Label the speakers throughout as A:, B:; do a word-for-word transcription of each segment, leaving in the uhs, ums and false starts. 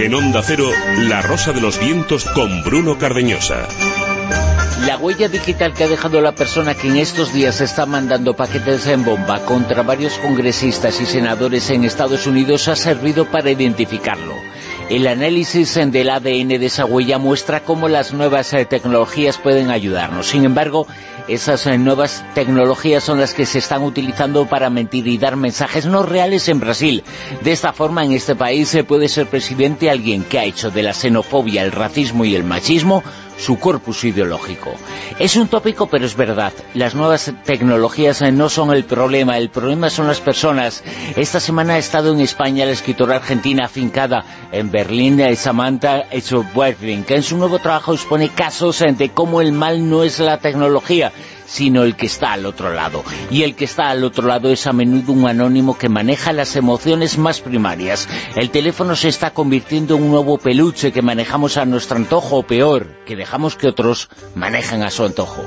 A: En Onda Cero, La Rosa de los Vientos con Bruno Cardeñosa.
B: La huella digital que ha dejado la persona que en estos días está mandando paquetes en bomba contra varios congresistas y senadores en Estados Unidos ha servido para identificarlo. El análisis del A D N de esa huella muestra cómo las nuevas eh, tecnologías pueden ayudarnos. Sin embargo, esas eh, nuevas tecnologías son las que se están utilizando para mentir y dar mensajes no reales en Brasil. De esta forma, en este país se eh, puede ser presidente alguien que ha hecho de la xenofobia, el racismo y el machismo su corpus ideológico. Es un tópico, pero es verdad. Las nuevas tecnologías no son el problema, el problema son las personas. Esta semana ha estado en España la escritora argentina afincada en Berlín, Samantha Schweblin, que en su nuevo trabajo expone casos de cómo el mal no es la tecnología, sino el que está al otro lado. Y el que está al otro lado es a menudo un anónimo que maneja las emociones más primarias. El teléfono se está convirtiendo en un nuevo peluche que manejamos a nuestro antojo, o peor, que dejamos que otros manejen a su antojo.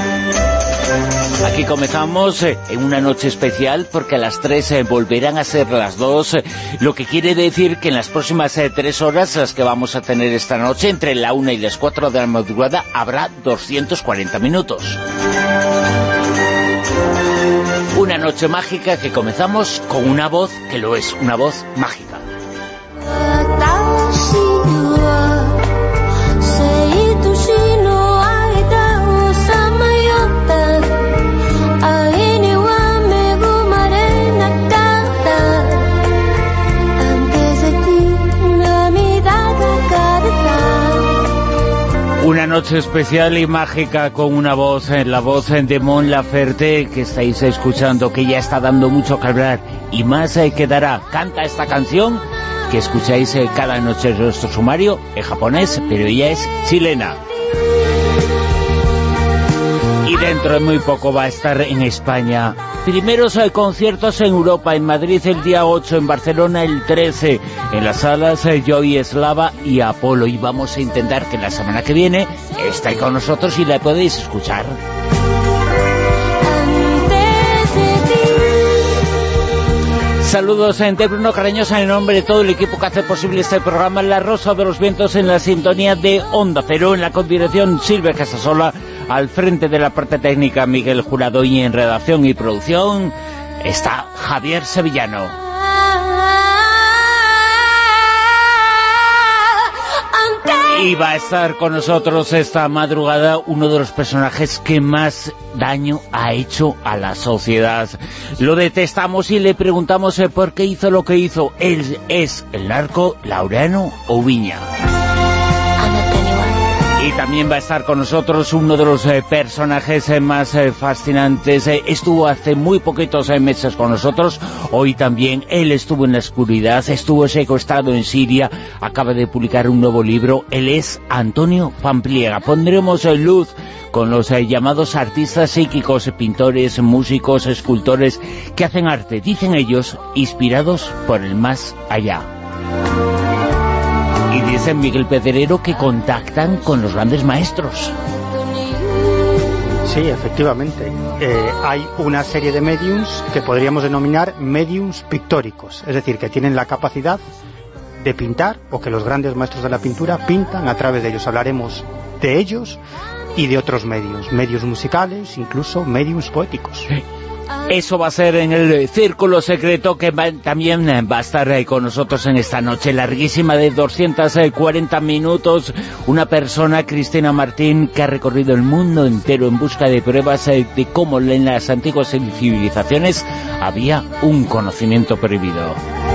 B: Aquí comenzamos eh, en una noche especial, porque a las tres eh, volverán a ser las dos, eh, lo que quiere decir que en las próximas eh, tres horas, las que vamos a tener esta noche, entre la una y las cuatro de la madrugada, habrá doscientos cuarenta minutos. Una noche mágica que comenzamos con una voz que lo es, una voz mágica. Una noche especial y mágica con una voz, la voz de Mon Laferte, que estáis escuchando, que ya está dando mucho que hablar y más eh, que dará. Canta esta canción que escucháis eh, cada noche en nuestro sumario, en japonés, pero ella es chilena. Y dentro de muy poco va a estar en España. Primeros eh, conciertos en Europa, en Madrid el día ocho, en Barcelona el trece, en las salas eh, Joy Eslava y Apolo. Y vamos a intentar que la semana que viene esté con nosotros y la podéis escuchar. Saludos de Bruno Cardeñosa en nombre de todo el equipo que hace posible este programa, La Rosa de los Vientos, en la sintonía de Onda Cero, en la condirección Silvia Casasola, al frente de la parte técnica Miguel Jurado, y en redacción y producción está Javier Sevillano. Y va a estar con nosotros esta madrugada uno de los personajes que más daño ha hecho a la sociedad. Lo detestamos y le preguntamos por qué hizo lo que hizo. Él es el narco Laureano Ubiña. Y también va a estar con nosotros uno de los eh, personajes eh, más eh, fascinantes. Eh, estuvo hace muy poquitos eh, meses con nosotros. Hoy también él estuvo en la oscuridad, estuvo secuestrado en Siria, acaba de publicar un nuevo libro. Él es Antonio Pampliega. Pondremos eh, luz con los eh, llamados artistas psíquicos, pintores, músicos, escultores, que hacen arte, dicen ellos, inspirados por el más allá. Y dice Miguel Pedrero que contactan con los grandes maestros.
C: Sí, efectivamente. Eh, hay una serie de mediums que podríamos denominar mediums pictóricos, es decir, que tienen la capacidad de pintar, o que los grandes maestros de la pintura pintan a través de ellos. Hablaremos de ellos y de otros medios, medios musicales, incluso mediums poéticos.
B: Eso va a ser en el Círculo Secreto, que va, también va a estar eh, con nosotros en esta noche larguísima de doscientos cuarenta minutos. Una persona, Cristina Martín, que ha recorrido el mundo entero en busca de pruebas eh, de cómo en las antiguas civilizaciones había un conocimiento prohibido.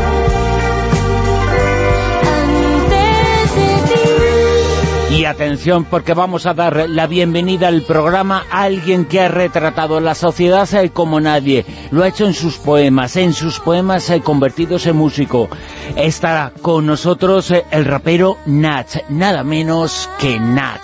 B: Y atención, porque vamos a dar la bienvenida al programa a alguien que ha retratado la sociedad como nadie. Lo ha hecho en sus poemas, en sus poemas convertidos en músico. Estará con nosotros el rapero Nach, nada menos que Nach.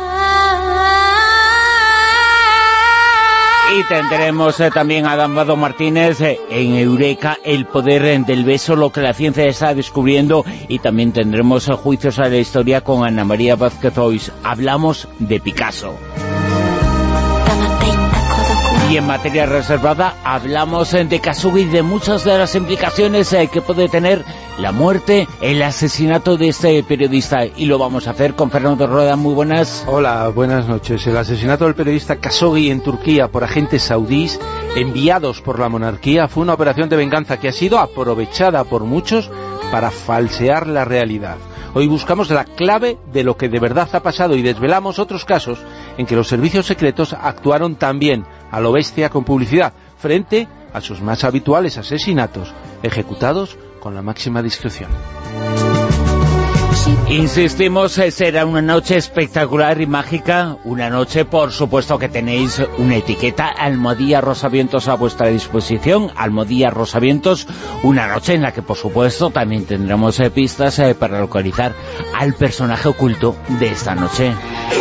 B: Y tendremos eh, también a Adambado Martínez eh, en Eureka, el poder eh, del beso, lo que la ciencia está descubriendo. Y también tendremos eh, juicios a la historia con Ana María Vázquez Ois. Hablamos de Picasso. Y en materia reservada hablamos eh, de Khashoggi y de muchas de las implicaciones eh, que puede tener la muerte, el asesinato de este periodista, y lo vamos a hacer con Fernando Rueda. Muy buenas.
D: Hola, buenas noches. El asesinato del periodista Khashoggi en Turquía por agentes saudíes enviados por la monarquía fue una operación de venganza que ha sido aprovechada por muchos para falsear la realidad. Hoy buscamos la clave de lo que de verdad ha pasado y desvelamos otros casos en que los servicios secretos actuaron también a lo bestia con publicidad frente a sus más habituales asesinatos ejecutados con la máxima discreción.
B: Insistimos, será una noche espectacular y mágica, una noche, por supuesto, que tenéis una etiqueta Almohadilla Rosavientos a vuestra disposición, Almohadilla Rosavientos, una noche en la que, por supuesto, también tendremos eh, pistas eh, para localizar al personaje oculto de esta noche.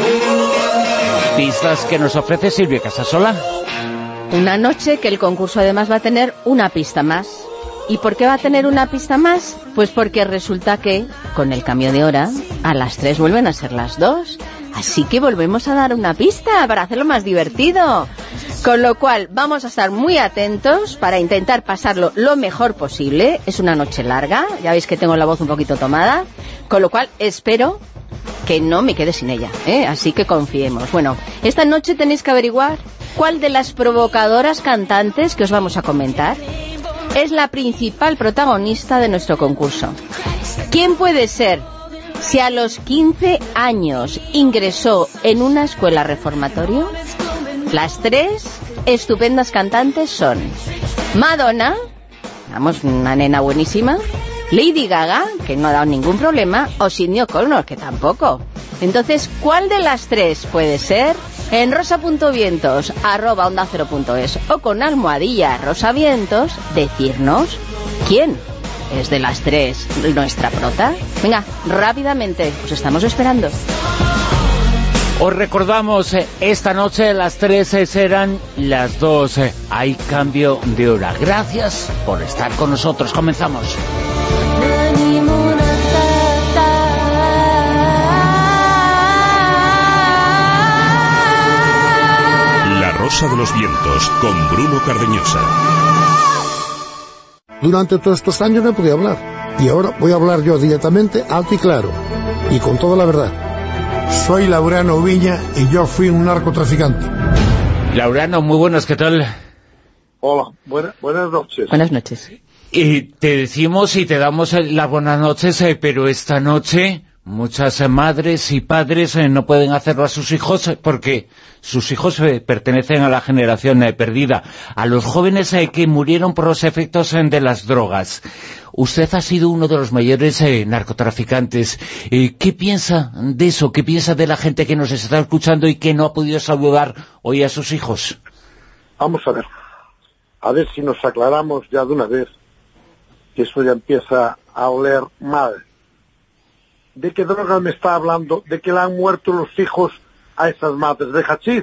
B: Pistas que nos ofrece Silvia Casasola.
E: Una noche que el concurso además va a tener una pista más. ¿Y por qué va a tener una pista más? Pues porque resulta que, con el cambio de hora, a las tres vuelven a ser las dos. Así que volvemos a dar una pista para hacerlo más divertido. Con lo cual, vamos a estar muy atentos para intentar pasarlo lo mejor posible. Es una noche larga, ya veis que tengo la voz un poquito tomada. Con lo cual, espero que no me quede sin ella, ¿eh? Así que confiemos. Bueno, esta noche tenéis que averiguar cuál de las provocadoras cantantes que os vamos a comentar es la principal protagonista de nuestro concurso. ¿Quién puede ser? Si a los quince años ingresó en una escuela reformatoria, las tres estupendas cantantes son Madonna, vamos, una nena buenísima, Lady Gaga, que no ha dado ningún problema, o Sidney O'Connor, que tampoco. Entonces, ¿cuál de las tres puede ser? En rosa.vientos arroba onda cero punto es o con almohadilla rosavientos decirnos quién es de las tres nuestra prota. Venga, rápidamente, os estamos esperando.
B: Os recordamos, eh, esta noche a las tres eh, serán las dos. Eh, hay cambio de hora. Gracias por estar con nosotros. Comenzamos.
A: Rosa de los Vientos, con Bruno Cardeñosa.
F: Durante todos estos años no he podido hablar, y ahora voy a hablar yo directamente, alto y claro, y con toda la verdad. Soy Laureano Viña y yo fui un narcotraficante.
B: Laureano, muy buenas, ¿qué tal?
G: Hola, buena, buenas noches.
E: Buenas noches.
B: Y te decimos y te damos las buenas noches, eh, pero esta noche muchas eh, madres y padres eh, no pueden hacerlo a sus hijos eh, porque sus hijos eh, pertenecen a la generación eh, perdida, a los jóvenes eh, que murieron por los efectos eh, de las drogas. Usted ha sido uno de los mayores eh, narcotraficantes. Eh, ¿Qué piensa de eso? ¿Qué piensa de la gente que nos está escuchando y que no ha podido saludar hoy a sus hijos?
G: Vamos a ver. A ver si nos aclaramos ya de una vez, que eso ya empieza a oler mal. ¿De qué droga me está hablando? ¿De que le han muerto los hijos a esas madres? ¿De hachís?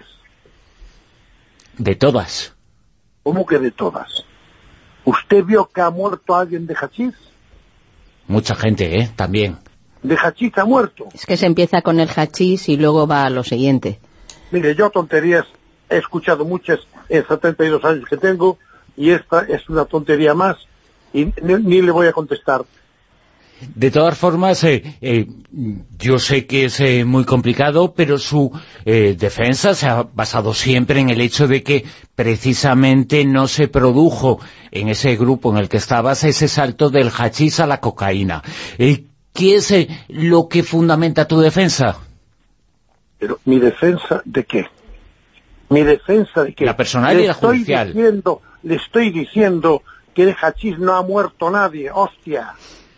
B: De todas.
G: ¿Cómo que de todas? ¿Usted vio que ha muerto alguien de hachís?
B: Mucha gente, ¿eh? También.
G: ¿De hachís ha muerto?
E: Es que se empieza con el hachís y luego va a lo siguiente.
G: Mire, yo tonterías he escuchado muchas en setenta y dos años que tengo, y esta es una tontería más, y ni, ni le voy a contestar.
B: De todas formas, eh, eh, yo sé que es eh, muy complicado, pero su eh, defensa se ha basado siempre en el hecho de que precisamente no se produjo en ese grupo en el que estabas ese salto del hachís a la cocaína. Eh, ¿Qué es eh, lo que fundamenta tu defensa?
G: Pero, ¿mi defensa de qué? ¿Mi defensa de qué?
B: La personal y la judicial.
G: Estoy diciendo, le estoy diciendo que de hachís no ha muerto nadie, hostia.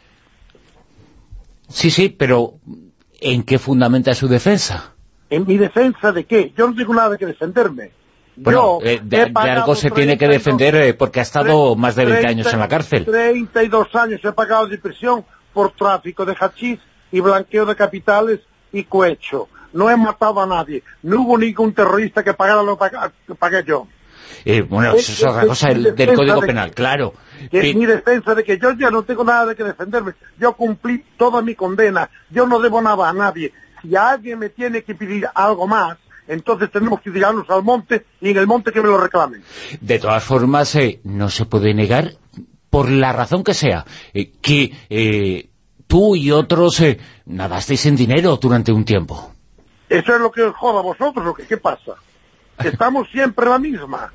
B: Sí, sí, pero ¿en qué fundamenta su defensa?
G: ¿En mi defensa de qué? Yo no tengo nada que defenderme.
B: Bueno,
G: Yo
B: eh, de, de algo se tiene que defender eh, porque ha estado más de veinte años en la cárcel.
G: treinta y dos años he pagado de prisión por tráfico de hachís y blanqueo de capitales y cohecho. No he matado a nadie. No hubo ningún terrorista que pagara lo que pagué yo.
B: Eh, bueno, eso es otra cosa del, del Código Penal, claro.
G: Es mi defensa de que yo ya no tengo nada de que defenderme. Yo cumplí toda mi condena. Yo no debo nada a nadie. Si alguien me tiene que pedir algo más, entonces tenemos que tirarnos al monte y en el monte que me lo reclamen.
B: De todas formas, eh, no se puede negar, por la razón que sea, eh, que eh, tú y otros eh, nadasteis en dinero durante un tiempo.
G: Eso es lo que os joda a vosotros, lo que ¿qué pasa? Estamos siempre la misma.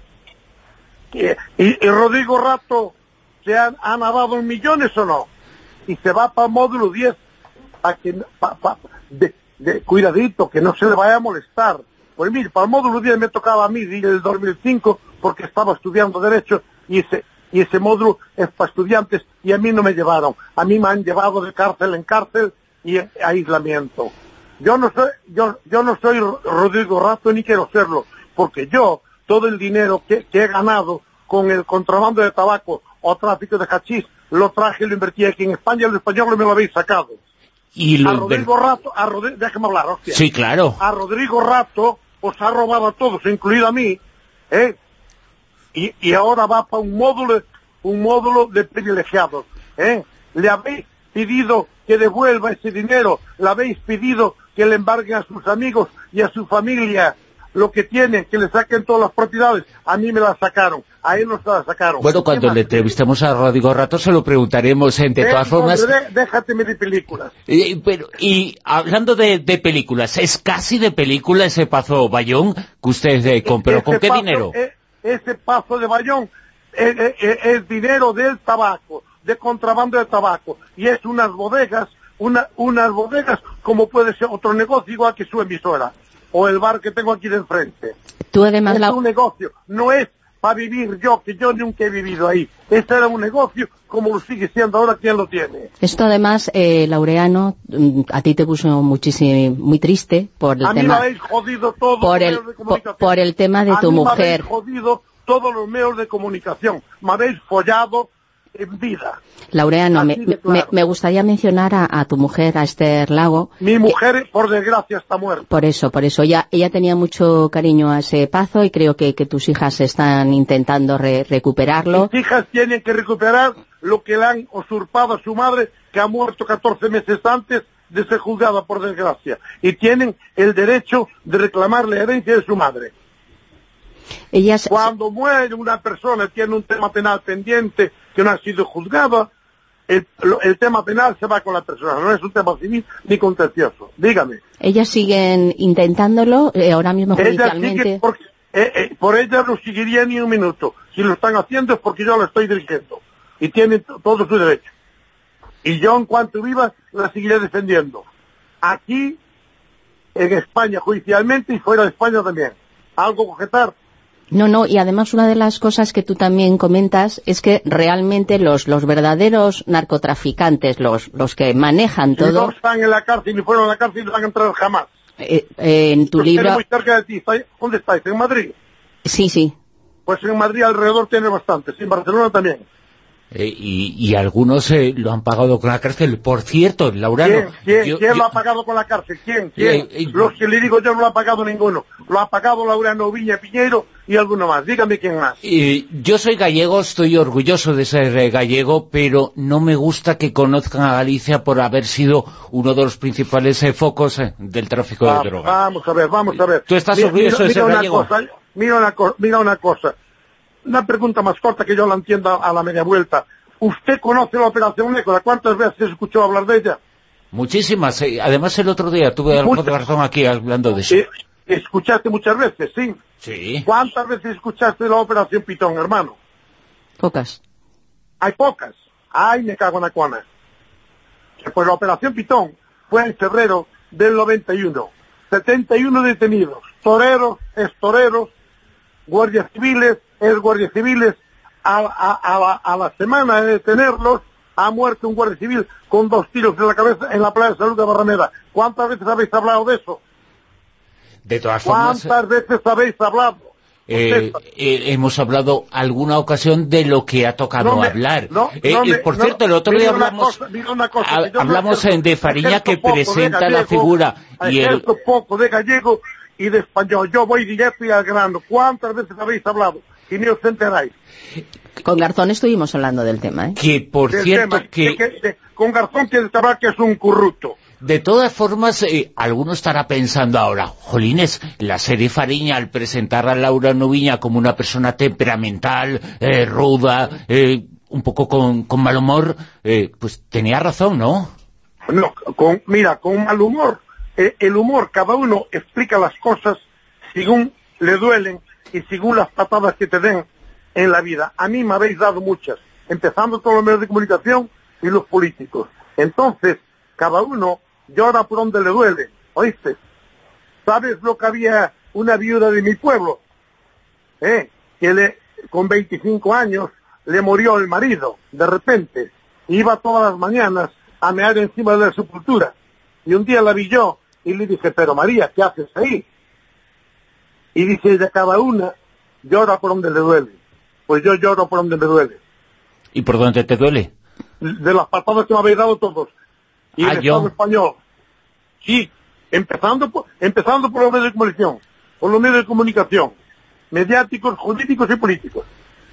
G: Y, y, y Rodrigo Rato, ¿se han, ha nadado en millones o no? Y se va para el módulo diez, para que, pa, pa, de, de, cuidadito, que no se le vaya a molestar. Pues mire, para el módulo diez me tocaba a mí en el dos mil cinco, porque estaba estudiando Derecho, y ese, y ese módulo es para estudiantes, y a mí no me llevaron. A mí me han llevado de cárcel en cárcel y en aislamiento. Yo no soy, yo, yo no soy Rodrigo Rato, ni quiero serlo, porque yo, todo el dinero que, que he ganado con el contrabando de tabaco o tráfico de hachís, lo traje y lo invertí aquí en España, los españoles me lo habéis sacado.
B: Y lo
G: a Rodrigo Rato, a Rodrigo, déjame hablar, hostia.
B: Sí, claro.
G: A Rodrigo Rato os ha robado a todos, incluido a mí, ¿eh? Y, y ahora va para un módulo, un módulo de privilegiados, ¿eh? Le habéis pedido que devuelva ese dinero, le habéis pedido que le embarguen a sus amigos y a su familia lo que tienen, que le saquen todas las propiedades. A mí me las sacaron, a él no se las sacaron.
B: Bueno, cuando le entrevistemos a Rodrigo Rato se lo preguntaremos, en de todas formas...
G: De, déjateme de películas.
B: Y, pero, y hablando de, de películas, ¿es casi de película ese Pazo Bayón que usted eh, compró?
G: Ese
B: ¿Con qué
G: pazo,
B: dinero?
G: Eh, ese Pazo de Bayón es, es, es dinero del tabaco, de contrabando de tabaco, y es unas bodegas, una, unas bodegas como puede ser otro negocio igual que su emisora, o el bar que tengo aquí de enfrente.
E: Tú además
G: es
E: la...
G: un negocio, no es para vivir yo, que yo nunca he vivido ahí. Este era un negocio como lo sigue siendo ahora quien lo tiene.
E: Esto además, eh, Laureano, a ti te puso muchísimo, muy triste por el
G: a
E: tema...
G: A mí me habéis jodido todo
E: por el, por, por el tema de
G: a
E: tu
G: mí
E: mujer.
G: Me habéis jodido todos los medios de comunicación. Me habéis follado en vida.
E: Laureano, me,
G: claro.
E: me, me gustaría mencionar a, a tu mujer, a Esther Lago.
G: Mi mujer, que, por desgracia, está muerta.
E: Por eso, por eso. Ella, ella tenía mucho cariño a ese Pazo y creo que, que tus hijas están intentando re, recuperarlo.
G: Mis hijas tienen que recuperar lo que le han usurpado a su madre, que ha muerto catorce meses antes de ser juzgada, por desgracia. Y tienen el derecho de reclamar la herencia de su madre.
E: Ellas...
G: Cuando muere una persona, tiene un tema penal pendiente que no ha sido juzgado, el, el tema penal se va con la persona, no es un tema civil ni contencioso. Dígame.
E: Ellas siguen intentándolo, eh, ahora mismo judicialmente.
G: Por, eh, eh, por ellas no seguiría ni un minuto. Si lo están haciendo es porque yo lo estoy dirigiendo. Y tienen todo su derecho. Y yo, en cuanto viva, la seguiré defendiendo. Aquí, en España, judicialmente, y fuera de España también. ¿Algo que objetar?
E: No, no, y además una de las cosas que tú también comentas es que realmente los los verdaderos narcotraficantes, los los que manejan todo...
G: Si no están en la cárcel, ni fueron a la cárcel, no van a entrar jamás.
E: Eh, eh, en tu
G: Los
E: libro...
G: muy cerca de ti. ¿Dónde estáis? ¿En Madrid?
E: Sí, sí.
G: Pues en Madrid alrededor tiene bastante, sí, en Barcelona también.
B: Eh, y, y algunos eh, lo han pagado con la cárcel. Por cierto, Laureano...
G: ¿Quién, quién,
B: yo,
G: ¿quién
B: yo...
G: lo ha pagado con la cárcel? ¿Quién? ¿Quién?
B: Eh, eh,
G: Los que le digo yo no lo ha pagado ninguno. Lo ha pagado Laureano Viña Piñeiro y alguno más. Dígame quién más.
B: Eh, yo soy gallego, estoy orgulloso de ser eh, gallego, pero no me gusta que conozcan a Galicia por haber sido uno de los principales eh, focos eh, del tráfico
G: ah,
B: de droga.
G: Vamos a ver, vamos a ver.
B: ¿Tú estás
G: mira,
B: orgulloso
G: mira,
B: de ser
G: mira
B: gallego?
G: Una cosa, mira, una co mira una cosa. Una pregunta más corta que yo la entienda a la media vuelta. ¿Usted conoce la Operación Nécora? ¿Cuántas veces escuchó hablar de ella?
B: Muchísimas. Eh. Además, el otro día tuve algo de razón aquí hablando de eso.
G: Eh, ¿Escuchaste muchas veces? Sí.
B: Sí.
G: ¿Cuántas veces escuchaste la Operación Pitón, hermano?
E: Pocas.
G: Hay pocas. Ay, me cago en la cuana. Pues la Operación Pitón fue en febrero del noventa y uno. setenta y uno detenidos. Toreros, estoreros, guardias civiles, ex guardias civiles. A, a, a, la, a la semana de detenerlos, ha muerto un guardia civil con dos tiros en la cabeza en la playa de Salud de Barrameda. ¿Cuántas veces habéis hablado de eso?
B: De todas formas...
G: ¿Cuántas veces habéis hablado?
B: Eh, eh, hemos hablado alguna ocasión de lo que ha tocado
G: no me,
B: hablar.
G: No,
B: eh,
G: no me,
B: por
G: no,
B: cierto, el otro día hablamos,
G: cosa, una cosa,
B: ha, hablamos
G: no
B: de Fariña que presenta
G: gallego,
B: la figura. Y el...
G: poco de gallego y de español. Yo voy directo y al grano. ¿Cuántas veces habéis hablado? Y ni os enteráis.
E: Con Garzón estuvimos hablando del tema, ¿eh?
B: Que, por
G: del
B: cierto,
G: tema,
B: que...
G: De que de, con Garzón que sabrá que es un corrupto.
B: De todas formas, eh, alguno estará pensando ahora, jolines, la serie Fariña, al presentar a Laura Noviña como una persona temperamental, eh, ruda, eh, un poco con, con mal humor, eh, pues tenía razón, ¿no?
G: No, con, mira, con mal humor, eh, el humor, cada uno explica las cosas según le duelen y según las patadas que te den en la vida. A mí me habéis dado muchas, empezando todos los medios de comunicación y los políticos. Entonces, cada uno llora por donde le duele, ¿oíste? ¿Sabes lo que había una viuda de mi pueblo? ¿Eh? Que le, con veinticinco años le murió el marido, de repente. Iba todas las mañanas a mear encima de la sepultura. Y un día la vi yo y le dije, pero María, ¿qué haces ahí? Y dice ella, cada una llora por donde le duele. Pues yo lloro por donde me duele.
B: ¿Y por dónde te duele?
G: De las patadas que me habéis dado todos. Y
B: ah,
G: el
B: yo.
G: Estado español. Sí, empezando por, empezando por los medios de comunicación. Por los medios de comunicación. Mediáticos, jurídicos y políticos.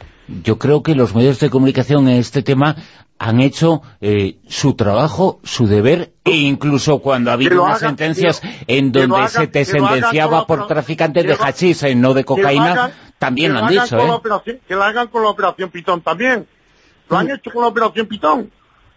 B: Yo creo que los medios de comunicación en este tema han hecho eh, su trabajo, su deber, e incluso cuando ha habido unas hagan, sentencias que, en donde hagan, se te sentenciaba por traficantes de hachís y no de cocaína, hagan, también lo han dicho, ¿eh?
G: Que lo hagan con la Operación Pitón también. Lo han hecho con la Operación Pitón.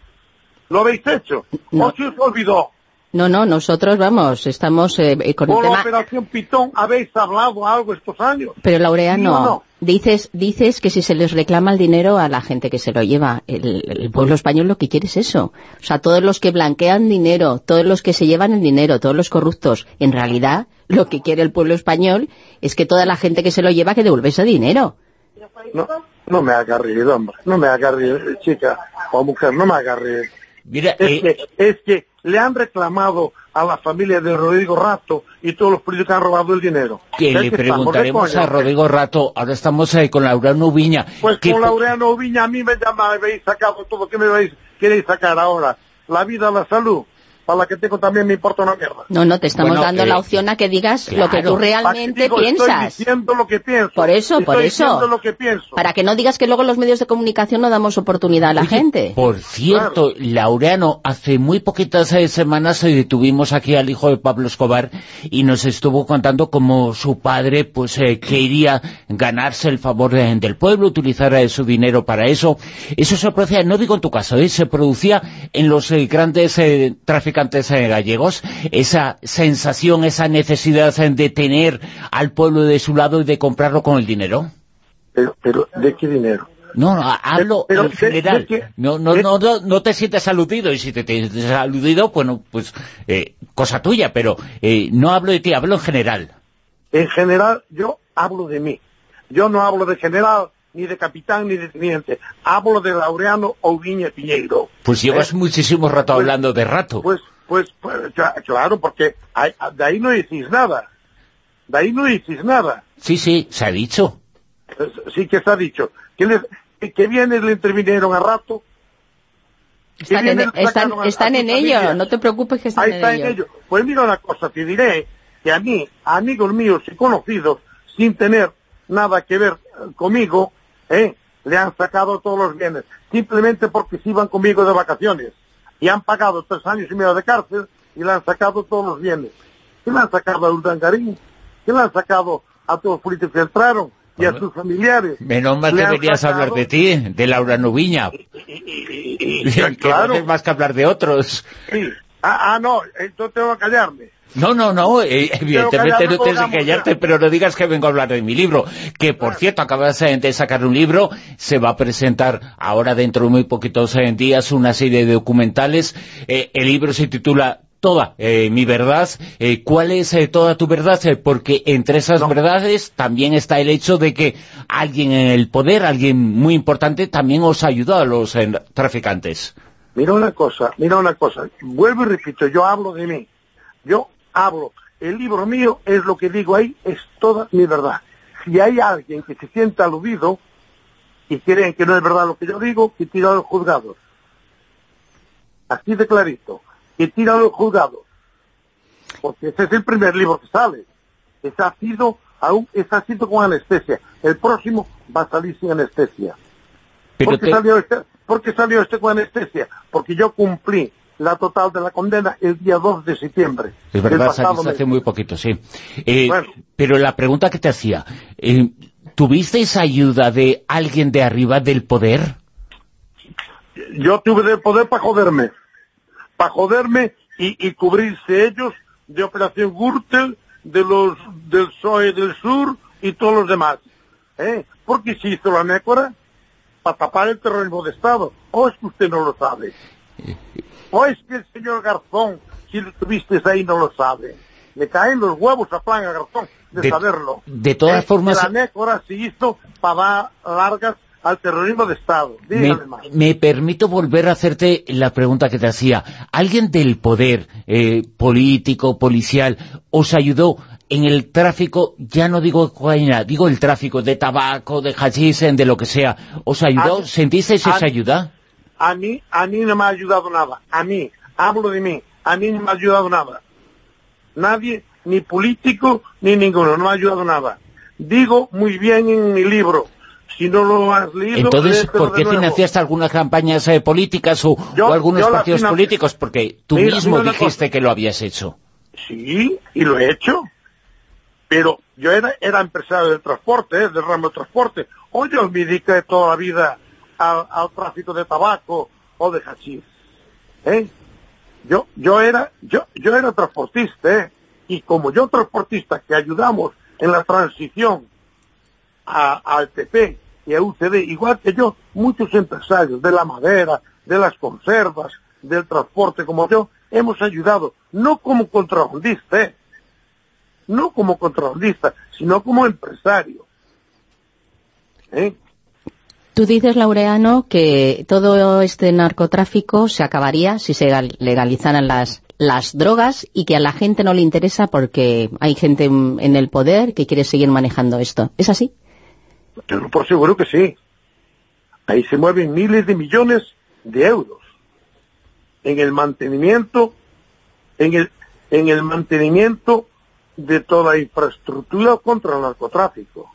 G: ¿Lo habéis hecho?
E: No.
G: ¿O se os olvidó?
E: No, no, nosotros, vamos, estamos eh, con el
G: tema...
E: tema...
G: ¿Con la Operación Pitón habéis hablado algo estos años?
E: Pero, Laureano,
G: ¿Sí no?
E: dices, dices que si se les reclama el dinero a la gente que se lo lleva, el, el pueblo español lo que quiere es eso. O sea, todos los que blanquean dinero, todos los que se llevan el dinero, todos los corruptos, en realidad, lo que quiere el pueblo español es que toda la gente que se lo lleva que devuelva ese dinero.
G: No, no me haga reír, hombre, no me haga reír, chica o mujer, no me haga reír.
B: Mira,
G: es,
B: eh...
G: que, es que le han reclamado a la familia de Rodrigo Rato y todos los políticos que han robado el dinero.
B: Que le que preguntaremos a Rodrigo Rato. Ahora estamos eh, con Laureano Ubiña.
G: Pues
B: que
G: con Laureano Ubiña a mí me llama, me habéis sacado todo. ¿Qué me vais, queréis sacar ahora? La vida, la salud. Para la que tengo también me importa una mierda.
E: No, no, te estamos
B: bueno,
E: dando
B: eh,
E: la opción a que digas
B: claro,
E: lo que tú realmente
G: digo,
E: piensas.
G: Estoy diciendo lo que pienso.
E: Por eso,
G: estoy
E: por eso.
G: Diciendo lo que pienso.
E: Para que no digas que luego los medios de comunicación no damos oportunidad a la
B: Oye,
E: gente.
B: Por cierto, claro. Laureano, hace muy poquitas eh, semanas eh, tuvimos aquí al hijo de Pablo Escobar y nos estuvo contando cómo su padre pues eh, quería ganarse el favor de, del pueblo, utilizar eh, su dinero para eso. Eso se producía, no digo en tu caso, eh, se producía en los eh, grandes eh, traficantes eh, gallegos. Esa sensación, esa necesidad de tener al pueblo de su lado y de comprarlo con el dinero.
G: Pero, pero ¿de qué dinero?
B: No, no, hablo
G: pero,
B: en
G: de,
B: general.
G: De, de,
B: no, no, no, no, no te sientes aludido, y si te sientes aludido, bueno, pues, eh, cosa tuya, pero eh, no hablo de ti, hablo en general.
G: En general, yo hablo de mí. Yo no hablo de general, ni de capitán, ni de teniente. Hablo de Laureano Ubiña Piñeiro.
B: Pues llevas ¿Eh? muchísimo rato pues, hablando de Rato.
G: Pues, pues, pues claro, porque hay, de ahí no decís nada. De ahí no decís nada.
B: Sí, sí, se ha dicho.
G: Sí que se ha dicho. Que, les, que, que bienes le intervinieron a Rato.
E: Están en, están, a, están a en ello, no te preocupes que están
G: ahí
E: en,
G: está
E: ello.
G: en ello. Pues mira una cosa, te diré que a mí, a amigos míos y conocidos, sin tener nada que ver conmigo, ¿eh? le han sacado todos los bienes, simplemente porque se iban conmigo de vacaciones. Y han pagado tres años y medio de cárcel y le han sacado todos los bienes. ¿Qué le han sacado a Urdangarín? ¿Qué le han sacado a todos los políticos que entraron? Y bueno, a sus familiares.
B: Menos mal que venías sacado... a hablar de ti, de Laureano Ubiña.
G: Y, y, y, y, y,
B: claro. No más que hablar de otros.
G: Sí. Ah, ah, no, entonces tengo que callarme.
B: No, no, no, eh, evidentemente no tienes que callarte, ya. Pero no digas que vengo a hablar de mi libro, que por cierto acabas de sacar un libro, se va a presentar ahora dentro de muy poquitos días una serie de documentales, eh, el libro se titula Toda eh, mi verdad. Eh, ¿Cuál es eh, toda tu verdad? Eh, porque entre esas no. verdades también está el hecho de que alguien en el poder, alguien muy importante, también os ayudó a los eh, traficantes.
G: Mira una cosa, mira una cosa, vuelvo y repito, yo hablo de mí, yo hablo, el libro mío es lo que digo ahí, es toda mi verdad. Si hay alguien que se sienta aludido y creen que no es verdad lo que yo digo, que tira a los juzgados. Así de clarito, que tira a los juzgados. Porque ese es el primer libro que sale. Está sido, aún está escrito con anestesia. El próximo va a salir sin anestesia.
B: Pero
G: ¿Por qué,
B: te...
G: salió este, ¿Por qué salió este con anestesia? Porque yo cumplí la total de la condena el día dos de septiembre.
B: Es verdad, saliste hace muy poquito, sí. Eh, bueno. Pero la pregunta que te hacía, eh, ¿tuvisteis ayuda de alguien de arriba del poder?
G: Yo tuve del poder para joderme, para joderme y, y cubrirse ellos de Operación Gürtel, de los del P S O E del Sur y todos los demás. ¿Eh? Porque se hizo la nécora para tapar el terrorismo de Estado. ¿O es que usted no lo sabe? ¿O es que el señor Garzón, si lo tuvisteis ahí, no lo sabe? Le caen los huevos a Plan a Garzón de, de saberlo.
B: De todas
G: ¿Eh?
B: formas...
G: La nécora se hizo para dar largas al terrorismo de Estado.
B: Me, me permito volver a hacerte la pregunta que te hacía. ¿Alguien del poder eh, político, policial, os ayudó en el tráfico, ya no digo cocaína, digo el tráfico de tabaco, de hachís, de lo que sea? ¿Os ayudó? A, ¿Sentisteis esa
G: a,
B: ayuda?
G: A mí, a mí no me ha ayudado nada. A mí, hablo de mí, a mí no me ha ayudado nada. Nadie, ni político, ni ninguno, no me ha ayudado nada. Digo muy bien en mi libro. Si no lo has leído...
B: Entonces, ¿por qué financiaste algunas campañas eh, políticas o,
G: yo,
B: o algunos partidos
G: financi...
B: políticos? Porque tú
G: mira,
B: mismo
G: mira
B: dijiste que lo habías hecho.
G: Sí, y lo he hecho. Pero yo era, era empresario del transporte, ¿eh? del ramo del transporte. O yo me dediqué toda la vida al, al tráfico de tabaco o de hachís. ¿Eh? Yo, yo era, yo, yo era transportista, ¿eh? Y como yo transportista que ayudamos en la transición a, al P P y a U C D, igual que yo, muchos empresarios de la madera, de las conservas, del transporte como yo, hemos ayudado, no como contrabandista, ¿eh? no como contrabandista, sino como empresario. ¿Eh?
E: Tú dices, Laureano, que todo este narcotráfico se acabaría si se legalizaran las, las drogas y que a la gente no le interesa porque hay gente en el poder que quiere seguir manejando esto. ¿Es así?
G: Yo por seguro que sí. Ahí se mueven miles de millones de euros en el mantenimiento, en el, en el mantenimiento de toda la infraestructura contra el narcotráfico.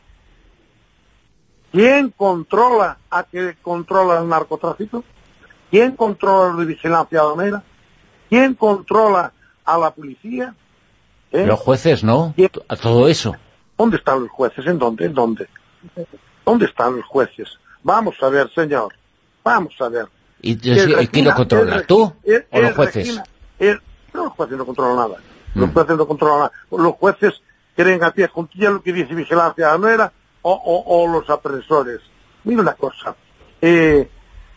G: ¿Quién controla a que controla el narcotráfico? ¿Quién controla la vigilancia aduanera? ¿Quién controla a la policía?
B: ¿Eh? Los jueces, ¿no?
G: ¿Quién?
B: A todo eso.
G: ¿Dónde están los jueces? ¿En dónde? ¿En dónde? ¿Dónde están los jueces? Vamos a ver, señor. Vamos a ver.
B: ¿Y quién lo controla? ¿Tú
G: el,
B: o los jueces?
G: Regina, el, no, los jueces no controlan nada. Los mm. jueces no controlan nada. Los jueces creen a pie juntilla lo que dice vigilancia aduanera o, o, o los apresores. Mira una cosa. Eh,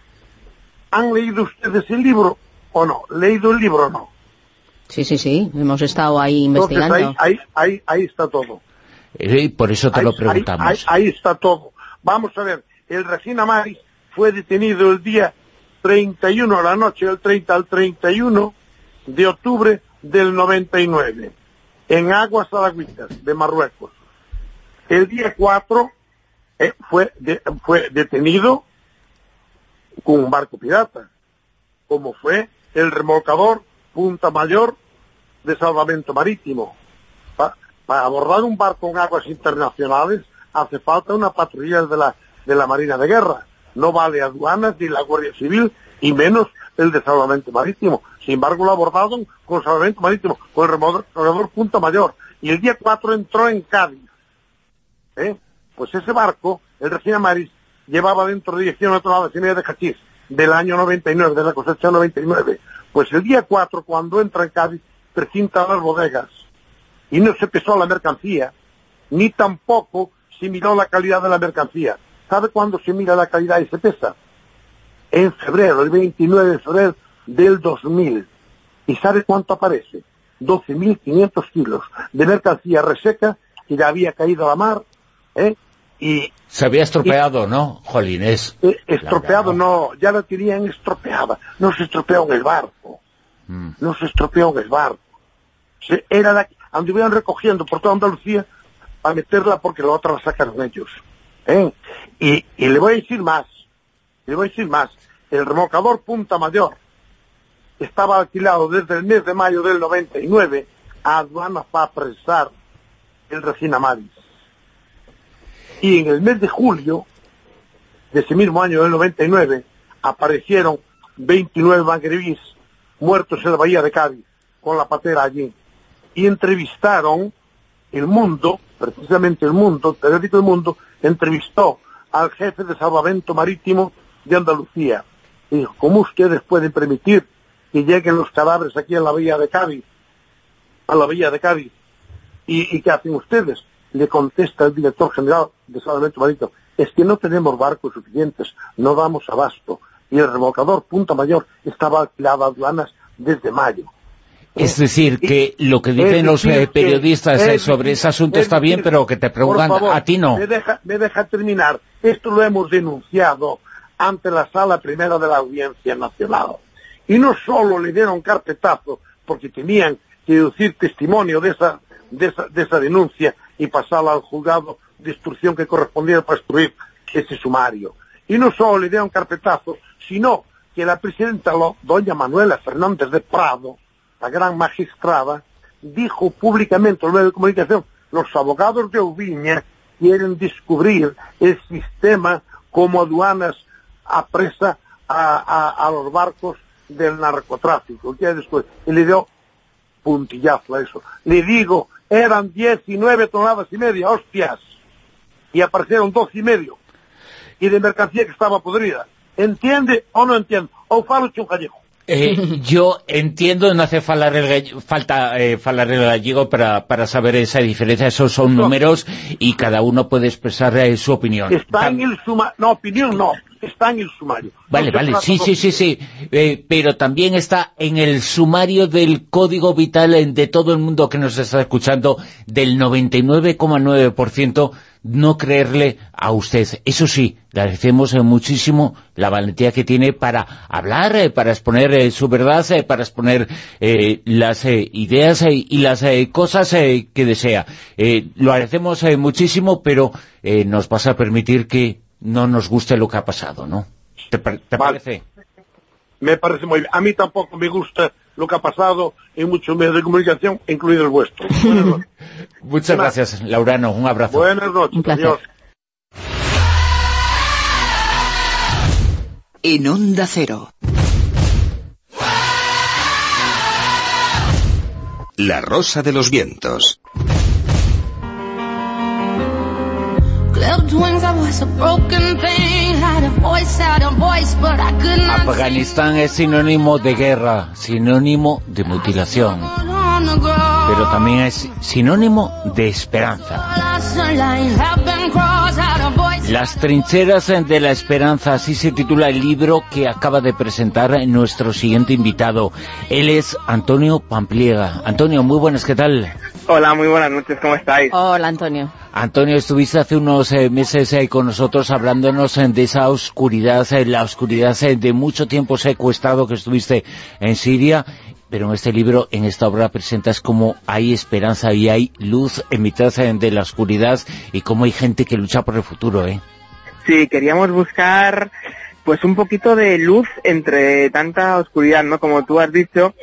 G: ¿Han leído ustedes el libro o no? ¿Leído el libro o no?
E: Sí, sí, sí. Hemos estado ahí
G: Entonces,
E: investigando.
G: Ahí, ahí, ahí, ahí está todo.
B: Y por eso te
G: ahí,
B: lo preguntamos.
G: Ahí, ahí, ahí está todo. Vamos a ver, el Regina Maris fue detenido el día treinta y uno a la noche, del treinta al treinta y uno de octubre del noventa y nueve, en aguas halagüitas de Marruecos. El día cuatro eh, fue, de, fue detenido con un barco pirata, como fue el remolcador Punta Mayor de Salvamento Marítimo. Para abordar un barco en aguas internacionales hace falta una patrulla de la, de la Marina de Guerra. No vale aduanas ni la Guardia Civil, y menos el de Salvamento Marítimo. Sin embargo, lo abordaron con Salvamento Marítimo, con el remolcador Punta Mayor. Y el día cuatro entró en Cádiz. ¿Eh? Pues ese barco, el Regina Maris, llevaba dentro de dieciocho toneladas y media de hachís del año noventa y nueve, de la cosecha noventa y nueve. Pues el día cuatro, cuando entra en Cádiz, precinta las bodegas. Y no se pesó la mercancía, ni tampoco se miró la calidad de la mercancía. ¿Sabe cuándo se mira la calidad y se pesa? En febrero, el veintinueve de febrero del dos mil. ¿Y sabe cuánto aparece? doce mil quinientos kilos de mercancía reseca que ya había caído a la mar, ¿eh? Y
B: se había estropeado, y, ¿no, Jolines?
G: Eh, estropeado no, ya la tenían estropeada. No se estropeó en el barco. Mm. No se estropeó en el barco. Se, era la anduvieron recogiendo por toda Andalucía para meterla porque la otra la sacaron ellos. ¿Eh? Y, y le voy a decir más, le voy a decir más, el remolcador Punta Mayor estaba alquilado desde el mes de mayo del noventa y nueve a aduanas para apresar el Regina Maris. Y en el mes de julio de ese mismo año del noventa y nueve aparecieron veintinueve magrebíes muertos en la bahía de Cádiz, con la patera allí. Y entrevistaron El Mundo, precisamente El Mundo, el periódico El Mundo, entrevistó al jefe de salvamento marítimo de Andalucía. Y dijo, ¿cómo ustedes pueden permitir que lleguen los cadáveres aquí a la bahía de Cádiz? A la bahía de Cádiz. ¿Y, y qué hacen ustedes? Le contesta el director general de salvamento marítimo, es que no tenemos barcos suficientes, no damos abasto. Y el remolcador Punta Mayor estaba alquilado a aduanas desde mayo.
B: Es decir, que lo que dicen los eh, periodistas eh, sobre
G: decir,
B: ese asunto está
G: decir,
B: bien, pero que te preguntan,
G: por favor,
B: a ti no.
G: Me deja, me deja terminar. Esto lo hemos denunciado ante la Sala Primera de la Audiencia Nacional. Y no solo le dieron carpetazo, porque tenían que deducir testimonio de esa, de esa, de esa denuncia y pasarla al juzgado de instrucción que correspondiera para instruir ese sumario. Y no solo le dieron carpetazo, sino que la presidenta, doña Manuela Fernández de Prado, la gran magistrada, dijo públicamente en los medios de comunicación, los abogados de Ubiña quieren descubrir el sistema como aduanas apresa a, a, a los barcos del narcotráfico. Y le dio puntillazo a eso. Le digo, eran diecinueve toneladas y media, hostias, y aparecieron doce y medio, y de mercancía que estaba podrida. ¿Entiende o no entiende? O falo un gallego.
B: Eh, yo entiendo, no hace falar el gallego, falta eh, falar el gallego para, para saber esa diferencia. Esos son números y cada uno puede expresar eh, su opinión.
G: Está en el sumario, no, opinión no, está en el sumario.
B: Vale, no vale, sí, sí, sí, sí, eh, pero también está en el sumario del Código Vital de todo el mundo que nos está escuchando, del noventa y nueve coma nueve por ciento no creerle a usted. Eso sí, le agradecemos eh, muchísimo la valentía que tiene para hablar, eh, para exponer eh, su verdad, eh, para exponer eh, las eh, ideas eh, y las eh, cosas eh, que desea. Eh, lo agradecemos eh, muchísimo, pero eh, nos vas a permitir que no nos guste lo que ha pasado, ¿no? ¿Te, te vale. parece?
G: Me parece muy bien. A mí tampoco me gusta lo que ha pasado en muchos medios de comunicación, incluido el vuestro.
B: Muchas gracias, Laurano. Un abrazo.
G: Buenas noches.
E: Un placer.
G: Adiós.
H: En Onda Cero.
A: La Rosa de los Vientos.
B: Afganistán es sinónimo de guerra, sinónimo de mutilación, pero también es sinónimo de esperanza. Las trincheras de la esperanza, así se titula el libro que acaba de presentar nuestro siguiente invitado. Él es Antonio Pampliega. Antonio, muy buenas, ¿qué tal?
I: Hola, muy buenas noches, ¿cómo estáis?
E: Hola, Antonio.
B: Antonio, estuviste hace unos eh, meses eh, con nosotros hablándonos eh, de esa oscuridad, eh, la oscuridad eh, de mucho tiempo secuestrado que estuviste en Siria, pero en este libro, en esta obra, presentas cómo hay esperanza y hay luz en mitad eh, de la oscuridad y cómo hay gente que lucha por el futuro, ¿eh?
I: Sí, queríamos buscar pues un poquito de luz entre tanta oscuridad, ¿no? Como tú has dicho,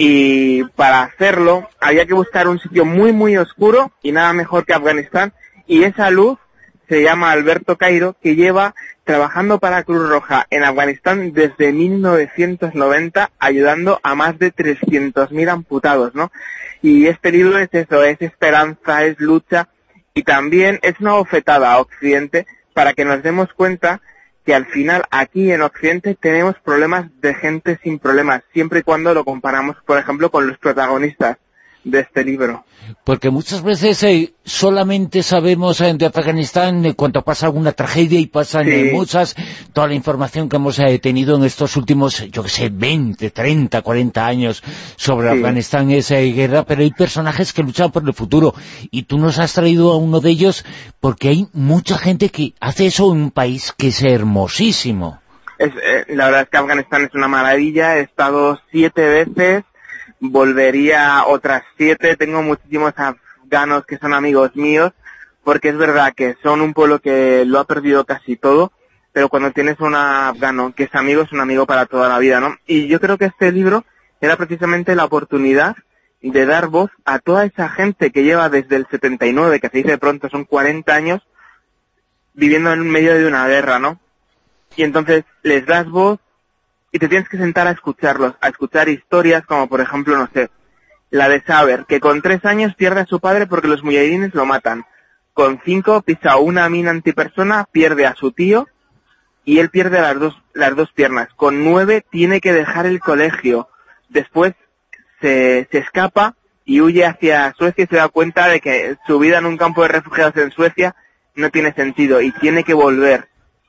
I: y para hacerlo había que buscar un sitio muy muy oscuro y nada mejor que Afganistán, y esa luz se llama Alberto Cairo, que lleva trabajando para Cruz Roja en Afganistán desde mil novecientos noventa, ayudando a más de trescientos mil amputados, ¿no? Y este libro es eso, es esperanza, es lucha, y también es una bofetada a Occidente para que nos demos cuenta que al final aquí en Occidente tenemos problemas de gente sin problemas, siempre y cuando lo comparamos, por ejemplo, con los protagonistas de este libro.
B: Porque muchas veces eh, solamente sabemos eh, de Afganistán eh, cuando pasa alguna tragedia, y pasan sí. eh, muchas, toda la información que hemos eh, tenido en estos últimos, yo que sé, veinte, treinta, cuarenta años sobre sí. Afganistán es eh, guerra, pero hay personajes que luchan por el futuro, y tú nos has traído a uno de ellos porque hay mucha gente que hace eso en un país que es hermosísimo.
I: Es, eh, la verdad es que Afganistán es una maravilla, he estado siete veces, volvería otras siete, tengo muchísimos afganos que son amigos míos, porque es verdad que son un pueblo que lo ha perdido casi todo, pero cuando tienes un afgano que es amigo, es un amigo para toda la vida, ¿no? Y yo creo que este libro era precisamente la oportunidad de dar voz a toda esa gente que lleva desde el setenta y nueve, que se dice de pronto son cuarenta años, viviendo en medio de una guerra, ¿no? Y entonces les das voz, y te tienes que sentar a escucharlos, a escuchar historias como por ejemplo, no sé, la de Saber, que con tres años pierde a su padre porque los mujahidines lo matan. Con cinco pisa una mina antipersona, pierde a su tío y él pierde las dos, las dos piernas. Con nueve tiene que dejar el colegio. Después se, se escapa y huye hacia Suecia y se da cuenta de que su vida en un campo de refugiados en Suecia no tiene sentido y tiene que volver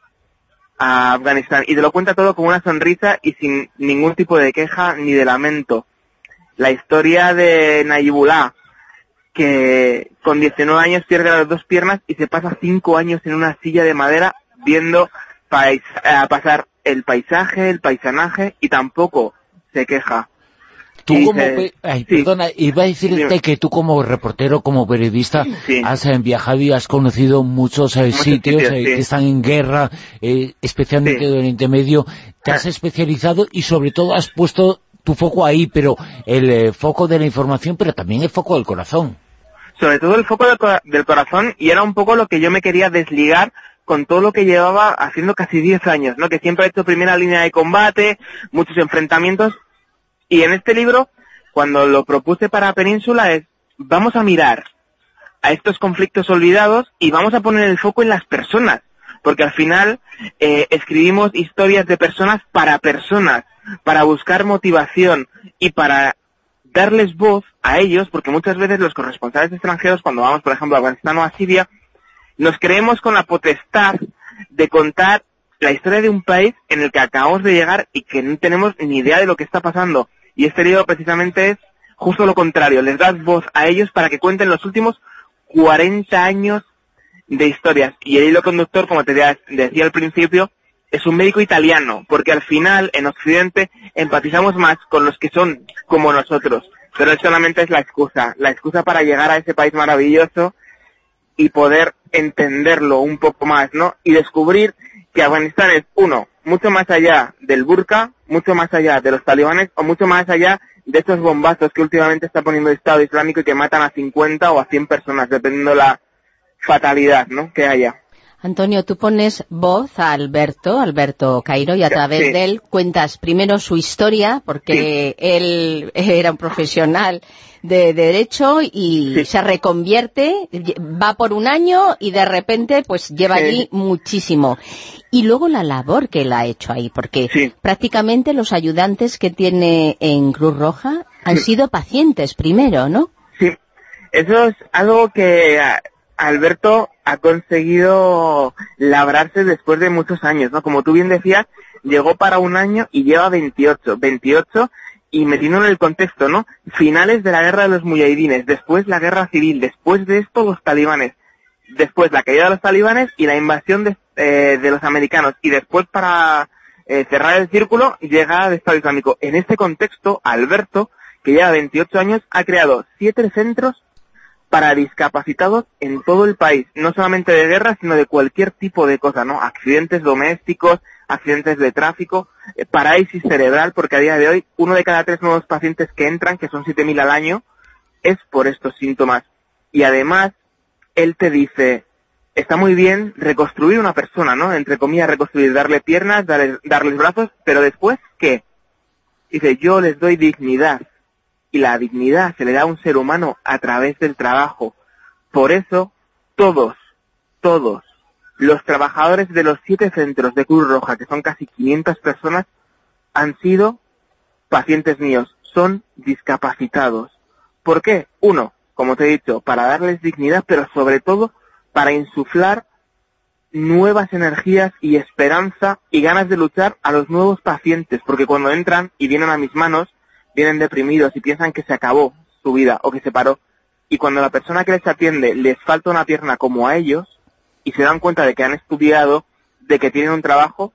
I: a Afganistán. Y te lo cuenta todo con una sonrisa y sin ningún tipo de queja ni de lamento. La historia de Najibullah, que con diecinueve años pierde las dos piernas y se pasa cinco años en una silla de madera viendo pais a pasar el paisaje, el paisanaje, y tampoco se queja.
B: Tú
I: y
B: como...
I: dice,
B: Ay,
I: sí,
B: perdona, iba a decirte
I: dime.
B: que tú como reportero, como periodista,
I: Sí.
B: has eh, viajado y has conocido muchos, eh,
I: Muchos
B: sitios,
I: sitios,
B: eh,
I: sí.
B: que están en guerra, eh, especialmente
I: Sí.
B: en Oriente Medio. Te has
I: Ah.
B: especializado y sobre todo has puesto tu foco ahí, pero el eh, foco de la información, pero también el foco del corazón.
I: Sobre todo el foco del, cora- del corazón, y era un poco lo que yo me quería desligar con todo lo que llevaba haciendo casi diez años, ¿no? Que siempre he hecho primera línea de combate, muchos enfrentamientos, y en este libro, cuando lo propuse para Península, es, vamos a mirar a estos conflictos olvidados y vamos a poner el foco en las personas, porque al final eh, escribimos historias de personas para personas, para buscar motivación y para darles voz a ellos, porque muchas veces los corresponsales extranjeros, cuando vamos, por ejemplo, a Afganistán o a Siria, nos creemos con la potestad de contar la historia de un país en el que acabamos de llegar y que no tenemos ni idea de lo que está pasando. Y este libro precisamente es justo lo contrario, les das voz a ellos para que cuenten los últimos cuarenta años de historias. Y el hilo conductor, como te decía al principio, es un médico italiano, porque al final, en Occidente, empatizamos más con los que son como nosotros, pero él solamente es la excusa, la excusa para llegar a ese país maravilloso y poder entenderlo un poco más, ¿no? Y descubrir que Afganistán es, uno, mucho más allá del burka, mucho más allá de los talibanes, o mucho más allá de estos bombazos que últimamente está poniendo el Estado Islámico y que matan a cincuenta o a cien personas, dependiendo la fatalidad, ¿no?, que haya.
E: Antonio, tú pones voz a Alberto, Alberto Cairo, y a través
I: Sí.
E: de él cuentas primero su historia, porque sí. él era un profesional de Derecho y sí. se reconvierte, va por un año y de repente pues lleva sí. allí muchísimo. Y luego la labor que él ha hecho ahí, porque sí. prácticamente los ayudantes que tiene en Cruz Roja han sí. sido pacientes primero, ¿no?
I: Sí, eso es algo que Alberto ha conseguido labrarse después de muchos años, ¿no? Como tú bien decías, llegó para un año y lleva veintiocho, veintiocho, y metiéndolo en el contexto, ¿no? Finales de la guerra de los mujahidines, después la guerra civil, después de esto los talibanes, después la caída de los talibanes y la invasión de, eh, de los americanos, y después para eh, cerrar el círculo, llegada del Estado Islámico. En este contexto, Alberto, que lleva veintiocho años, ha creado siete centros para discapacitados en todo el país, no solamente de guerra, sino de cualquier tipo de cosa, ¿no? Accidentes domésticos, accidentes de tráfico, eh, parálisis cerebral, porque a día de hoy uno de cada tres nuevos pacientes que entran, que son siete mil al año, es por estos síntomas. Y además, él te dice, está muy bien reconstruir una persona, ¿no? Entre comillas, reconstruir, darle piernas, darle, darles brazos, pero después, ¿qué? Dice, yo les doy dignidad. Y la dignidad se le da a un ser humano a través del trabajo. Por eso, todos, todos, los trabajadores de los siete centros de Cruz Roja, que son casi quinientas personas, han sido pacientes míos, son discapacitados. ¿Por qué? Uno, como te he dicho, para darles dignidad, pero sobre todo para insuflar nuevas energías y esperanza y ganas de luchar a los nuevos pacientes, porque cuando entran y vienen a mis manos, vienen deprimidos y piensan que se acabó su vida o que se paró. Y cuando la persona que les atiende les falta una pierna como a ellos y se dan cuenta de que han estudiado, de que tienen un trabajo,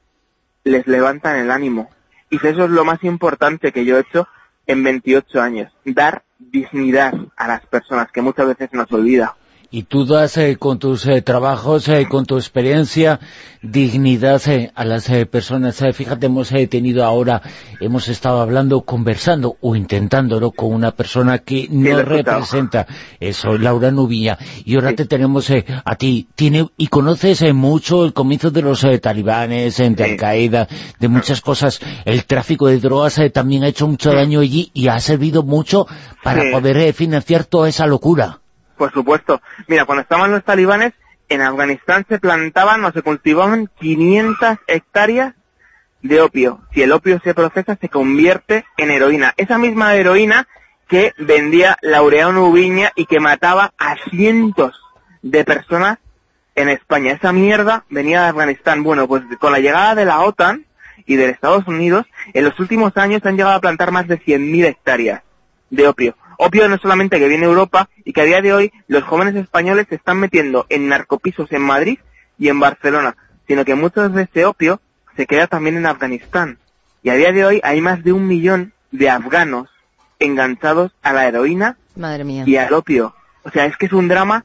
I: les levantan el ánimo. Y eso es lo más importante que yo he hecho en veintiocho años, dar dignidad a las personas, que muchas veces nos olvida.
B: Y tú das eh, con tus eh, trabajos, eh, con tu experiencia, dignidad eh, a las eh, personas. Eh, fíjate, hemos eh, tenido ahora, hemos estado hablando, conversando o intentándolo con una persona que no representa eso, Laura Nubiña. Y ahora sí. te tenemos eh, a ti. Tiene y conoces eh, mucho el comienzo de los eh, talibanes, eh, de sí. Al-Qaeda, de muchas cosas. El tráfico de drogas eh, también ha hecho mucho daño allí y ha servido mucho para sí. poder eh, financiar toda esa locura.
I: Por supuesto. Mira, cuando estaban los talibanes, en Afganistán se plantaban o se cultivaban quinientas hectáreas de opio. Si el opio se procesa, se convierte en heroína. Esa misma heroína que vendía Laureano Ubiña y que mataba a cientos de personas en España. Esa mierda venía de Afganistán. Bueno, pues con la llegada de la OTAN y de Estados Unidos, en los últimos años han llegado a plantar más de cien mil hectáreas de opio. Opio no solamente que viene de Europa y que a día de hoy los jóvenes españoles se están metiendo en narcopisos en Madrid y en Barcelona, sino que muchos de ese opio se queda también en Afganistán. Y a día de hoy hay más de un millón de afganos enganchados a la heroína
E: Madre mía.
I: y al opio. O sea, es que es un drama,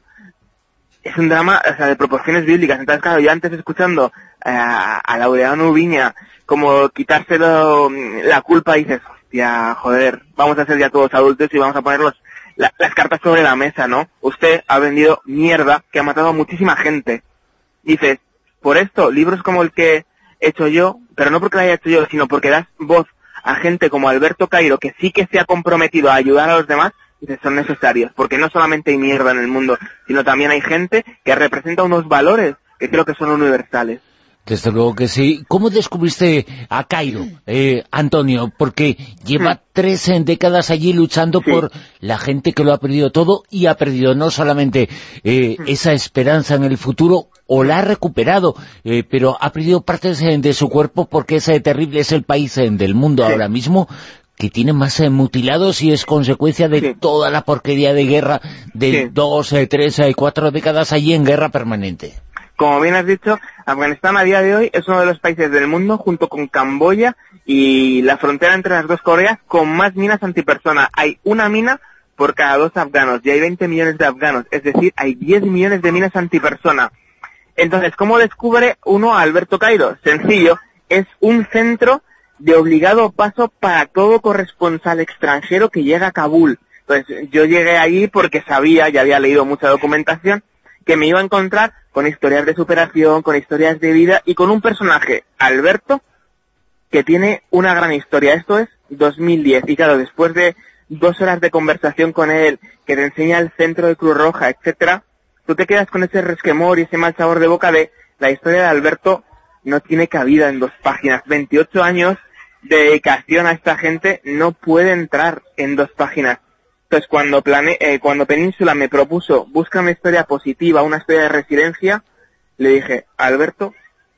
I: es un drama, o sea, de proporciones bíblicas. Entonces, claro, yo antes escuchando a, a Laureano Ubiña como quitárselo la culpa, dices, ya, joder, vamos a ser ya todos adultos y vamos a poner los, la, las cartas sobre la mesa, ¿no? Usted ha vendido mierda que ha matado a muchísima gente. Dices, por esto, libros como el que he hecho yo, pero no porque lo haya hecho yo, sino porque das voz a gente como Alberto Cairo, que sí que se ha comprometido a ayudar a los demás, dices, son necesarios, porque no solamente hay mierda en el mundo, sino también hay gente que representa unos valores que creo que son universales.
B: Desde luego que sí. ¿Cómo descubriste a Cairo, eh, Antonio? Porque lleva tres décadas allí luchando sí. por la gente que lo ha perdido todo y ha perdido no solamente eh, esa esperanza en el futuro, o la ha recuperado, eh, pero ha perdido partes eh, de su cuerpo porque ese terrible es el país eh, del mundo sí. ahora mismo que tiene más eh, mutilados y es consecuencia de sí. toda la porquería de guerra de sí. dos, eh, tres, eh, cuatro décadas allí en guerra permanente.
I: Como bien has dicho, Afganistán a día de hoy es uno de los países del mundo, junto con Camboya y la frontera entre las dos Coreas, con más minas antipersona. Hay una mina por cada dos afganos y hay veinte millones de afganos, es decir, hay diez millones de minas antipersona. Entonces, ¿cómo descubre uno a Alberto Cairo? Sencillo, es un centro de obligado paso para todo corresponsal extranjero que llega a Kabul. Entonces, yo llegué allí porque sabía, ya había leído mucha documentación, que me iba a encontrar con historias de superación, con historias de vida y con un personaje, Alberto, que tiene una gran historia. Esto es dos mil diez y claro, después de dos horas de conversación con él, que te enseña el centro de Cruz Roja, etcétera, tú te quedas con ese resquemor y ese mal sabor de boca de la historia de Alberto no tiene cabida en dos páginas. veintiocho años de dedicación a esta gente no puede entrar en dos páginas. Entonces, cuando plane, eh, cuando Península me propuso busca una historia positiva, una historia de resiliencia, le dije, Alberto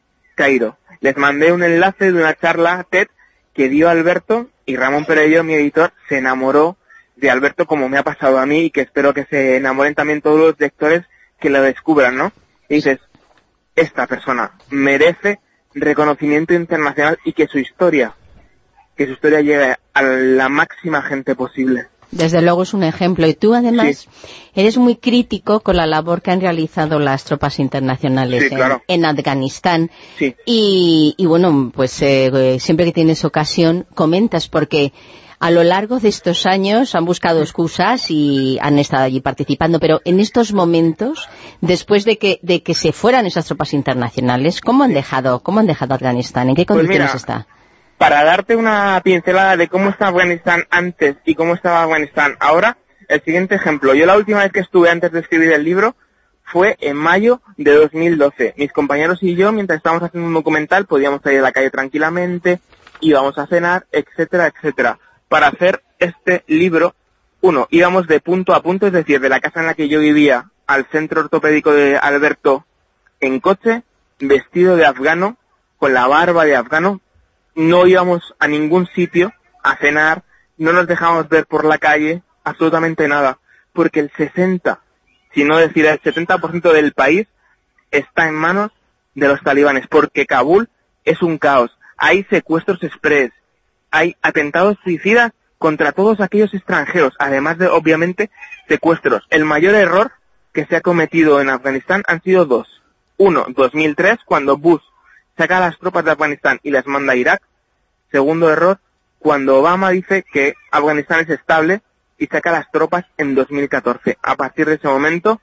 I: Cairo. Les mandé un enlace de una charla TED que dio Alberto y Ramón Perello, mi editor, se enamoró de Alberto como me ha pasado a mí y que espero que se enamoren también todos los lectores que lo descubran, ¿no? Y dices, esta persona merece reconocimiento internacional y que su historia, que su historia llegue a la máxima gente posible.
E: Desde luego es un ejemplo. Y tú, además, sí. eres muy crítico con la labor que han realizado las tropas internacionales sí, en, claro. en Afganistán.
I: Sí.
E: Y, y bueno, pues eh, siempre que tienes ocasión comentas, porque a lo largo de estos años han buscado excusas y han estado allí participando, pero en estos momentos, después de que de que se fueran esas tropas internacionales, ¿cómo han dejado cómo han dejado Afganistán? ¿En qué condiciones
I: pues mira,
E: está?
I: Para darte una pincelada de cómo está Afganistán antes y cómo estaba Afganistán ahora, el siguiente ejemplo. Yo la última vez que estuve antes de escribir el libro fue en mayo de dos mil doce. Mis compañeros y yo, mientras estábamos haciendo un documental, podíamos salir a la calle tranquilamente, íbamos a cenar, etcétera, etcétera. Para hacer este libro, uno, íbamos de punto a punto, es decir, de la casa en la que yo vivía al centro ortopédico de Alberto en coche, vestido de afgano, con la barba de afgano. No íbamos a ningún sitio a cenar, no nos dejábamos ver por la calle, absolutamente nada, porque el sesenta, si no decir el setenta por ciento del país está en manos de los talibanes, porque Kabul es un caos. Hay secuestros express, hay atentados suicidas contra todos aquellos extranjeros, además de, obviamente, secuestros. El mayor error que se ha cometido en Afganistán han sido dos. Uno, dos mil tres, cuando Bush saca a las tropas de Afganistán y las manda a Irak. Segundo error, cuando Obama dice que Afganistán es estable y saca las tropas en dos mil catorce. A partir de ese momento,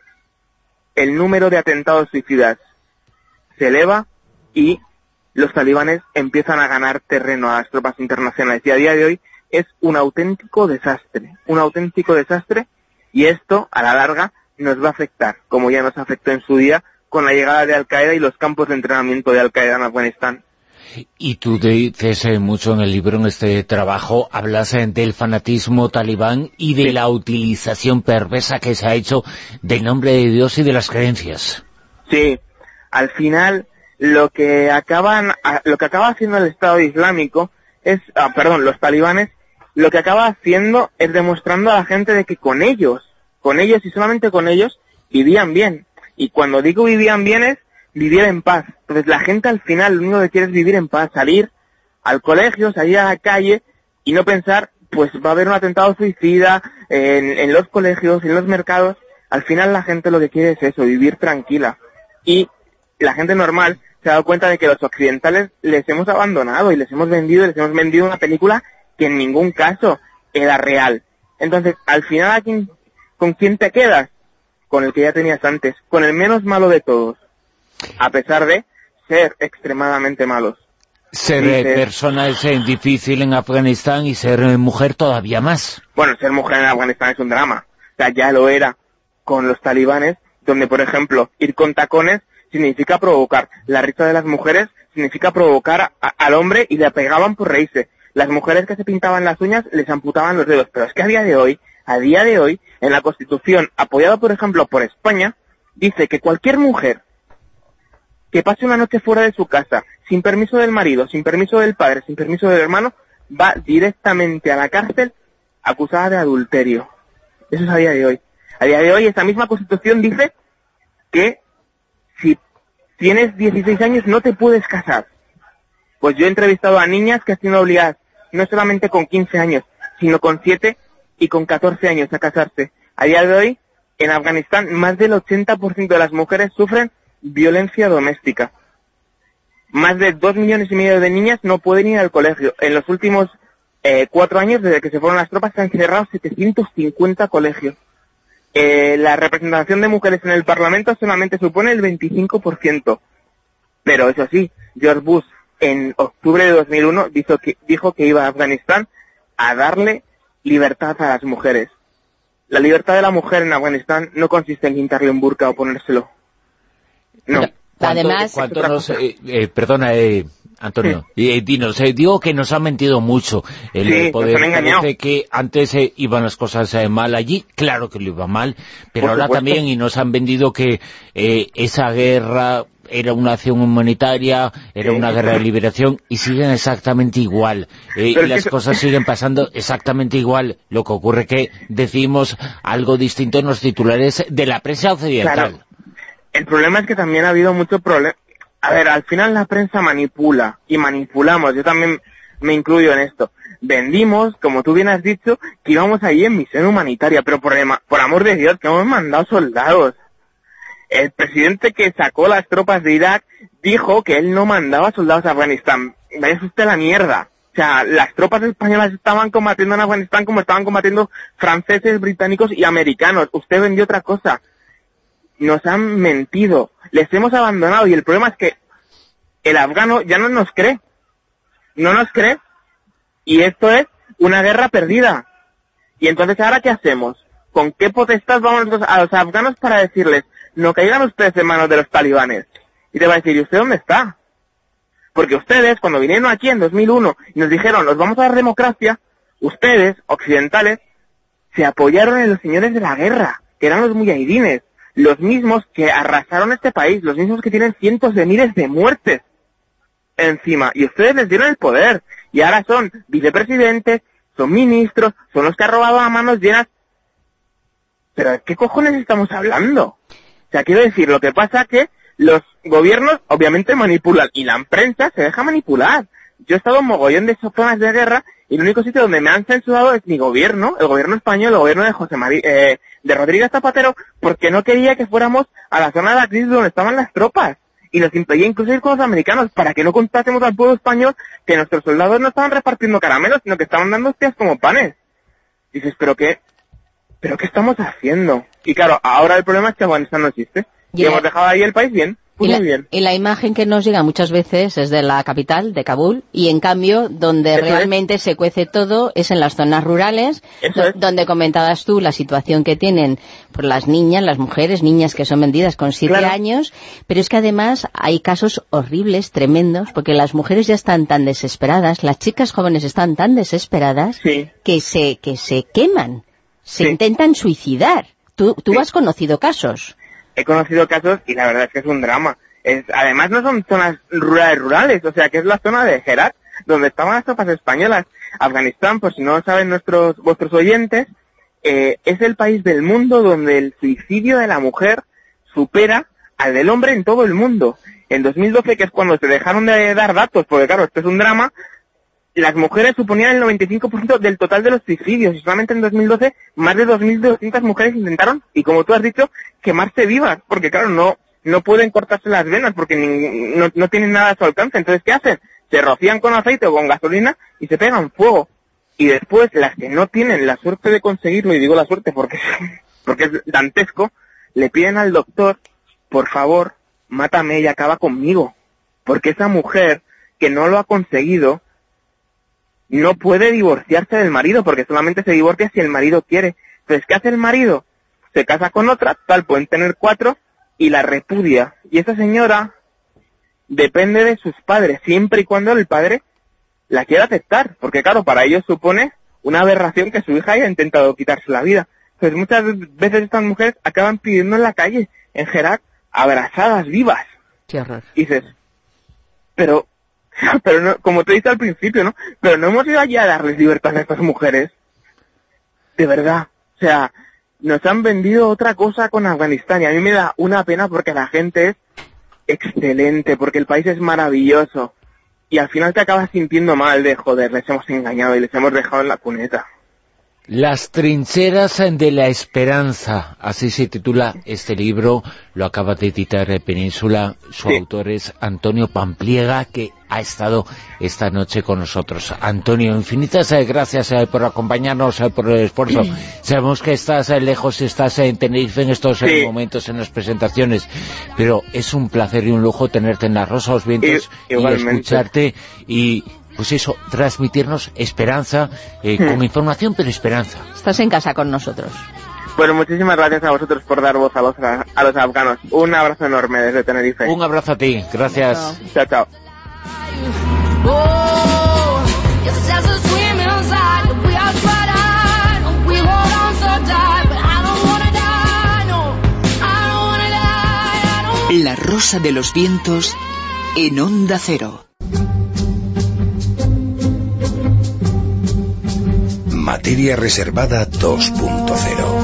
I: el número de atentados suicidas se eleva y los talibanes empiezan a ganar terreno a las tropas internacionales. Y a día de hoy es un auténtico desastre, un auténtico desastre, y esto, a la larga, nos va a afectar, como ya nos afectó en su día, con la llegada de Al-Qaeda y los campos de entrenamiento de Al-Qaeda en Afganistán.
B: Y tú dices eh, mucho en el libro, en este trabajo, hablas eh, del fanatismo talibán y de sí. la utilización perversa que se ha hecho del nombre de Dios y de las creencias.
I: Sí, al final lo que acaban, lo que acaba haciendo el Estado Islámico es, ah, perdón, los talibanes, lo que acaba haciendo es demostrando a la gente de que con ellos, con ellos y solamente con ellos, vivían bien. Y cuando digo vivían bien es vivir en paz. Entonces la gente al final lo único que quiere es vivir en paz, salir al colegio, salir a la calle y no pensar, pues va a haber un atentado suicida en, en los colegios, en los mercados. Al final la gente lo que quiere es eso, vivir tranquila. Y la gente normal se ha dado cuenta de que los occidentales les hemos abandonado y les hemos vendido, les hemos vendido una película que en ningún caso era real. Entonces, al final, ¿a quién, ¿con quién te quedas? Con el que ya tenías antes, con el menos malo de todos, a pesar de ser extremadamente malos.
B: Ser eh, persona es eh, difícil en Afganistán y ser eh, mujer todavía más.
I: Bueno, ser mujer en Afganistán es un drama. O sea, ya lo era con los talibanes, donde, por ejemplo, ir con tacones significa provocar. La risa de las mujeres significa provocar a, a, al hombre y le pegaban por reírse. Las mujeres que se pintaban las uñas les amputaban los dedos. Pero es que a día de hoy, a día de hoy, en la Constitución, apoyada, por ejemplo, por España, dice que cualquier mujer que pase una noche fuera de su casa, sin permiso del marido, sin permiso del padre, sin permiso del hermano, va directamente a la cárcel acusada de adulterio. Eso es a día de hoy. A día de hoy, esa misma Constitución dice que si tienes dieciséis años no te puedes casar. Pues yo he entrevistado a niñas que han sido obligadas, no solamente con quince años, sino con siete y con catorce años a casarse. A día de hoy, en Afganistán, más del ochenta por ciento de las mujeres sufren violencia doméstica. Más de dos millones y medio de niñas no pueden ir al colegio. En los últimos eh, cuatro años, desde que se fueron las tropas, se han cerrado setecientos cincuenta colegios. Eh, la representación de mujeres en el Parlamento solamente supone el veinticinco por ciento. Pero eso sí, George Bush en octubre de dos mil uno dijo que, dijo que iba a Afganistán a darle libertad a las mujeres. La libertad de la mujer en Afganistán no consiste en quitarle un burka o ponérselo. No.
E: Además,
B: ¿cuánto nos, eh, eh, perdona, eh, Antonio, sí. eh, dinos, eh, digo que nos han mentido mucho. El
I: sí,
B: poder
I: nos han engañado.
B: Parece que antes eh, iban las cosas eh, mal allí, claro que lo iba mal, pero
I: Por
B: ahora
I: supuesto.
B: también, y nos han vendido que eh, esa guerra era una acción humanitaria, era
I: sí.
B: una guerra de liberación, y siguen exactamente igual. Eh, y las que... cosas siguen pasando exactamente igual. Lo que ocurre que decimos algo distinto en los titulares de la prensa occidental.
I: Claro. El problema es que también ha habido mucho problema. A ver, al final la prensa manipula, y manipulamos, yo también me incluyo en esto. Vendimos, como tú bien has dicho, que íbamos allí en misión humanitaria, pero por, por amor de Dios, que hemos mandado soldados. El presidente que sacó las tropas de Irak dijo que él no mandaba soldados a Afganistán. Vaya usted la mierda. O sea, las tropas españolas estaban combatiendo en Afganistán como estaban combatiendo franceses, británicos y americanos. Usted vendió otra cosa. Nos han mentido, les hemos abandonado, y el problema es que el afgano ya no nos cree, no nos cree, y esto es una guerra perdida. Y entonces, ¿ahora qué hacemos? ¿Con qué potestad vamos a los afganos para decirles, no caigan ustedes en manos de los talibanes? Y te va a decir, ¿y usted dónde está? Porque ustedes, cuando vinieron aquí en dos mil uno y nos dijeron, nos vamos a dar democracia, ustedes, occidentales, se apoyaron en los señores de la guerra, que eran los mujahidines, los mismos que arrasaron este país, los mismos que tienen cientos de miles de muertes encima, y ustedes les dieron el poder, y ahora son vicepresidentes, son ministros, son los que han robado a manos llenas. ¿Pero de qué cojones estamos hablando? O sea, quiero decir, lo que pasa es que los gobiernos obviamente manipulan, y la prensa se deja manipular. Yo he estado en mogollón de zonas de guerra, y el único sitio donde me han censurado es mi gobierno, el gobierno español, el gobierno de José María, eh, de Rodríguez Zapatero, porque no quería que fuéramos a la zona de la crisis donde estaban las tropas, y nos impedía incluso ir con los americanos, para que no contásemos al pueblo español que nuestros soldados no estaban repartiendo caramelos, sino que estaban dando hostias como panes. Y dices, ¿pero qué? ¿Pero qué estamos haciendo? Y claro, ahora el problema es que Afganistán no existe, y, y hemos dejado ahí el país bien.
E: Y la,
I: muy bien.
E: y la imagen que nos llega muchas veces es de la capital, de Kabul, y en cambio, donde Eso realmente es. se cuece todo es en las zonas rurales, do, es. donde comentabas tú la situación que tienen por las niñas, las mujeres, niñas que son vendidas con siete claro. años, pero es que además hay casos horribles, tremendos, porque las mujeres ya están tan desesperadas, las chicas jóvenes están tan desesperadas,
I: sí.
E: que se que se queman, se
I: sí.
E: intentan suicidar. ¿Tú, tú
I: sí.
E: has conocido casos?
I: He conocido casos y la verdad es que es un drama. Es, además no son zonas rurales rurales, o sea que es la zona de Herat, donde estaban las tropas españolas. Afganistán, por si no lo saben nuestros vuestros oyentes, eh, es el país del mundo donde el suicidio de la mujer supera al del hombre en todo el mundo. En dos mil doce, que es cuando se dejaron de dar datos, porque claro, esto es un drama, las mujeres suponían el noventa y cinco por ciento del total de los suicidios, y solamente en dos mil doce más de dos mil doscientas mujeres intentaron, y como tú has dicho, quemarse vivas, porque claro, no no pueden cortarse las venas, porque ni, no, no tienen nada a su alcance. Entonces, ¿qué hacen? Se rocían con aceite o con gasolina y se pegan fuego. Y después, las que no tienen la suerte de conseguirlo, y digo la suerte porque, porque es dantesco, le piden al doctor, por favor, mátame y acaba conmigo. Porque esa mujer que no lo ha conseguido no puede divorciarse del marido, porque solamente se divorcia si el marido quiere. Entonces, ¿qué hace el marido? Se casa con otra, tal, pueden tener cuatro, y la repudia. Y esa señora depende de sus padres, siempre y cuando el padre la quiera aceptar, porque claro, para ellos supone una aberración que su hija haya intentado quitarse la vida. Entonces muchas veces estas mujeres acaban pidiendo en la calle, en Herat, abrazadas, vivas.
E: Qué horror.
I: Y dices, pero, pero no, como te dije al principio, ¿no? Pero no hemos ido allí a darles libertad a estas mujeres. De verdad. O sea, nos han vendido otra cosa con Afganistán, y a mí me da una pena porque la gente es excelente, porque el país es maravilloso, y al final te acabas sintiendo mal de, joder, les hemos engañado y les hemos dejado en la cuneta.
B: Las trincheras de la esperanza, así se titula este libro, lo acaba de editar Península, su sí. autor es Antonio Pampliega, que ha estado esta noche con nosotros. Antonio, infinitas gracias eh, por acompañarnos, eh, por el esfuerzo. Sabemos que estás eh, lejos, estás en Tenerife en estos sí. eh, momentos, en las presentaciones, pero es un placer y un lujo tenerte en La Rosa de los Vientos y, y escucharte y... pues eso, transmitirnos esperanza, eh, hmm. con información, pero esperanza.
E: Estás en casa con nosotros.
I: Bueno, muchísimas gracias a vosotros por dar voz a los, a los afganos. Un abrazo enorme desde Tenerife.
B: Un abrazo a ti, gracias.
I: Chao, chao.
H: La Rosa de los Vientos en Onda Cero.
J: Materia reservada dos punto cero.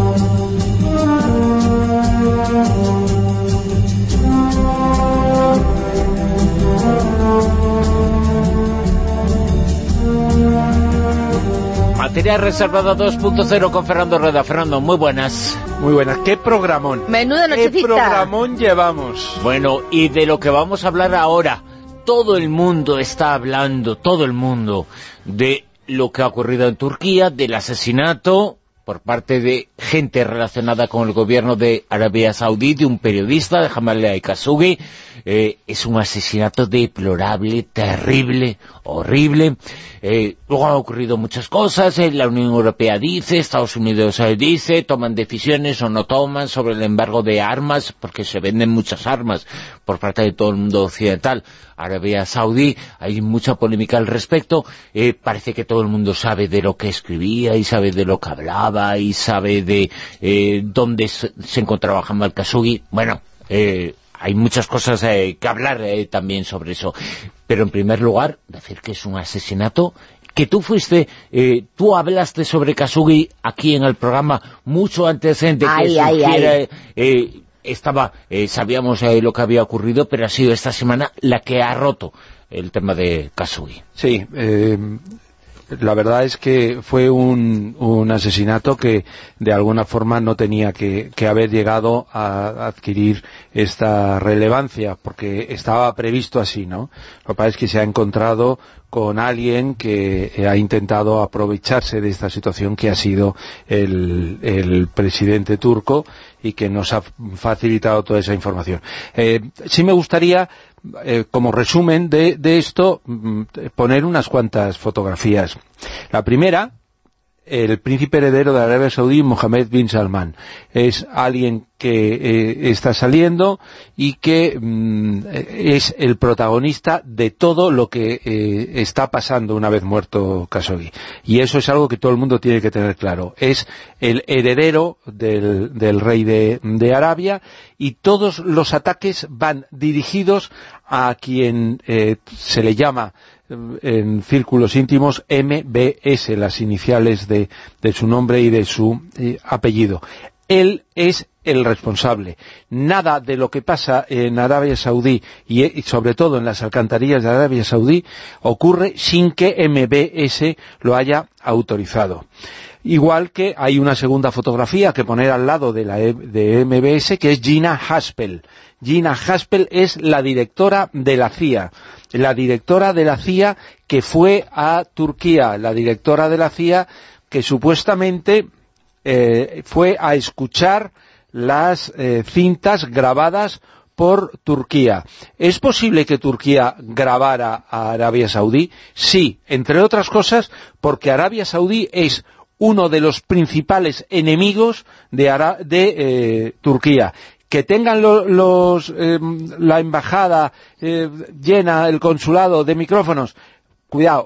B: Materia reservada dos punto cero con Fernando Rueda. Fernando, muy buenas.
D: Muy buenas. ¿Qué programón?
E: Menuda nochecita.
D: ¿Qué programón llevamos?
B: Bueno, y de lo que vamos a hablar ahora, todo el mundo está hablando, todo el mundo, de lo que ha ocurrido en Turquía, del asesinato por parte de gente relacionada con el gobierno de Arabia Saudí, de un periodista, de Jamal Khashoggi. Eh, es un asesinato deplorable, terrible, horrible. Eh, luego han ocurrido muchas cosas, eh, la Unión Europea dice, Estados Unidos eh, dice, toman decisiones o no toman sobre el embargo de armas, porque se venden muchas armas por parte de todo el mundo occidental. Arabia Saudí, hay mucha polémica al respecto, eh, parece que todo el mundo sabe de lo que escribía y sabe de lo que hablaba y sabe de eh, dónde se, se encontraba Jamal Khashoggi. Bueno, eh, hay muchas cosas eh, que hablar eh, también sobre eso. Pero en primer lugar, decir que es un asesinato, que tú fuiste, eh, tú hablaste sobre Khashoggi aquí en el programa mucho antes eh, de que
E: ay,
B: surgiera...
E: ay, ay.
B: Eh, estaba, eh, sabíamos eh, lo que había ocurrido, pero ha sido esta semana la que ha roto el tema de Khashoggi.
D: Sí, eh, la verdad es que fue un, un asesinato que de alguna forma no tenía que, que haber llegado a adquirir esta relevancia, porque estaba previsto así, ¿no? Lo que pasa es que se ha encontrado con alguien que ha intentado aprovecharse de esta situación, que ha sido el, el presidente turco, y que nos ha facilitado toda esa información. Eh, sí me gustaría, eh, como resumen de, de esto, poner unas cuantas fotografías. La primera, el príncipe heredero de Arabia Saudí, Mohammed bin Salman. Es alguien que eh, está saliendo y que mm, es el protagonista de todo lo que eh, está pasando una vez muerto Khashoggi. Y eso es algo que todo el mundo tiene que tener claro. Es el heredero del, del rey de, de Arabia, y todos los ataques van dirigidos a quien eh, se le llama en círculos íntimos M B S, las iniciales de, de su nombre y de su eh, apellido. Él es el responsable. Nada de lo que pasa en Arabia Saudí y, y sobre todo en las alcantarillas de Arabia Saudí ocurre sin que M B S lo haya autorizado. Igual que hay una segunda fotografía que poner al lado de la de M B S, que es Gina Haspel. Gina Haspel es la directora de la C I A. La directora de la C I A que fue a Turquía, la directora de la C I A que supuestamente eh, fue a escuchar las eh, cintas grabadas por Turquía. ¿Es posible que Turquía grabara a Arabia Saudí? Sí, entre otras cosas porque Arabia Saudí es uno de los principales enemigos de, Ara de eh, Turquía. Que tengan lo, los eh, la embajada eh, llena, el consulado de micrófonos, cuidado,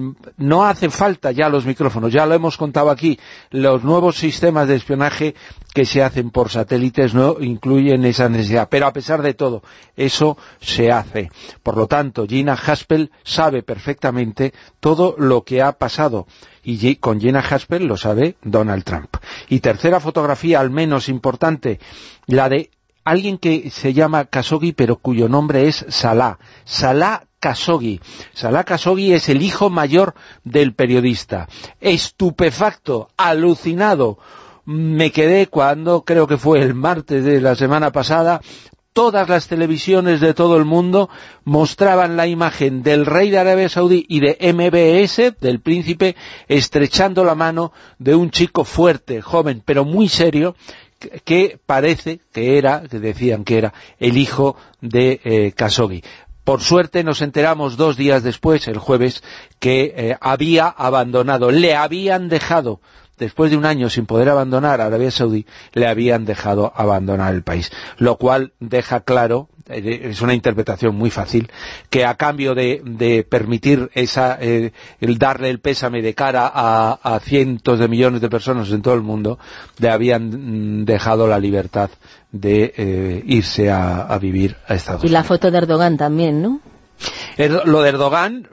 D: no hace falta ya los micrófonos, ya lo hemos contado aquí, los nuevos sistemas de espionaje que se hacen por satélites no incluyen esa necesidad, pero a pesar de todo, eso se hace. Por lo tanto, Gina Haspel sabe perfectamente todo lo que ha pasado, y con Gina Haspel lo sabe Donald Trump. Y tercera fotografía, al menos importante, la de alguien que se llama Khashoggi, pero cuyo nombre es Salah. Salah Khashoggi. Salah Khashoggi es el hijo mayor del periodista. Estupefacto, alucinado, me quedé cuando, creo que fue el martes de la semana pasada, todas las televisiones de todo el mundo mostraban la imagen del rey de Arabia Saudí y de M B S, del príncipe, estrechando la mano de un chico fuerte, joven, pero muy serio, que parece que era, que decían que era, el hijo de eh, Khashoggi. Por suerte nos enteramos dos días después, el jueves, que eh, había abandonado, le habían dejado, después de un año sin poder abandonar a Arabia Saudí, le habían dejado abandonar el país. Lo cual deja claro, eh, es una interpretación muy fácil, que a cambio de, de permitir esa, eh, el darle el pésame de cara a, a cientos de millones de personas en todo el mundo, le habían mm, dejado la libertad de eh, irse a, a vivir a Estados Unidos.
E: Y la foto de Erdogan también, ¿no?
D: Er, lo de Erdogan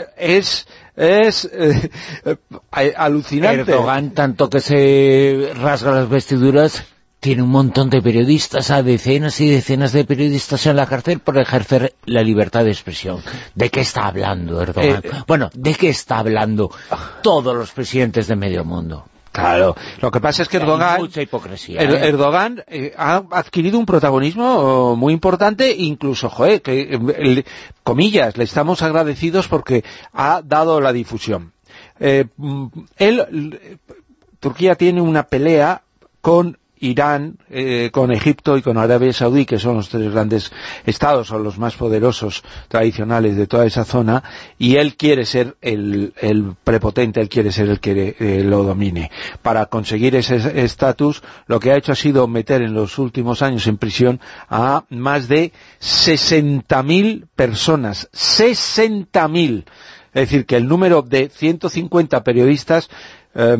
D: es es eh, eh, alucinante.
B: Erdogan, tanto que se rasga las vestiduras, tiene un montón de periodistas, a decenas y decenas de periodistas en la cárcel por ejercer la libertad de expresión. ¿De qué está hablando Erdogan? Eh, bueno, ¿de qué está hablando todos los presidentes de medio mundo?
D: Claro, lo que pasa es que Erdogan,
B: hay mucha hipocresía,
D: er,
B: ¿eh?
D: Erdogan eh, ha adquirido un protagonismo muy importante, incluso, joder, que, el, comillas, le estamos agradecidos porque ha dado la difusión. Eh, él, Turquía tiene una pelea con Irán, eh, con Egipto y con Arabia Saudí, que son los tres grandes estados o los más poderosos tradicionales de toda esa zona, y él quiere ser el, el prepotente, él quiere ser el que eh, lo domine. Para conseguir ese estatus, lo que ha hecho ha sido meter en los últimos años en prisión a más de sesenta mil personas. sesenta mil. Es decir, que el número de ciento cincuenta periodistas Eh,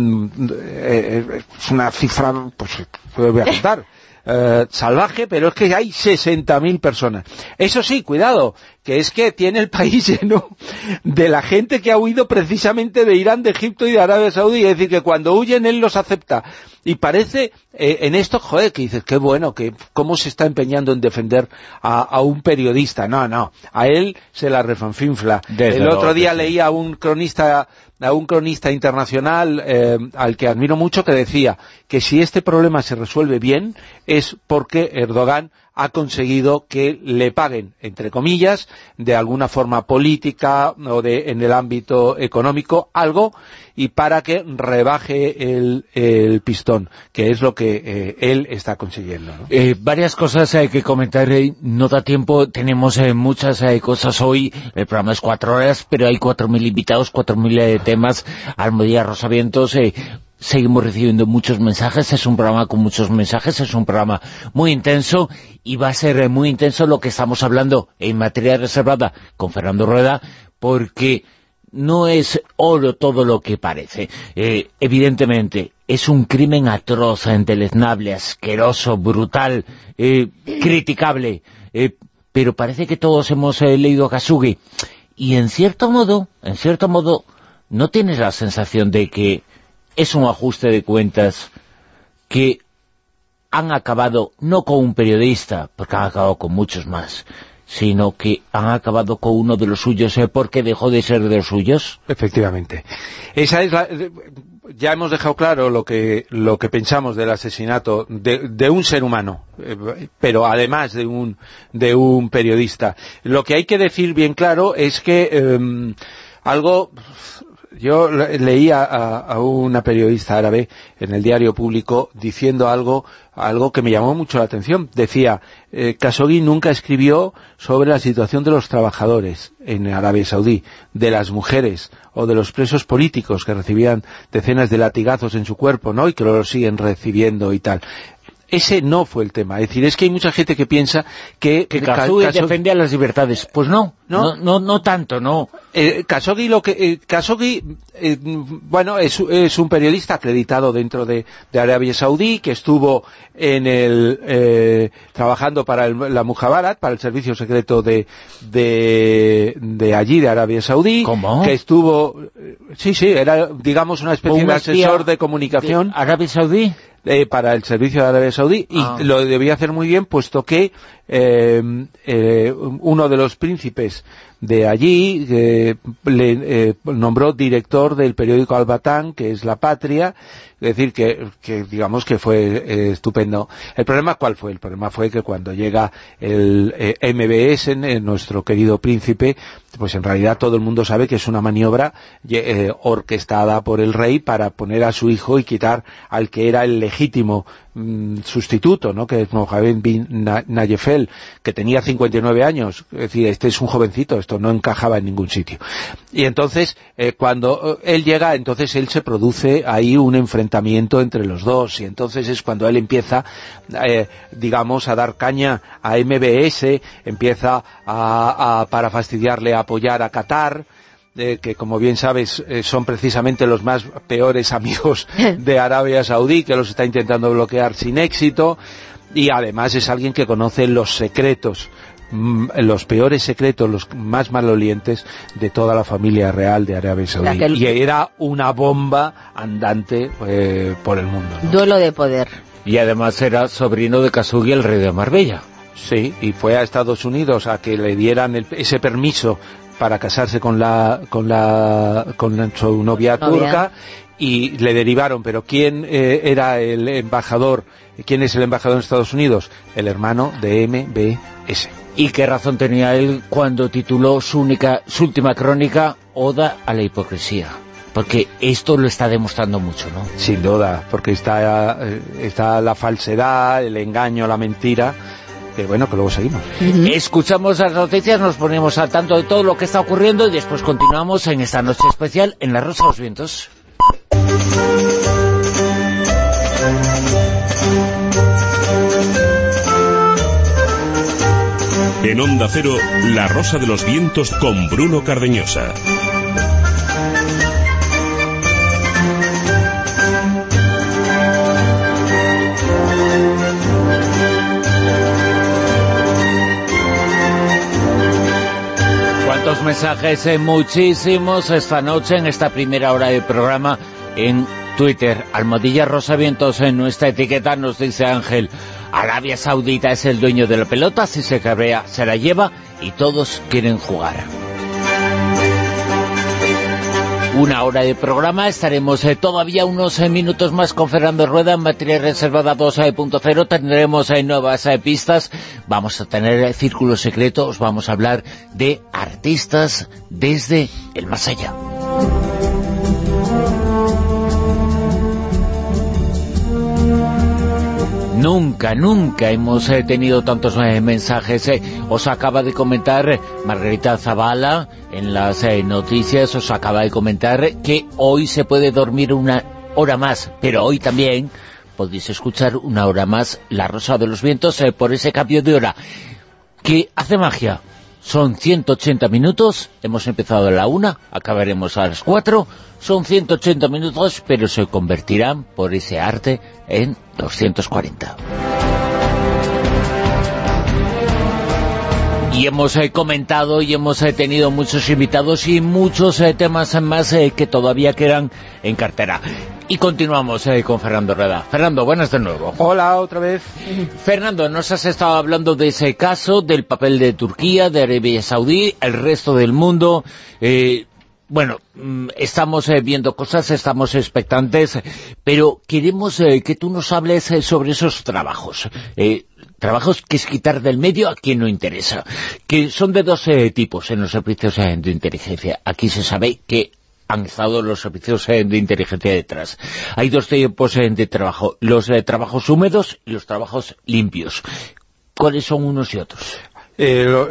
D: eh, es una cifra, pues voy a contar, eh, salvaje, pero es que hay sesenta mil personas. Eso sí, cuidado, que es que tiene el país lleno de la gente que ha huido precisamente de Irán, de Egipto y de Arabia Saudí, es decir, que cuando huyen él los acepta, y parece eh, en esto, joder, que dices, qué bueno, que cómo se está empeñando en defender a, a un periodista. No, no, a él se la refanfinfla. Desde el otro día leía a un cronista a un cronista internacional eh, al que admiro mucho, que decía que si este problema se resuelve bien es porque Erdogan ha conseguido que le paguen, entre comillas, de alguna forma política o de en el ámbito económico, algo, y para que rebaje el, el pistón, que es lo que eh, él está consiguiendo, ¿no?
B: Eh, varias cosas hay que comentar, eh, no da tiempo, tenemos eh, muchas eh, cosas hoy, el programa es cuatro horas, pero hay cuatro mil invitados, cuatro mil eh, temas, Almodía Rosavientos, eh, seguimos recibiendo muchos mensajes, es un programa con muchos mensajes, es un programa muy intenso, y va a ser eh, muy intenso lo que estamos hablando en materia reservada con Fernando Rueda, porque no es oro todo lo que parece. Eh, evidentemente, es un crimen atroz, deleznable, asqueroso, brutal, eh, criticable, eh, pero parece que todos hemos eh, leído Khashoggi, y en cierto modo, en cierto modo, ¿no tienes la sensación de que es un ajuste de cuentas que han acabado no con un periodista, porque han acabado con muchos más, sino que han acabado con uno de los suyos, ¿eh? porque dejó de ser de los suyos?
D: Efectivamente. Esa es la... Ya hemos dejado claro lo que lo que pensamos del asesinato de, de un ser humano, eh, pero además de un de un periodista. Lo que hay que decir bien claro es que eh, algo... Yo leía a, a una periodista árabe en el diario Público diciendo algo algo que me llamó mucho la atención. Decía, eh, Khashoggi nunca escribió sobre la situación de los trabajadores en Arabia Saudí, de las mujeres o de los presos políticos que recibían decenas de latigazos en su cuerpo, ¿no?, y que lo siguen recibiendo y tal. Ese no fue el tema. Es decir, es que hay mucha gente que piensa que...
B: Que Khashoggi Khashoggi defendía las libertades. Pues no, no, no, no, no tanto, no.
D: Eh, Khashoggi, lo que, eh, Khashoggi eh, bueno, es, es un periodista acreditado dentro de, de Arabia Saudí, que estuvo en el eh, trabajando para el, la Mukhabarat, para el servicio secreto de, de, de allí, de Arabia Saudí.
B: ¿Cómo?
D: Que estuvo... Sí, sí, era, digamos, una especie de asesor de comunicación.
B: ¿De Arabia Saudí?
D: Eh, para el servicio de Arabia Saudí, y ah. lo debía hacer muy bien, puesto que eh, eh, uno de los príncipes de allí eh, le eh, nombró director del periódico Al-Batán, que es La Patria, es decir, que, que digamos que fue eh, estupendo. ¿El problema cuál fue? El problema fue que cuando llega el eh, M B S, eh, nuestro querido príncipe, pues en realidad todo el mundo sabe que es una maniobra eh, orquestada por el rey para poner a su hijo y quitar al que era el legítimo mm, sustituto, ¿no?, que es Mohammed bin Nayef, que tenía cincuenta y nueve años. Es decir, este es un jovencito, esto no encajaba en ningún sitio. Y entonces, eh, cuando él llega, entonces él se produce ahí un enfrentamiento entre los dos, y entonces es cuando él empieza, eh, digamos, a dar caña a M B S, empieza a, a para fastidiarle a apoyar a Qatar, eh, que como bien sabes eh, son precisamente los más peores amigos de Arabia Saudí, que los está intentando bloquear sin éxito, y además es alguien que conoce los secretos, los peores secretos, los más malolientes de toda la familia real de Arabia Saudí, el... y era una bomba andante eh, por el mundo, ¿no?
E: Duelo de poder.
B: Y además era sobrino de Khashoggi, el rey de Marbella.
D: Sí, y fue a Estados Unidos a que le dieran el, ese permiso para casarse con la con la con su novia, novia. turca, y le derivaron. Pero ¿quién eh, era el embajador? ¿Quién es el embajador en Estados Unidos? El hermano de M B S.
B: ¿Y qué razón tenía él cuando tituló su única, su última crónica, Oda a la hipocresía? Porque esto lo está demostrando mucho, ¿no?
D: Sin duda, porque está, está la falsedad, el engaño, la mentira, que bueno, que luego seguimos.
B: Uh-huh. Escuchamos las noticias, nos ponemos al tanto de todo lo que está ocurriendo y después continuamos en esta noche especial en La Rosa de los Vientos.
A: En Onda Cero, La Rosa de los Vientos con Bruno Cardeñosa.
B: ¿Cuántos mensajes? Eh, muchísimos esta noche en esta primera hora de programa en Twitter. Almohadilla Rosavientos en nuestra etiqueta nos dice Ángel: Arabia Saudita es el dueño de la pelota, si se cabrea se la lleva y todos quieren jugar. Una hora de programa, estaremos eh, todavía unos eh, minutos más con Fernando Rueda en Materia Reservada dos punto cero, tendremos eh, nuevas eh, pistas, vamos a tener eh, Círculo Secreto, os vamos a hablar de artistas desde el más allá. Nunca, nunca hemos eh, tenido tantos eh, mensajes. Eh. Os acaba de comentar eh, Margarita Zavala en las eh, noticias, os acaba de comentar que hoy se puede dormir una hora más, pero hoy también podéis escuchar una hora más La Rosa de los Vientos eh, por ese cambio de hora, que hace magia. Son ciento ochenta minutos, hemos empezado a la una, acabaremos a las cuatro, son ciento ochenta minutos, pero se convertirán, por ese arte, en doscientos cuarenta. Y hemos eh, comentado y hemos eh, tenido muchos invitados y muchos eh, temas más eh, que todavía quedan en cartera. Y continuamos eh, con Fernando Rueda. Fernando, buenas de nuevo.
D: Hola, otra vez.
B: Fernando, nos has estado hablando de ese caso, del papel de Turquía, de Arabia Saudí, el resto del mundo. Eh, bueno, estamos eh, viendo cosas, estamos expectantes, pero queremos eh, que tú nos hables eh, sobre esos trabajos. Eh, trabajos que es quitar del medio a quien no interesa, que son de dos eh, tipos en los servicios eh, de inteligencia. Aquí se sabe que han estado los servicios eh, de inteligencia detrás. Hay dos tipos eh, de trabajo, los eh, trabajos húmedos y los trabajos limpios. ¿Cuáles son unos y otros?
D: Eh, lo,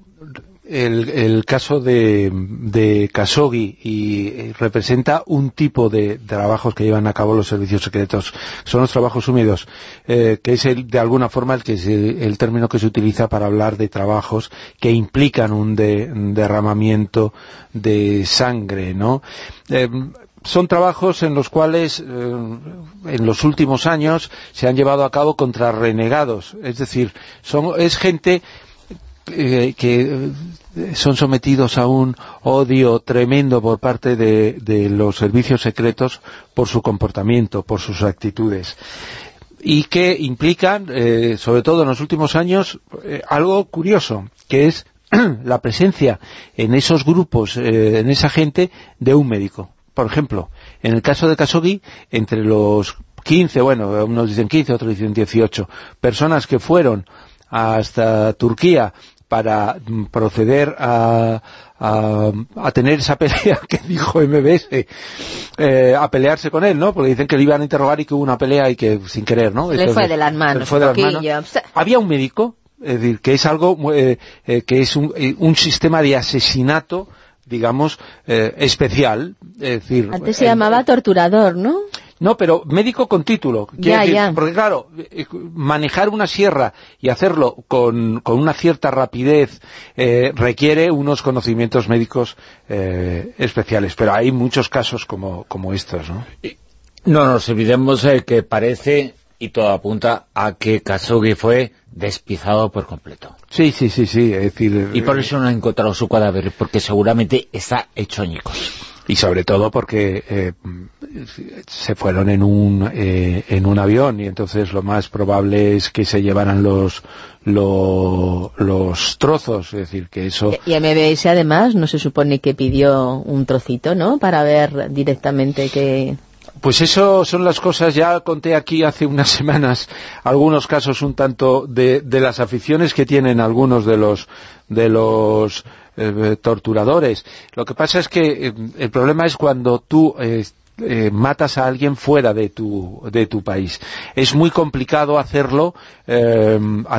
D: el, el caso de, de Khashoggi y eh, representa un tipo de, de trabajos que llevan a cabo los servicios secretos. Son los trabajos húmedos, eh, que es el, de alguna forma el, que es el, el término que se utiliza para hablar de trabajos que implican un, de, un derramamiento de sangre, ¿no? Eh, son trabajos en los cuales eh, en los últimos años se han llevado a cabo contra renegados, es decir, son, es gente eh, que son sometidos a un odio tremendo por parte de, de los servicios secretos por su comportamiento, por sus actitudes, y que implican, eh, sobre todo en los últimos años, eh, algo curioso, que es la presencia en esos grupos, eh, en esa gente, de un médico. Por ejemplo, en el caso de Khashoggi, entre los quince, bueno, unos dicen quince, otros dicen dieciocho, personas que fueron hasta Turquía para proceder a, a, a tener esa pelea que dijo M B S, eh, a pelearse con él, ¿no? Porque dicen que le iban a interrogar y que hubo una pelea y que sin querer, ¿no?
E: Le Entonces, fue de las manos,
D: fue de las manos. Había un médico, es decir, que es algo, eh, eh, que es un, eh, un sistema de asesinato, digamos, eh, especial, es decir...
E: Antes se eh, llamaba torturador, ¿no?
D: No, pero médico con título.
E: Ya,
D: decir,
E: ya.
D: Porque claro, manejar una sierra y hacerlo con, con una cierta rapidez eh, requiere unos conocimientos médicos eh, especiales, pero hay muchos casos como, como estos, ¿no?
B: No nos olvidemos eh, que parece, y todo apunta a que Khashoggi fue despizado por completo.
D: Sí, sí, sí, sí, es decir...
B: Y por eso no han encontrado su cadáver, porque seguramente está hecho añicos.
D: Y sobre todo porque eh, se fueron en un eh, en un avión y entonces lo más probable es que se llevaran los lo, los trozos, es decir, que eso...
E: Y M B S además no se supone que pidió un trocito, ¿no?, para ver directamente que...
D: Pues eso son las cosas, ya conté aquí hace unas semanas algunos casos un tanto de, de las aficiones que tienen algunos de los de los eh, torturadores. Lo que pasa es que eh, el problema es cuando tú eh, eh, matas a alguien fuera de tu de tu país. Es muy complicado hacerlo eh,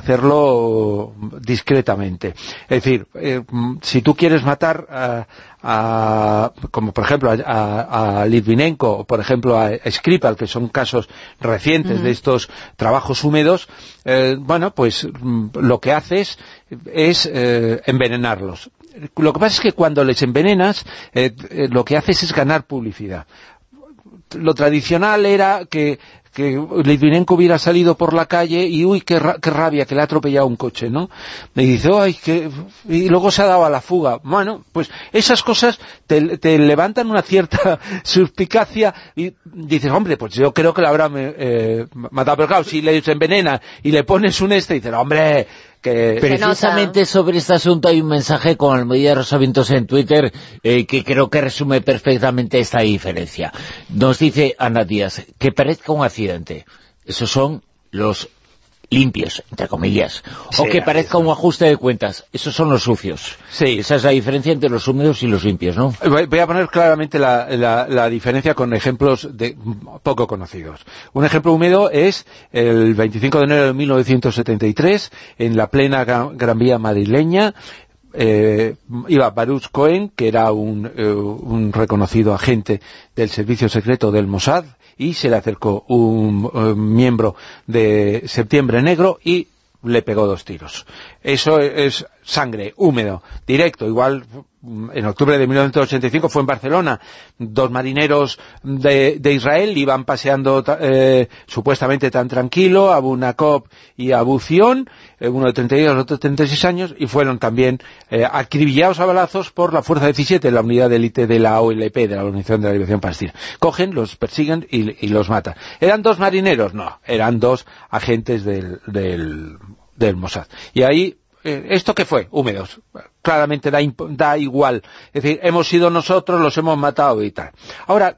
D: hacerlo discretamente. Es decir, eh, si tú quieres matar a A, como por ejemplo a, a, a Litvinenko o por ejemplo a Skripal, que son casos recientes uh-huh. de estos trabajos húmedos, eh, bueno, pues lo que haces es eh, envenenarlos. Lo que pasa es que cuando les envenenas, eh, eh, lo que haces es ganar publicidad. Lo tradicional era que que Litvinenko hubiera salido por la calle y uy, qué, ra qué rabia, que le ha atropellado un coche, ¿no? Me dice, ay, que... y luego se ha dado a la fuga. Bueno, pues esas cosas te, te levantan una cierta suspicacia y dices, hombre, pues yo creo que la habrá eh, matado, pero claro, si le envenena y le pones un este, y dices, hombre... Que
B: precisamente sobre este asunto hay un mensaje con Almohadilla Rosavientos en Twitter eh, que creo que resume perfectamente esta diferencia. Nos dice Ana Díaz, que parezca un accidente. Esos son los limpios, entre comillas. Sí, o que parezca un ajuste de cuentas. Esos son los sucios.
D: Sí.
B: Esa es la diferencia entre los húmedos y los limpios, ¿no?
D: Voy a poner claramente la, la, la diferencia con ejemplos de poco conocidos. Un ejemplo húmedo es el veinticinco de enero de mil novecientos setenta y tres, en la plena Gran Vía madrileña, eh, iba Baruch Cohen, que era un, eh, un reconocido agente del servicio secreto del Mossad, y se le acercó un, un miembro de Septiembre Negro y le pegó dos tiros. Eso es sangre, húmedo, directo. Igual en octubre de mil novecientos ochenta y cinco fue en Barcelona. Dos marineros de, de Israel iban paseando eh, supuestamente tan tranquilo, Abu Naqob y Abu Zion, eh, uno de treinta y dos, otro de treinta y seis años, y fueron también eh, acribillados a balazos por la Fuerza diecisiete, la unidad de élite de la O L P, de la Organización de la Liberación Palestina. Cogen, los persiguen y, y los matan. ¿Eran dos marineros? No, eran dos agentes del, del, del Mossad. Y ahí, eh, ¿esto qué fue? Húmedos. Claramente da, da igual. Es decir, hemos sido nosotros, los hemos matado y tal. Ahora,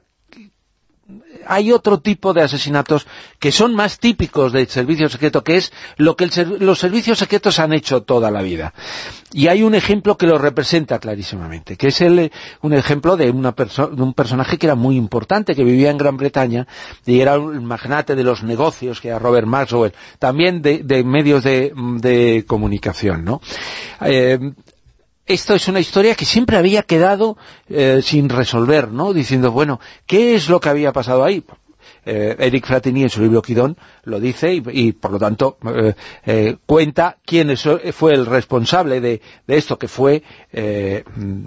D: hay otro tipo de asesinatos que son más típicos del servicio secreto, que es lo que el ser, los servicios secretos han hecho toda la vida. Y hay un ejemplo que lo representa clarísimamente, que es el, un ejemplo de, una perso de un personaje que era muy importante, que vivía en Gran Bretaña, y era un magnate de los negocios, que era Robert Maxwell, también de, de medios de, de comunicación, ¿no? Eh, Esto es una historia que siempre había quedado eh, sin resolver, ¿no? Diciendo, bueno, ¿qué es lo que había pasado ahí? Eh, Eric Fratini en su libro Kidón lo dice y, y por lo tanto eh, eh, cuenta quién es, fue el responsable de, de esto, que fue eh,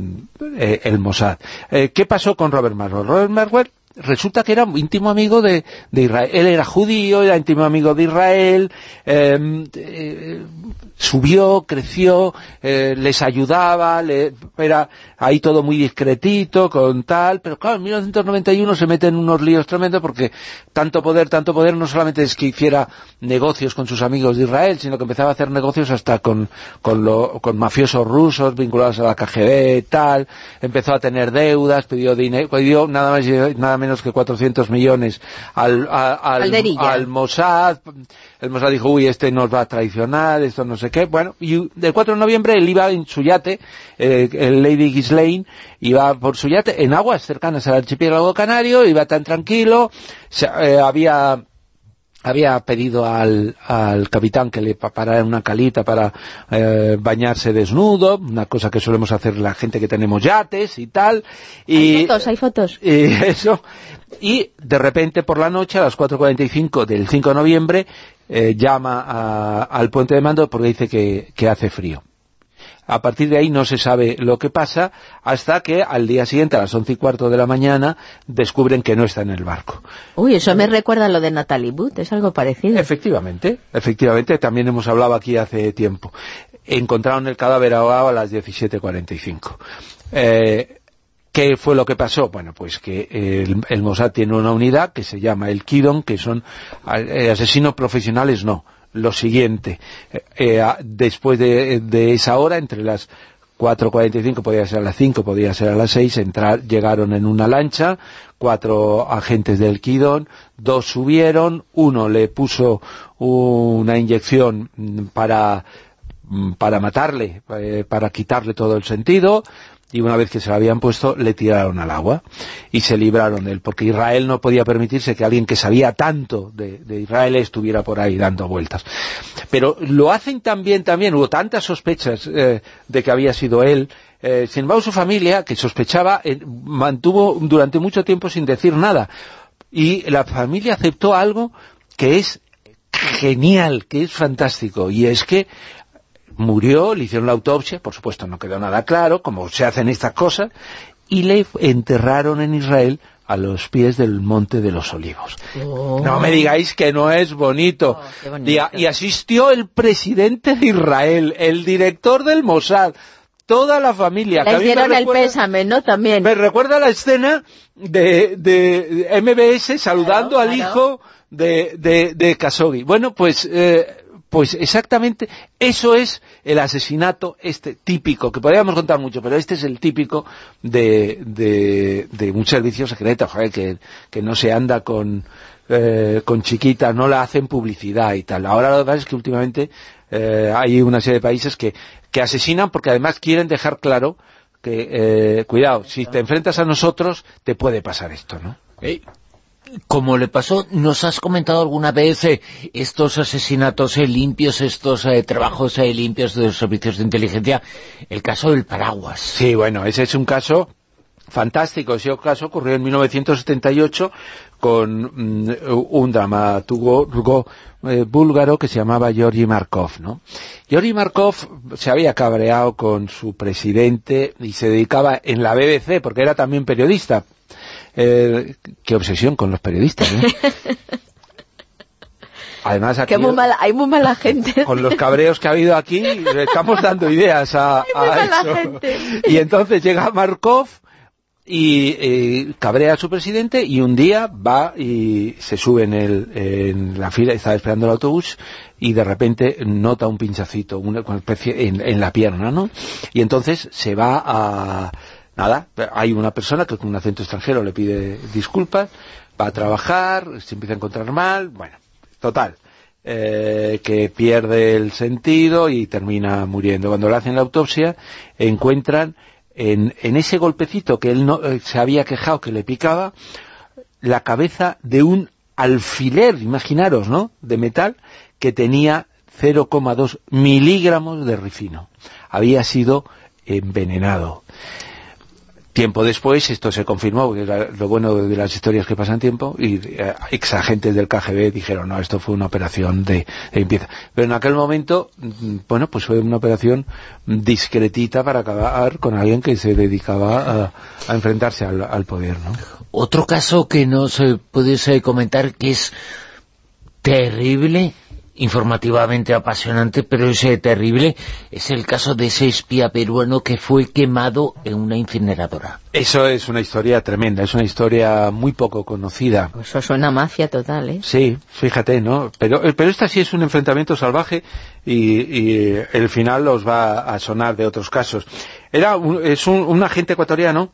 D: eh, el Mossad. Eh, ¿Qué pasó con Robert Maxwell? Robert Maxwell resulta que era íntimo amigo de, de Israel. Él era judío, era íntimo amigo de Israel, eh, eh, subió, creció, eh, les ayudaba, le, era ahí todo muy discretito, con tal, pero claro, en mil novecientos noventa y uno se mete en unos líos tremendos porque tanto poder, tanto poder, no solamente es que hiciera negocios con sus amigos de Israel, sino que empezaba a hacer negocios hasta con, con, lo, con mafiosos rusos vinculados a la K G B, tal, empezó a tener deudas, pidió dinero, pidió nada más nada menos que cuatrocientos millones al, a, al, al Mossad. El Mossad dijo, uy, este nos va a traicionar, esto no sé qué. Bueno, y el cuatro de noviembre él iba en su yate, eh, el Lady Ghislaine, iba por su yate en aguas cercanas al archipiélago canario, iba tan tranquilo, se, eh, había... había pedido al, al capitán que le parara en una calita para eh, bañarse desnudo, una cosa que solemos hacer la gente que tenemos yates y tal. Y,
E: hay fotos, hay fotos.
D: Y eso. Y de repente por la noche, a las cuatro cuarenta y cinco del cinco de noviembre, eh, llama a, al puente de mando porque dice que, que hace frío. A partir de ahí no se sabe lo que pasa hasta que al día siguiente, a las once y cuarto de la mañana, descubren que no está en el barco.
E: Uy, eso me recuerda a lo de Natalie Wood, es algo parecido.
D: Efectivamente, efectivamente, también hemos hablado aquí hace tiempo. Encontraron el cadáver ahogado a las diecisiete cuarenta y cinco. Eh, ¿Qué fue lo que pasó? Bueno, pues que el, el Mossad tiene una unidad que se llama el Kidon, que son eh, asesinos profesionales, no. Lo siguiente, eh, eh, después de, de esa hora, entre las cuatro cuarenta y cinco, podía ser a las cinco, podía ser a las seis, entrar, llegaron en una lancha, cuatro agentes del Kidon, dos subieron, uno le puso una inyección para, para matarle, eh, para quitarle todo el sentido, y una vez que se lo habían puesto, le tiraron al agua y se libraron de él, porque Israel no podía permitirse que alguien que sabía tanto de, de Israel estuviera por ahí dando vueltas. Pero lo hacen también, también hubo tantas sospechas eh, de que había sido él, eh, sin embargo su familia, que sospechaba, eh, mantuvo durante mucho tiempo sin decir nada, y la familia aceptó algo que es genial, que es fantástico, y es que murió, le hicieron la autopsia, por supuesto no quedó nada claro, como se hacen estas cosas, y le enterraron en Israel a los pies del Monte de los Olivos.
E: Oh.
D: No me digáis que no es bonito.
E: Oh, qué bonito.
D: Y, a, y asistió el presidente de Israel, el director del Mossad, toda la familia.
E: Les dieron el pésame, ¿no? También.
D: Me recuerda la escena de, de M B S saludando
E: claro,
D: al
E: claro.
D: hijo de, de, de Khashoggi. Bueno, pues... Eh, Pues exactamente, eso es el asesinato este típico, que podríamos contar mucho, pero este es el típico de, de, de un servicio secreto, joder, que, que no se anda con, eh, con chiquitas, no la hacen publicidad y tal. Ahora lo que pasa es que últimamente eh, hay una serie de países que, que asesinan porque además quieren dejar claro que, eh, cuidado, si te enfrentas a nosotros, te puede pasar esto, ¿no?
B: Hey. Como le pasó, ¿nos has comentado alguna vez eh, estos asesinatos eh, limpios, estos eh, trabajos eh, limpios de los servicios de inteligencia? El caso del paraguas.
D: Sí, bueno, ese es un caso fantástico. Ese caso ocurrió en mil novecientos setenta y ocho con mm, un dramaturgo eh, búlgaro que se llamaba Georgi Markov, ¿no? Georgi Markov se había cabreado con su presidente y se dedicaba en la B B C, porque era también periodista. Eh, qué obsesión con los periodistas, ¿eh? Además aquí,
E: muy mala, hay muy mala gente.
D: Con los cabreos que ha habido aquí, le estamos dando ideas a, a eso. Gente. Y entonces llega Markov y eh, cabrea a su presidente y un día va y se sube en, el, en la fila, estaba esperando el autobús y de repente nota un pinchacito, una especie en, en la pierna, ¿no? Y entonces se va a... Nada, hay una persona que con un acento extranjero le pide disculpas, va a trabajar, se empieza a encontrar mal, bueno, total, eh, que pierde el sentido y termina muriendo. Cuando le hacen la autopsia, encuentran en, en ese golpecito que él no eh, se había quejado que le picaba, la cabeza de un alfiler, imaginaros, ¿no?, de metal, que tenía cero coma dos miligramos de ricino. Había sido envenenado. Tiempo después esto se confirmó, porque era lo bueno de las historias que pasan tiempo, y eh, ex agentes del K G B dijeron, no, esto fue una operación de, de limpieza. Pero en aquel momento, bueno, pues fue una operación discretita para acabar con alguien que se dedicaba a, a enfrentarse al, al poder, ¿no?
B: Otro caso que nos eh, puedes eh, comentar que es terrible, informativamente apasionante, pero es eh, terrible, es el caso de ese espía peruano que fue quemado en una incineradora.
D: Eso es una historia tremenda, es una historia muy poco conocida.
E: Eso suena mafia total, ¿eh?
D: Sí, fíjate, ¿no? Pero, pero esta sí es un enfrentamiento salvaje y, y el final os va a sonar de otros casos. Era un, es un, un agente ecuatoriano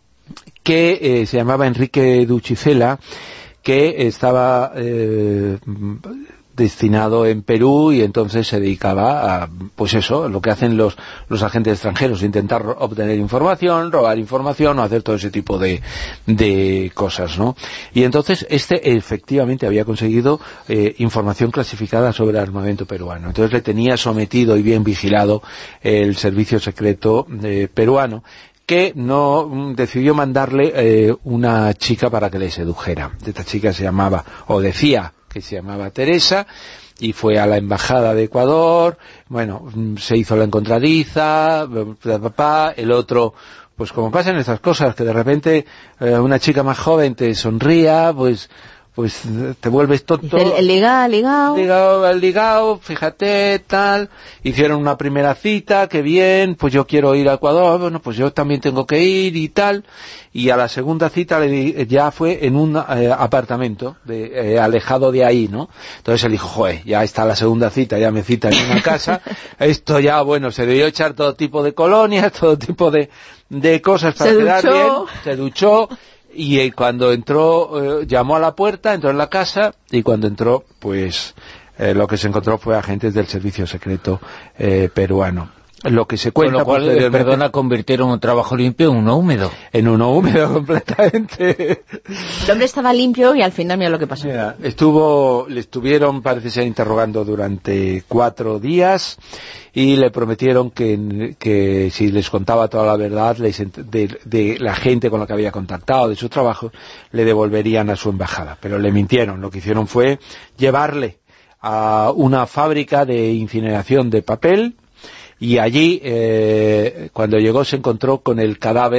D: que eh, se llamaba Enrique Duchicela, que estaba... Eh, destinado en Perú y entonces se dedicaba a, pues eso, lo que hacen los, los agentes extranjeros, intentar obtener información, robar información o hacer todo ese tipo de, de cosas, ¿no? Y entonces este efectivamente había conseguido eh, información clasificada sobre el armamento peruano. Entonces le tenía sometido y bien vigilado el servicio secreto eh, peruano, que no decidió mandarle eh, una chica para que le sedujera. Esta chica se llamaba, o decía, que se llamaba Teresa, y fue a la embajada de Ecuador, bueno, se hizo la encontradiza, papá, el otro, pues como pasan estas cosas, que de repente eh, una chica más joven te sonría, pues pues te vuelves tonto.
E: El, el ligado, el ligado.
D: Ligado, el ligado, fíjate, tal. Hicieron una primera cita, qué bien, pues yo quiero ir a Ecuador, bueno, pues yo también tengo que ir y tal. Y a la segunda cita le, ya fue en un eh, apartamento, de, eh, alejado de ahí, ¿no? Entonces él dijo, joder, ya está la segunda cita, ya me cita en una casa. Esto ya, bueno, se debió echar todo tipo de colonias, todo tipo de, de cosas para
E: se
D: quedar
E: duchó.
D: bien. Se duchó. Y eh, cuando entró, eh, llamó a la puerta, entró en la casa, y cuando entró, pues eh, lo que se encontró fue agentes del servicio secreto eh, peruano. Lo que se cuenta...
B: Con lo cual, eh, perdona, convirtieron un trabajo limpio en uno húmedo.
D: En uno húmedo, completamente.
E: El hombre estaba limpio y al final mira lo que pasó.
D: Mira, estuvo, le estuvieron, parece ser, interrogando durante cuatro días y le prometieron que, que si les contaba toda la verdad les, de, de la gente con la que había contactado, de su trabajo, le devolverían a su embajada. Pero le mintieron. Lo que hicieron fue llevarle a una fábrica de incineración de papel. Y allí, eh, cuando llegó, se encontró con el cadáver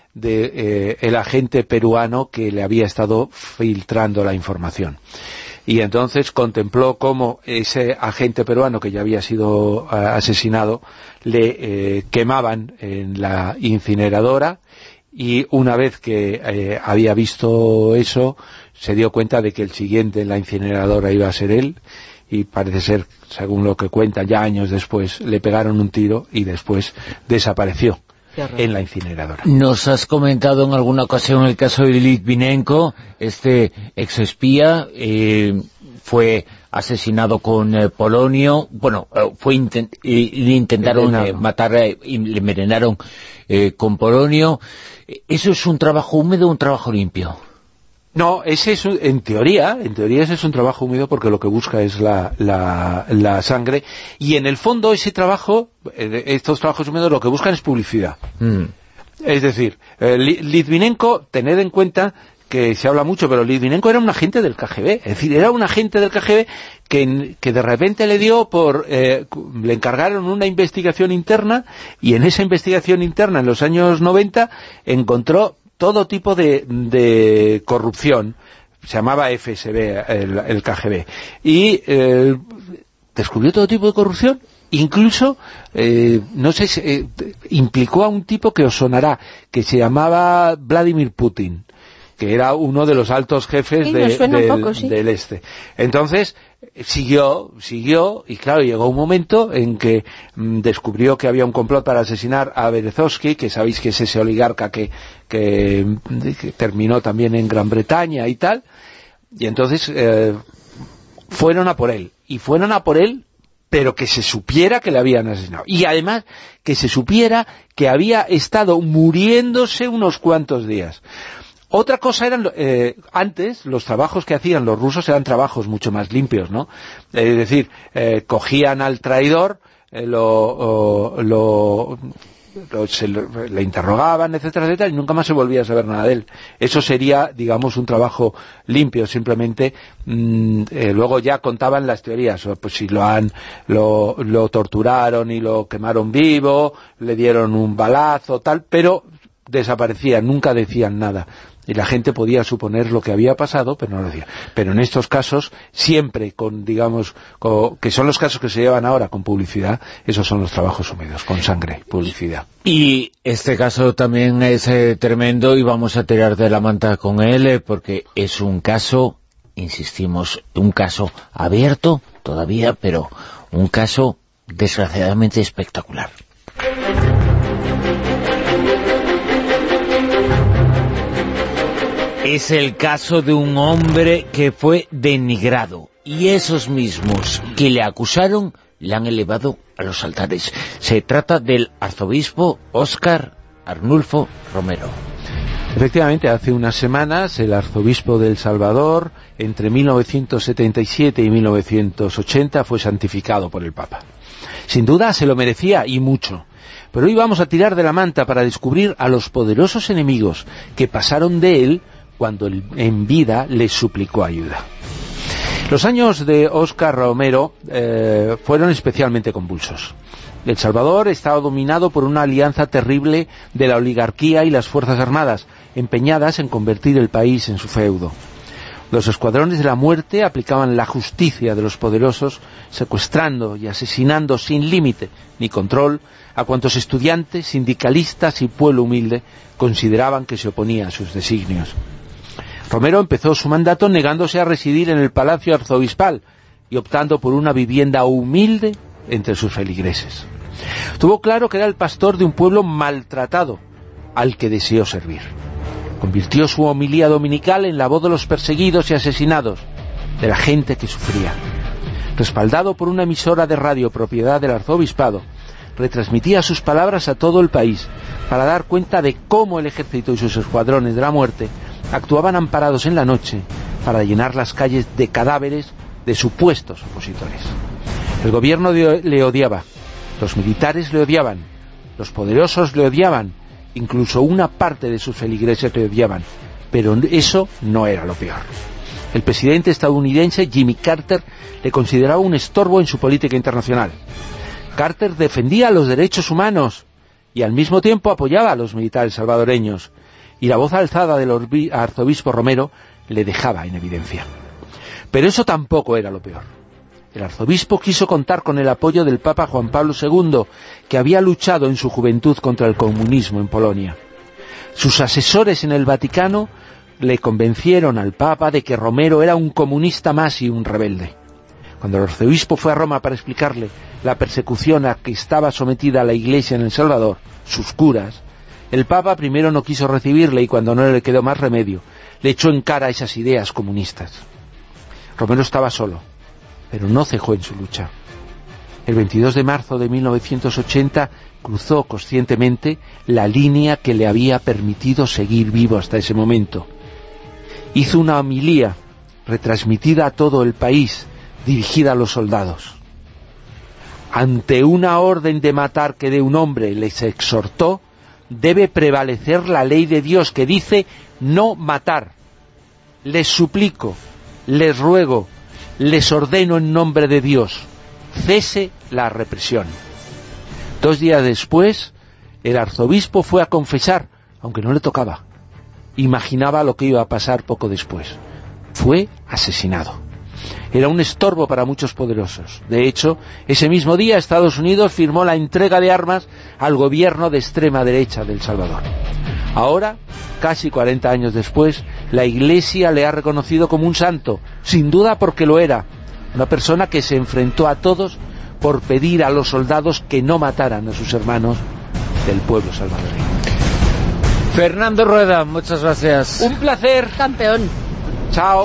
D: de eh, el agente peruano que le había estado filtrando la información. Y entonces contempló cómo ese agente peruano que ya había sido uh, asesinado le eh, quemaban en la incineradora, y una vez que eh, había visto eso se dio cuenta de que el siguiente en la incineradora iba a ser él, y parece ser, según lo que cuentan ya años después, le pegaron un tiro y después desapareció en la incineradora.
B: Nos has comentado en alguna ocasión el caso de Litvinenko, este exespía, eh, fue asesinado con eh, polonio, bueno, eh, fue intent eh, le intentaron eh, matar eh, y le envenenaron eh, con polonio. ¿Eso es un trabajo húmedo o un trabajo limpio?
D: No, ese es, en teoría, en teoría ese es un trabajo húmedo, porque lo que busca es la, la, la sangre, y en el fondo ese trabajo, estos trabajos húmedos lo que buscan es publicidad. Mm. Es decir, eh, Litvinenko, tened en cuenta que se habla mucho, pero Litvinenko era un agente del K G B, es decir, era un agente del K G B que, que de repente le dio por, eh, le encargaron una investigación interna, y en esa investigación interna en los años noventa encontró todo tipo de, de corrupción. Se llamaba F S B el, el K G B, y eh, descubrió todo tipo de corrupción. Incluso, eh, no sé, si, eh, implicó a un tipo que os sonará, que se llamaba Vladimir Putin, que era uno de los altos jefes
E: sí,
D: de, del,
E: poco, sí.
D: del este. Entonces, siguió, siguió, y claro, llegó un momento en que mmm, descubrió que había un complot para asesinar a Berezovsky, que sabéis que es ese oligarca que, que, que terminó también en Gran Bretaña y tal, y entonces eh, fueron a por él, y fueron a por él, pero que se supiera que le habían asesinado, y además que se supiera que había estado muriéndose unos cuantos días. Otra cosa eran, eh, antes, los trabajos que hacían los rusos eran trabajos mucho más limpios, ¿no? Es decir, eh, cogían al traidor, eh, lo, o, lo, lo, se, le interrogaban, etcétera, etcétera, y nunca más se volvía a saber nada de él. Eso sería, digamos, un trabajo limpio, simplemente. Mmm, eh, luego ya contaban las teorías, o, pues si lo han lo, lo torturaron y lo quemaron vivo, le dieron un balazo, tal, pero desaparecía, nunca decían nada. Y la gente podía suponer lo que había pasado, pero no lo decía. Pero en estos casos, siempre con, digamos, con, que son los casos que se llevan ahora con publicidad, esos son los trabajos húmedos, con sangre, publicidad.
B: Y este caso también es eh, tremendo, y vamos a tirar de la manta con él, eh, porque es un caso, insistimos, un caso abierto todavía, pero un caso desgraciadamente espectacular. Es el caso de un hombre que fue denigrado, y esos mismos que le acusaron le han elevado a los altares. Se trata del arzobispo Óscar Arnulfo Romero.
D: Efectivamente, hace unas semanas el arzobispo de El Salvador, entre mil novecientos setenta y siete y mil novecientos ochenta, fue santificado por el Papa. Sin duda se lo merecía, y mucho. Pero hoy vamos a tirar de la manta para descubrir a los poderosos enemigos que pasaron de él cuando en vida les suplicó ayuda. Los años de Óscar Romero eh, fueron especialmente convulsos. El Salvador estaba dominado por una alianza terrible de la oligarquía y las Fuerzas Armadas, empeñadas en convertir el país en su feudo. Los escuadrones de la muerte aplicaban la justicia de los poderosos, secuestrando y asesinando sin límite ni control a cuantos estudiantes, sindicalistas y pueblo humilde consideraban que se oponía a sus designios. Romero empezó su mandato negándose a residir en el Palacio Arzobispal y optando por una vivienda humilde entre sus feligreses. Tuvo claro que era el pastor de un pueblo maltratado, al que deseó servir. Convirtió su homilía dominical en la voz de los perseguidos y asesinados, de la gente que sufría. Respaldado por una emisora de radio propiedad del arzobispado, retransmitía sus palabras a todo el país para dar cuenta de cómo el ejército y sus escuadrones de la muerte actuaban amparados en la noche para llenar las calles de cadáveres de supuestos opositores. El gobierno le odiaba, los militares le odiaban, los poderosos le odiaban, incluso una parte de sus feligreses le odiaban, pero eso no era lo peor. El presidente estadounidense Jimmy Carter le consideraba un estorbo en su política internacional. Carter defendía los derechos humanos y al mismo tiempo apoyaba a los militares salvadoreños, y la voz alzada del arzobispo Romero le dejaba en evidencia. Pero eso tampoco era lo peor. El arzobispo quiso contar con el apoyo del Papa Juan Pablo segundo, que había luchado en su juventud contra el comunismo en Polonia. Sus asesores en el Vaticano le convencieron al Papa de que Romero era un comunista más y un rebelde. Cuando el arzobispo fue a Roma para explicarle la persecución a que estaba sometida la Iglesia en El Salvador, sus curas, el Papa primero no quiso recibirle y cuando no le quedó más remedio, le echó en cara esas ideas comunistas. Romero estaba solo, pero no cejó en su lucha. El veintidós de marzo de mil novecientos ochenta cruzó conscientemente la línea que le había permitido seguir vivo hasta ese momento. Hizo una homilía retransmitida a todo el país, dirigida a los soldados. Ante una orden de matar que de un hombre les exhortó, debe prevalecer la ley de Dios que dice no matar. Les suplico, les ruego, les ordeno en nombre de Dios, cese la represión. Dos días después, el arzobispo fue a confesar, aunque no le tocaba. Imaginaba lo que iba a pasar poco después. Fue asesinado. Era un estorbo para muchos poderosos. De hecho, ese mismo día Estados Unidos firmó la entrega de armas al gobierno de extrema derecha de El Salvador. Ahora, casi cuarenta años después, la Iglesia le ha reconocido como un santo, sin duda porque lo era, una persona que se enfrentó a todos por pedir a los soldados que no mataran a sus hermanos del pueblo salvadoreño.
B: Fernando Rueda, muchas gracias.
D: Un placer.
E: Campeón.
D: Chao.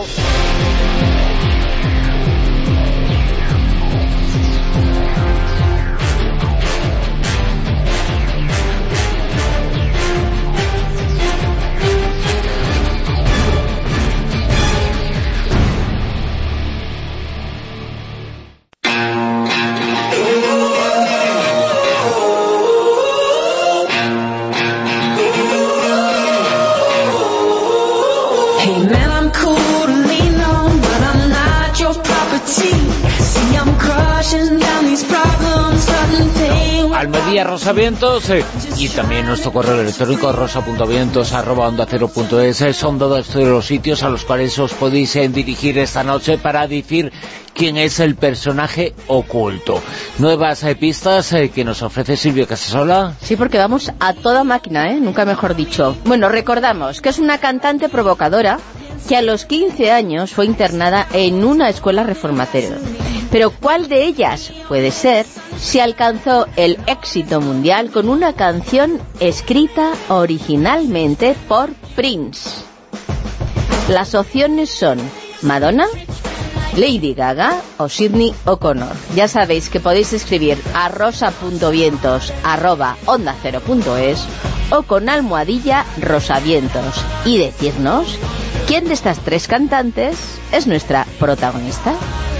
B: Almería Rosavientos eh, y también nuestro correo electrónico rosa.vientos arroba onda cero punto es. Son todos los sitios a los cuales os podéis eh, dirigir esta noche para decir quién es el personaje oculto. Nuevas eh, pistas eh, que nos ofrece Silvia Casasola.
E: Sí, porque vamos a toda máquina, ¿eh? Nunca mejor dicho. Bueno, recordamos que es una cantante provocadora que a los quince años fue internada en una escuela reformatoria. Pero ¿cuál de ellas puede ser si alcanzó el éxito mundial con una canción escrita originalmente por Prince? Las opciones son Madonna, Lady Gaga o Sidney O'Connor. Ya sabéis que podéis escribir a rosa.vientos arroba onda cero punto es o con almohadilla rosavientos y decirnos quién de estas tres cantantes es nuestra protagonista.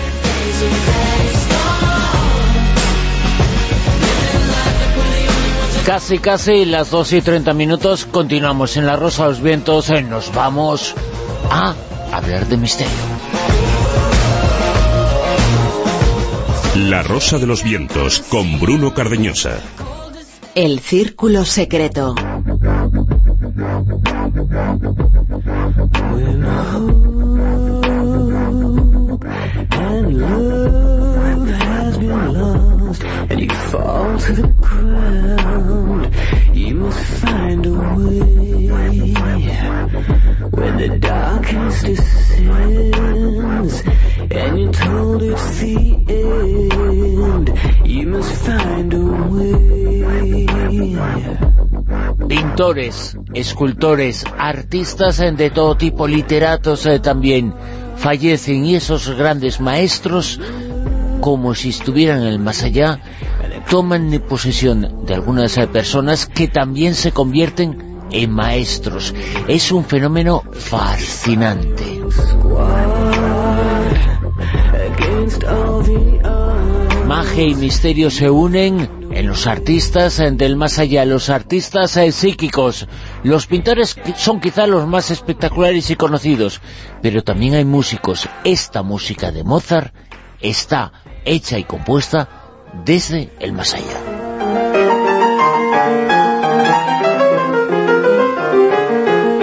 B: Casi, casi las dos y treinta minutos. Continuamos en La Rosa de los Vientos. eh, Nos vamos a hablar de misterio.
A: La Rosa de los Vientos con Bruno Cardeñosa.
H: El Círculo Secreto. And you fall to the ground, you must find a way. When the darkness descends and you're told it's the end, you must find a way.
B: Pintores, escultores, artistas de todo tipo, literatos eh, también fallecen, y esos grandes maestros, como si estuvieran en el más allá, toman posesión de algunas personas que también se convierten en maestros. Es un fenómeno fascinante. Magia y misterio se unen en los artistas del más allá, los artistas psíquicos. Los pintores son quizá los más espectaculares y conocidos, pero también hay músicos. Esta música de Mozart está hecha y compuesta desde el más allá.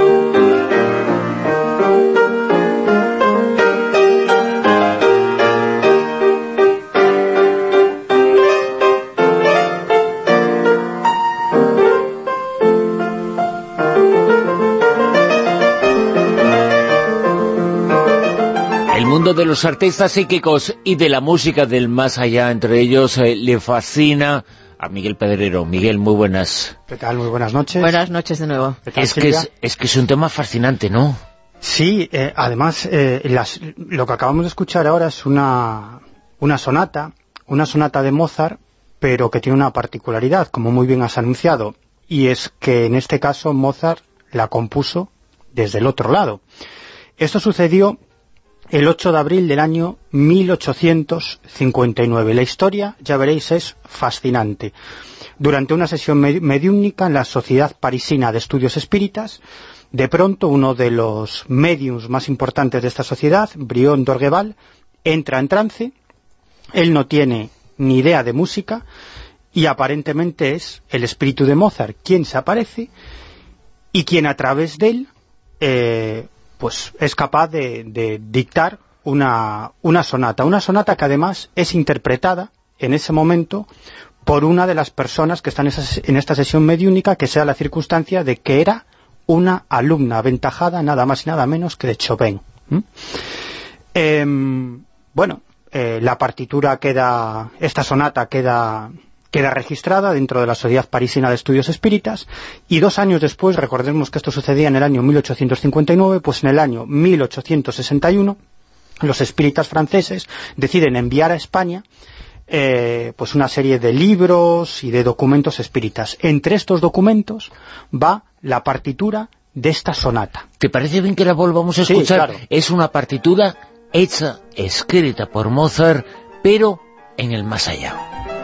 B: mundo de los artistas psíquicos y de la música del más allá, entre ellos, eh, le fascina a Miguel Pedrero. Miguel, muy buenas.
C: ¿Qué tal? Muy buenas noches.
E: Buenas noches de nuevo.
B: Es que es, es que es un tema fascinante, ¿no?
C: Sí, eh, además, eh, las, lo que acabamos de escuchar ahora es una, una sonata, una sonata de Mozart, pero que tiene una particularidad, como muy bien has anunciado, y es que en este caso Mozart la compuso desde el otro lado. Esto sucedió el ocho de abril del año mil ochocientos cincuenta y nueve. La historia, ya veréis, es fascinante. Durante una sesión mediúmnica en la Sociedad Parisina de Estudios Espíritas, de pronto uno de los médiums más importantes de esta sociedad, Brion d'Orgeval, entra en trance. Él no tiene ni idea de música y aparentemente es el espíritu de Mozart quien se aparece y quien a través de él eh, pues es capaz de, de dictar una, una sonata. Una sonata que además es interpretada en ese momento por una de las personas que están en, esa, en esta sesión mediúnica, que sea la circunstancia de que era una alumna aventajada, nada más y nada menos que de Chopin. ¿Mm? Eh, bueno, eh, la partitura queda, esta sonata queda... queda registrada dentro de la Sociedad Parisina de Estudios Espíritas, y dos años después, recordemos que esto sucedía en el año mil ochocientos cincuenta y nueve, pues en el año mil ochocientos sesenta y uno, los espíritas franceses deciden enviar a España eh, pues una serie de libros y de documentos espíritas. Entre estos documentos va la partitura de esta sonata.
B: ¿Te parece bien que la volvamos a escuchar?
C: Sí, claro.
B: Es una partitura hecha, escrita por Mozart, pero en el más allá.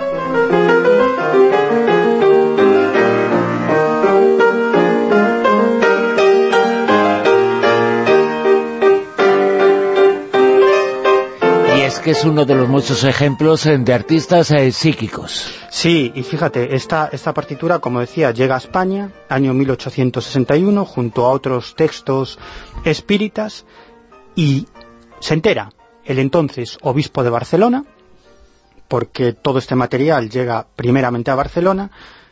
B: Es que es uno de los muchos ejemplos de artistas eh, psíquicos.
C: Sí, y fíjate, esta, esta partitura, como decía, llega a España, año mil ochocientos sesenta y uno, junto a otros textos espíritas, y se entera el entonces obispo de Barcelona, porque todo este material llega primeramente a Barcelona,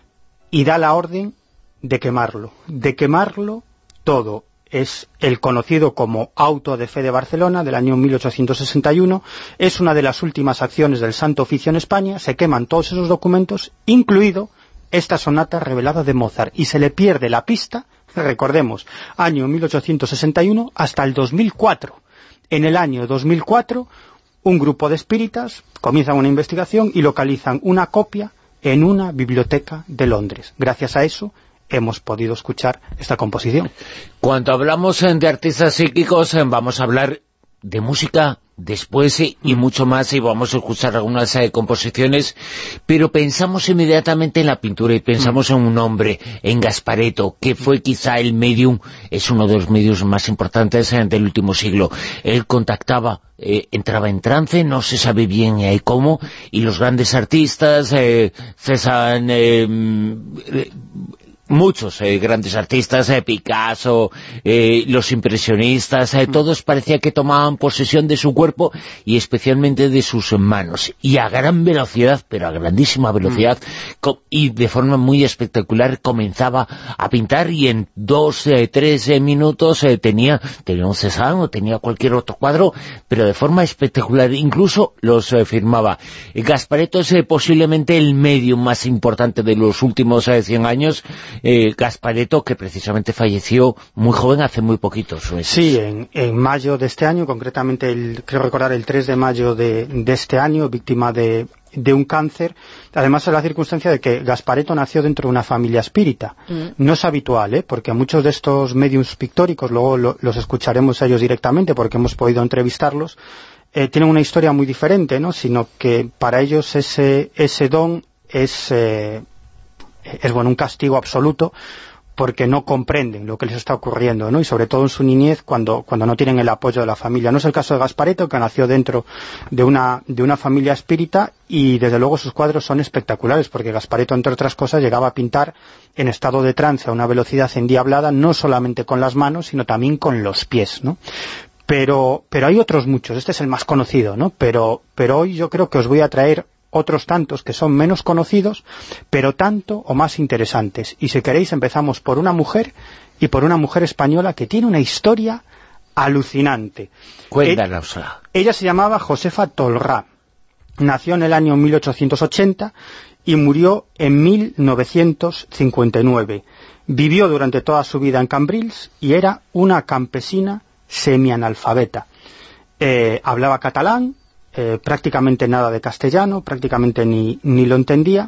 C: y da la orden de quemarlo, de quemarlo todo. Es el conocido como Auto de Fe de Barcelona, del año mil ochocientos sesenta y uno, es una de las últimas acciones del Santo Oficio en España. Se queman todos esos documentos, incluido esta sonata revelada de Mozart, y se le pierde la pista, recordemos, año mil ochocientos sesenta y uno hasta el dos mil cuatro. En el año dos mil cuatro, un grupo de espíritas comienzan una investigación y localizan una copia en una biblioteca de Londres. Gracias a eso hemos podido escuchar esta composición.
B: Cuando hablamos eh, de artistas psíquicos, eh, vamos a hablar de música después eh, y mucho más, y vamos a escuchar algunas eh, composiciones, pero pensamos inmediatamente en la pintura y pensamos mm. en un hombre, en Gasparetto, que fue quizá el medium, es uno de los medios más importantes eh, del último siglo. Él contactaba, eh, entraba en trance, no se sabe bien eh, cómo, y los grandes artistas, eh, César... Eh, eh, muchos eh, grandes artistas, eh, Picasso, eh, los impresionistas, eh, todos parecía que tomaban posesión de su cuerpo y especialmente de sus manos, y a gran velocidad, pero a grandísima velocidad, mm. y de forma muy espectacular comenzaba a pintar, y en dos, eh, tres eh, minutos eh, tenía, tenía un Cézanne o tenía cualquier otro cuadro, pero de forma espectacular, incluso los eh, firmaba. Gasparetto es eh, posiblemente el medio más importante de los últimos eh, cien años. Eh, Gasparetto, que precisamente falleció muy joven, hace muy poquito.
C: Sí, en, en mayo de este año, concretamente, el, creo recordar el tres de mayo de, de este año, víctima de, de un cáncer. Además, es la circunstancia de que Gasparetto nació dentro de una familia espírita. Mm. No es habitual, ¿eh? Porque muchos de estos mediums pictóricos, luego lo, los escucharemos a ellos directamente porque hemos podido entrevistarlos, eh, tienen una historia muy diferente, ¿no? Sino que para ellos ese, ese don es... Eh, es bueno, un castigo absoluto, porque no comprenden lo que les está ocurriendo, ¿no? Y sobre todo en su niñez, cuando, cuando no tienen el apoyo de la familia. No es el caso de Gasparetto, que nació dentro de una, de una familia espírita, y desde luego sus cuadros son espectaculares, porque Gasparetto, entre otras cosas, llegaba a pintar en estado de trance a una velocidad endiablada, no solamente con las manos, sino también con los pies, ¿no? Pero, pero hay otros muchos, este es el más conocido, ¿no? Pero, pero hoy yo creo que os voy a traer otros tantos que son menos conocidos, pero tanto o más interesantes. Y si queréis, empezamos por una mujer, y por una mujer española que tiene una historia alucinante.
B: Cuéntanosla.
C: E- ella se llamaba Josefa Tolrá. Nació en el año mil ochocientos ochenta y murió en mil novecientos cincuenta y nueve. Vivió durante toda su vida en Cambrils y era una campesina semianalfabeta. Eh, hablaba catalán, eh, prácticamente nada de castellano, prácticamente ni, ni lo entendía,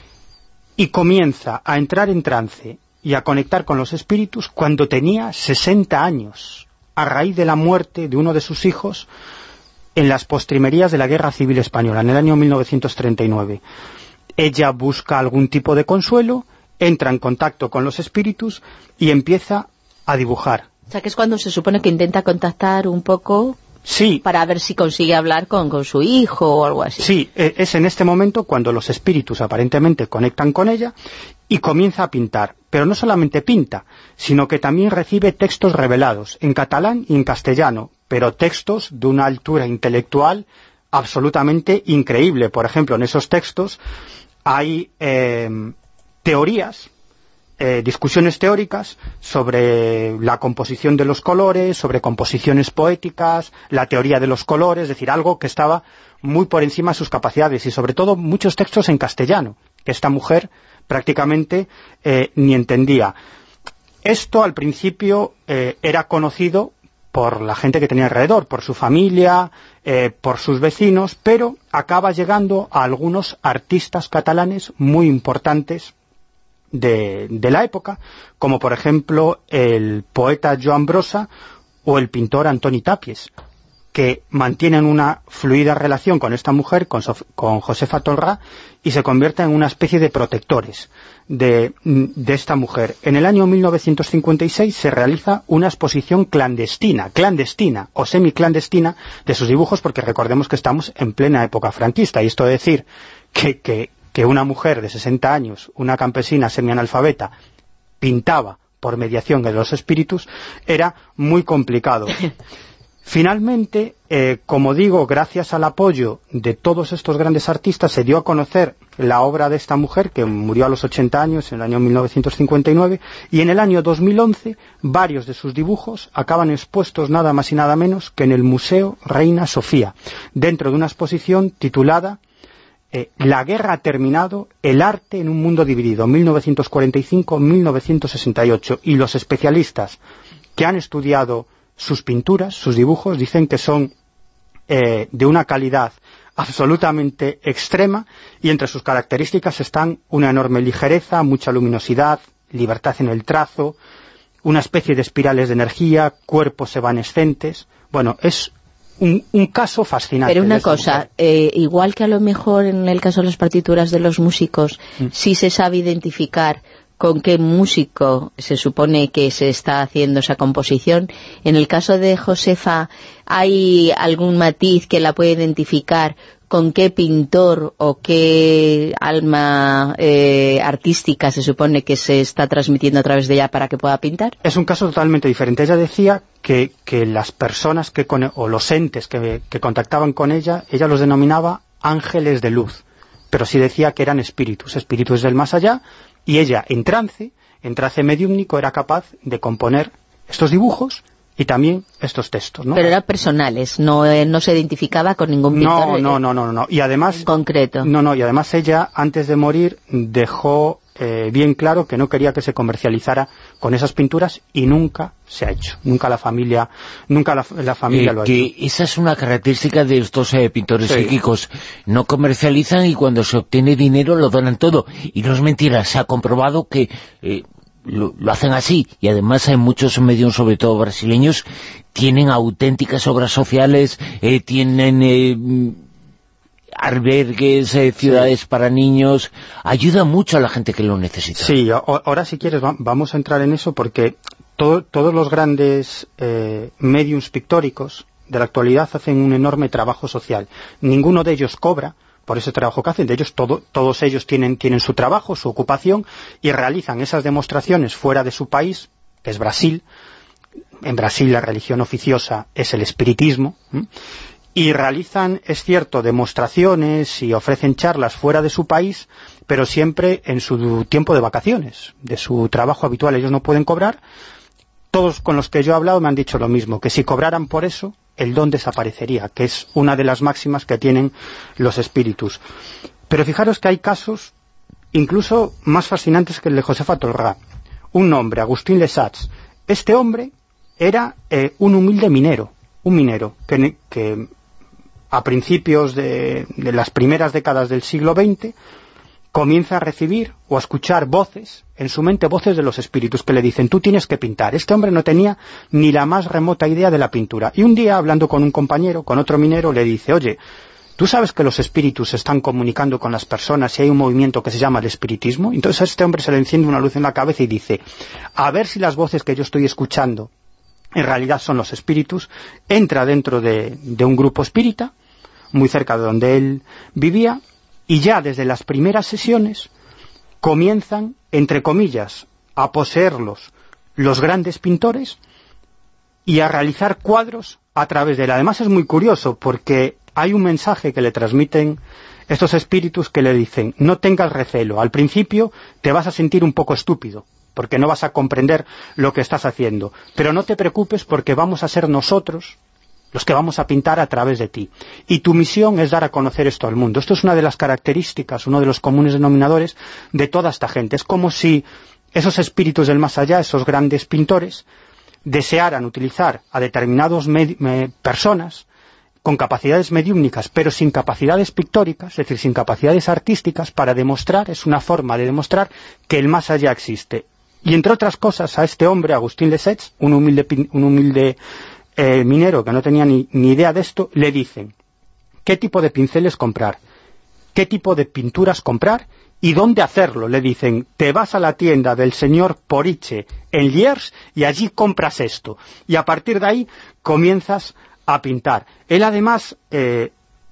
C: y comienza a entrar en trance y a conectar con los espíritus cuando tenía sesenta años, a raíz de la muerte de uno de sus hijos en las postrimerías de la Guerra Civil Española, en el año mil novecientos treinta y nueve. Ella busca algún tipo de consuelo, entra en contacto con los espíritus y empieza a dibujar.
E: O sea, que es cuando se supone que intenta contactar un poco...
C: Sí.
E: Para ver si consigue hablar con, con su hijo o algo así.
C: Sí, es en este momento cuando los espíritus aparentemente conectan con ella y comienza a pintar. Pero no solamente pinta, sino que también recibe textos revelados en catalán y en castellano, pero textos de una altura intelectual absolutamente increíble. Por ejemplo, en esos textos hay eh, teorías, Eh, discusiones teóricas sobre la composición de los colores, sobre composiciones poéticas, la teoría de los colores, es decir, algo que estaba muy por encima de sus capacidades, y sobre todo muchos textos en castellano, que esta mujer prácticamente eh, ni entendía. Esto al principio eh, era conocido por la gente que tenía alrededor, por su familia, eh, por sus vecinos, pero acaba llegando a algunos artistas catalanes muy importantes De, de la época, como por ejemplo el poeta Joan Brossa o el pintor Antoni Tàpies, que mantienen una fluida relación con esta mujer, con, Sof con Josefa Tolrá, y se convierten en una especie de protectores de, de esta mujer. En el año mil novecientos cincuenta y seis se realiza una exposición clandestina, clandestina o semiclandestina de sus dibujos, porque recordemos que estamos en plena época franquista, y esto de decir que... que que una mujer de sesenta años, una campesina semianalfabeta, pintaba por mediación de los espíritus, era muy complicado. Finalmente, eh, como digo, gracias al apoyo de todos estos grandes artistas, se dio a conocer la obra de esta mujer, que murió a los ochenta años, en el año mil novecientos cincuenta y nueve, y en el año dos mil once, varios de sus dibujos acaban expuestos nada más y nada menos que en el Museo Reina Sofía, dentro de una exposición titulada Eh, La guerra ha terminado, el arte en un mundo dividido, mil novecientos cuarenta y cinco a mil novecientos sesenta y ocho, y los especialistas que han estudiado sus pinturas, sus dibujos, dicen que son eh, de una calidad absolutamente extrema, y entre sus características están una enorme ligereza, mucha luminosidad, libertad en el trazo, una especie de espirales de energía, cuerpos evanescentes. Bueno, es Un, un caso fascinante.
E: Pero una cosa, eh, igual que a lo mejor en el caso de las partituras de los músicos, mm. sí se sabe identificar con qué músico se supone que se está haciendo esa composición. En el caso de Josefa, ¿hay algún matiz que la puede identificar con qué pintor o qué alma eh, artística se supone que se está transmitiendo a través de ella para que pueda pintar?
C: Es un caso totalmente diferente. Ella decía que, que las personas que con, o los entes que, que contactaban con ella, ella los denominaba ángeles de luz, pero sí decía que eran espíritus, espíritus del más allá, y ella en trance, en trance mediúmnico, era capaz de componer estos dibujos y también estos textos, ¿no?
E: Pero eran personales, no, eh, no se identificaba con ningún pintor.
C: No, no, no, no, no. Y además,
E: en concreto.
C: No, no, y además ella, antes de morir, dejó eh, bien claro que no quería que se comercializara con esas pinturas, y nunca se ha hecho. Nunca la familia, nunca la, la familia
B: eh,
C: lo ha
B: que
C: hecho.
B: Esa es una característica de estos eh, pintores
C: sí.
B: psíquicos. No comercializan, y cuando se obtiene dinero lo donan todo. Y no es mentira, se ha comprobado que... Eh, Lo, lo hacen así, y además hay muchos medios, sobre todo brasileños, tienen auténticas obras sociales, eh, tienen eh, albergues, eh, ciudades sí. para niños, ayuda mucho a la gente que lo necesita.
C: Sí, ahora si quieres va, vamos a entrar en eso, porque todo, todos los grandes eh, mediums pictóricos de la actualidad hacen un enorme trabajo social. Ninguno de ellos cobra por ese trabajo que hacen. De ellos, todo, todos ellos tienen, tienen su trabajo, su ocupación, y realizan esas demostraciones fuera de su país, que es Brasil. En Brasil la religión oficiosa es el espiritismo, ¿eh? Y realizan, es cierto, demostraciones y ofrecen charlas fuera de su país, pero siempre en su tiempo de vacaciones, de su trabajo habitual. Ellos no pueden cobrar. todos con los que yo he hablado me han dicho lo mismo, que si cobraran por eso, el don desaparecería, que es una de las máximas que tienen los espíritus. Pero fijaros que hay casos incluso más fascinantes que el de Josefa Tolrá. Un hombre, Agustín Lesats. Este hombre era eh, un humilde minero, un minero que, que a principios de, de las primeras décadas del siglo veinte comienza a recibir o a escuchar voces, en su mente voces de los espíritus que le dicen, tú tienes que pintar. Este hombre no tenía ni la más remota idea de la pintura. Y un día, hablando con un compañero, con otro minero, le dice, oye, ¿tú sabes que los espíritus se están comunicando con las personas y hay un movimiento que se llama el espiritismo? Entonces a este hombre se le enciende una luz en la cabeza y dice, a ver si las voces que yo estoy escuchando en realidad son los espíritus. Entra dentro de, de un grupo espírita, muy cerca de donde él vivía, y ya desde las primeras sesiones comienzan, entre comillas, a poseerlos los grandes pintores y a realizar cuadros a través de él. Además es muy curioso porque hay un mensaje que le transmiten estos espíritus que le dicen, no tengas recelo, al principio te vas a sentir un poco estúpido, porque no vas a comprender lo que estás haciendo, pero no te preocupes porque vamos a ser nosotros los que vamos a pintar a través de ti. Y tu misión es dar a conocer esto al mundo. Esto es una de las características, uno de los comunes denominadores de toda esta gente. Es como si esos espíritus del más allá, esos grandes pintores, desearan utilizar a determinadas personas con capacidades mediúmnicas, pero sin capacidades pictóricas, es decir, sin capacidades artísticas, para demostrar, es una forma de demostrar que el más allá existe. Y entre otras cosas, a este hombre, Agustín Lesats, un humilde, un humilde eh, minero que no tenía ni, ni idea de esto, le dicen qué tipo de pinceles comprar, qué tipo de pinturas comprar y dónde hacerlo. Le dicen, te vas a la tienda del señor Poriche en Liers y allí compras esto. Y a partir de ahí comienzas a pintar. Él además, eh,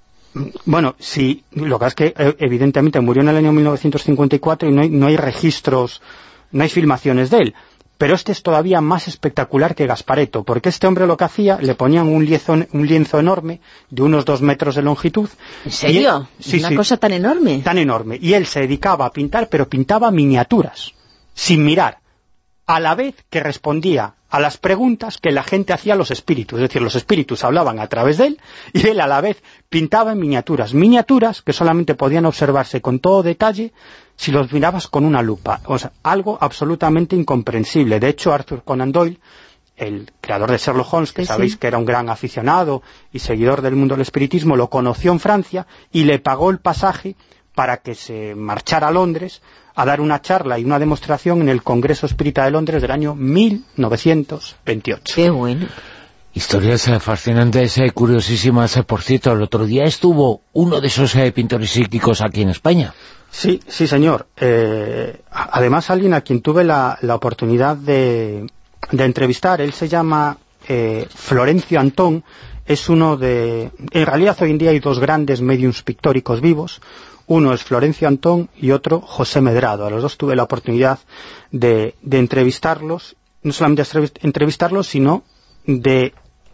C: bueno, sí, lo que es que eh, evidentemente murió en el año mil novecientos cincuenta y cuatro y no hay, no hay registros, no hay filmaciones de él. Pero este es todavía más espectacular que Gasparetto, porque este hombre lo que hacía, le ponían un lienzo, un lienzo enorme de unos dos metros de longitud.
E: ¿En serio?
C: Él, sí,
E: ¿Una
C: sí,
E: cosa tan enorme?
C: Tan enorme. Y él se dedicaba a pintar, pero pintaba miniaturas, sin mirar, a la vez que respondía a las preguntas que la gente hacía a los espíritus. Es decir, los espíritus hablaban a través de él, y él a la vez pintaba en miniaturas. Miniaturas que solamente podían observarse con todo detalle si los mirabas con una lupa. O sea, algo absolutamente incomprensible. De hecho, Arthur Conan Doyle, el creador de Sherlock Holmes, que sí, sabéis sí. que era un gran aficionado y seguidor del mundo del espiritismo, lo conoció en Francia y le pagó el pasaje para que se marchara a Londres a dar una charla y una demostración en el Congreso Espírita de Londres del año mil novecientos veintiocho.
E: ¡Qué bueno!
B: Historias fascinantes, eh, curiosísimas. Por cierto, el otro día estuvo uno de esos eh, pintores psíquicos aquí en España.
C: Sí, sí, señor. Eh, además, alguien a quien tuve la, la oportunidad de, de entrevistar, él se llama eh, Florencio Antón, es uno de... En realidad, hoy en día hay dos grandes mediums pictóricos vivos. Uno es Florencio Antón y otro José Medrado. A los dos tuve la oportunidad de, de entrevistarlos, no solamente entrevistarlos, sino de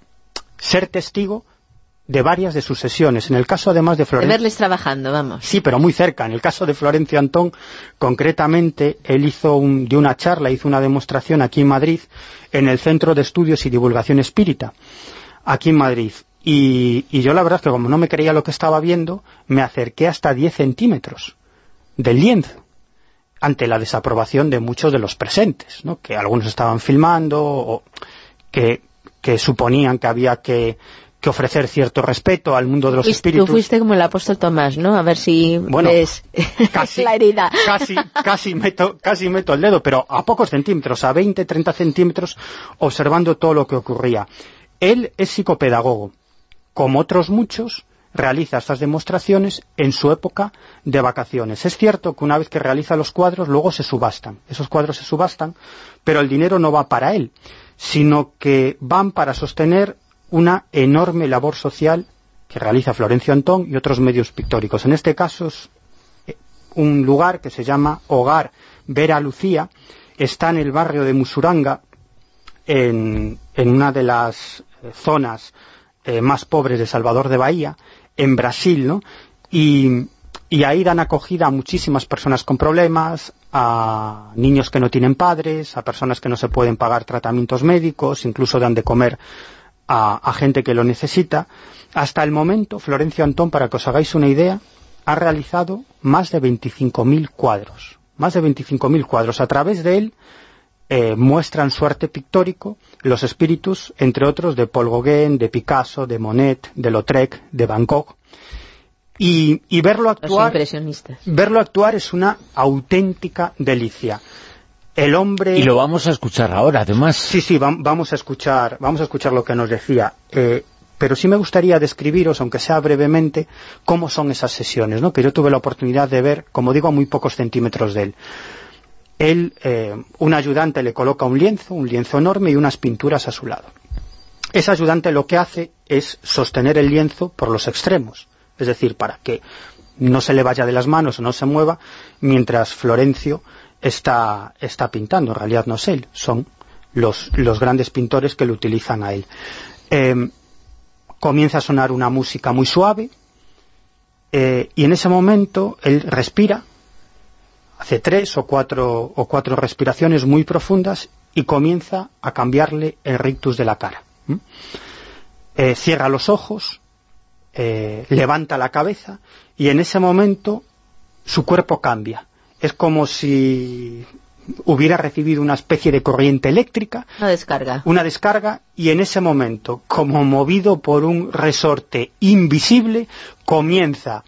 C: ser testigo de varias de sus sesiones. En el caso además de Florencio...
E: De verles trabajando, vamos.
C: Sí, pero muy cerca. En el caso de Florencio Antón, concretamente, él hizo un, de una charla, hizo una demostración aquí en Madrid, en el Centro de Estudios y Divulgación Espírita, aquí en Madrid. Y, y yo la verdad es que como no me creía lo que estaba viendo, me acerqué hasta diez centímetros del lienzo, ante la desaprobación de muchos de los presentes, ¿no? Que algunos estaban filmando, o que, que suponían que había que, que ofrecer cierto respeto al mundo de los espíritus.
E: Tú fuiste como el apóstol Tomás, ¿no? A ver si
C: bueno,
E: ves
C: casi,
E: la herida.
C: Casi, casi, meto, casi meto el dedo, pero a pocos centímetros, a veinte, treinta centímetros, observando todo lo que ocurría. Él es psicopedagogo. Como otros muchos, realiza estas demostraciones en su época de vacaciones. Es cierto que una vez que realiza los cuadros, luego se subastan. Esos cuadros se subastan, pero el dinero no va para él, sino que van para sostener una enorme labor social que realiza Florencio Antón y otros medios pictóricos. En este caso es un lugar que se llama Hogar Vera Lucía, está en el barrio de Musuranga, en, en una de las zonas Eh, más pobres de Salvador de Bahía, en Brasil, ¿no? Y, y ahí dan acogida a muchísimas personas con problemas, a niños que no tienen padres, a personas que no se pueden pagar tratamientos médicos, incluso dan de comer a, a gente que lo necesita. Hasta el momento, Florencio Antón, para que os hagáis una idea, ha realizado más de veinticinco mil cuadros. Más de veinticinco mil cuadros. A través de él eh, muestran su arte pictórico los espíritus, entre otros, de Paul Gauguin, de Picasso, de Monet, de Lautrec, de Van Gogh. Y, y verlo actuar,
E: impresionistas.
C: verlo actuar es una auténtica delicia. El hombre...
B: Y lo vamos a escuchar ahora, además.
C: Sí, sí, va, vamos a escuchar vamos a escuchar lo que nos decía. Eh, pero sí me gustaría describiros, aunque sea brevemente, cómo son esas sesiones, ¿no? Que yo tuve la oportunidad de ver, como digo, a muy pocos centímetros de él. Él, eh, un ayudante le coloca un lienzo, un lienzo enorme y unas pinturas a su lado. Ese ayudante lo que hace es sostener el lienzo por los extremos. Es decir, para que no se le vaya de las manos o no se mueva, mientras Florencio está, está pintando. En realidad no es él, son los, los grandes pintores que lo utilizan a él. Eh, comienza a sonar una música muy suave, eh, y en ese momento él respira, hace tres o cuatro, o cuatro respiraciones muy profundas y comienza a cambiarle el rictus de la cara. ¿Mm? Eh, cierra los ojos, Eh, levanta la cabeza y en ese momento su cuerpo cambia. Es como si hubiera recibido una especie de corriente eléctrica,
E: una descarga,
C: una descarga y en ese momento, como movido por un resorte invisible, comienza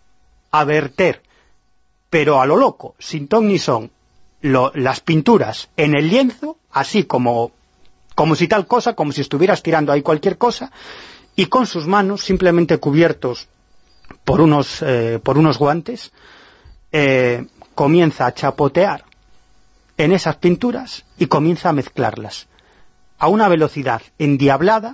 C: a verter, pero a lo loco, sin ton ni son, lo, las pinturas en el lienzo, así como, como si tal cosa, como si estuvieras tirando ahí cualquier cosa, y con sus manos, simplemente cubiertos por unos, eh, por unos guantes, eh, comienza a chapotear en esas pinturas y comienza a mezclarlas a una velocidad endiablada,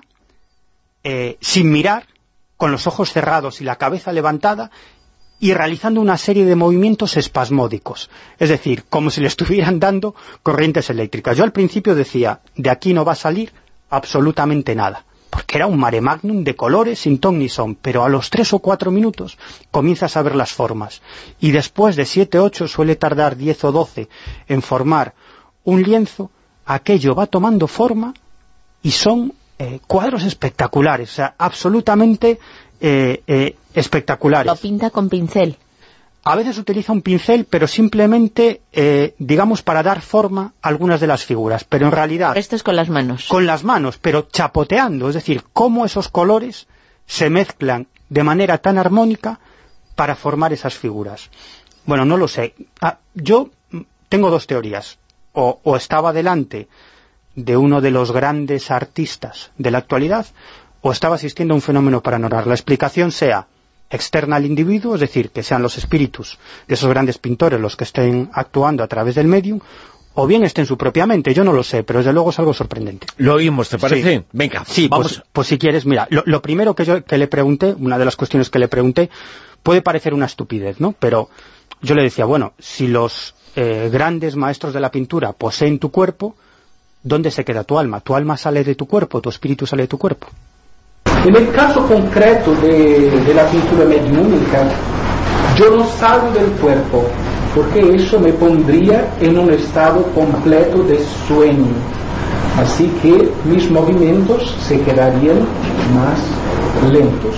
C: eh, sin mirar, con los ojos cerrados y la cabeza levantada, y realizando una serie de movimientos espasmódicos. Es decir, como si le estuvieran dando corrientes eléctricas. Yo al principio decía, de aquí no va a salir absolutamente nada, porque era un mare magnum de colores sin ton ni son, pero a los tres o cuatro minutos comienzas a ver las formas, y después de siete, ocho, suele tardar diez o doce en formar un lienzo, aquello va tomando forma y son eh, cuadros espectaculares, o sea, absolutamente eh, eh, espectaculares.
E: Lo pinta con pincel.
C: A veces utiliza un pincel, pero simplemente, eh, digamos, para dar forma a algunas de las figuras. Pero en realidad...
E: Esto es con las manos.
C: Con las manos, pero chapoteando. Es decir, cómo esos colores se mezclan de manera tan armónica para formar esas figuras. Bueno, no lo sé. Ah, yo tengo dos teorías. O, o estaba delante de uno de los grandes artistas de la actualidad, o estaba asistiendo a un fenómeno paranormal. La explicación sea externa al individuo, es decir, que sean los espíritus de esos grandes pintores los que estén actuando a través del medium, o bien esté en su propia mente, yo no lo sé, pero desde luego es algo sorprendente.
B: ¿Lo oímos, te parece?
C: Sí.
B: Venga,
C: sí,
B: vamos.
C: Pues, pues si quieres, mira, lo, lo primero que yo que le pregunté, una de las cuestiones que le pregunté, puede parecer una estupidez, ¿no? Pero yo le decía, bueno, si los eh, grandes maestros de la pintura poseen tu cuerpo, ¿dónde se queda tu alma? ¿Tu alma sale de tu cuerpo? ¿Tu espíritu sale de tu cuerpo?
K: En el caso concreto de, de la pintura mediúnica, yo no salgo del cuerpo, porque eso me pondría en un estado completo de sueño. Así que mis movimientos se quedarían más lentos.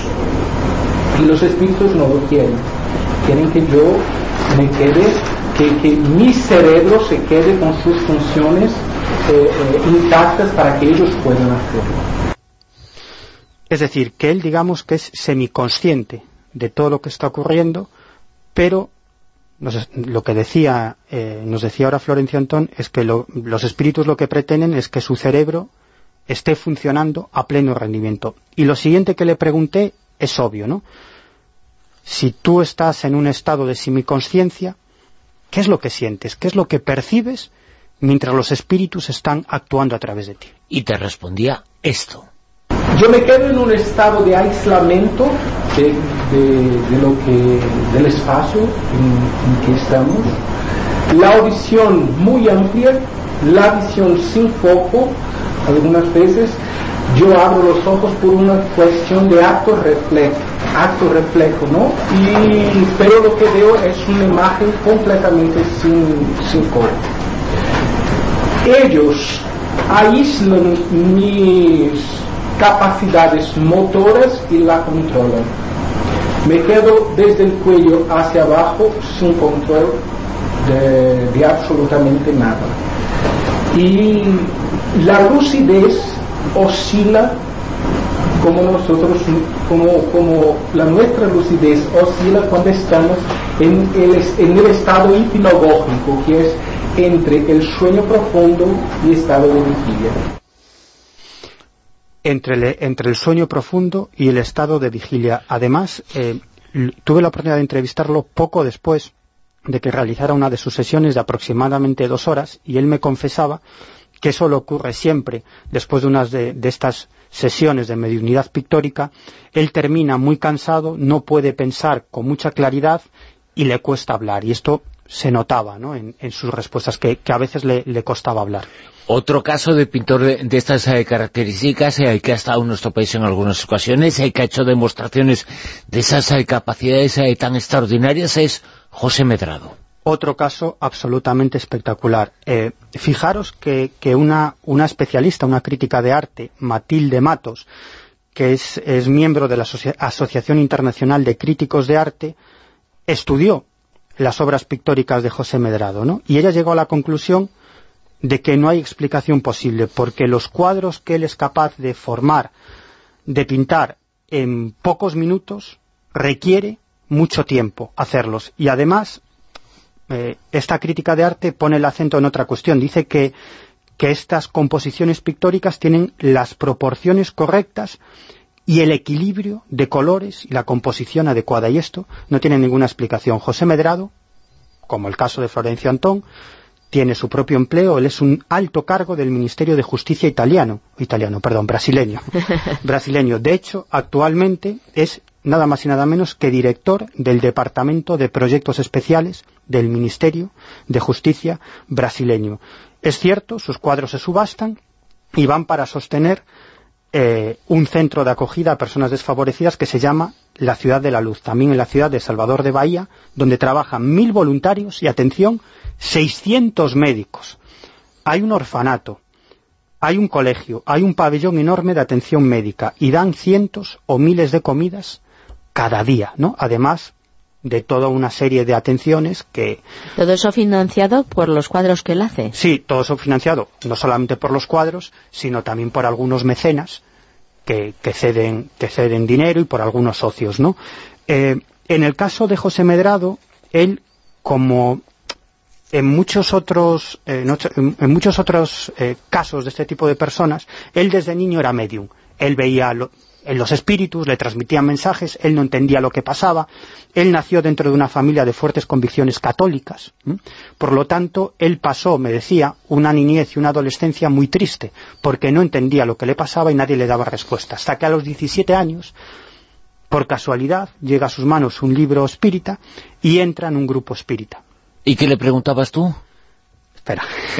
K: Y los espíritus no lo quieren. Quieren que yo me quede, que, que mi cerebro se quede con sus funciones eh, eh, intactas para que ellos puedan hacerlo.
C: Es decir, que él, digamos, que es semiconsciente de todo lo que está ocurriendo, pero nos, lo que decía eh, nos decía ahora Florencio Antón es que lo, los espíritus lo que pretenden es que su cerebro esté funcionando a pleno rendimiento. Y lo siguiente que le pregunté es obvio, ¿no? Si tú estás en un estado de semiconsciencia, ¿qué es lo que sientes? ¿Qué es lo que percibes mientras los espíritus están actuando a través de ti?
B: Y te respondía esto.
K: Yo me quedo en un estado de aislamiento de, de, de lo que, del espacio en, en que estamos, la audición muy amplia, la visión sin foco. Algunas veces yo abro los ojos por una cuestión de acto reflejo. acto reflejo, ¿no? Y, pero lo que veo es una imagen completamente sin, sin color. Ellos aíslan mis capacidades motoras y la controlan. Me quedo desde el cuello hacia abajo sin control de, de absolutamente nada. Y la lucidez oscila como nosotros, como, como la nuestra lucidez oscila cuando estamos en el, en el estado hipnagógico, que es entre el sueño profundo y estado de vigilia.
C: Entre, le, entre el sueño profundo y el estado de vigilia. Además, eh, tuve la oportunidad de entrevistarlo poco después de que realizara una de sus sesiones de aproximadamente dos horas, y él me confesaba que eso le ocurre siempre después de unas de, de estas sesiones de mediunidad pictórica. Él termina muy cansado, no puede pensar con mucha claridad y le cuesta hablar, y esto se notaba, ¿no?, en, en sus respuestas, que, que a veces le, le costaba hablar.
B: Otro caso de pintor de, de estas eh, características, eh, que ha estado en nuestro país en algunas ocasiones, eh, que ha hecho demostraciones de esas eh, capacidades eh, tan extraordinarias, es José Medrado.
C: Otro caso absolutamente espectacular. Eh, fijaros que, que una, una especialista, una crítica de arte, Matilde Matos, que es, es miembro de la Asocia- Asociación Internacional de Críticos de Arte, estudió las obras pictóricas de José Medrado, ¿no? Y ella llegó a la conclusión de que no hay explicación posible, porque los cuadros que él es capaz de formar, de pintar en pocos minutos, requiere mucho tiempo hacerlos. Y además, eh, esta crítica de arte pone el acento en otra cuestión. Dice que, que estas composiciones pictóricas tienen las proporciones correctas y el equilibrio de colores y la composición adecuada, y esto no tiene ninguna explicación. José Medrado, como el caso de Florencio Antón, tiene su propio empleo. Él es un alto cargo del Ministerio de Justicia italiano, italiano, perdón, brasileño, brasileño. De hecho, actualmente es nada más y nada menos que director del Departamento de Proyectos Especiales del Ministerio de Justicia brasileño. Es cierto, sus cuadros se subastan y van para sostener eh, un centro de acogida a personas desfavorecidas que se llama la Ciudad de la Luz, también en la ciudad de Salvador de Bahía, donde trabajan mil voluntarios y, atención, seiscientos médicos. Hay un orfanato, hay un colegio, hay un pabellón enorme de atención médica y dan cientos o miles de comidas cada día, ¿no? Además de toda una serie de atenciones que...
E: ¿Todo eso financiado por los cuadros que él hace?
C: Sí, todo eso financiado no solamente por los cuadros, sino también por algunos mecenas que, que, ceden, que ceden dinero, y por algunos socios, ¿no? Eh, en el caso de José Medrado, él, como en muchos otros eh, en, en muchos otros eh, casos de este tipo de personas, él desde niño era medium. Él veía lo, en los espíritus, le transmitían mensajes, él no entendía lo que pasaba. Él nació dentro de una familia de fuertes convicciones católicas, ¿eh? Por lo tanto, él pasó, me decía, una niñez y una adolescencia muy triste, porque no entendía lo que le pasaba y nadie le daba respuesta, hasta que a los diecisiete años, por casualidad, llega a sus manos un libro espírita y entra en un grupo espírita.
B: ¿Y qué le preguntabas tú?
C: Espera.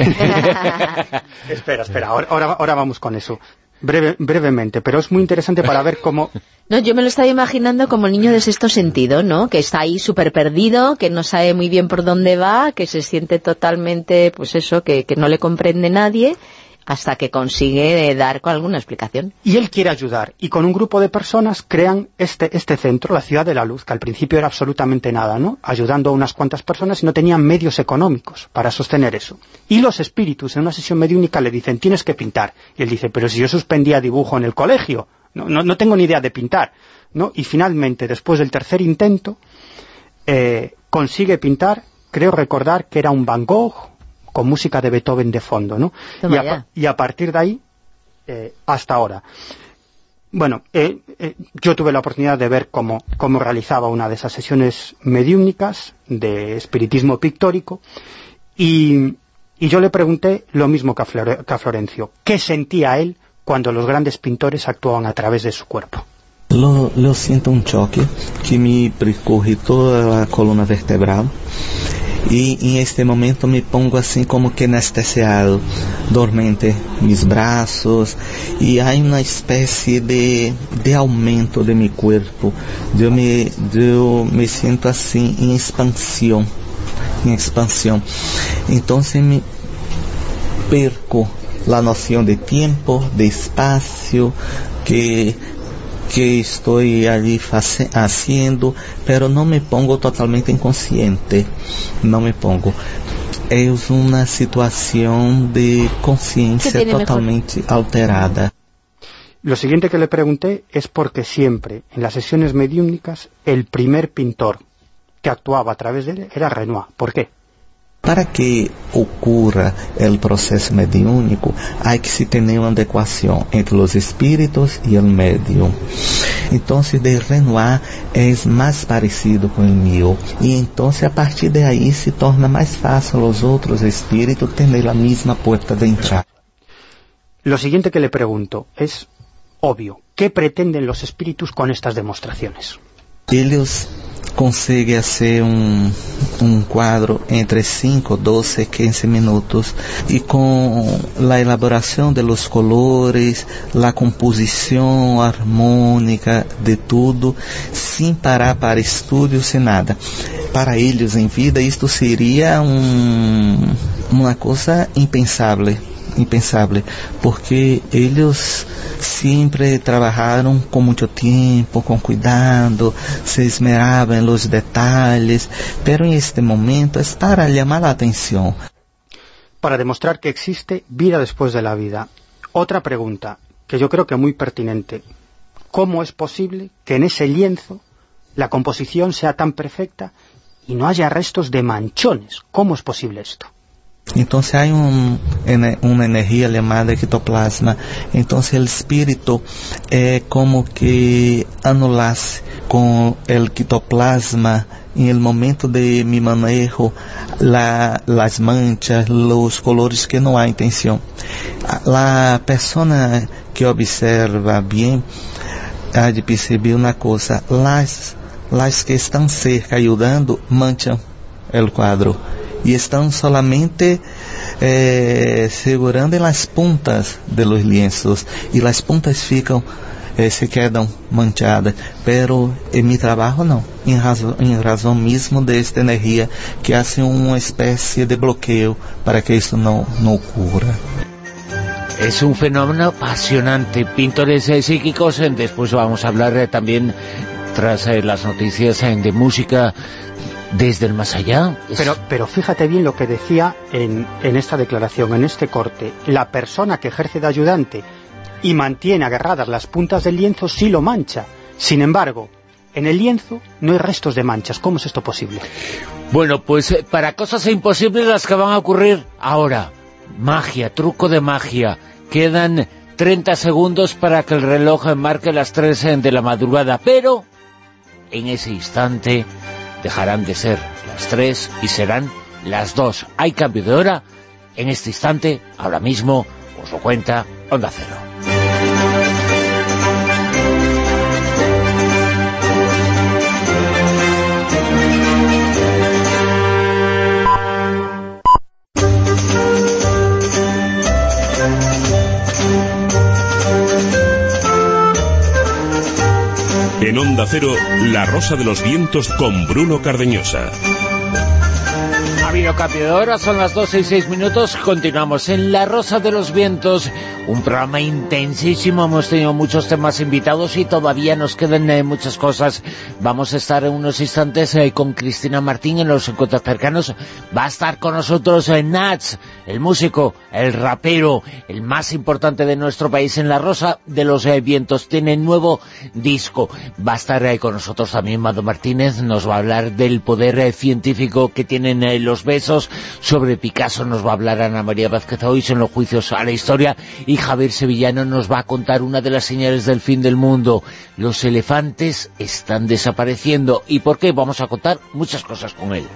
C: espera, espera, ahora, ahora, ahora vamos con eso. Breve, brevemente, pero es muy interesante para ver cómo...
E: No, yo me lo estaba imaginando como el niño de sexto sentido, ¿no? Que está ahí súper perdido, que no sabe muy bien por dónde va, que se siente totalmente, pues eso, que, que no le comprende nadie, hasta que consigue dar con alguna explicación.
C: Y él quiere ayudar, y con un grupo de personas crean este, este centro, la Ciudad de la Luz, que al principio era absolutamente nada, ¿no? Ayudando a unas cuantas personas y no tenían medios económicos para sostener eso. Y los espíritus en una sesión mediúnica le dicen, tienes que pintar. Y él dice, pero si yo suspendía dibujo en el colegio, no, no, no tengo ni idea de pintar, ¿no? Y finalmente, después del tercer intento, eh, consigue pintar, creo recordar que era un Van Gogh, con música de Beethoven de fondo, ¿no? Y a, y a partir de ahí, eh, hasta ahora. Bueno, eh, eh, yo tuve la oportunidad de ver cómo, cómo realizaba una de esas sesiones mediúnicas de espiritismo pictórico, y, y yo le pregunté lo mismo que a, Flore, que a Florencio. ¿Qué sentía él cuando los grandes pintores actuaban a través de su cuerpo?
L: Lo, lo siento un choque que me percorre toda la columna vertebral y en este momento me pongo así como que anestesiado, dormente mis brazos, y hay una especie de, de aumento de mi cuerpo. Yo me, yo me siento así en expansión, en expansión. Entonces me perco la noción de tiempo, de espacio, que, que estoy allí haciendo, pero no me pongo totalmente inconsciente, no me pongo. Es una situación de conciencia totalmente mejor? alterada.
C: Lo siguiente que le pregunté es porque siempre, en las sesiones mediúmnicas, el primer pintor que actuaba a través de él era Renoir. ¿Por qué?
L: Para que ocurra el proceso mediúnico, hay que se tener una adecuación entre los espíritus y el medio. Entonces, de Renoir es más parecido con el mío, y entonces a partir de ahí se torna más fácil a los otros espíritus tener la misma puerta de entrada.
C: Lo siguiente que le pregunto es obvio. ¿Qué pretenden los espíritus con estas demostraciones?
L: Ellos consiguen hacer un, un cuadro entre cinco, doce, quince minutos, y con la elaboración de los colores, la composición armónica de todo, sin parar para estudios sin nada. Para ellos en vida esto sería un, una cosa impensable. impensable, porque ellos siempre trabajaron con mucho tiempo, con cuidado, se esmeraban en los detalles, pero en este momento es para llamar la atención.
C: Para demostrar que existe vida después de la vida. Otra pregunta, que yo creo que muy pertinente. ¿Cómo es posible que en ese lienzo la composición sea tan perfecta y no haya restos de manchones? ¿Cómo es posible esto?
L: Entonces hay un, una energía llamada ectoplasma. Entonces el espíritu es como que anulase con el ectoplasma en el momento de mi manejo la, las manchas, los colores que no hay intención. La persona que observa bien ha de perceber una cosa: las, las que están cerca ayudando manchan el cuadro, y están solamente eh, segurando en las puntas de los lienzos, y las puntas fican, eh, se quedan manchadas, pero en mi trabajo no, en razón, en razón mismo de esta energía que hace una especie de bloqueo para que esto no, no ocurra.
B: Es un fenómeno apasionante. Pintores eh, psíquicos, eh, después vamos a hablar eh, también, tras eh, las noticias eh, de música, desde el más allá. Es...
C: Pero, pero fíjate bien lo que decía en, en esta declaración, en este corte. La persona que ejerce de ayudante y mantiene agarradas las puntas del lienzo sí lo mancha. Sin embargo, en el lienzo no hay restos de manchas. ¿Cómo es esto posible?
B: Bueno, pues eh, para cosas imposibles las que van a ocurrir ahora. Magia, truco de magia. Quedan treinta segundos para que el reloj marque las tres de la madrugada, pero en ese instante dejarán de ser las tres y serán las dos. Hay cambio de hora en este instante, ahora mismo, os lo cuenta Onda Cero.
A: En Onda Cero, La Rosa de los Vientos con Bruno Cardeñosa.
B: Ha habido cambio de hora, son las doce y seis minutos, continuamos en La Rosa de los Vientos, un programa intensísimo, hemos tenido muchos temas invitados y todavía nos quedan eh, muchas cosas. Vamos a estar en unos instantes eh, con Cristina Martín en los encuentros cercanos, va a estar con nosotros eh, Nats, el músico, el rapero, el más importante de nuestro país en La Rosa de los eh, Vientos, tiene nuevo disco, va a estar eh, con nosotros también Mado Martínez, nos va a hablar del poder eh, científico que tienen eh, los besos, sobre Picasso nos va a hablar Ana María Vázquez hoy en los juicios a la historia, y Javier Sevillano nos va a contar una de las señales del fin del mundo. Los elefantes están desapareciendo. ¿Y por qué? Vamos a contar muchas cosas con él.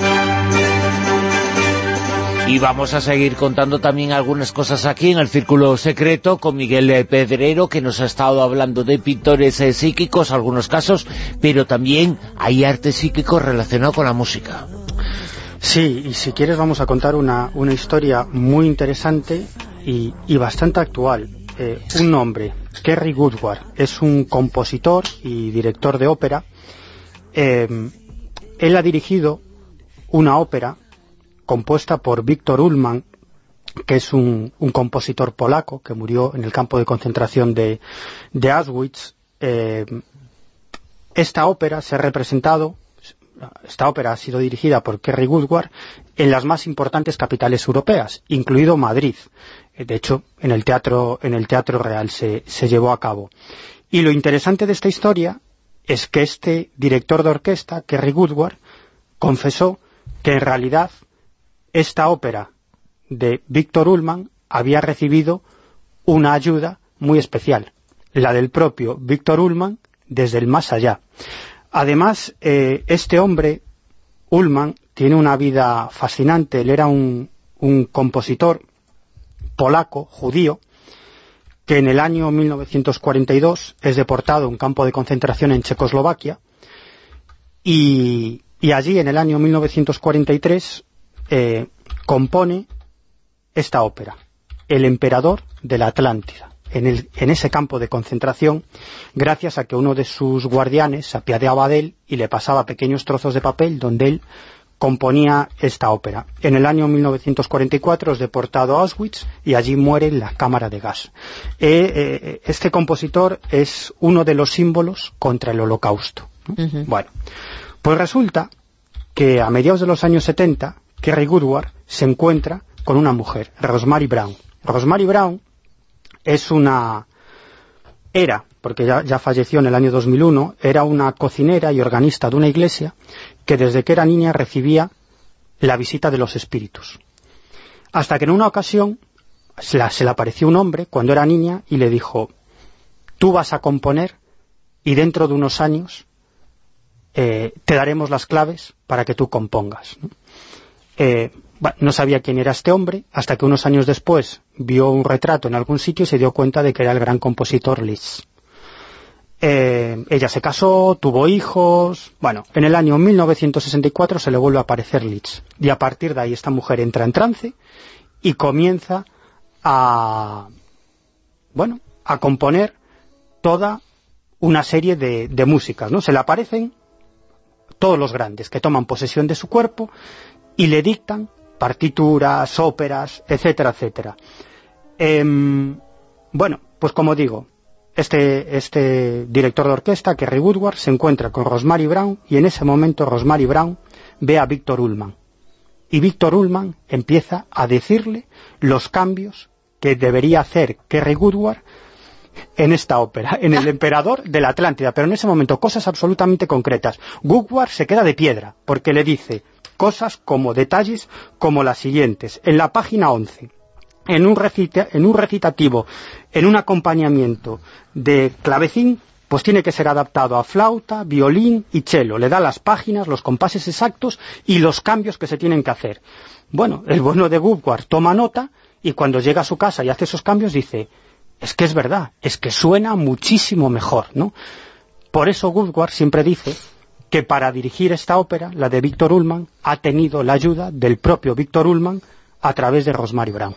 B: Y vamos a seguir contando también algunas cosas aquí en el Círculo Secreto con Miguel Pedrero, que nos ha estado hablando de pintores eh, psíquicos, algunos casos, pero también hay arte psíquico relacionado con la música.
C: Sí, y si quieres vamos a contar una, una historia muy interesante y, y bastante actual. Eh, un hombre, Kerry Goodward, es un compositor y director de ópera. Eh, él ha dirigido una ópera compuesta por Victor Ullmann, que es un, un compositor polaco que murió en el campo de concentración de, de Auschwitz. Eh, esta ópera se ha representado, esta ópera ha sido dirigida por Kerry Goodward en las más importantes capitales europeas, incluido Madrid. De hecho, en el Teatro, en el Teatro Real se, se llevó a cabo. Y lo interesante de esta historia es que este director de orquesta, Kerry Goodward, confesó que en realidad esta ópera de Victor Ullmann había recibido una ayuda muy especial, la del propio Victor Ullmann desde el más allá. Además, eh, este hombre, Ullmann, tiene una vida fascinante. Él era un, un compositor polaco, judío, que en el año mil novecientos cuarenta y dos es deportado a un campo de concentración en Checoslovaquia, y, y allí en el año mil novecientos cuarenta y tres eh, compone esta ópera, El emperador de la Atlántida, en, el, en ese campo de concentración, gracias a que uno de sus guardianes se apiadaba de él y le pasaba pequeños trozos de papel donde él componía esta ópera. En el año mil novecientos cuarenta y cuatro es deportado a Auschwitz y allí muere en la cámara de gas. Eh, eh, este compositor es uno de los símbolos contra el Holocausto, ¿no? Uh-huh. Bueno, pues resulta que a mediados de los años setenta, Kerry Goodward se encuentra con una mujer, Rosemary Brown. Rosemary Brown es una... era, porque ya, ya falleció en el año dos mil uno, era una cocinera y organista de una iglesia que desde que era niña recibía la visita de los espíritus. Hasta que en una ocasión se, la, se le apareció un hombre cuando era niña y le dijo: tú vas a componer y dentro de unos años eh, te daremos las claves para que tú compongas, ¿no? Eh, no sabía quién era este hombre, hasta que unos años después vio un retrato en algún sitio y se dio cuenta de que era el gran compositor Liszt. Eh, ella se casó, tuvo hijos. Bueno, en el año mil novecientos sesenta y cuatro se le vuelve a aparecer Liszt, y a partir de ahí esta mujer entra en trance y comienza a bueno, a componer toda una serie de, de músicas, ¿no? Se le aparecen todos los grandes que toman posesión de su cuerpo y le dictan partituras, óperas, etcétera, etcétera. Eh, bueno, pues como digo, este, este director de orquesta, Kerry Goodward, se encuentra con Rosemary Brown, y en ese momento Rosemary Brown ve a Victor Ullmann. Y Victor Ullmann empieza a decirle los cambios que debería hacer Kerry Goodward en esta ópera, en El emperador de la Atlántida, pero en ese momento cosas absolutamente concretas. Goodward se queda de piedra, porque le dice cosas como detalles como las siguientes. En la página once, en un, recita, en un recitativo, en un acompañamiento de clavecín, pues tiene que ser adaptado a flauta, violín y cello. Le da las páginas, los compases exactos y los cambios que se tienen que hacer. Bueno, el bueno de Goodward toma nota, y cuando llega a su casa y hace esos cambios dice: es que es verdad, es que suena muchísimo mejor, ¿no? Por eso Goodward siempre dice que para dirigir esta ópera, la de Victor Ullmann, ha tenido la ayuda del propio Victor Ullmann a través de Rosemary Brown.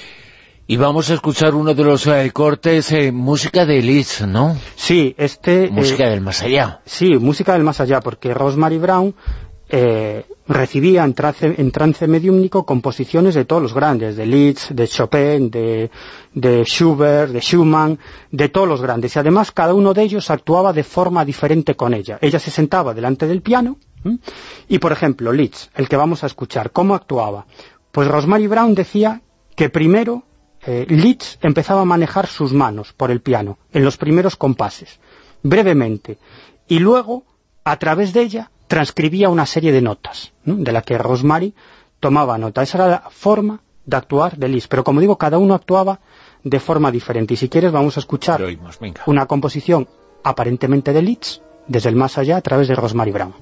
B: Y vamos a escuchar uno de los eh, cortes, eh, música de Liszt, ¿no?
C: Sí, este...
B: Música
C: eh,
B: del más allá.
C: Sí, música del más allá, porque Rosemary Brown eh, recibía en trance, en trance mediúmnico composiciones de todos los grandes, de Liszt, de Chopin, de, de Schubert, de Schumann, de todos los grandes, y además cada uno de ellos actuaba de forma diferente con ella. Ella se sentaba delante del piano, ¿m? Y por ejemplo, Liszt, el que vamos a escuchar, ¿cómo actuaba? Pues Rosemary Brown decía que primero eh, Liszt empezaba a manejar sus manos por el piano, en los primeros compases, brevemente, y luego, a través de ella, transcribía una serie de notas, ¿no?, de la que Rosemary tomaba nota. Esa era la forma de actuar de Liszt, pero como digo, cada uno actuaba de forma diferente. Y si quieres vamos a escuchar
B: oímos,
C: una composición aparentemente de Liszt, desde el más allá, a través de Rosemary Brown.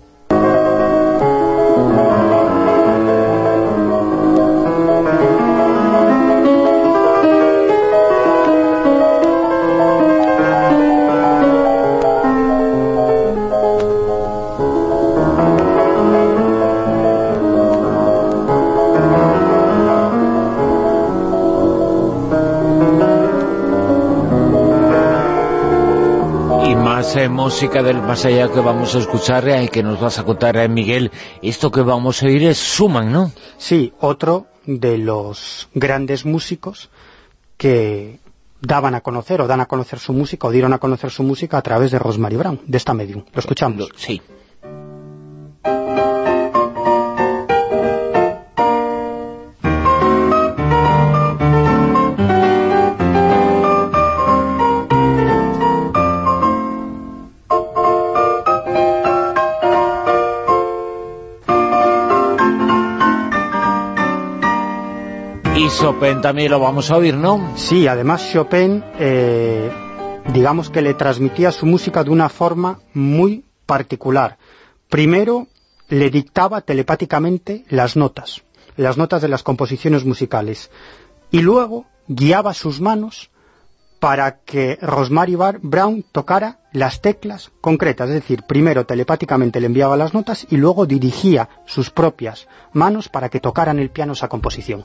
B: más eh, música del más allá que vamos a escuchar y eh, que nos vas a contar, eh, Miguel. Esto que vamos a oír es Schumann, ¿no?
C: Sí, otro de los grandes músicos que daban a conocer o dan a conocer su música o dieron a conocer su música a través de Rosemary Brown, de esta medium. ¿Lo escuchamos?
B: Sí. Chopin también lo vamos a oír, ¿no?
C: Sí, además Chopin, eh, digamos que le transmitía su música de una forma muy particular. Primero, le dictaba telepáticamente las notas, las notas de las composiciones musicales, y luego guiaba sus manos para que Rosemary Brown tocara las teclas concretas, es decir, primero telepáticamente le enviaba las notas y luego dirigía sus propias manos para que tocaran el piano esa composición.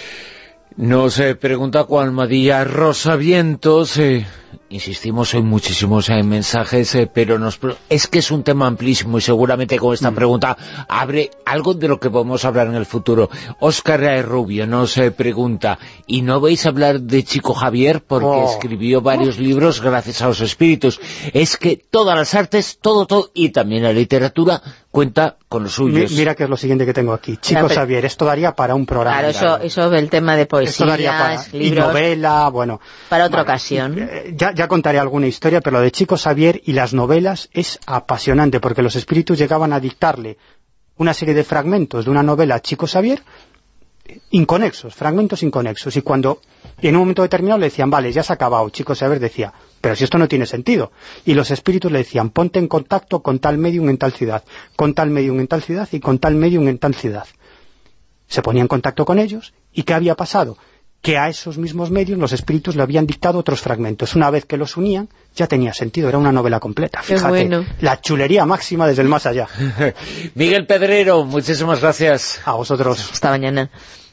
B: Nos eh, pregunta Juan Madilla Rosa Vientos, eh, insistimos en muchísimos eh, mensajes, eh, pero nos es que es un tema amplísimo y seguramente con esta mm. pregunta abre algo de lo que podemos hablar en el futuro. Óscar eh, Rubio nos eh, pregunta, ¿y no vais a hablar de Chico Xavier? Porque oh. escribió varios oh. libros gracias a los espíritus. Es que todas las artes, todo, todo, y también la literatura cuenta con los suyos.
C: Mi, mira que es lo siguiente que tengo aquí. Chico claro, Xavier, esto daría para un programa.
E: Claro, eso, eso el tema de poesía,
C: para,
E: libros,
C: y novela, bueno.
E: Para otra
C: bueno,
E: ocasión.
C: Eh, ya, ya contaré alguna historia, pero lo de Chico Xavier y las novelas es apasionante, porque los espíritus llegaban a dictarle una serie de fragmentos de una novela a Chico Xavier, inconexos, fragmentos inconexos, y cuando en un momento determinado le decían, vale, ya se ha acabado, Chico Xavier decía, pero si esto no tiene sentido, y los espíritus le decían, ponte en contacto con tal medium en tal ciudad, con tal medium en tal ciudad y con tal medium en tal ciudad. Se ponía en contacto con ellos, ¿y qué había pasado? Que a esos mismos medios los espíritus le habían dictado otros fragmentos. Una vez que los unían, ya tenía sentido, era una novela completa. Fíjate, bueno. La chulería máxima desde el más allá.
B: Miguel Pedrero, muchísimas gracias.
C: A vosotros.
E: Hasta mañana.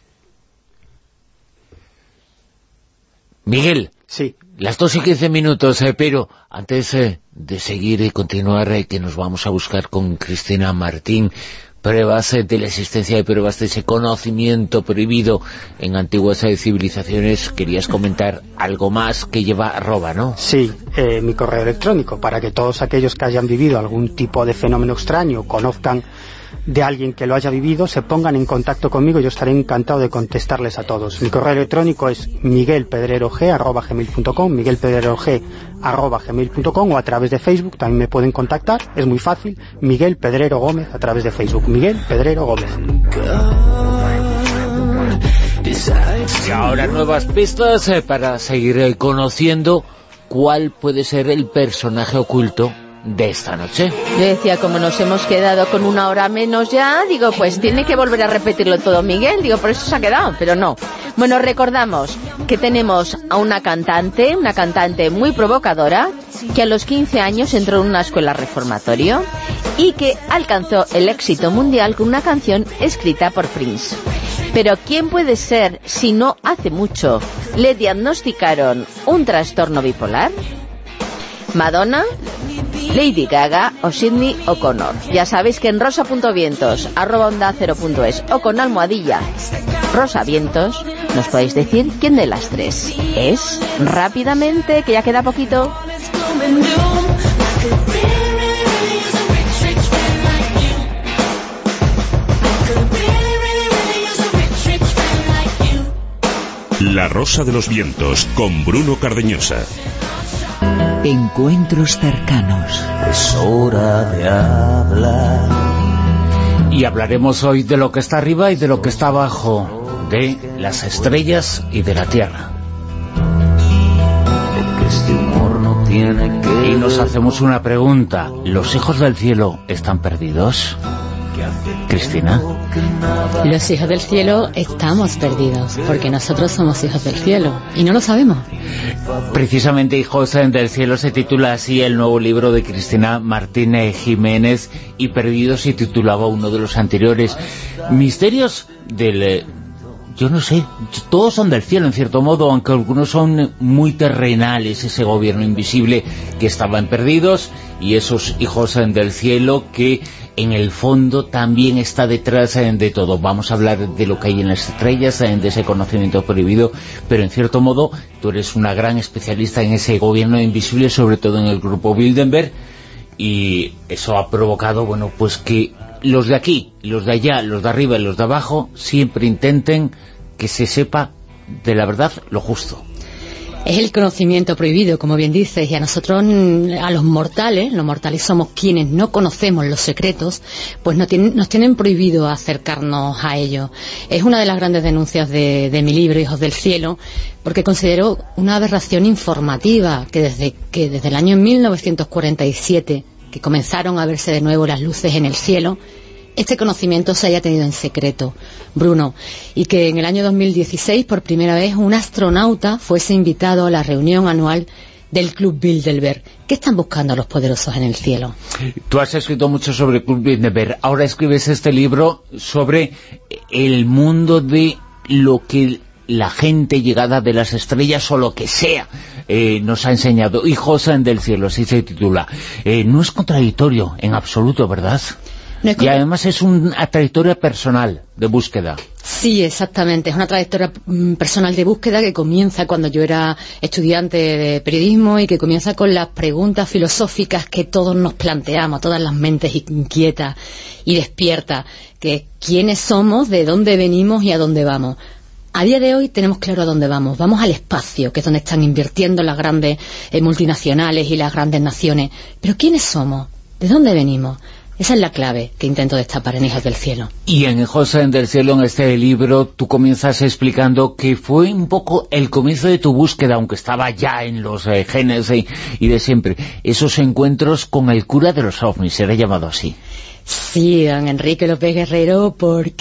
B: Miguel,
C: sí.
B: Las dos y quince minutos, eh, pero antes eh, de seguir y continuar, eh, que nos vamos a buscar con Cristina Martín, pruebas eh, de la existencia de pruebas de ese conocimiento prohibido en antiguas eh, civilizaciones. Querías comentar algo más que lleva arroba, ¿no?
C: Sí, eh, mi correo electrónico, para que todos aquellos que hayan vivido algún tipo de fenómeno extraño, conozcan de alguien que lo haya vivido, se pongan en contacto conmigo, yo estaré encantado de contestarles a todos. Mi correo electrónico es miguelpedrerog arroba gmail punto com, miguelpedrerog arroba gmail punto com, o a través de Facebook también me pueden contactar, es muy fácil, Miguel Pedrero Gómez a través de Facebook, Miguel Pedrero Gómez.
B: Y ahora nuevas pistas eh, para seguir eh, conociendo cuál puede ser el personaje oculto de esta noche.
E: Yo decía, como nos hemos quedado con una hora menos ya, digo, pues tiene que volver a repetirlo todo Miguel, digo, por eso se ha quedado, pero no. Bueno, recordamos que tenemos a una cantante, una cantante muy provocadora, que a los quince años entró en una escuela reformatorio y que alcanzó el éxito mundial con una canción escrita por Prince. Pero ¿quién puede ser si no hace mucho le diagnosticaron un trastorno bipolar? ¿Madonna, Lady Gaga o Sidney O'Connor? Ya sabéis que en rosa.vientos arroba onda cero punto es o con almohadilla Rosa Vientos nos podéis decir quién de las tres es. Rápidamente, que ya queda poquito.
A: La Rosa de los Vientos con Bruno Cardeñosa.
M: Encuentros cercanos. Es hora de hablar.
B: Y hablaremos hoy de lo que está arriba y de lo que está abajo, de las estrellas y de la tierra.
M: Porque este humor no tiene que...
B: Y nos hacemos una pregunta: ¿los hijos del cielo están perdidos? Cristina.
N: Los hijos del cielo estamos perdidos, porque nosotros somos hijos del cielo, y no lo sabemos.
B: Precisamente Hijos del Cielo se titula así el nuevo libro de Cristina Martínez Jiménez, y Perdidos se titulaba uno de los anteriores. Misterios del yo no sé, todos son del cielo en cierto modo, aunque algunos son muy terrenales, ese gobierno invisible que estaban perdidos, y esos hijos del cielo que en el fondo también está detrás de todo. Vamos a hablar de lo que hay en las estrellas, de ese conocimiento prohibido, pero en cierto modo tú eres una gran especialista en ese gobierno invisible, sobre todo en el grupo Bilderberg, y eso ha provocado, bueno, pues que los de aquí, los de allá, los de arriba y los de abajo siempre intenten que se sepa de la verdad lo justo.
N: Es el conocimiento prohibido, como bien dices, y a nosotros, a los mortales, los mortales somos quienes no conocemos los secretos, pues nos tienen, nos tienen prohibido acercarnos a ellos. Es una de las grandes denuncias de, de mi libro, Hijos del Cielo, porque considero una aberración informativa que desde, que desde el año mil novecientos cuarenta y siete, que comenzaron a verse de nuevo las luces en el cielo, este conocimiento se haya tenido en secreto, Bruno, y que en el año dos mil dieciséis por primera vez un astronauta fuese invitado a la reunión anual del Club Bilderberg. ¿Qué están buscando los poderosos en el cielo?
B: Tú has escrito mucho sobre el Club Bilderberg, ahora escribes este libro sobre el mundo de lo que la gente llegada de las estrellas o lo que sea eh, nos ha enseñado. Hijos del cielo, así se titula. Eh, no es contradictorio en absoluto, ¿verdad? No es y además es una trayectoria personal de búsqueda.
N: Sí, exactamente. Es una trayectoria personal de búsqueda que comienza cuando yo era estudiante de periodismo y que comienza con las preguntas filosóficas que todos nos planteamos, todas las mentes inquietas y despiertas, que quiénes somos, de dónde venimos y a dónde vamos. A día de hoy tenemos claro a dónde vamos. Vamos al espacio, que es donde están invirtiendo las grandes eh, multinacionales y las grandes naciones. Pero ¿quiénes somos? ¿De dónde venimos? Esa es la clave que intento destapar en Hijos del Cielo.
B: Y en Hijos del Cielo, en este libro, tú comienzas explicando que fue un poco el comienzo de tu búsqueda, aunque estaba ya en los eh, genes y, y de siempre, esos encuentros con el cura de los ovnis, era llamado así.
N: Sí, don Enrique López Guerrero,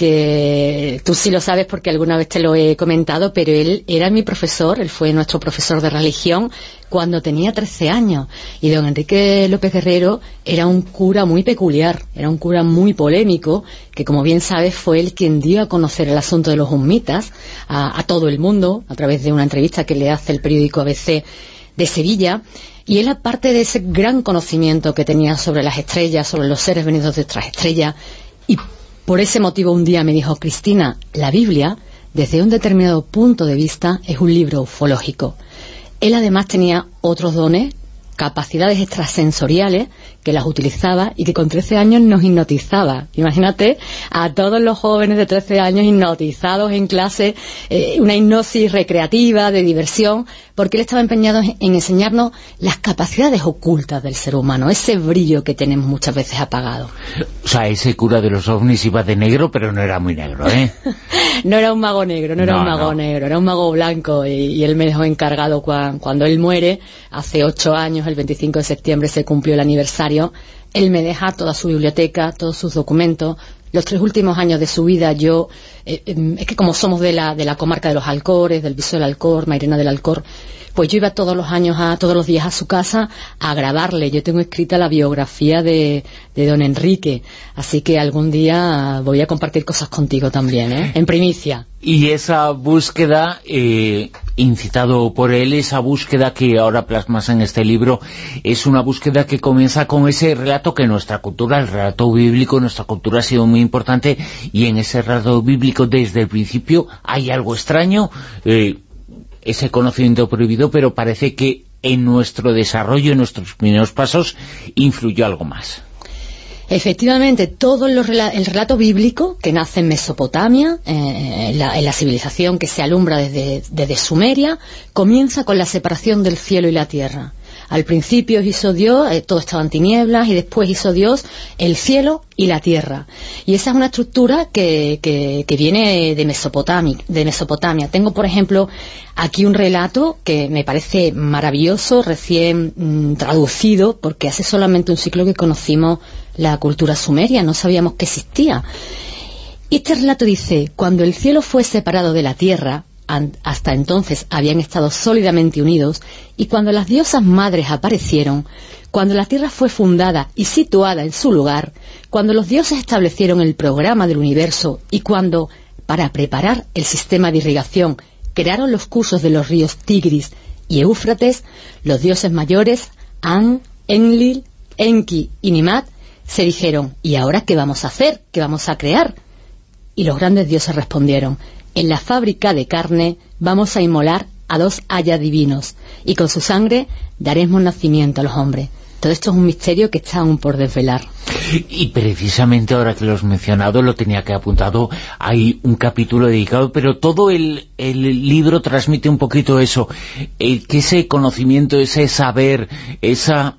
N: porque tú sí lo sabes porque alguna vez te lo he comentado, pero él era mi profesor, él fue nuestro profesor de religión cuando tenía trece años, y don Enrique López Guerrero era un cura muy peculiar, era un cura muy polémico, que como bien sabes fue él quien dio a conocer el asunto de los humitas a, a todo el mundo, a través de una entrevista que le hace el periódico A B C de Sevilla. Y él, aparte de ese gran conocimiento que tenía sobre las estrellas, sobre los seres venidos de otras estrellas, y por ese motivo un día me dijo: Cristina, la Biblia, desde un determinado punto de vista, es un libro ufológico. Él además tenía otros dones, capacidades extrasensoriales, que las utilizaba y que con trece años nos hipnotizaba. Imagínate a todos los jóvenes de trece años hipnotizados en clase, eh, una hipnosis recreativa, de diversión, porque él estaba empeñado en enseñarnos las capacidades ocultas del ser humano, ese brillo que tenemos muchas veces apagado.
B: O sea, ese cura de los ovnis iba de negro, pero no era muy negro, ¿eh?
N: No era un mago negro, no era
B: no,
N: un mago
B: no.
N: negro, era un mago blanco, y, y él me dejó encargado cuando, cuando él muere, hace ocho años, el veinticinco de septiembre se cumplió el aniversario. Él me deja toda su biblioteca, todos sus documentos. Los tres últimos años de su vida yo, eh, eh, es que como somos de la, de la comarca de los Alcores, del Viso del Alcor, Mairena del Alcor, pues yo iba todos los años, a todos los días a su casa a grabarle. Yo tengo escrita la biografía de, de don Enrique, así que algún día voy a compartir cosas contigo también, ¿eh? En primicia.
B: Y esa búsqueda, eh, incitado por él, esa búsqueda que ahora plasmas en este libro, es una búsqueda que comienza con ese relato que nuestra cultura, el relato bíblico, nuestra cultura ha sido muy importante, y en ese relato bíblico desde el principio hay algo extraño, eh, ese conocimiento prohibido, pero parece que en nuestro desarrollo, en nuestros primeros pasos, influyó algo más.
N: Efectivamente, todo el relato bíblico que nace en Mesopotamia, eh, en, la, en la civilización que se alumbra desde, desde Sumeria, comienza con la separación del cielo y la tierra. Al principio hizo Dios, eh, todo estaba en tinieblas, y después hizo Dios el cielo y la tierra. Y esa es una estructura que, que, que viene de Mesopotamia, de Mesopotamia. Tengo, por ejemplo, aquí un relato que me parece maravilloso, recién mmm, traducido, porque hace solamente un siglo que conocimos la cultura sumeria, no sabíamos que existía. Y este relato dice: cuando el cielo fue separado de la tierra, hasta entonces habían estado sólidamente unidos, y cuando las diosas madres aparecieron, cuando la tierra fue fundada y situada en su lugar, cuando los dioses establecieron el programa del universo, y cuando para preparar el sistema de irrigación, crearon los cursos de los ríos Tigris y Éufrates, los dioses mayores, An, Enlil, Enki y Nimat, se dijeron, ¿y ahora qué vamos a hacer? ¿Qué vamos a crear? Y los grandes dioses respondieron, en la fábrica de carne vamos a inmolar a dos ayas divinos, y con su sangre daremos nacimiento a los hombres. Todo esto es un misterio que está aún por desvelar.
B: Y precisamente ahora que lo has mencionado, lo tenía que apuntado, hay un capítulo dedicado, pero todo el, el libro transmite un poquito eso, eh, que ese conocimiento, ese saber, esa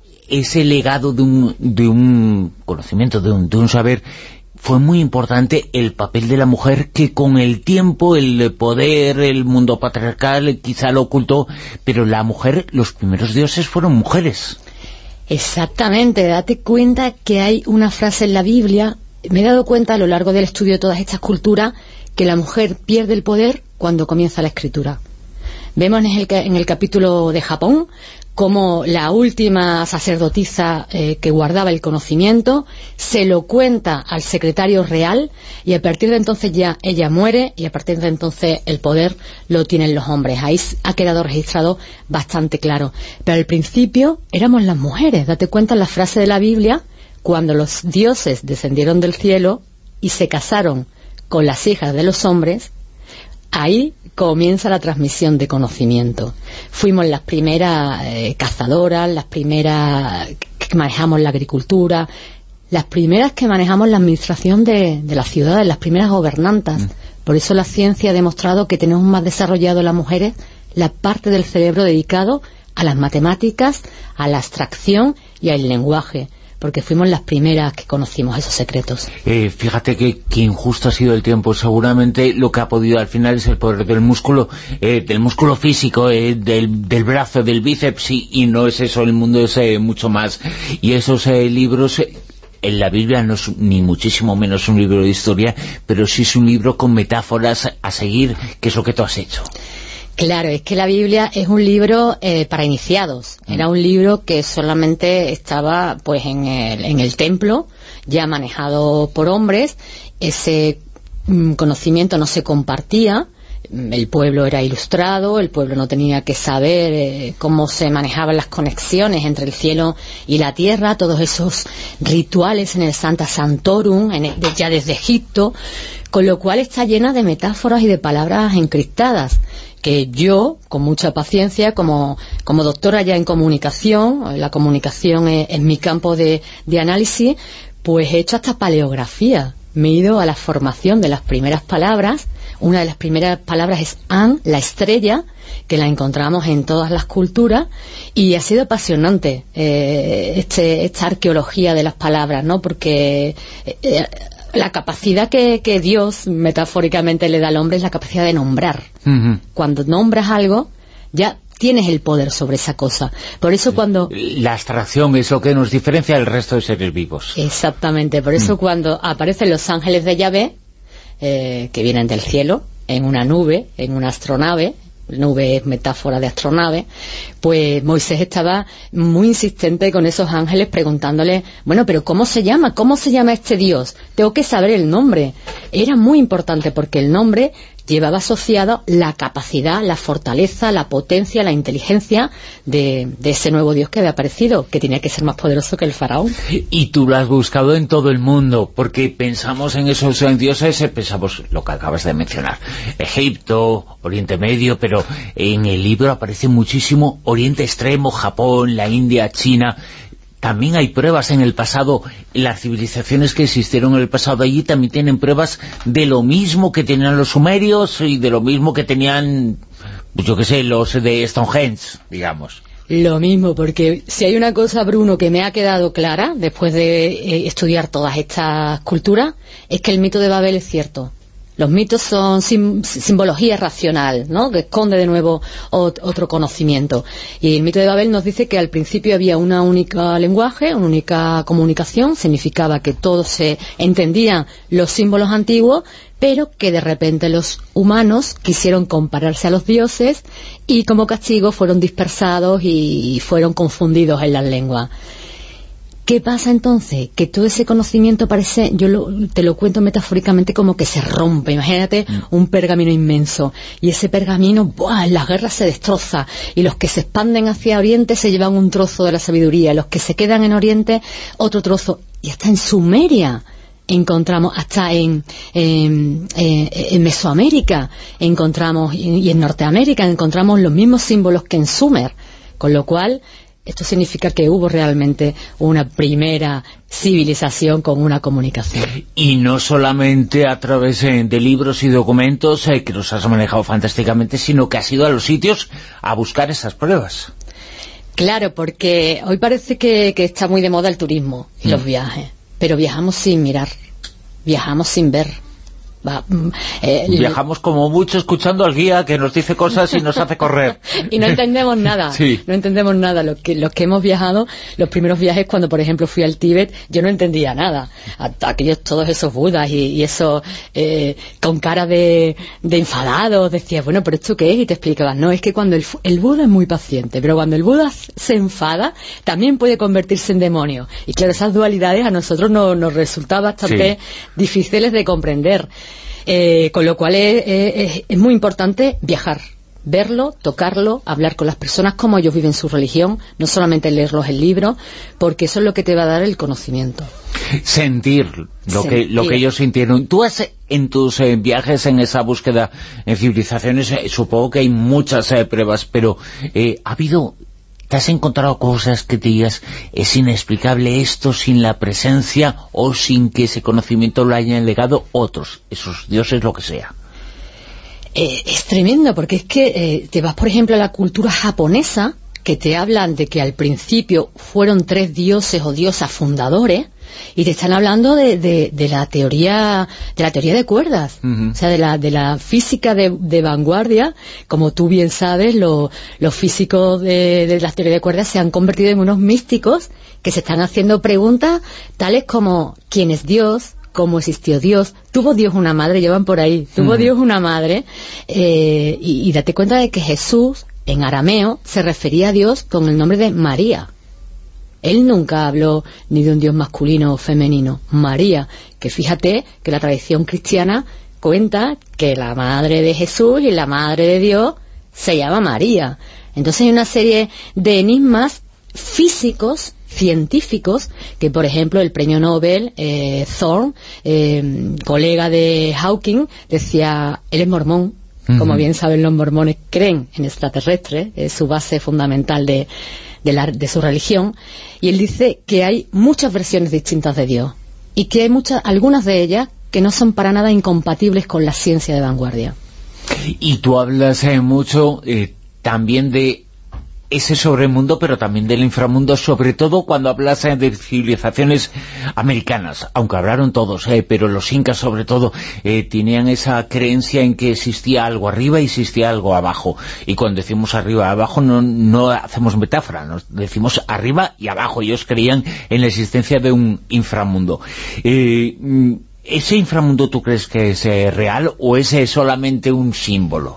B: ese legado de un, de un conocimiento, de un, de un saber, fue muy importante el papel de la mujer, que con el tiempo, el poder, el mundo patriarcal quizá lo ocultó, pero la mujer, los primeros dioses fueron mujeres.
N: Exactamente, date cuenta que hay una frase en la Biblia, me he dado cuenta a lo largo del estudio de todas estas culturas, que la mujer pierde el poder cuando comienza la escritura. Vemos en el, en el capítulo de Japón como la última sacerdotisa eh, que guardaba el conocimiento se lo cuenta al secretario real, y a partir de entonces ya ella muere, y a partir de entonces el poder lo tienen los hombres. Ahí ha quedado registrado bastante claro. Pero al principio éramos las mujeres. Date cuenta en la frase de la Biblia, cuando los dioses descendieron del cielo y se casaron con las hijas de los hombres, ahí comienza la transmisión de conocimiento. Fuimos las primeras eh, cazadoras, las primeras que manejamos la agricultura, las primeras que manejamos la administración de, de las ciudades, las primeras gobernantas. Mm. Por eso la ciencia ha demostrado que tenemos más desarrollado las mujeres la parte del cerebro dedicado a las matemáticas, a la abstracción y al lenguaje, porque fuimos las primeras que conocimos esos secretos.
B: Eh, fíjate que, que injusto ha sido el tiempo. Seguramente lo que ha podido al final es el poder del músculo, eh, del músculo físico, eh, del, del brazo, del bíceps, y, y no es eso, el mundo es eh, mucho más. Y esos eh, libros... Eh, en la Biblia no es ni muchísimo menos un libro de historia, pero sí es un libro con metáforas a seguir, que es lo que tú has hecho.
N: Claro, es que la Biblia es un libro eh, para iniciados. Era un libro que solamente estaba pues en el, en el templo, ya manejado por hombres. Ese mm, conocimiento no se compartía. El pueblo era ilustrado, el pueblo no tenía que saber eh, cómo se manejaban las conexiones entre el cielo y la tierra, todos esos rituales en el Santa Santorum, en el, ya desde Egipto, con lo cual está llena de metáforas y de palabras encriptadas, que yo, con mucha paciencia, como, como doctora ya en comunicación, la comunicación es, es mi campo de, de análisis, pues he hecho hasta paleografía. Me he ido a la formación de las primeras palabras. Una de las primeras palabras es An, la estrella, que la encontramos en todas las culturas, y ha sido apasionante eh, este, esta arqueología de las palabras, ¿no? Porque eh, la capacidad que, que Dios metafóricamente le da al hombre es la capacidad de nombrar. Uh-huh. Cuando nombras algo, ya tienes el poder sobre esa cosa. Por eso cuando...
B: La abstracción es lo que nos diferencia del resto de seres vivos.
N: Exactamente. Por eso uh-huh. cuando aparecen los ángeles de Yahvé, eh, que vienen del cielo, en una nube, en una astronave, nube es metáfora de astronave, pues Moisés estaba muy insistente con esos ángeles preguntándole, bueno, pero ¿cómo se llama? ¿Cómo se llama este Dios? Tengo que saber el nombre. Era muy importante porque el nombre llevaba asociado la capacidad, la fortaleza, la potencia, la inteligencia de, de ese nuevo Dios que había aparecido, que tenía que ser más poderoso que el faraón.
B: Y tú lo has buscado en todo el mundo, porque pensamos en esos dioses, pensamos lo que acabas de mencionar, Egipto, Oriente Medio, pero en el libro aparece muchísimo Oriente Extremo, Japón, la India, China. También hay pruebas en el pasado, las civilizaciones que existieron en el pasado allí también tienen pruebas de lo mismo que tenían los sumerios y de lo mismo que tenían, pues yo qué sé, los de Stonehenge, digamos.
N: Lo mismo, porque si hay una cosa, Bruno, que me ha quedado clara después de eh, estudiar todas estas culturas, es que el mito de Babel es cierto. Los mitos son sim simbología racional, ¿no?, que esconde de nuevo ot otro conocimiento. Y el mito de Babel nos dice que al principio había una única lenguaje, una única comunicación, significaba que todos se entendían los símbolos antiguos, pero que de repente los humanos quisieron compararse a los dioses y como castigo fueron dispersados y fueron confundidos en las lenguas. ¿Qué pasa entonces? Que todo ese conocimiento parece, yo lo, te lo cuento metafóricamente, como que se rompe. Imagínate un pergamino inmenso, y ese pergamino, ¡buah!, en las guerras se destroza, y los que se expanden hacia Oriente se llevan un trozo de la sabiduría, los que se quedan en Oriente otro trozo, y hasta en Sumeria encontramos, hasta en, en, en, en Mesoamérica encontramos, y en Norteamérica encontramos los mismos símbolos que en Sumer, con lo cual esto significa que hubo realmente una primera civilización con una comunicación.
B: Y no solamente a través eh, de libros y documentos eh, que los has manejado fantásticamente, sino que has ido a los sitios a buscar esas pruebas.
N: Claro, porque hoy parece que, que está muy de moda el turismo y mm. los viajes, pero viajamos sin mirar, viajamos sin ver. Va, eh,
B: Viajamos como mucho escuchando al guía que nos dice cosas y nos hace correr.
N: Y no entendemos nada, sí. no entendemos nada. Los que, los que hemos viajado, los primeros viajes, cuando por ejemplo fui al Tíbet, yo no entendía nada. Aquellos, todos esos budas y, y esos eh, con cara de, de enfadados, decías, bueno, ¿pero esto qué es? Y te explicaban, no, es que cuando el, el Buda es muy paciente, pero cuando el Buda se enfada, también puede convertirse en demonio. Y claro, esas dualidades a nosotros no, nos resultaban bastante sí. difíciles de comprender. Eh, con lo cual es, es, es muy importante viajar, verlo, tocarlo, hablar con las personas, cómo ellos viven su religión, no solamente leerlos el libro, porque eso es lo que te va a dar el conocimiento.
B: Sentir lo, Sentir. Que, lo que ellos sintieron. Tú has, en tus eh, viajes, en esa búsqueda en civilizaciones, eh, supongo que hay muchas eh, pruebas, pero eh, ha habido... ¿Te has encontrado cosas que te digas, es inexplicable esto sin la presencia o sin que ese conocimiento lo hayan legado otros, esos dioses, lo que sea?
N: Eh, es tremendo, porque es que eh, te vas, por ejemplo, a la cultura japonesa, que te hablan de que al principio fueron tres dioses o diosas fundadores, y te están hablando de, de, de la teoría de la teoría de cuerdas, uh-huh. o sea, de la, de la física de, de vanguardia. Como tú bien sabes, lo, los físicos de, de la teoría de cuerdas se han convertido en unos místicos que se están haciendo preguntas tales como ¿quién es Dios?, ¿cómo existió Dios? ¿Tuvo Dios una madre? Llevan por ahí, ¿tuvo uh-huh. Dios una madre? Eh, y, y date cuenta de que Jesús, en arameo, se refería a Dios con el nombre de María. Él nunca habló ni de un Dios masculino o femenino, María, que fíjate que la tradición cristiana cuenta que la madre de Jesús y la madre de Dios se llama María. Entonces hay una serie de enigmas físicos, científicos, que por ejemplo el premio Nobel, eh, Thorne, eh, colega de Hawking, decía, él es mormón. Uh-huh. Como bien saben, los mormones creen en extraterrestres, es su base fundamental de De, la, de su religión, y él dice que hay muchas versiones distintas de Dios y que hay muchas, algunas de ellas que no son para nada incompatibles con la ciencia de vanguardia.
B: Y tú hablas eh, mucho eh, también de ese sobremundo, pero también del inframundo, sobre todo cuando hablas eh, de civilizaciones americanas, aunque hablaron todos, eh, pero los incas sobre todo eh, tenían esa creencia en que existía algo arriba y existía algo abajo, y cuando decimos arriba y abajo no, no hacemos metáfora, nos decimos arriba y abajo. Ellos creían en la existencia de un inframundo. Eh, ¿ese inframundo tú crees que es eh, real o es eh, solamente un símbolo?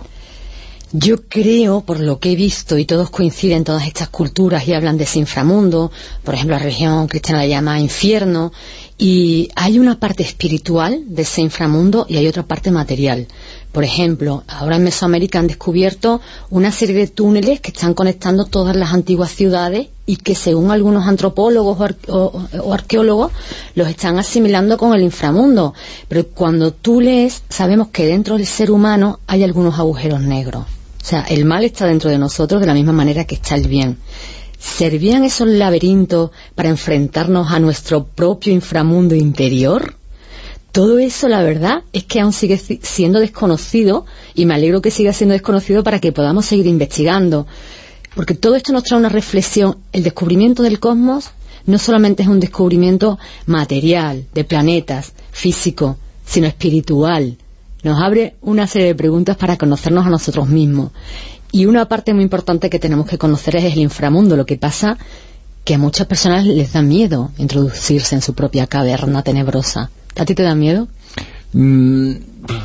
N: Yo creo, por lo que he visto, y todos coinciden, todas estas culturas, y hablan de ese inframundo, por ejemplo, la religión cristiana la llama infierno, y hay una parte espiritual de ese inframundo y hay otra parte material. Por ejemplo, ahora en Mesoamérica han descubierto una serie de túneles que están conectando todas las antiguas ciudades y que, según algunos antropólogos o, arque- o, o arqueólogos, los están asimilando con el inframundo. Pero cuando tú lees, sabemos que dentro del ser humano hay algunos agujeros negros. O sea, el mal está dentro de nosotros de la misma manera que está el bien. ¿Servían esos laberintos para enfrentarnos a nuestro propio inframundo interior? Todo eso, la verdad, es que aún sigue siendo desconocido, y me alegro que siga siendo desconocido para que podamos seguir investigando. Porque todo esto nos trae una reflexión. El descubrimiento del cosmos no solamente es un descubrimiento material, de planetas, físico, sino espiritual. Nos abre una serie de preguntas para conocernos a nosotros mismos. Y una parte muy importante que tenemos que conocer es el inframundo. Lo que pasa que a muchas personas les da miedo introducirse en su propia caverna tenebrosa. ¿A ti te da miedo?
B: Mm,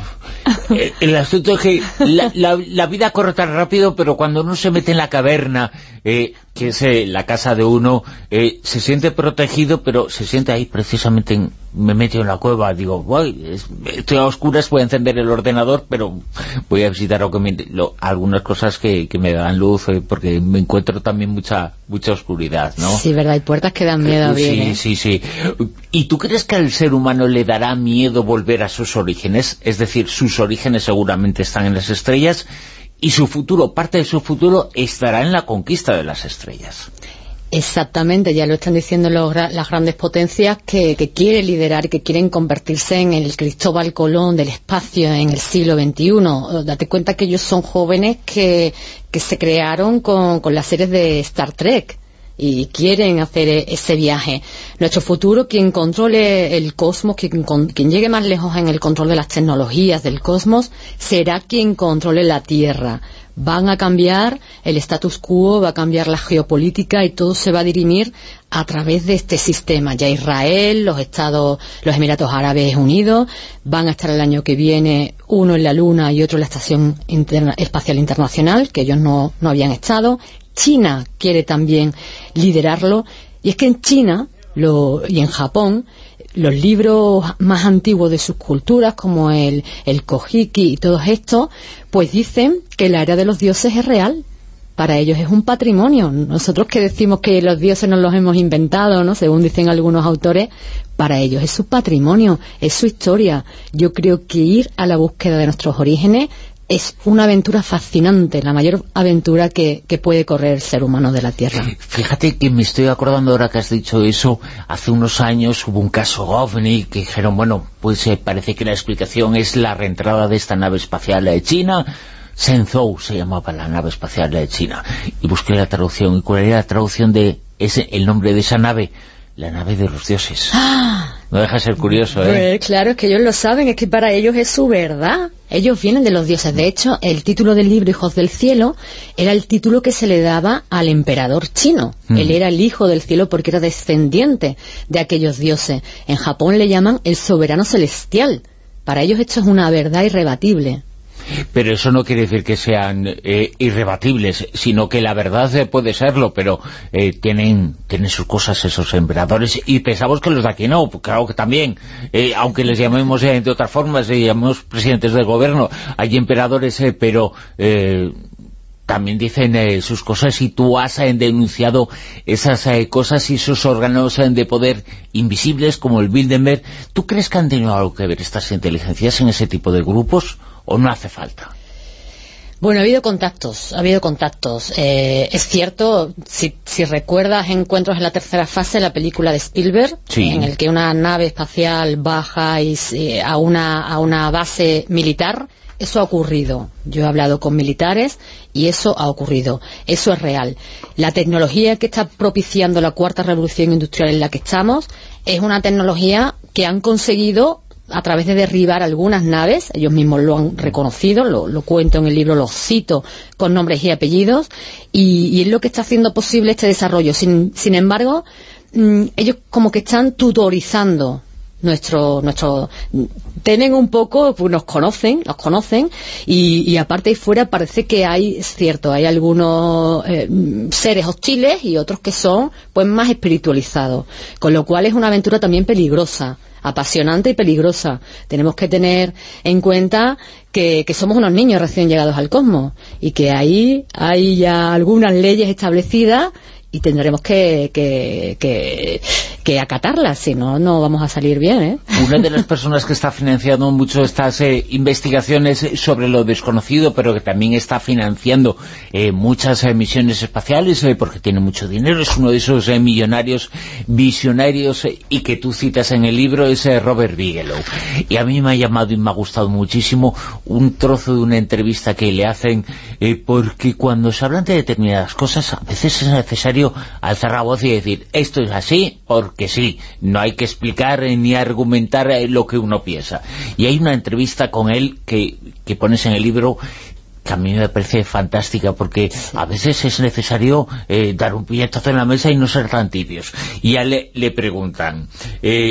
B: Eh, el asunto es que la, la, la vida corre tan rápido, pero cuando uno se mete en la caverna, eh, que es eh, la casa de uno, eh, se siente protegido, pero se siente ahí precisamente, en, me meto en la cueva, digo, voy, es, estoy a oscuras, voy a encender el ordenador, pero voy a visitar lo que me, lo, algunas cosas que, que me dan luz, eh, porque me encuentro también mucha mucha oscuridad, ¿no?
N: Sí, verdad, hay puertas que dan miedo a abrir.
B: Sí,
N: ¿eh?
B: sí, sí. ¿Y tú crees que al ser humano le dará miedo volver a sus orígenes? Es decir, sus orígenes seguramente están en las estrellas y su futuro, parte de su futuro, estará en la conquista de las estrellas.
N: Exactamente, ya lo están diciendo los, las grandes potencias que, que quieren liderar, que quieren convertirse en el Cristóbal Colón del espacio en el siglo veintiuno. Date cuenta que ellos son jóvenes que, que se crearon con, con las series de Star Trek y quieren hacer ese viaje. Nuestro futuro, quien controle el cosmos, quien, quien llegue más lejos en el control de las tecnologías del cosmos, será quien controle la Tierra. Van a cambiar el status quo, va a cambiar la geopolítica y todo se va a dirimir a través de este sistema. Ya Israel, los Estados, los Emiratos Árabes Unidos van a estar el año que viene uno en la Luna y otro en la Estación Interna- Espacial Internacional, que ellos no, no habían estado. China quiere también liderarlo, y es que en China lo, y en Japón los libros más antiguos de sus culturas, como el, el Kojiki y todos estos, pues dicen que la era de los dioses es real. Para ellos es un patrimonio. Nosotros que decimos que los dioses nos los hemos inventado, ¿no?, según dicen algunos autores, para ellos es su patrimonio, es su historia. Yo creo que ir a la búsqueda de nuestros orígenes es una aventura fascinante, la mayor aventura que, que puede correr el ser humano de la Tierra.
B: Fíjate que me estoy acordando ahora que has dicho eso, hace unos años hubo un caso OVNI que dijeron, bueno, pues eh, parece que la explicación es la reentrada de esta nave espacial de China. Shenzhou se llamaba la nave espacial de China, y busqué la traducción, y cuál era la traducción de ese, el nombre de esa nave, la nave de los dioses.
N: ¡Ah!
B: No deja de ser curioso, ¿eh?
N: Pues claro, es que ellos lo saben, es que para ellos es su verdad. Ellos vienen de los dioses. De hecho, el título del libro Hijos del Cielo era el título que se le daba al emperador chino. Mm. Él era el hijo del cielo porque era descendiente de aquellos dioses. En Japón le llaman el soberano celestial. Para ellos esto es una verdad irrebatible.
B: Pero eso no quiere decir que sean eh, irrebatibles, sino que la verdad eh, puede serlo, pero eh, tienen tienen sus cosas esos emperadores, y pensamos que los de aquí no, claro que también, eh, aunque les llamemos eh, de otras formas, les llamemos presidentes del gobierno, hay emperadores, eh, pero... Eh, también dicen eh, sus cosas, y tú has eh, denunciado esas eh, cosas y esos órganos eh, de poder invisibles como el Bilderberg. ¿Tú crees que han tenido algo que ver estas inteligencias en ese tipo de grupos o no hace falta?
N: Bueno, ha habido contactos, ha habido contactos. Eh, es cierto, si, si recuerdas Encuentros en la tercera fase, la película de Spielberg, sí, en el que una nave espacial baja y, eh, a, una, a una base militar. Eso ha ocurrido. Yo he hablado con militares y eso ha ocurrido. Eso es real. La tecnología que está propiciando la cuarta revolución industrial en la que estamos es una tecnología que han conseguido a través de derribar algunas naves. Ellos mismos lo han reconocido, lo, lo cuento en el libro, lo cito con nombres y apellidos, y, y es lo que está haciendo posible este desarrollo. Sin, sin embargo, mmm, ellos como que están tutorizando nuestro nuestro tienen un poco, pues nos conocen nos conocen y, y aparte y fuera parece que hay, es cierto, hay algunos eh, seres hostiles y otros que son pues más espiritualizados, con lo cual es una aventura también peligrosa, apasionante y peligrosa. Tenemos que tener en cuenta que, que somos unos niños recién llegados al cosmos y que ahí hay ya algunas leyes establecidas y tendremos que, que, que, que acatarlas, si no, no vamos a salir bien, ¿eh?
B: Una de las personas que está financiando mucho estas eh, investigaciones sobre lo desconocido, pero que también está financiando eh, muchas eh, misiones espaciales, eh, porque tiene mucho dinero, es uno de esos eh, millonarios visionarios eh, y que tú citas en el libro, es eh, Robert Bigelow. Y a mí me ha llamado y me ha gustado muchísimo un trozo de una entrevista que le hacen, eh, porque cuando se hablan de determinadas cosas, a veces es necesario alzar la voz y decir, esto es así porque sí, no hay que explicar eh, ni argumentar eh, lo que uno piensa. Y hay una entrevista con él que, que pones en el libro que a mí me parece fantástica, porque a veces es necesario eh, dar un puñetazo en la mesa y no ser tan tibios. Y a él le, le preguntan, eh,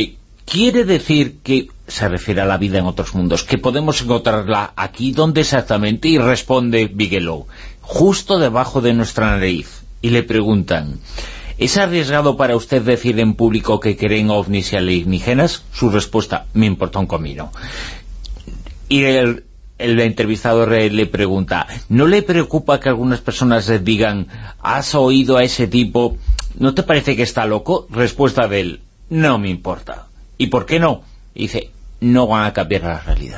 B: quiere decir que, se refiere a la vida en otros mundos, que podemos encontrarla aquí, ¿dónde exactamente? Y responde Bigelow, justo debajo de nuestra nariz. Y le preguntan, ¿es arriesgado para usted decir en público que creen ovnis y alienígenas? Su respuesta, me importa un comino. Y el, el entrevistador le pregunta, ¿no le preocupa que algunas personas les digan, has oído a ese tipo, ¿no te parece que está loco? Respuesta de él, no me importa. ¿Y por qué no? Y dice, no van a cambiar la realidad.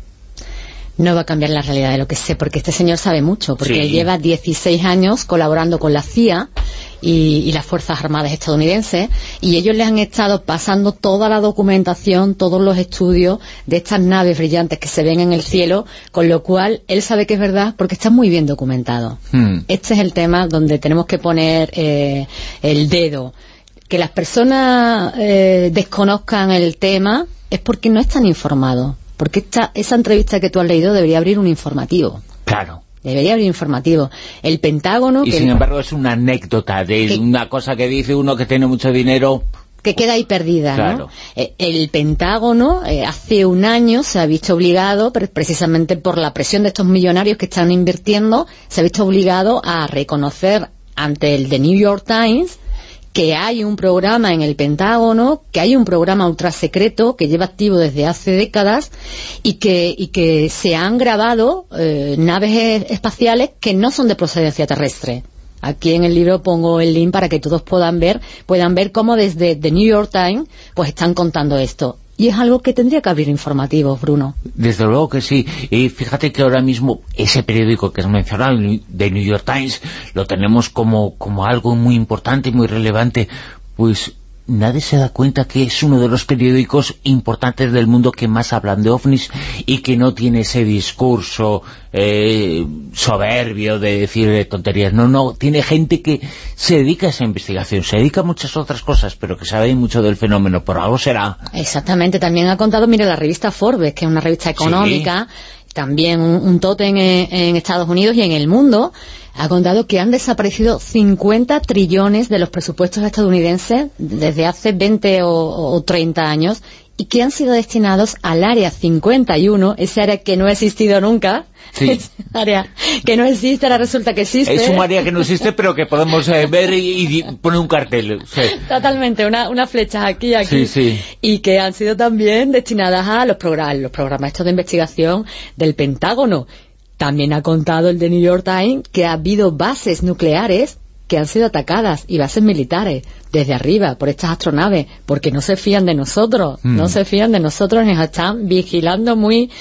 N: No va a cambiar la realidad de lo que sé, porque este señor sabe mucho, porque
B: Sí.
N: él lleva dieciséis años colaborando con la C I A y, y las Fuerzas Armadas estadounidenses, y ellos les han estado pasando toda la documentación, todos los estudios de estas naves brillantes que se ven en el cielo, con lo cual él sabe que es verdad porque está muy bien documentado.
B: Hmm.
N: Este es el tema donde tenemos que poner eh, el dedo. Que las personas eh, desconozcan el tema es porque no están informados. Porque esta, esa entrevista que tú has leído debería abrir un informativo.
B: Claro.
N: Debería abrir informativo. El Pentágono...
B: Y
N: que,
B: sin embargo es una anécdota de
N: que-
B: una cosa que dice uno que tiene mucho dinero.
N: que queda ahí perdida, ¿no?
B: Claro.
N: Eh, El Pentágono eh, hace un año se ha visto obligado, pre- precisamente por la presión de estos millonarios que están invirtiendo, se ha visto obligado a reconocer ante el The New York Times que hay un programa en el Pentágono, que hay un programa ultrasecreto que lleva activo desde hace décadas y que, y que se han grabado eh, naves e- espaciales que no son de procedencia terrestre. Aquí en el libro pongo el link para que todos puedan ver, puedan ver cómo desde The New York Times pues están contando esto. Y es algo que tendría que abrir informativos, Bruno.
B: Desde luego que sí. Y fíjate que ahora mismo ese periódico que has mencionado, el The New York Times, lo tenemos como, como algo muy importante y muy relevante. Pues nadie se da cuenta que es uno de los periódicos importantes del mundo que más hablan de ovnis y que no tiene ese discurso eh, soberbio de decir tonterías. No, no, tiene gente que se dedica a esa investigación, se dedica a muchas otras cosas, pero que sabe mucho del fenómeno. Por algo será.
N: Exactamente, también ha contado, mire, la revista Forbes, que es una revista económica, también un, un tótem en, en Estados Unidos y en el mundo, ha contado que han desaparecido cincuenta trillones de los presupuestos estadounidenses desde hace veinte o, o treinta años y que han sido destinados al área cincuenta y uno, ese área que no ha existido nunca.
B: Sí.
N: Ese área que no existe, ahora resulta que existe.
B: Es un área que no existe, pero que podemos eh, ver y, y poner un cartel. Sí.
N: Totalmente, una, unas flechas aquí, aquí.
B: Sí, sí.
N: Y que han sido también destinadas a los programas, los programas estos de investigación del Pentágono. También ha contado el de New York Times que ha habido bases nucleares que han sido atacadas y bases militares desde arriba por estas astronaves, porque no se fían de nosotros,
B: Mm.
N: no se fían de nosotros, nos están vigilando muy,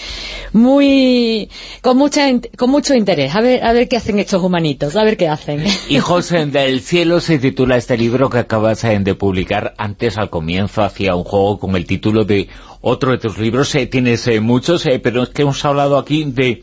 N: muy, con mucha, in- con mucho interés. A ver, a ver qué hacen estos humanitos, a ver qué hacen.
B: Hijos eh, del cielo se titula este libro que acabas eh, de publicar. Antes, al comienzo, hacía un juego con el título de otro de tus libros. Eh, tienes eh, muchos, eh, pero es que hemos hablado aquí de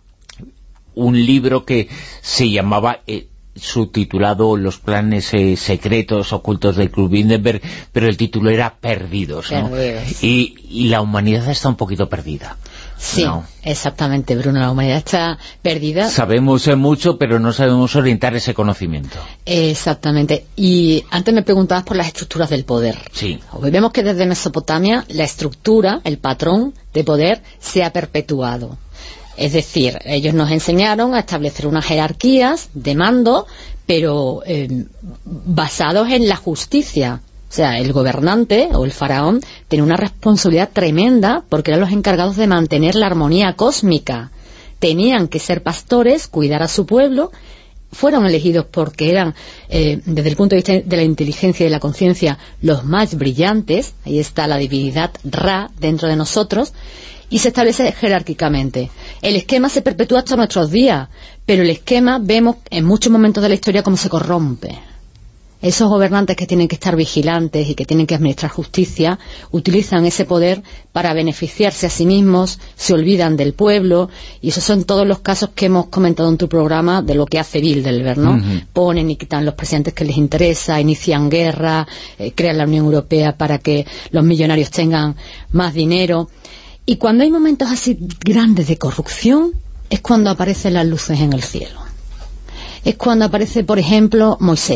B: un libro que se llamaba... Eh, subtitulado Los planes eh, secretos ocultos del Club Bilderberg, pero el título era Perdidos, ¿no?
N: Perdidos.
B: Y, y la humanidad está un poquito perdida.
N: Sí,
B: ¿no?
N: exactamente, Bruno, la humanidad está perdida.
B: Sabemos eh, mucho, pero no sabemos orientar ese conocimiento.
N: Exactamente. Y antes me preguntabas por las estructuras del poder.
B: Sí.
N: Hoy vemos que desde Mesopotamia la estructura, el patrón de poder se ha perpetuado. Es decir, ellos nos enseñaron a establecer unas jerarquías de mando, pero eh, basados en la justicia. O sea, el gobernante o el faraón tenía una responsabilidad tremenda porque eran los encargados de mantener la armonía cósmica. Tenían que ser pastores, cuidar a su pueblo. Fueron elegidos porque eran, eh, desde el punto de vista de la inteligencia y de la conciencia, los más brillantes. Ahí está la divinidad Ra dentro de nosotros. Y se establece jerárquicamente. El esquema se perpetúa hasta nuestros días, pero el esquema vemos en muchos momentos de la historia cómo se corrompe. Esos gobernantes que tienen que estar vigilantes y que tienen que administrar justicia utilizan ese poder para beneficiarse a sí mismos, se olvidan del pueblo, y esos son todos los casos que hemos comentado en tu programa de lo que hace Bilderberg, ¿no?
B: Uh-huh.
N: Ponen y quitan los presidentes que les interesa, inician guerra, eh, crean la Unión Europea para que los millonarios tengan más dinero. Y cuando hay momentos así grandes de corrupción, es cuando aparecen las luces en el cielo. Es cuando aparece, por ejemplo, Moisés.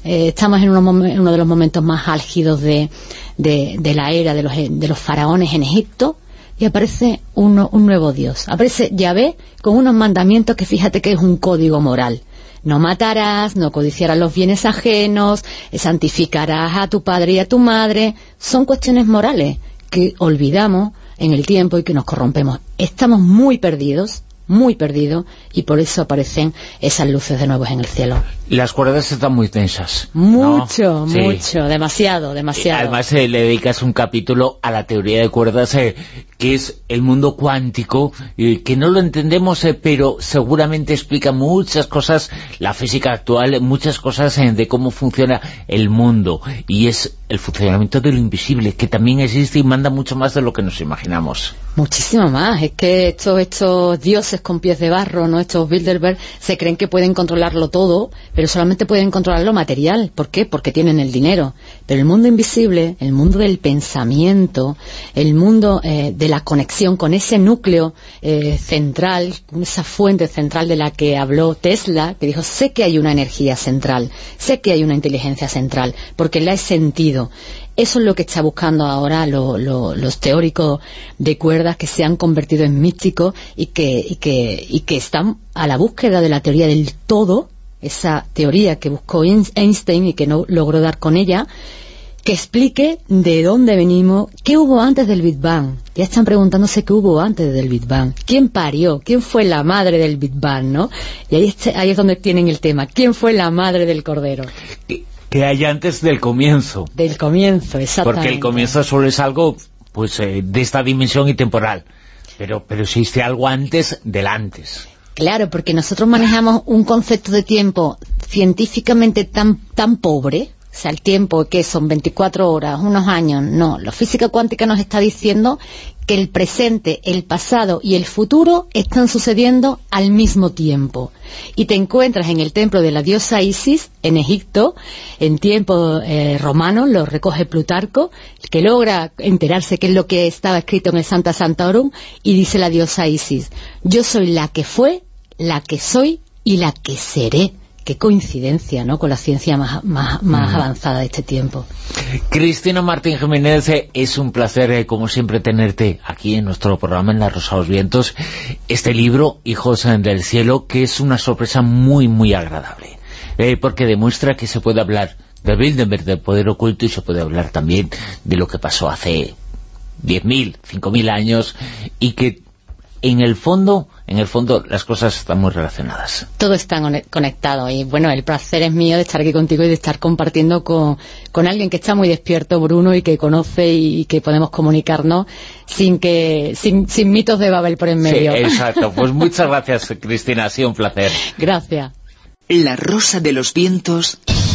N: Eh, estamos en uno, en uno de los momentos más álgidos de, de, de la era de los, de los faraones en Egipto, y aparece uno, un nuevo Dios. Aparece Yahvé con unos mandamientos que fíjate que es un código moral. No matarás, no codiciarás los bienes ajenos, santificarás a tu padre y a tu madre. Son cuestiones morales que olvidamos en el tiempo y que nos corrompemos. Estamos muy perdidos, muy perdidos, y por eso aparecen esas luces de nuevo en el cielo.
B: Las cuerdas están muy tensas,
N: Mucho,
B: ¿no? Sí.
N: mucho, demasiado, demasiado.
B: Además eh, le dedicas un capítulo a la teoría de cuerdas, eh, que es el mundo cuántico, eh, que no lo entendemos, eh, pero seguramente explica muchas cosas, la física actual, muchas cosas eh, de cómo funciona el mundo, y es el funcionamiento de lo invisible, que también existe y manda mucho más de lo que nos imaginamos.
N: Muchísimo más. Es que estos, estos dioses con pies de barro, ¿no? Estos Bilderberg, se creen que pueden controlarlo todo, pero solamente pueden controlar lo material. ¿Por qué? Porque tienen el dinero. Pero el mundo invisible, el mundo del pensamiento, el mundo eh, de la conexión con ese núcleo eh, central, con esa fuente central de la que habló Tesla, que dijo, sé que hay una energía central, sé que hay una inteligencia central, porque la he sentido. Eso es lo que está buscando ahora lo, lo, los teóricos de cuerdas, que se han convertido en místicos y que, y, que, y que están a la búsqueda de la teoría del todo, esa teoría que buscó Einstein y que no logró dar con ella, que explique de dónde venimos, qué hubo antes del Big Bang. Ya están preguntándose qué hubo antes del Big Bang, quién parió, quién fue la madre del Big Bang, ¿no? Y ahí, está, ahí es donde tienen el tema, quién fue la madre del Cordero.
B: Que hay antes del comienzo.
N: Del comienzo, exactamente.
B: Porque el comienzo solo es algo pues eh, de esta dimensión y temporal. Pero, pero existe algo antes del antes.
N: Claro, porque nosotros manejamos un concepto de tiempo científicamente tan, tan pobre. O sea, el tiempo, que son veinticuatro horas, unos años. No, la física cuántica nos está diciendo que el presente, el pasado y el futuro están sucediendo al mismo tiempo. Y te encuentras en el templo de la diosa Isis, en Egipto, en tiempo eh, romano, lo recoge Plutarco, que logra enterarse qué es lo que estaba escrito en el Santa Santorum, y dice la diosa Isis, yo soy la que fue, la que soy y la que seré. Qué coincidencia, ¿no?, con la ciencia más, más, más mm. avanzada de este tiempo.
B: Cristina Martín Jiménez, es un placer, eh, como siempre, tenerte aquí en nuestro programa, en La Rosa de los Vientos. Este libro, Hijos del Cielo, que es una sorpresa muy, muy agradable, eh, porque demuestra que se puede hablar de Bilderberg, del poder oculto, y se puede hablar también de lo que pasó hace diez mil, cinco mil años, y que en el fondo, en el fondo las cosas están muy relacionadas.
N: Todo está conectado, y bueno, el placer es mío de estar aquí contigo y de estar compartiendo con, con alguien que está muy despierto, Bruno, y que conoce y que podemos comunicarnos sin que sin, sin mitos de Babel por en medio.
B: Sí, exacto. Pues muchas gracias, Cristina, ha sido un placer.
N: Gracias.
O: La Rosa de los Vientos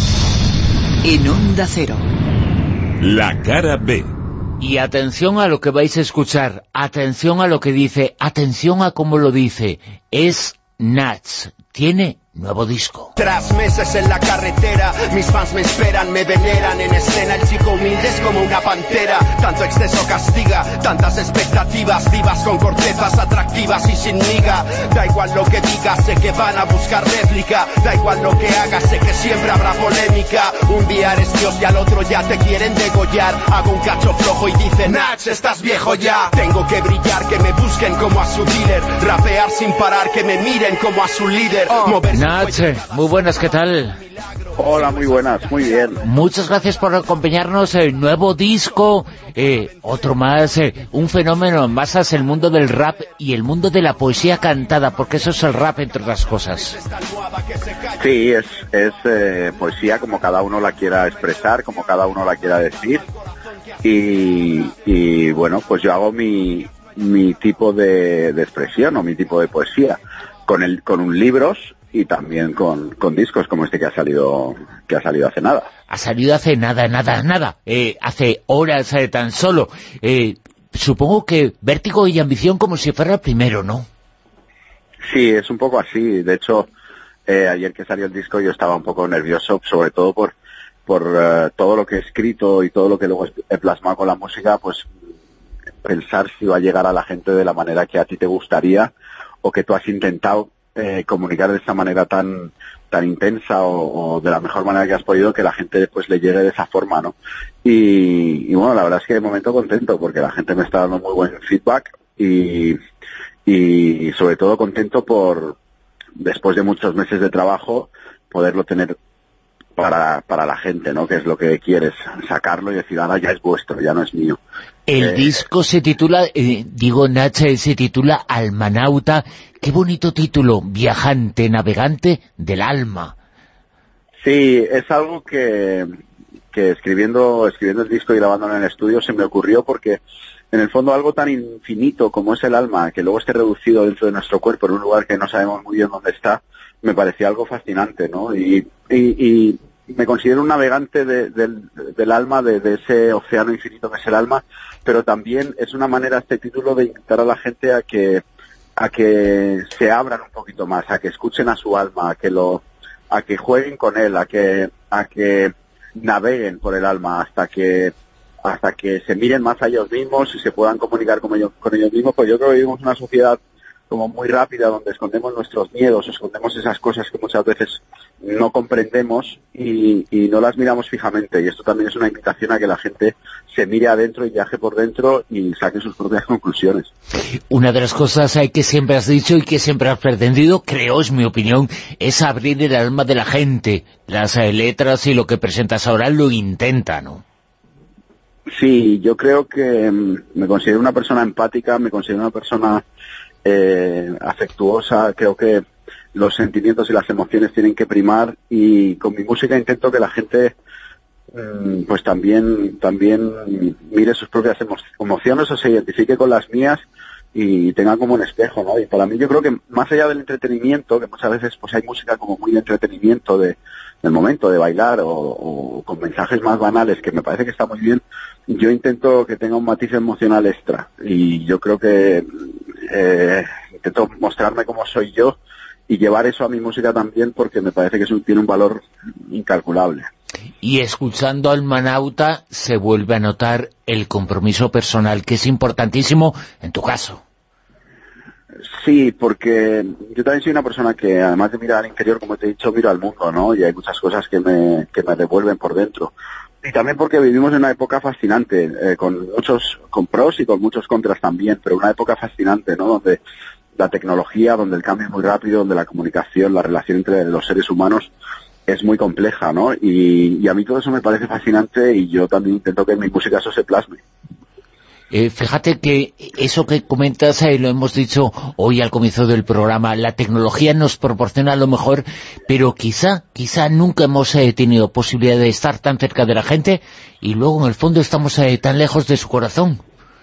O: en Onda Cero.
A: La cara B.
B: Y atención a lo que vais a escuchar, atención a lo que dice, atención a cómo lo dice. Es Nach, tiene nuevo disco.
P: Tras meses en la carretera, mis fans me esperan, me veneran en escena. El chico humilde es como una pantera, tanto exceso castiga, tantas expectativas, divas con cortezas atractivas y sin miga. Da igual lo que digas, sé que van a buscar réplica. Da igual lo que hagas, sé que siempre habrá polémica. Un día eres Dios y al otro ya te quieren degollar. Hago un cacho flojo y dicen, Nach, estás viejo ya. Tengo que brillar, que me busquen como a su dealer. Rapear sin parar, que me miren como a su líder.
B: Oh.
P: Moverse.
B: Nach, muy buenas, ¿qué tal?
Q: Hola, muy buenas, muy bien.
B: Muchas gracias por acompañarnos. El nuevo disco, eh, otro más, eh, un fenómeno. Masas, el mundo del rap y el mundo de la poesía cantada, porque eso es el rap, entre otras cosas.
Q: Sí, es, es eh, poesía como cada uno la quiera expresar, como cada uno la quiera decir. Y, y bueno, pues yo hago mi, mi tipo de, de expresión o mi tipo de poesía con el con un libros y también con, con discos como este que ha salido que ha salido hace nada.
B: Ha salido hace nada, nada, nada. Eh, hace horas eh, tan solo. Eh, supongo que Vértigo y Ambición como si fuera el primero, ¿no?
Q: Sí, es un poco así. De hecho, eh, ayer que salió el disco yo estaba un poco nervioso, sobre todo por por uh, todo lo que he escrito y todo lo que luego he plasmado con la música, pues pensar si va a llegar a la gente de la manera que a ti te gustaría o que tú has intentado eh, comunicar de esta manera tan tan intensa o, o de la mejor manera que has podido, que la gente pues le llegue de esa forma, ¿no? Y, y bueno, la verdad es que de momento contento porque la gente me está dando muy buen feedback y, y sobre todo contento por, después de muchos meses de trabajo, poderlo tener para, para la gente, ¿no? Que es lo que quieres, sacarlo y decir, ahora ya es vuestro, ya no es mío.
B: El
Q: eh,
B: disco se titula, eh, digo, Nacha, se titula Almanauta. Qué bonito título, viajante, navegante del alma.
Q: Sí, es algo que, que escribiendo, escribiendo el disco y grabándolo en el estudio se me ocurrió porque en el fondo algo tan infinito como es el alma, que luego esté reducido dentro de nuestro cuerpo en un lugar que no sabemos muy bien dónde está, me parecía algo fascinante, ¿no? Y, y, y me considero un navegante de, de, del alma, de, de ese océano infinito que es el alma, pero también es una manera, este título, de invitar a la gente a que a que se abran un poquito más, a que escuchen a su alma, a que lo, a que jueguen con él, a que, a que naveguen por el alma hasta que, hasta que se miren más a ellos mismos y se puedan comunicar con ellos, con ellos mismos. Pues yo creo que vivimos una sociedad como muy rápida, donde escondemos nuestros miedos, escondemos esas cosas que muchas veces no comprendemos y, y no las miramos fijamente. Y esto también es una invitación a que la gente se mire adentro y viaje por dentro y saque sus propias conclusiones.
B: Una de las cosas que siempre has dicho y que siempre has pretendido, creo, es mi opinión, es abrir el alma de la gente. Las eh, letras y lo que presentas ahora lo intenta, ¿no?
Q: Sí, yo creo que mm, me considero una persona empática, me considero una persona eh, afectuosa. Creo que los sentimientos y las emociones tienen que primar, y con mi música intento que la gente mm, pues también también mire sus propias emo emociones o se identifique con las mías y tenga como un espejo, ¿no? Y para mí, yo creo que más allá del entretenimiento, que muchas veces pues hay música como muy de entretenimiento de del momento de bailar o, o con mensajes más banales, que me parece que está muy bien, yo intento que tenga un matiz emocional extra, y yo creo que eh, intento mostrarme como soy yo y llevar eso a mi música también, porque me parece que eso tiene un valor incalculable.
B: Y escuchando al Almanauta se vuelve a notar el compromiso personal, que es importantísimo en tu caso.
Q: Sí, porque yo también soy una persona que, además de mirar al interior, como te he dicho, miro al mundo, ¿no? Y hay muchas cosas que me, que me devuelven por dentro. Y también porque vivimos en una época fascinante, eh, con muchos, con pros y con muchos contras también, pero una época fascinante, ¿no? Donde la tecnología, donde el cambio es muy rápido, donde la comunicación, la relación entre los seres humanos es muy compleja, ¿no? Y, y a mí todo eso me parece fascinante, y yo también intento que en mi música eso se plasme.
B: Eh, fíjate que eso que comentas, eh, lo hemos dicho hoy al comienzo del programa, la tecnología nos proporciona lo mejor, pero quizá, quizá nunca hemos eh, tenido posibilidad de estar tan cerca de la gente, y luego en el fondo estamos eh, tan lejos de su corazón.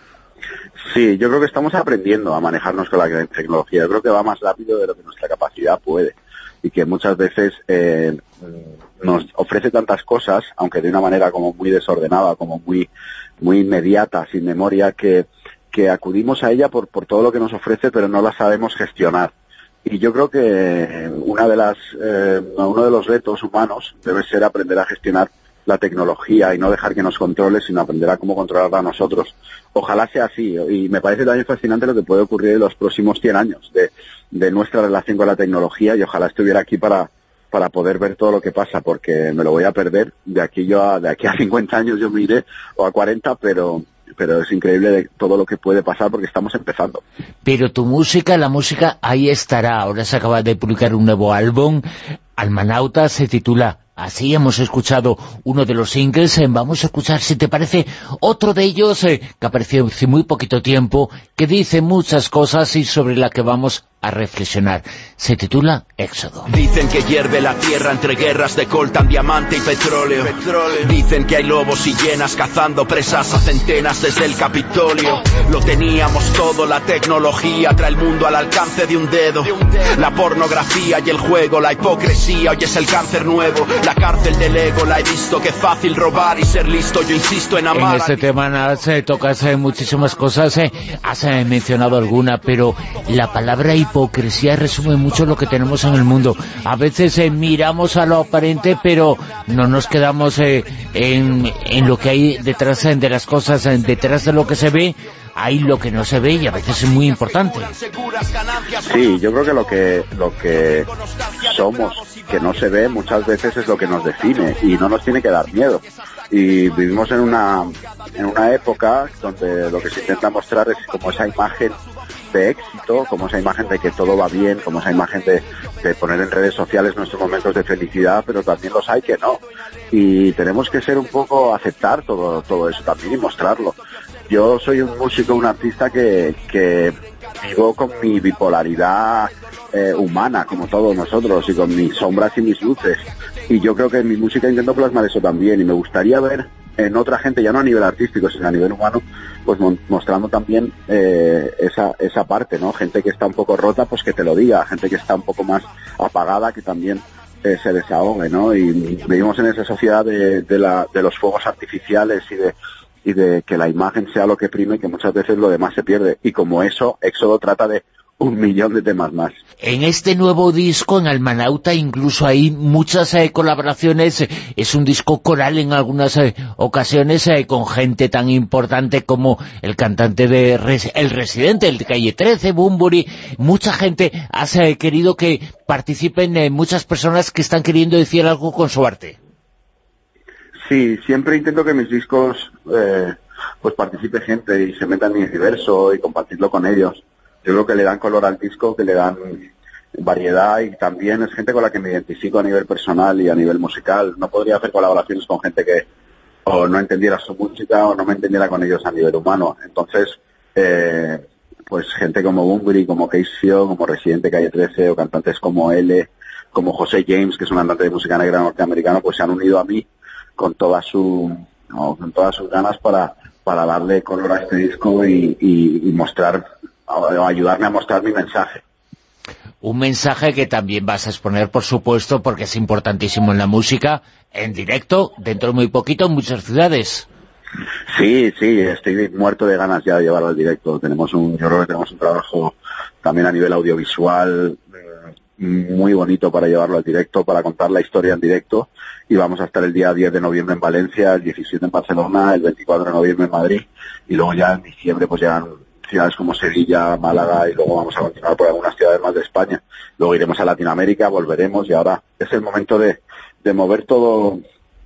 Q: Sí, yo creo que estamos aprendiendo a manejarnos con la tecnología. Yo creo que va más rápido de lo que nuestra capacidad puede, y que muchas veces eh, nos ofrece tantas cosas, aunque de una manera como muy desordenada, como muy muy inmediata, sin memoria, que, que acudimos a ella por, por todo lo que nos ofrece, pero no la sabemos gestionar. Y yo creo que una de las eh, uno de los retos humanos debe ser aprender a gestionar la tecnología y no dejar que nos controle, sino aprender a cómo controlarla a nosotros. Ojalá sea así, y me parece también fascinante lo que puede ocurrir en los próximos cien años de, de nuestra relación con la tecnología, y ojalá estuviera aquí para para poder ver todo lo que pasa, porque me lo voy a perder. De aquí yo a, de aquí a cincuenta años yo me iré, o a cuarenta, pero pero es increíble de todo lo que puede pasar, porque estamos empezando.
B: Pero tu música, la música, ahí estará. Ahora se acaba de publicar un nuevo álbum, Almanauta, se titula así. Hemos escuchado uno de los singles, eh, vamos a escuchar, si te parece, otro de ellos, eh, que apareció hace muy poquito tiempo, que dice muchas cosas y sobre la que vamos a reflexionar. Se titula Éxodo.
P: Dicen que hierve la tierra entre guerras de coltan, diamante y petróleo. petróleo. Dicen que hay lobos y hienas cazando presas a centenas desde el Capitolio. Lo teníamos todo, la tecnología trae el mundo al alcance de un dedo. La pornografía y el juego, la hipocresía, hoy es el cáncer nuevo. La cárcel del ego, la he visto, que fácil robar y ser listo, yo insisto en amar.
B: En este tema Nas, eh, tocas eh, muchísimas cosas, eh, has eh, mencionado alguna, pero la palabra hipocresía resume mucho lo que tenemos en el mundo. A veces eh, miramos a lo aparente, pero no nos quedamos eh, en, en lo que hay detrás eh, de las cosas, eh, detrás de lo que se ve. hay lo que no se ve y a veces es muy importante.
Q: Sí, yo creo que lo que lo que somos, que no se ve, muchas veces es lo que nos define y no nos tiene que dar miedo. Y vivimos en una en una época donde lo que se intenta mostrar es como esa imagen de éxito, como esa imagen de que todo va bien, como esa imagen de, de poner en redes sociales nuestros momentos de felicidad, pero también los hay que no. Y tenemos que ser un poco, aceptar todo todo eso también y mostrarlo. Yo soy un músico, un artista que, que vivo con mi bipolaridad eh, humana, como todos nosotros, y con mis sombras y mis luces. Y yo creo que en mi música intento plasmar eso también, y me gustaría ver en otra gente, ya no a nivel artístico, sino a nivel humano, pues mostrando también eh, esa esa parte, ¿no? Gente que está un poco rota, pues que te lo diga, gente que está un poco más apagada, que también eh, se desahogue, ¿no? Y vivimos en esa sociedad de, de, la, de los fuegos artificiales y de y de que la imagen sea lo que prime, que muchas veces lo demás se pierde. Y como eso, Éxodo trata de un millón de temas más.
B: En este nuevo disco, en Almanauta, incluso hay muchas eh, colaboraciones. Es un disco coral en algunas eh, ocasiones, eh, con gente tan importante como el cantante de Res El Residente, el de Calle trece, Bunbury. Mucha gente ha eh, querido que participen, eh, muchas personas que están queriendo decir algo con su arte.
Q: Sí, siempre intento que mis discos eh, pues participe gente y se meta en mi universo y compartirlo con ellos. Yo creo que le dan color al disco, que le dan variedad, y también es gente con la que me identifico a nivel personal y a nivel musical. No podría hacer colaboraciones con gente que o no entendiera su música o no me entendiera con ellos a nivel humano. Entonces, eh, pues gente como Bunbury, como Keisio, como Residente Calle trece, o cantantes como L, como José James, que es un cantante de música negra norteamericano, pues se han unido a mí con toda su no, con todas sus ganas para para darle color a este disco y, y, y mostrar, o ayudarme a mostrar mi mensaje.
B: Un mensaje que también vas a exponer, por supuesto, porque es importantísimo en la música, en directo, dentro de muy poquito, en muchas ciudades.
Q: Sí, sí, estoy muerto de ganas ya de llevarlo al directo. Tenemos un, yo creo que tenemos un trabajo también a nivel audiovisual muy bonito para llevarlo al directo, para contar la historia en directo, y vamos a estar el día diez de noviembre en Valencia, el diecisiete en Barcelona, el veinticuatro de noviembre en Madrid, y luego ya en diciembre pues llegan ciudades como Sevilla, Málaga, y luego vamos a continuar por algunas ciudades más de España. Luego iremos a Latinoamérica, volveremos, y ahora es el momento de, de mover todo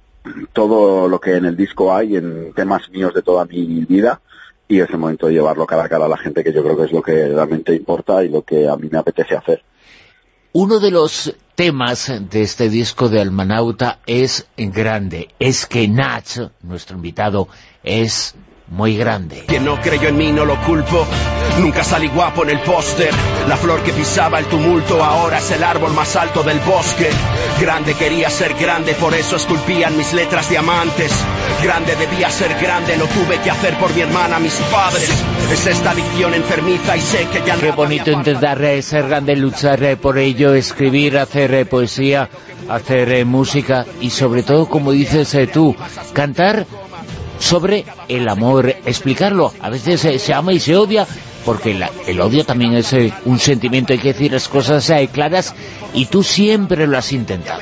Q: todo lo que en el disco hay, en temas míos de toda mi vida, y es el momento de llevarlo cara a cara a la gente, que yo creo que es lo que realmente importa y lo que a mí me apetece hacer.
B: Uno de los temas de este disco de Almanauta es grande, es que Nach, nuestro invitado, es muy grande.
P: Quien no creyó en mí no lo culpo, nunca salí guapo en el póster. La flor que pisaba el tumulto ahora es el árbol más alto del bosque. Grande quería ser grande, por eso esculpían mis letras diamantes. Grande debía ser grande, lo tuve que hacer por mi hermana, mis padres. Es esta adicción enfermiza y sé que ya no...
B: Qué bonito intentar eh, ser grande, luchar eh, por ello, escribir, hacer eh, poesía, hacer eh, música y sobre todo, como dices eh, tú, cantar sobre el amor, explicarlo. A veces eh, se ama y se odia, porque la, el odio también es eh, un sentimiento, hay que decir las cosas eh, claras, y tú siempre lo has intentado.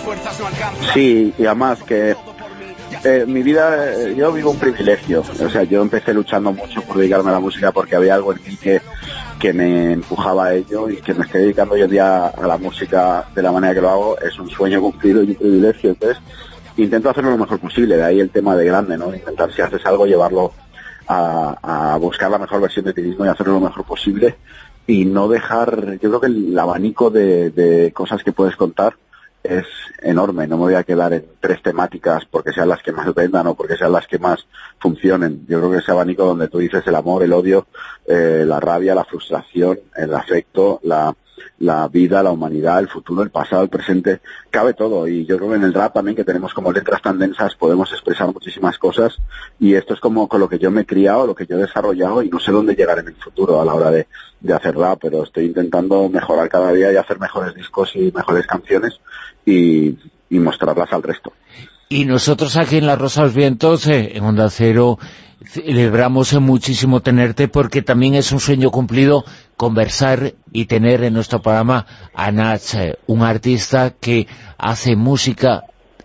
Q: Sí, y además que eh, mi vida, eh, yo vivo un privilegio. O sea, yo empecé luchando mucho por dedicarme a la música porque había algo en mí que, que me empujaba a ello, y que me esté dedicando hoy en día a la música de la manera que lo hago es un sueño cumplido y un privilegio. Entonces intento hacerlo lo mejor posible, de ahí el tema de grande, ¿no? Intentar, si haces algo, llevarlo a, a buscar la mejor versión de ti mismo y hacerlo lo mejor posible, y no dejar, yo creo que el abanico de, de cosas que puedes contar es enorme. No me voy a quedar en tres temáticas porque sean las que más vendan o porque sean las que más funcionen. Yo creo que ese abanico donde tú dices el amor, el odio, eh, la rabia, la frustración, el afecto, la la vida, la humanidad, el futuro, el pasado, el presente, cabe todo. Y yo creo que en el rap también, que tenemos como letras tan densas, podemos expresar muchísimas cosas, y esto es como con lo que yo me he criado, lo que yo he desarrollado, y no sé dónde llegar en el futuro a la hora de, de hacer rap, pero estoy intentando mejorar cada día y hacer mejores discos y mejores canciones y, y mostrarlas al resto.
B: Y nosotros aquí en La Rosa de los Vientos, eh, en Onda Cero, celebramos muchísimo tenerte, porque también es un sueño cumplido conversar y tener en nuestro programa a Nach, un artista que hace música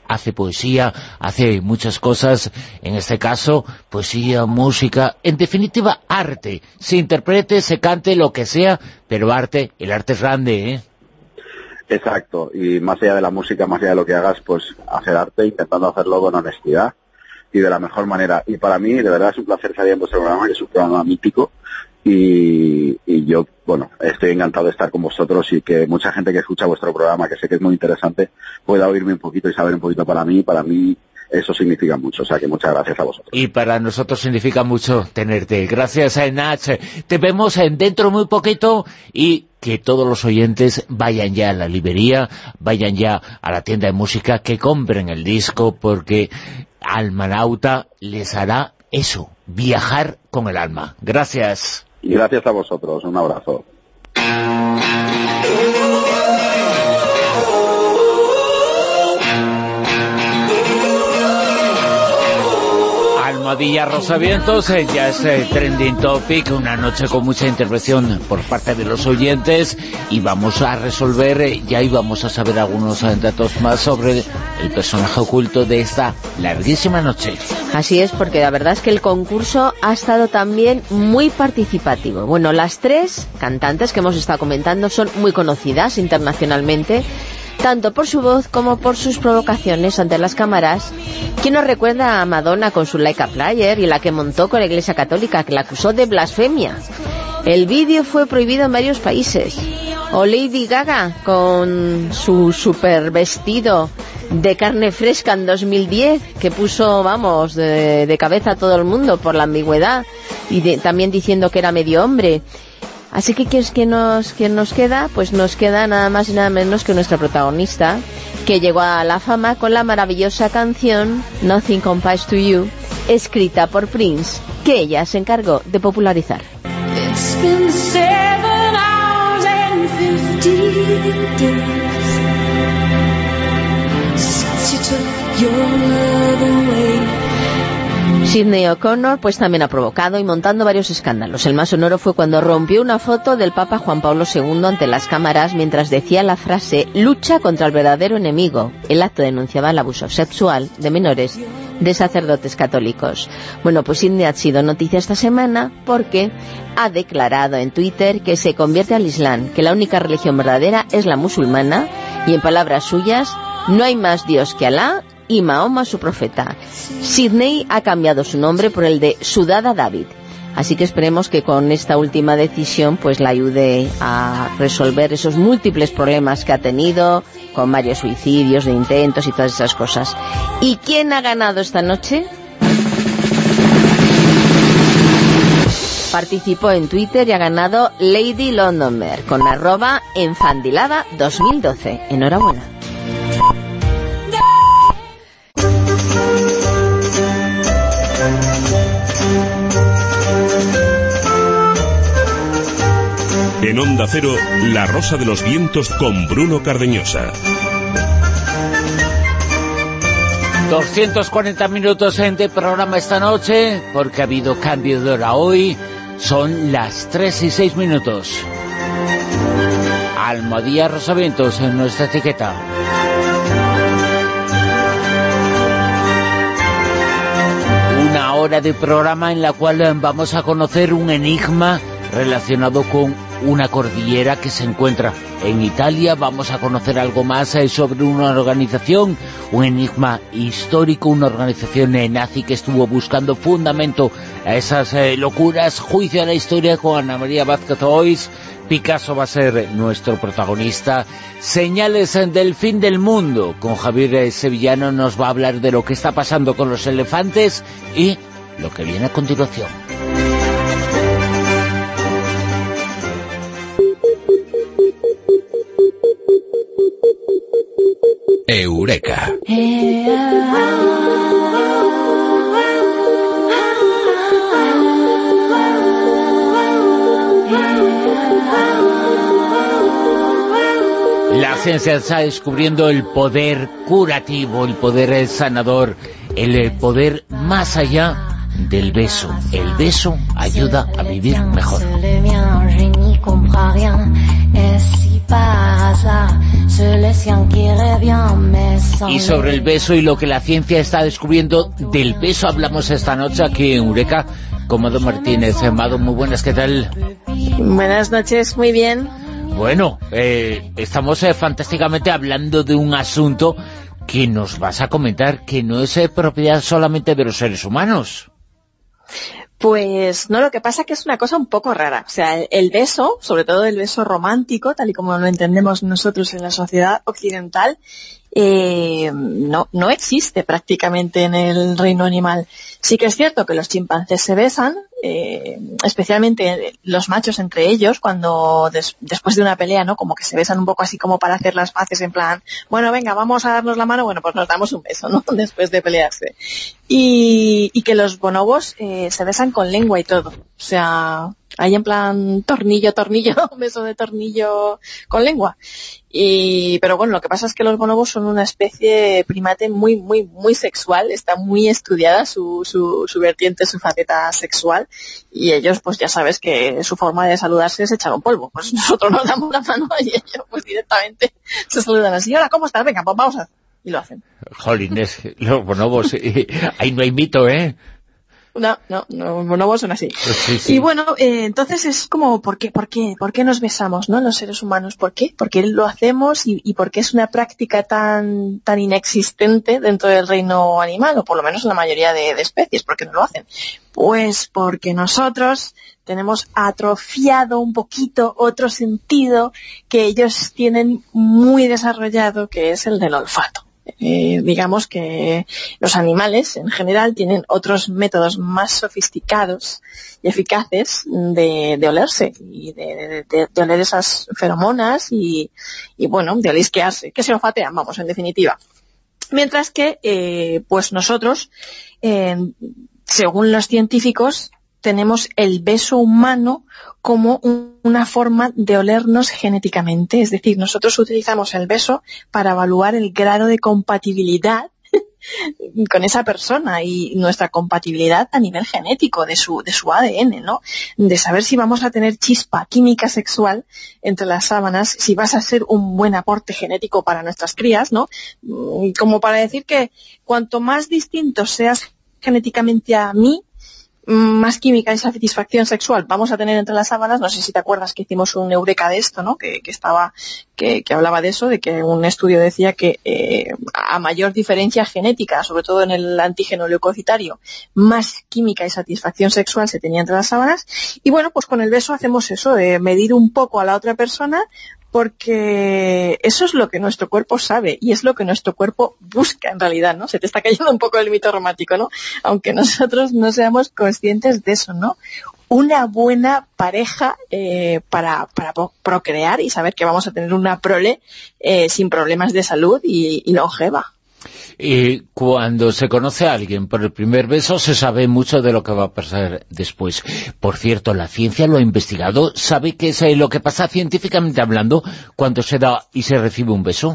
B: hace poesía, hace muchas cosas, en este caso, poesía, música, en definitiva, arte. Se interprete, se cante, lo que sea, pero arte, el arte es grande, ¿eh?
Q: Exacto, y más allá de la música, más allá de lo que hagas, pues hacer arte, intentando hacerlo con honestidad y de la mejor manera. Y para mí, de verdad, es un placer salir en vuestro programa, que es un programa mítico, y, y yo, bueno, estoy encantado de estar con vosotros y que mucha gente que escucha vuestro programa, que sé que es muy interesante, pueda oírme un poquito y saber un poquito para mí. Para mí eso significa mucho, o sea que muchas gracias a vosotros.
B: Y para nosotros significa mucho tenerte. Gracias, Nach. Te vemos en dentro muy poquito, y que todos los oyentes vayan ya a la librería, vayan ya a la tienda de música, que compren el disco, porque Almanauta les hará eso, viajar con el alma. Gracias.
Q: Y gracias a vosotros, un abrazo.
B: Almohadilla Rosavientos, eh, ya es eh, trending topic, una noche con mucha intervención por parte de los oyentes, y vamos a resolver, eh, ya íbamos a saber algunos eh, datos más sobre el personaje oculto de esta larguísima noche.
E: Así es, porque la verdad es que el concurso ha estado también muy participativo. Bueno, las tres cantantes que hemos estado comentando son muy conocidas internacionalmente, tanto por su voz como por sus provocaciones ante las cámaras. ¿Quién nos recuerda a Madonna con su Like a Player y la que montó con la Iglesia Católica, que la acusó de blasfemia? El vídeo fue prohibido en varios países. O Lady Gaga con su super vestido de carne fresca en dos mil diez, que puso, vamos, de, de cabeza a todo el mundo por la ambigüedad, y de, también diciendo que era medio hombre. Así que ¿quién es que nos, quién nos queda? Pues nos queda nada más y nada menos que nuestra protagonista, que llegó a la fama con la maravillosa canción Nothing Compares to You, escrita por Prince, que ella se encargó de popularizar.
H: It's been seven hours and fifty days since you took your love away.
E: Sidney O'Connor pues también ha provocado y montando varios escándalos. El más sonoro fue cuando rompió una foto del Papa Juan Pablo segundo ante las cámaras mientras decía la frase «lucha contra el verdadero enemigo». El acto denunciaba el abuso sexual de menores de sacerdotes católicos. Bueno, pues Sidney ha sido noticia esta semana porque ha declarado en Twitter que se convierte al Islam, que la única religión verdadera es la musulmana, y en palabras suyas, no hay más Dios que Alá y Mahoma su profeta. Sidney ha cambiado su nombre por el de Sudada David. Así que esperemos que con esta última decisión pues la ayude a resolver esos múltiples problemas que ha tenido, con varios suicidios, de intentos y todas esas cosas. ¿Y quién ha ganado esta noche? Participó en Twitter y ha ganado Lady Londonmer con arroba enfandilada dos mil doce. Enhorabuena.
A: En Onda Cero, La Rosa de los Vientos con Bruno Cardeñosa.
B: doscientos cuarenta minutos de programa esta noche, porque ha habido cambio de hora hoy. Son las tres y seis minutos. Almohadilla Rosavientos en nuestra etiqueta. Una hora de programa en la cual vamos a conocer un enigma relacionado con una cordillera que se encuentra en Italia. Vamos a conocer algo más eh, sobre una organización, un enigma histórico, una organización eh, nazi que estuvo buscando fundamento a esas eh, locuras. Juicio a la historia con Ana María Vázquez Ois. Picasso va a ser nuestro protagonista. Señales eh, del fin del mundo. Con Javier eh, Sevillano nos va a hablar de lo que está pasando con los elefantes y lo que viene a continuación.
J: Eureka.
B: La ciencia está descubriendo el poder curativo, el poder sanador, el poder más allá del beso. El beso ayuda a vivir mejor. Y sobre el beso y lo que la ciencia está descubriendo del beso hablamos esta noche aquí en Eureka con Mado Martínez. Mado, muy buenas, ¿qué tal?
R: Buenas noches, muy bien.
B: Bueno, eh, estamos eh, fantásticamente hablando de un asunto que nos vas a comentar que no es eh, propiedad solamente de los seres humanos.
R: Pues no, lo que pasa es que es una cosa un poco rara. O sea, el, el beso, sobre todo el beso romántico, tal y como lo entendemos nosotros en la sociedad occidental, eh, no, no existe prácticamente en el reino animal. Sí que es cierto que los chimpancés se besan, eh, especialmente los machos entre ellos, cuando des, después de una pelea, ¿no? Como que se besan un poco así como para hacer las paces, en plan, bueno, venga, vamos a darnos la mano, bueno, pues nos damos un beso, ¿no? Después de pelearse. Y, y que los bonobos eh, se besan con lengua y todo. O sea, hay en plan tornillo, tornillo, un beso de tornillo con lengua. Y, pero bueno, lo que pasa es que los bonobos son una especie primate muy, muy, muy sexual, está muy estudiada su, su, su vertiente, su faceta sexual, y ellos, pues ya sabes que su forma de saludarse es echar un polvo. Pues nosotros nos damos la mano y ellos pues directamente se saludan así, hola, ¿cómo estás? Venga, pues vamos a... Y lo hacen.
B: Jolines, los bonobos, ahí no hay mito, ¿eh?
R: No, no, no, los bonobos son así.
B: Sí, sí.
R: Y bueno, eh, entonces es como, ¿por qué, por qué, por qué nos besamos, no, los seres humanos? ¿Por qué? ¿Por qué lo hacemos y, y por qué es una práctica tan, tan inexistente dentro del reino animal, o por lo menos en la mayoría de, de especies? ¿Por qué no lo hacen? Pues porque nosotros tenemos atrofiado un poquito otro sentido que ellos tienen muy desarrollado, que es el del olfato. Eh, digamos que los animales en general tienen otros métodos más sofisticados y eficaces de, de olerse y de, de, de oler esas feromonas y, y bueno, de olisquearse, que se olfatean, vamos, en definitiva. Mientras que, eh, pues nosotros, eh, según los científicos, tenemos el beso humano como un, una forma de olernos genéticamente. Es decir, nosotros utilizamos el beso para evaluar el grado de compatibilidad con esa persona y nuestra compatibilidad a nivel genético de su, de su A D N, ¿no? De saber si vamos a tener chispa química sexual entre las sábanas, si vas a ser un buen aporte genético para nuestras crías, ¿no? Como para decir que cuanto más distinto seas genéticamente a mí, más química y satisfacción sexual vamos a tener entre las sábanas. No sé si te acuerdas que hicimos un eureka de esto, ¿no? Que, que estaba, que, que hablaba de eso, de que un estudio decía que eh, a mayor diferencia genética, sobre todo en el antígeno leucocitario, más química y satisfacción sexual se tenía entre las sábanas. Y bueno, pues con el beso hacemos eso, de medir un poco a la otra persona, porque eso es lo que nuestro cuerpo sabe y es lo que nuestro cuerpo busca en realidad, ¿no? Se te está cayendo un poco el mito romántico, ¿no? Aunque nosotros no seamos conscientes de eso, ¿no? Una buena pareja eh, para, para procrear y saber que vamos a tener una prole eh, sin problemas de salud y, y longeva.
B: Y cuando se conoce a alguien por el primer beso se sabe mucho de lo que va a pasar después. Por cierto, la ciencia lo ha investigado. ¿Sabe qué es lo que pasa científicamente hablando cuando se da y se recibe un beso?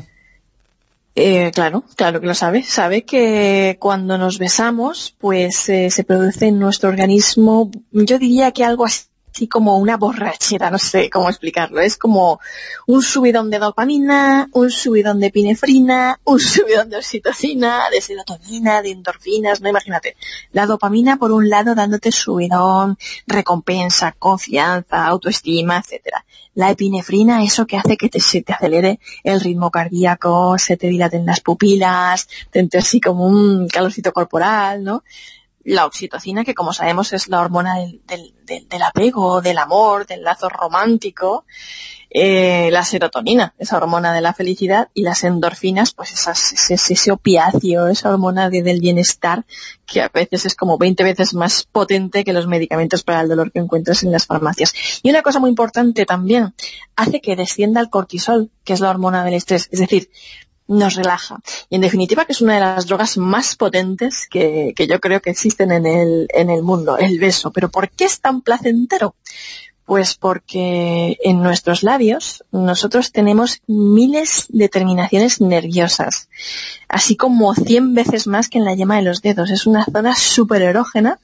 R: Eh, claro, claro que lo sabe. Sabe que cuando nos besamos, pues eh, se produce en nuestro organismo, yo diría que algo así así como una borrachera, no sé cómo explicarlo. Es como un subidón de dopamina, un subidón de epinefrina, un subidón de oxitocina, de serotonina, de endorfinas, no, imagínate. La dopamina, por un lado, dándote subidón, recompensa, confianza, autoestima, etcétera. La epinefrina, eso que hace que te, se te acelere el ritmo cardíaco, se te dilaten las pupilas, te entre así como un calorcito corporal, ¿no? La oxitocina, que como sabemos es la hormona del, del, del, del apego, del amor, del lazo romántico. Eh, la serotonina, esa hormona de la felicidad, y las endorfinas, pues esas, ese, ese opiáceo, esa hormona de, del bienestar, que a veces es como veinte veces más potente que los medicamentos para el dolor que encuentras en las farmacias. Y una cosa muy importante también, hace que descienda el cortisol, que es la hormona del estrés, es decir, nos relaja. Y en definitiva que es una de las drogas más potentes que, que yo creo que existen en el, en el mundo, el beso. ¿Pero por qué es tan placentero? Pues porque en nuestros labios nosotros tenemos miles de terminaciones nerviosas, así como cien veces más que en la yema de los dedos. Es una zona súper erógena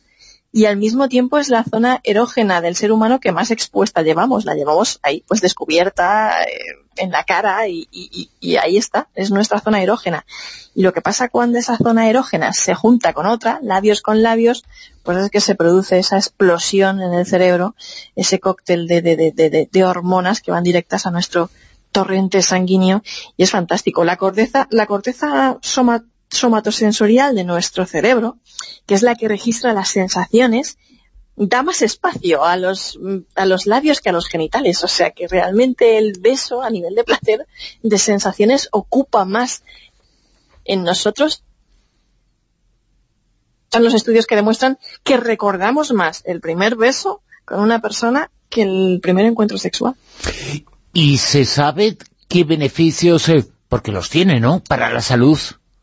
R: y al mismo tiempo es la zona erógena del ser humano que más expuesta llevamos. La llevamos ahí, pues descubierta, eh, en la cara, y, y, y ahí está, es nuestra zona erógena. Y lo que pasa cuando esa zona erógena se junta con otra, labios con labios, pues es que se produce esa explosión en el cerebro, ese cóctel de, de, de, de, de hormonas que van directas a nuestro torrente sanguíneo, y es fantástico. La corteza, la corteza soma, somatosensorial de nuestro cerebro, que es la que registra las sensaciones, da más espacio a los, a los labios que a los genitales, o sea que realmente el beso a nivel de placer, de sensaciones, ocupa más en nosotros. Son los estudios que demuestran que recordamos más el primer beso con una persona que el primer encuentro sexual.
B: ¿Y se sabe qué beneficios, eh, porque los tiene, ¿no?, para la salud?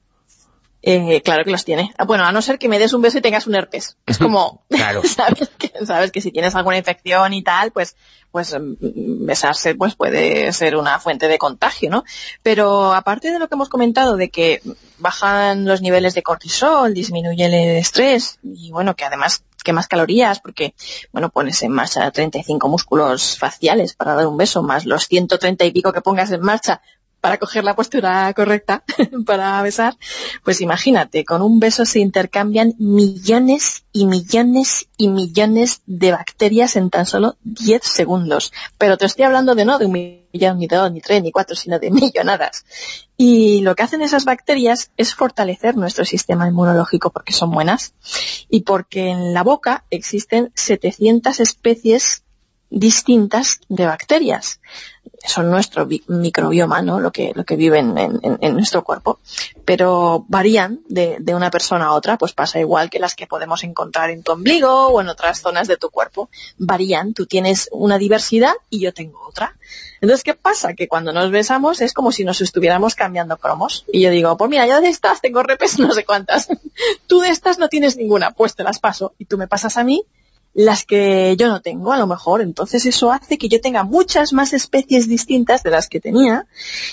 R: Eh, claro que los tiene. Bueno, a no ser que me des un beso y tengas un herpes. Es como,
B: claro.
R: ¿sabes? Que, sabes que si tienes alguna infección y tal, pues pues besarse pues puede ser una fuente de contagio, ¿no? Pero aparte de lo que hemos comentado, de que bajan los niveles de cortisol, disminuye el estrés, y bueno, que además quemas calorías, porque, bueno, pones en marcha treinta y cinco músculos faciales para dar un beso, más los ciento treinta y pico que pongas en marcha para coger la postura correcta para besar, pues imagínate, con un beso se intercambian millones y millones y millones de bacterias en tan solo diez segundos. Pero te estoy hablando de no de un millón, ni dos, ni tres, ni cuatro, sino de millonadas. Y lo que hacen esas bacterias es fortalecer nuestro sistema inmunológico, porque son buenas, y porque en la boca existen setecientas especies distintas de bacterias. Son nuestro microbioma, ¿no?, lo que lo que viven en, en, en nuestro cuerpo, pero varían de, de una persona a otra. Pues pasa igual que las que podemos encontrar en tu ombligo o en otras zonas de tu cuerpo. Varían, tú tienes una diversidad y yo tengo otra. Entonces, ¿qué pasa? Que cuando nos besamos es como si nos estuviéramos cambiando cromos. Y yo digo, pues mira, yo de estas tengo repes no sé cuántas. Tú de estas no tienes ninguna, pues te las paso. Y tú me pasas a mí las que yo no tengo, a lo mejor. Entonces eso hace que yo tenga muchas más especies distintas de las que tenía,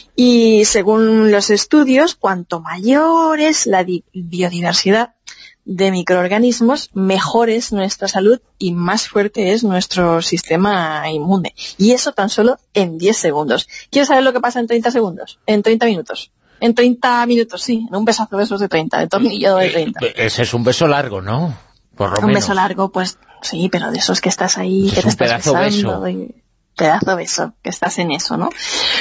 R: y según los estudios, cuanto mayor es la biodiversidad de microorganismos, mejor es nuestra salud y más fuerte es nuestro sistema inmune. Y eso tan solo en diez segundos. ¿Quieres saber lo que pasa en treinta segundos? En treinta minutos. En treinta minutos, sí, en un besazo de esos de treinta, de tornillo de treinta.
B: Ese es un beso largo, ¿no? Por lo
R: un
B: menos.
R: beso largo, pues sí, pero de esos que estás ahí,
B: es
R: que te estás
B: pedazo
R: besando.
B: Beso.
R: Y, pedazo beso, que estás en eso, ¿no?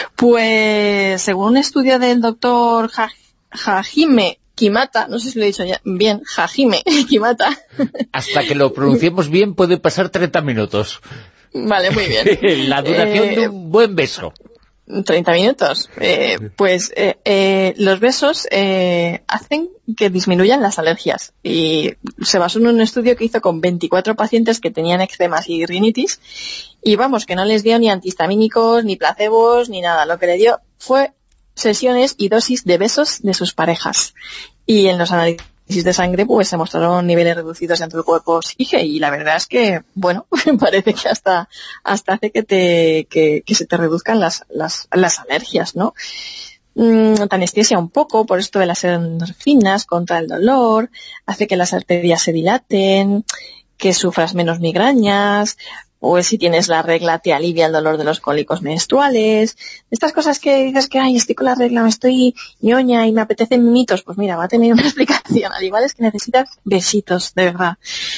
R: Pues según un estudio del doctor ha Hajime Kimata, no sé si lo he dicho ya bien, Hajime Kimata.
B: Hasta que lo pronunciemos bien puede pasar treinta minutos.
R: Vale, muy bien.
B: La duración eh, de un buen beso.
R: treinta minutos. Eh, pues eh, eh, los besos eh, hacen que disminuyan las alergias, y se basó en un estudio que hizo con veinticuatro pacientes que tenían eczemas y rinitis, y vamos, que no les dio ni antihistamínicos, ni placebos, ni nada. Lo que le dio fue sesiones y dosis de besos de sus parejas, y en los análisis de sangre pues se mostraron niveles reducidos de anticuerpos I G E, y la verdad es que, bueno, parece que hasta hasta hace que te que, que se te reduzcan las, las, las alergias, ¿no? Mm, te anestesia un poco por esto de las endorfinas contra el dolor, hace que las arterias se dilaten, que sufras menos migrañas, o si tienes la regla te alivia el dolor de los cólicos menstruales. Estas cosas que dices que, ay, estoy con la regla, me estoy ñoña y me apetecen mimitos, pues mira, va a tener una explicación. Al igual es que necesitas besitos, de verdad.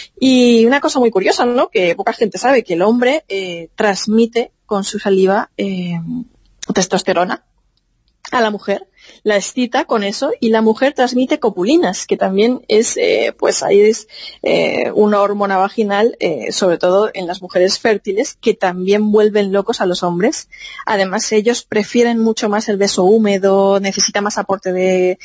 R: Y una cosa muy curiosa, ¿no?, que poca gente sabe, que el hombre eh, transmite con su saliva eh, testosterona a la mujer, la excita con eso, y la mujer transmite copulinas, que también es, eh, pues ahí es eh, una hormona vaginal, eh, sobre todo en las mujeres fértiles, que también vuelven locos a los hombres. Además, ellos prefieren mucho más el beso húmedo, necesita más aporte de,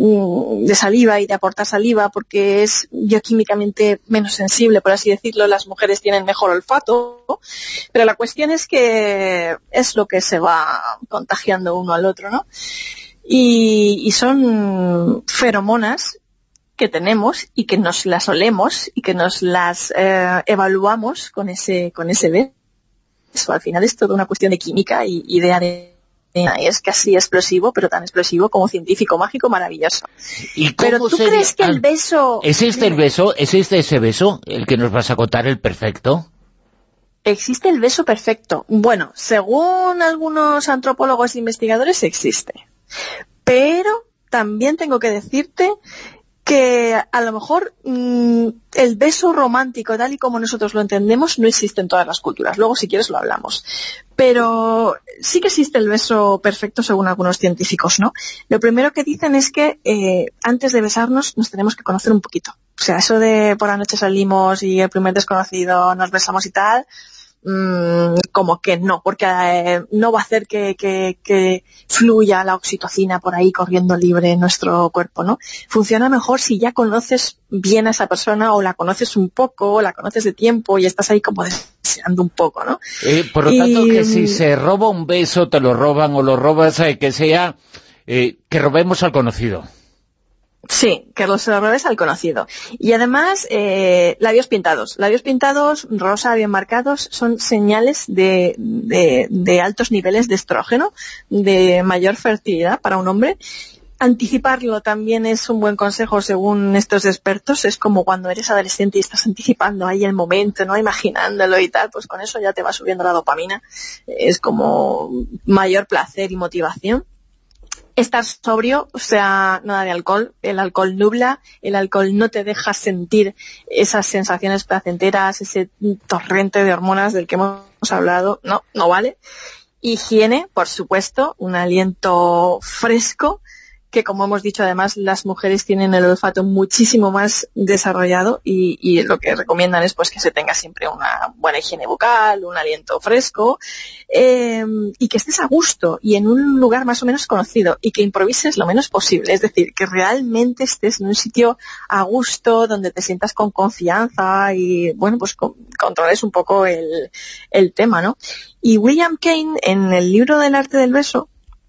R: de saliva y de aportar saliva, porque es bioquímicamente menos sensible, por así decirlo. Las mujeres tienen mejor olfato, pero la cuestión es que es lo que se va contagiando uno al otro, ¿no? Y, y son feromonas que tenemos y que nos las olemos y que nos las eh, evaluamos con ese con ese beso. Al final es toda una cuestión de química y, y de A D y es casi explosivo, pero tan explosivo como científico, mágico, maravilloso.
B: ¿Y cómo
R: pero tú
B: se
R: crees
B: de...
R: que el beso...
B: ¿Existe el beso? ¿Existe ese beso? ¿El que nos vas a contar, el perfecto?
R: ¿Existe el beso perfecto? Bueno, según algunos antropólogos e investigadores existe. Pero también tengo que decirte que a lo mejor mmm, el beso romántico, tal y como nosotros lo entendemos, no existe en todas las culturas. Luego, si quieres, lo hablamos. Pero sí que existe el beso perfecto según algunos científicos, ¿no? Lo primero que dicen es que eh, antes de besarnos nos tenemos que conocer un poquito. O sea, eso de por la noche salimos y el primer desconocido nos besamos y tal... Mm, como que no, porque eh, no va a hacer que, que, que fluya la oxitocina por ahí corriendo libre en nuestro cuerpo, ¿no? Funciona mejor si ya conoces bien a esa persona o la conoces un poco, o la conoces de tiempo y estás ahí como deseando un poco, ¿no?
B: Eh, por lo
R: y...
B: tanto, que si se roba un beso, te lo roban o lo robas, eh, que sea eh, que robemos al conocido.
R: Sí, que los errores al conocido. Y además, eh, labios pintados. Labios pintados, rosa, bien marcados, son señales de, de, de altos niveles de estrógeno, de mayor fertilidad para un hombre. Anticiparlo también es un buen consejo según estos expertos. Es como cuando eres adolescente y estás anticipando ahí el momento, ¿no? Imaginándolo y tal, pues con eso ya te va subiendo la dopamina. Es como mayor placer y motivación. Estar sobrio, o sea, nada de alcohol. El alcohol nubla, el alcohol no te deja sentir esas sensaciones placenteras, ese torrente de hormonas del que hemos hablado. No, no vale. Higiene, por supuesto, un aliento fresco, que como hemos dicho además las mujeres tienen el olfato muchísimo más desarrollado y, y lo que recomiendan es pues que se tenga siempre una buena higiene bucal, un aliento fresco eh, y que estés a gusto y en un lugar más o menos conocido y que improvises lo menos posible, es decir, que realmente estés en un sitio a gusto donde te sientas con confianza y bueno, pues con, controles un poco el, el tema, ¿no? Y William Kane en el libro del arte del beso,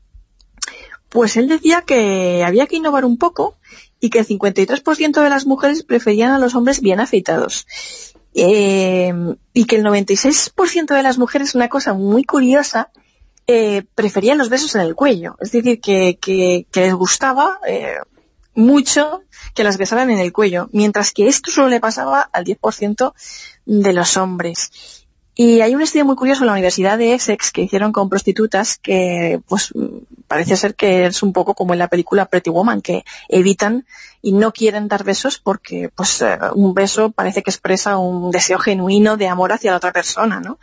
R: pues él decía que había que innovar un poco y que el cincuenta y tres por ciento de las mujeres preferían a los hombres bien afeitados. Eh, y que el noventa y seis por ciento de las mujeres, una cosa muy curiosa, eh, preferían los besos en el cuello. Es decir, que, que, que les gustaba eh, mucho que las besaran en el cuello, mientras que esto solo le pasaba al diez por ciento de los hombres. Y hay un estudio muy curioso en la Universidad de Essex que hicieron con prostitutas que, pues, parece ser que es un poco como en la película Pretty Woman, que evitan y no quieren dar besos porque, pues, un beso parece que expresa un deseo genuino de amor hacia la otra persona, ¿no?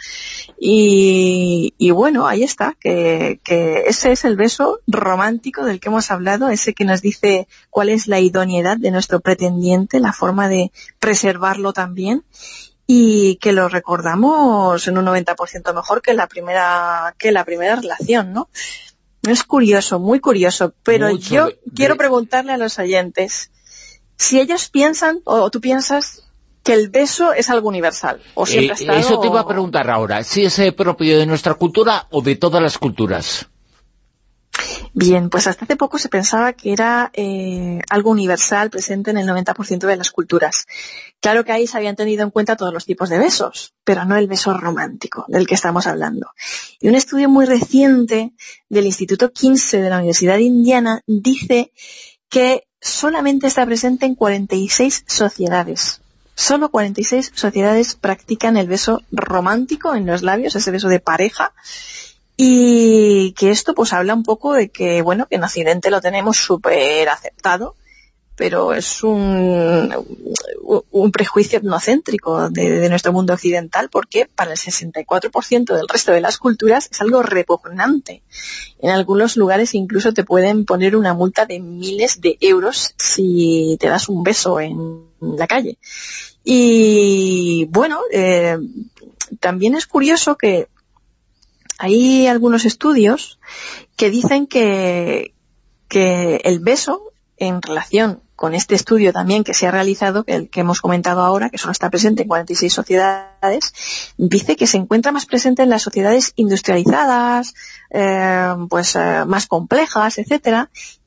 R: Y, y bueno, ahí está, que, que ese es el beso romántico del que hemos hablado, ese que nos dice cuál es la idoneidad de nuestro pretendiente, la forma de preservarlo también. Y que lo recordamos en un noventa por ciento mejor que la primera que la primera relación, ¿no? Es curioso, muy curioso, pero Mucho yo de... quiero preguntarle a los oyentes si ellos piensan, o tú piensas, que el beso es algo universal, o siempre
B: eh,
R: ha estado...
B: Eso te iba a preguntar ahora, si es eh, propio de nuestra cultura o de todas las culturas.
R: Bien, pues hasta hace poco se pensaba que era eh, algo universal, presente en el noventa por ciento de las culturas. Claro que ahí se habían tenido en cuenta todos los tipos de besos, pero no el beso romántico del que estamos hablando. Y un estudio muy reciente del Instituto Kinsey de la Universidad de Indiana dice que solamente está presente en cuarenta y seis sociedades. Solo cuarenta y seis sociedades practican el beso romántico en los labios, ese beso de pareja. Y que esto pues habla un poco de que, bueno, que en Occidente lo tenemos súper aceptado, pero es un, un prejuicio etnocéntrico de, de nuestro mundo occidental, porque para el sesenta y cuatro por ciento del resto de las culturas es algo repugnante. En algunos lugares incluso te pueden poner una multa de miles de euros si te das un beso en la calle. Y bueno, eh, también es curioso que hay algunos estudios que dicen que, que el beso, en relación con este estudio también que se ha realizado, el que hemos comentado ahora, que solo está presente en cuarenta y seis sociedades, dice que se encuentra más presente en las sociedades industrializadas, eh, pues eh, más complejas, etcétera,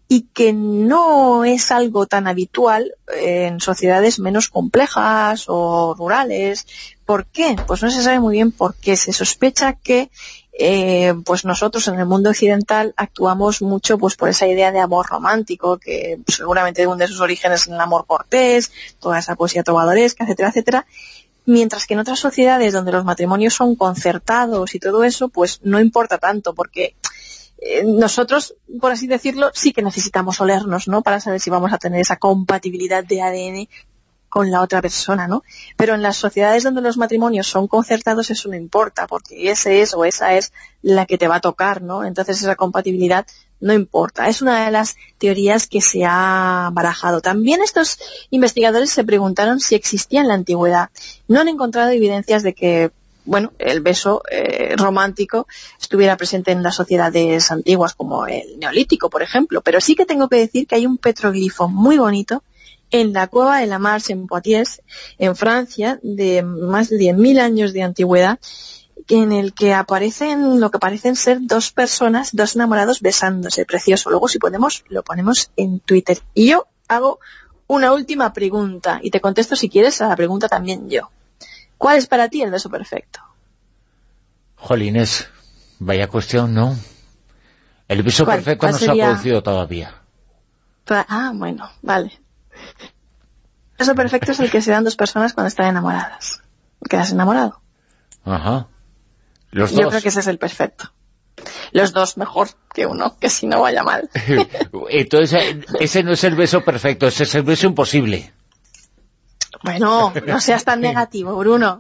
R: y que no es algo tan habitual en sociedades menos complejas o rurales. ¿Por qué? Pues no se sabe muy bien por qué. Se sospecha que eh, pues nosotros en el mundo occidental actuamos mucho pues por esa idea de amor romántico, que pues, seguramente hunde sus orígenes en el amor cortés, toda esa poesía trovadoresca, etcétera, etcétera, mientras que en otras sociedades donde los matrimonios son concertados y todo eso, pues no importa tanto, porque eh, nosotros, por así decirlo, sí que necesitamos olernos, ¿no?, para saber si vamos a tener esa compatibilidad de A D N con la otra persona, ¿no? Pero en las sociedades donde los matrimonios son concertados eso no importa, porque ese es o esa es la que te va a tocar, ¿no? Entonces esa compatibilidad no importa. Es una de las teorías que se ha barajado. También estos investigadores se preguntaron si existía en la antigüedad. No han encontrado evidencias de que, bueno, el beso eh, romántico estuviera presente en las sociedades antiguas como el Neolítico, por ejemplo, pero sí que tengo que decir que hay un petroglifo muy bonito en la cueva de la Marche en Poitiers, en Francia, de más de diez mil años de antigüedad, en el que aparecen lo que parecen ser dos personas, dos enamorados besándose, precioso. Luego, si podemos, lo ponemos en Twitter. Y yo hago una última pregunta, y te contesto si quieres a la pregunta también yo. ¿Cuál es para ti el beso perfecto?
B: Jolines, vaya cuestión, ¿no? El beso
R: ¿Cuál?
B: perfecto
R: ¿Cuál
B: no
R: sería?
B: se ha producido todavía.
R: Ah, bueno, vale. El beso perfecto es el que se dan dos personas cuando están enamoradas. ¿Quedas enamorado?
B: Ajá. Los
R: Yo
B: dos.
R: creo que ese es el perfecto. Los dos mejor que uno, que si no vaya mal.
B: Entonces, ese no es el beso perfecto, ese es el beso imposible.
R: Bueno, no seas tan negativo, Bruno.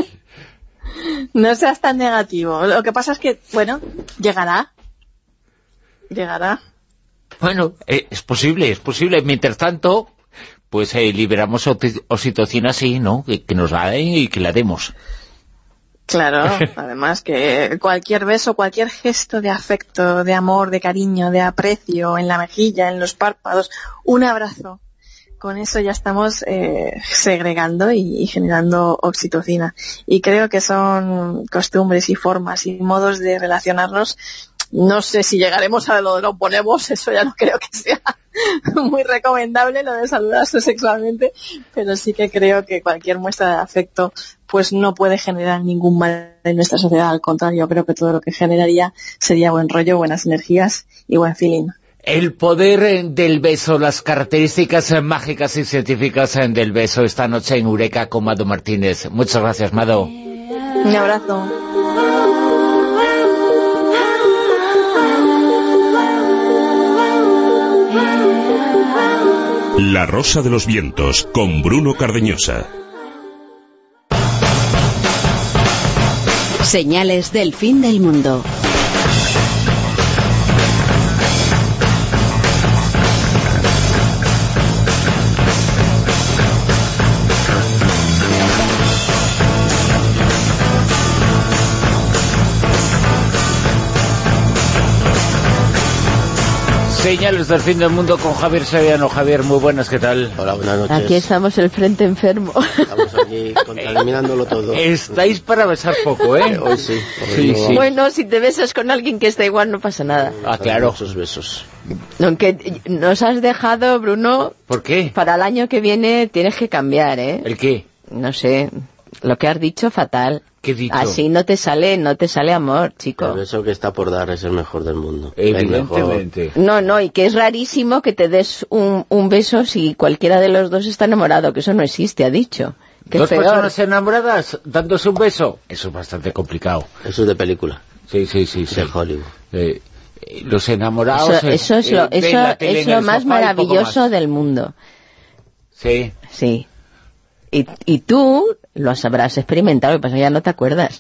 R: No seas tan negativo. Lo que pasa es que, bueno, llegará. Llegará.
B: Bueno, eh, es posible, es posible. Mientras tanto, pues eh, liberamos oxitocina así, ¿no? Que, que nos la den y que la demos.
R: Claro, además que cualquier beso, cualquier gesto de afecto, de amor, de cariño, de aprecio, en la mejilla, en los párpados, un abrazo, con eso ya estamos eh, segregando y, y generando oxitocina. Y creo que son costumbres y formas y modos de relacionarnos. No sé si llegaremos a lo de lo ponemos, eso ya no creo que sea muy recomendable, lo de saludarse sexualmente, pero sí que creo que cualquier muestra de afecto pues no puede generar ningún mal en nuestra sociedad. Al contrario, creo que todo lo que generaría sería buen rollo, buenas energías y buen feeling.
B: El poder del beso, las características mágicas y científicas del beso esta noche en Eureka con Mado Martínez. Muchas gracias, Mado.
R: Un abrazo.
A: La Rosa de los Vientos, con Bruno Cardeñosa.
E: Señales del fin del mundo.
B: Señales del fin del mundo con Javier Sevillano. Javier, muy buenas, ¿qué tal?
S: Hola, buenas noches.
E: Aquí estamos el frente enfermo.
S: Estamos aquí contaginándolo todo.
B: Estáis para besar poco, ¿eh?
S: Hoy sí. Hoy
B: sí,
S: no
B: sí.
E: Bueno, si te besas con alguien que está igual no pasa nada.
B: Ah, claro.
S: Muchos besos.
E: Aunque nos has dejado, Bruno...
B: ¿Por qué?
E: Para el año que viene tienes que cambiar, ¿eh?
B: ¿El qué?
E: No sé, lo que has dicho fatal.
B: ¿Qué he dicho?
E: Así no te sale, no te sale amor, chico.
S: El beso que está por dar es el mejor del mundo.
B: Evidentemente.
E: No, no, y que es rarísimo que te des un, un beso si cualquiera de los dos está enamorado, que eso no existe, ha dicho. Que
B: ¿Dos
E: es peor.
B: personas enamoradas dándose un beso? Eso es bastante complicado.
S: Eso es de película.
B: Sí, sí, sí. sí.
S: De Hollywood.
B: Eh, los enamorados...
E: Eso, eso es lo,
B: eh, ven
E: eso
B: la tele
E: es
B: en
E: lo
B: el
E: más
B: sofá y poco
E: maravilloso
B: más.
E: del mundo.
B: Sí.
E: Sí. Y, y tú lo habrás experimentado, lo que pasa es que ya no te acuerdas.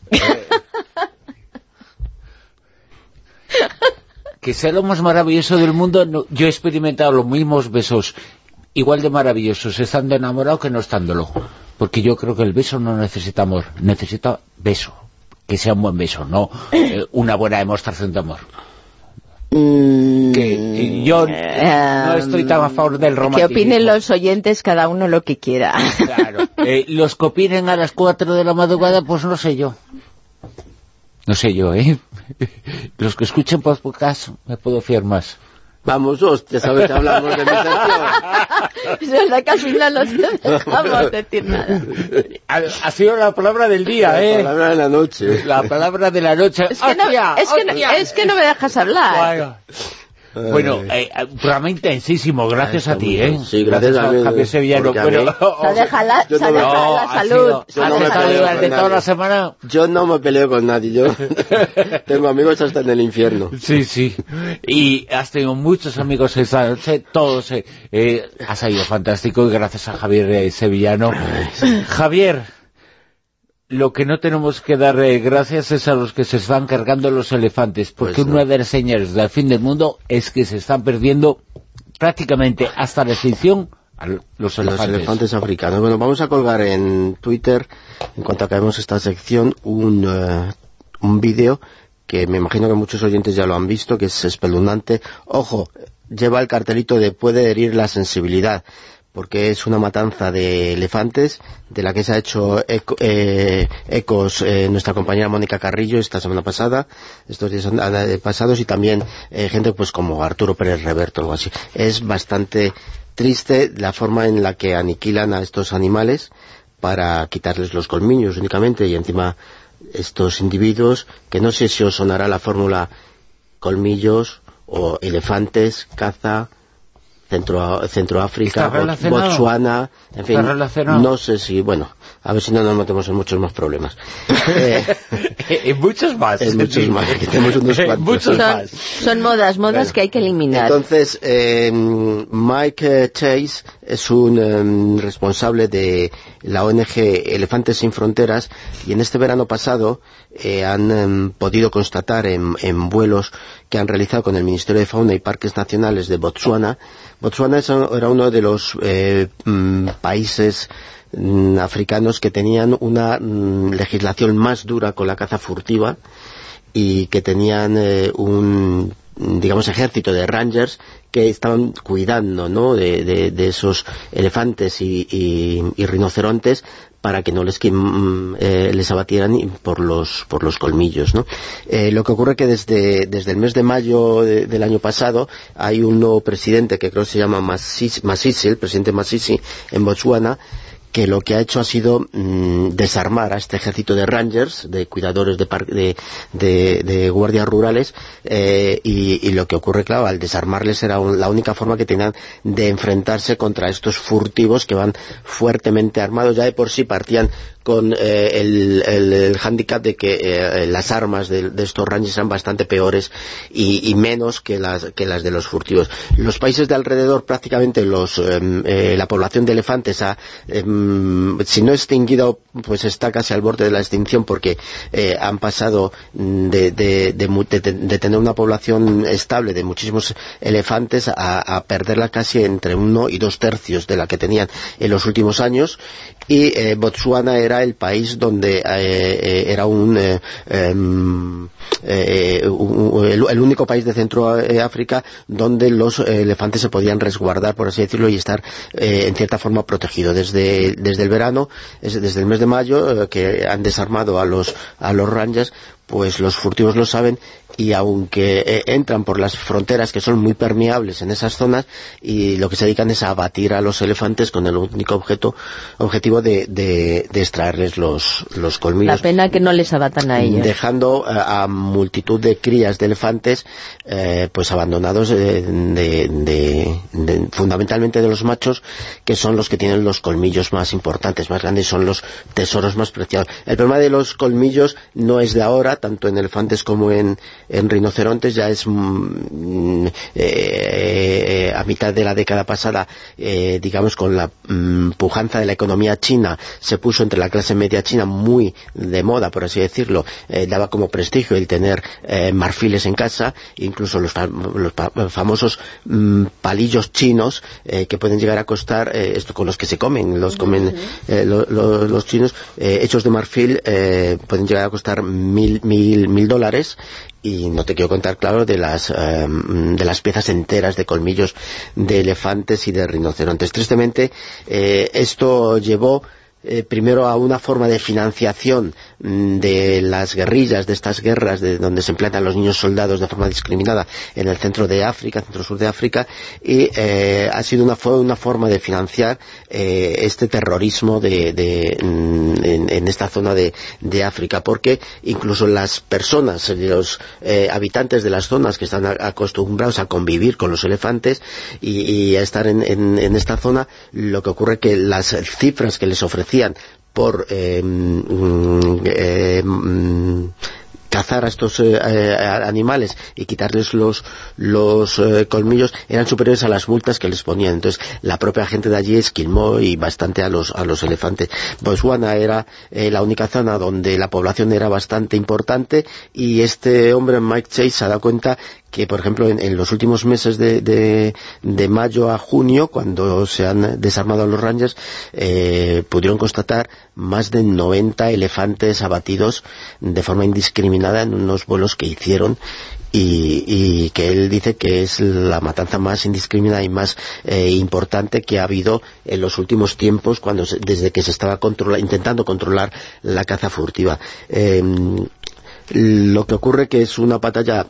B: Que sea lo más maravilloso del mundo, no, yo he experimentado los mismos besos igual de maravillosos estando enamorado que no estándolo, porque yo creo que el beso no necesita amor, necesita beso, que sea un buen beso, no eh, una buena demostración de amor.
E: Mm,
B: que yo eh, no estoy tan a favor del romanticismo.
E: Que opinen los oyentes cada uno lo que quiera.
B: Claro, eh, los que opinen a las cuatro de la madrugada, pues no sé yo. No sé yo, ¿eh? Los que escuchen podcast me puedo fiar más.
S: Vamos, hostia, ¿sabes? Hablamos de mi sección.
E: Es verdad que al final no te dejamos decir nada.
B: Ha, ha sido la palabra del día,
S: la
B: ¿eh?
S: La palabra de la noche.
B: La palabra de la noche.
E: Es que, no, es que, no, es que no me dejas hablar.
B: Bueno. Bueno, eh, un programa intensísimo, gracias a ti, ¿eh?
S: Sí, gracias, gracias a Javier
B: Sevillano.
S: Bueno,
E: se deja la, se
S: no,
E: deja
B: no,
E: la salud.
B: Sido, no me durante toda la semana.
S: Yo no me peleo con nadie, yo tengo amigos hasta en el infierno.
B: Sí, sí. Y has tenido muchos amigos esta noche, todos. Eh, eh, ha salido fantástico y gracias a Javier eh, Sevillano. Javier, lo que no tenemos que dar eh, gracias es a los que se están cargando los elefantes, porque pues no. Una de las señales del fin del mundo es que se están perdiendo prácticamente hasta la extinción a los elefantes.
S: Los elefantes africanos. Bueno, vamos a colgar en Twitter, en cuanto acabemos esta sección, un, uh, un vídeo que me imagino que muchos oyentes ya lo han visto, que es espeluznante. Ojo, lleva el cartelito de puede herir la sensibilidad, porque es una matanza de elefantes de la que se ha hecho eco, eh, ecos eh, nuestra compañera Mónica Carrillo esta semana pasada, estos días pasados, y también eh, gente pues como Arturo Pérez Reverte o algo así. Es bastante triste la forma en la que aniquilan a estos animales para quitarles los colmillos únicamente, y encima estos individuos, que no sé si os sonará la fórmula colmillos o elefantes, caza, Centro, Centroáfrica, Botsuana, en fin, no sé si, bueno, a ver si no nos metemos en muchos más problemas.
B: eh, en muchos más.
S: En muchos más, aquí tenemos unos cuantos.
E: Muchos más. Son, son modas, modas bueno, que hay que eliminar.
S: Entonces, eh, Mike Chase es un um, responsable de la O N G Elefantes Sin Fronteras, y en este verano pasado eh, han um, podido constatar en, en vuelos que han realizado con el Ministerio de Fauna y Parques Nacionales de Botsuana. Botsuana era uno de los eh, mm, países mm, africanos que tenían una mm, legislación más dura con la caza furtiva, y que tenían eh, un, digamos, ejército de rangers que estaban cuidando, ¿no?, de, de, de esos elefantes y, y, y rinocerontes, para que no les eh, les abatieran por los por los colmillos, ¿no? Eh, lo que ocurre es que desde, desde el mes de mayo de, del año pasado hay un nuevo presidente que creo que se llama Masisi, el presidente Masisi, en Botsuana, que lo que ha hecho ha sido mmm, desarmar a este ejército de rangers, de cuidadores de, de, de, de guardias rurales, eh, y, y lo que ocurre, claro, al desarmarles era un, la única forma que tenían de enfrentarse contra estos furtivos que van fuertemente armados. Ya de por sí partían con eh, el, el, el hándicap de que eh, las armas de, de estos rangers eran bastante peores y, y menos que las, que las de los furtivos. Los países de alrededor, prácticamente los, eh, eh, la población de elefantes ha, eh, si no extinguido, pues está casi al borde de la extinción, porque eh, han pasado de, de, de, de, de tener una población estable de muchísimos elefantes a, a perderla casi entre uno y dos tercios de la que tenían en los últimos años. Y eh, Botsuana era el país donde eh, eh, era un, eh, eh, un el, el único país de Centroáfrica donde los eh, elefantes se podían resguardar, por así decirlo, y estar eh, en cierta forma protegidos. Desde, desde el verano, desde el mes de mayo, eh, que han desarmado a los, a los rangers, pues los furtivos lo saben, y aunque eh, entran por las fronteras, que son muy permeables en esas zonas, y lo que se dedican es a abatir a los elefantes con el único objeto objetivo de, de, de extraerles los, los colmillos.
E: La pena que no les abatan a ellos.
S: Dejando a, a multitud de crías de elefantes eh, pues abandonados de, de, de, de, fundamentalmente de los machos, que son los que tienen los colmillos más importantes, más grandes, son los tesoros más preciados. El problema de los colmillos no es de ahora, tanto en elefantes como en en rinocerontes, ya es mm, eh, a mitad de la década pasada, eh, digamos, con la mm, pujanza de la economía china, se puso entre la clase media china muy de moda, por así decirlo, eh, daba como prestigio el tener eh, marfiles en casa, incluso los, los famosos mm, palillos chinos, eh, que pueden llegar a costar, eh, esto con los que se comen, los comen eh, lo, lo, los chinos, eh, hechos de marfil, eh, pueden llegar a costar mil, mil, mil dólares. Y no te quiero contar, claro, de las eh, de las piezas enteras de colmillos de elefantes y de rinocerontes. Tristemente, eh, esto llevó eh, primero a una forma de financiación de las guerrillas, de estas guerras de donde se emplean a los niños soldados de forma discriminada en el centro de África, centro-sur de África, y eh, ha sido una, una forma de financiar eh, este terrorismo de, de, en, en esta zona de, de África, porque incluso las personas, los eh, habitantes de las zonas que están acostumbrados a convivir con los elefantes y, y a estar en, en, en esta zona, lo que ocurre que las cifras que les ofrecían por eh, eh, eh, cazar a estos eh, animales y quitarles los los eh, colmillos eran superiores a las multas que les ponían. Entonces la propia gente de allí esquilmó y bastante a los a los elefantes. Botswana era eh, la única zona donde la población era bastante importante, y este hombre, Mike Chase, se ha dado cuenta que, por ejemplo, en, en los últimos meses de, de, de mayo a junio, cuando se han desarmado los Rangers, eh, pudieron constatar más de noventa elefantes abatidos de forma indiscriminada en unos vuelos que hicieron, y, y que él dice que es la matanza más indiscriminada y más eh, importante que ha habido en los últimos tiempos, cuando se, desde que se estaba controla, intentando controlar la caza furtiva. Eh, lo que ocurre que es una batalla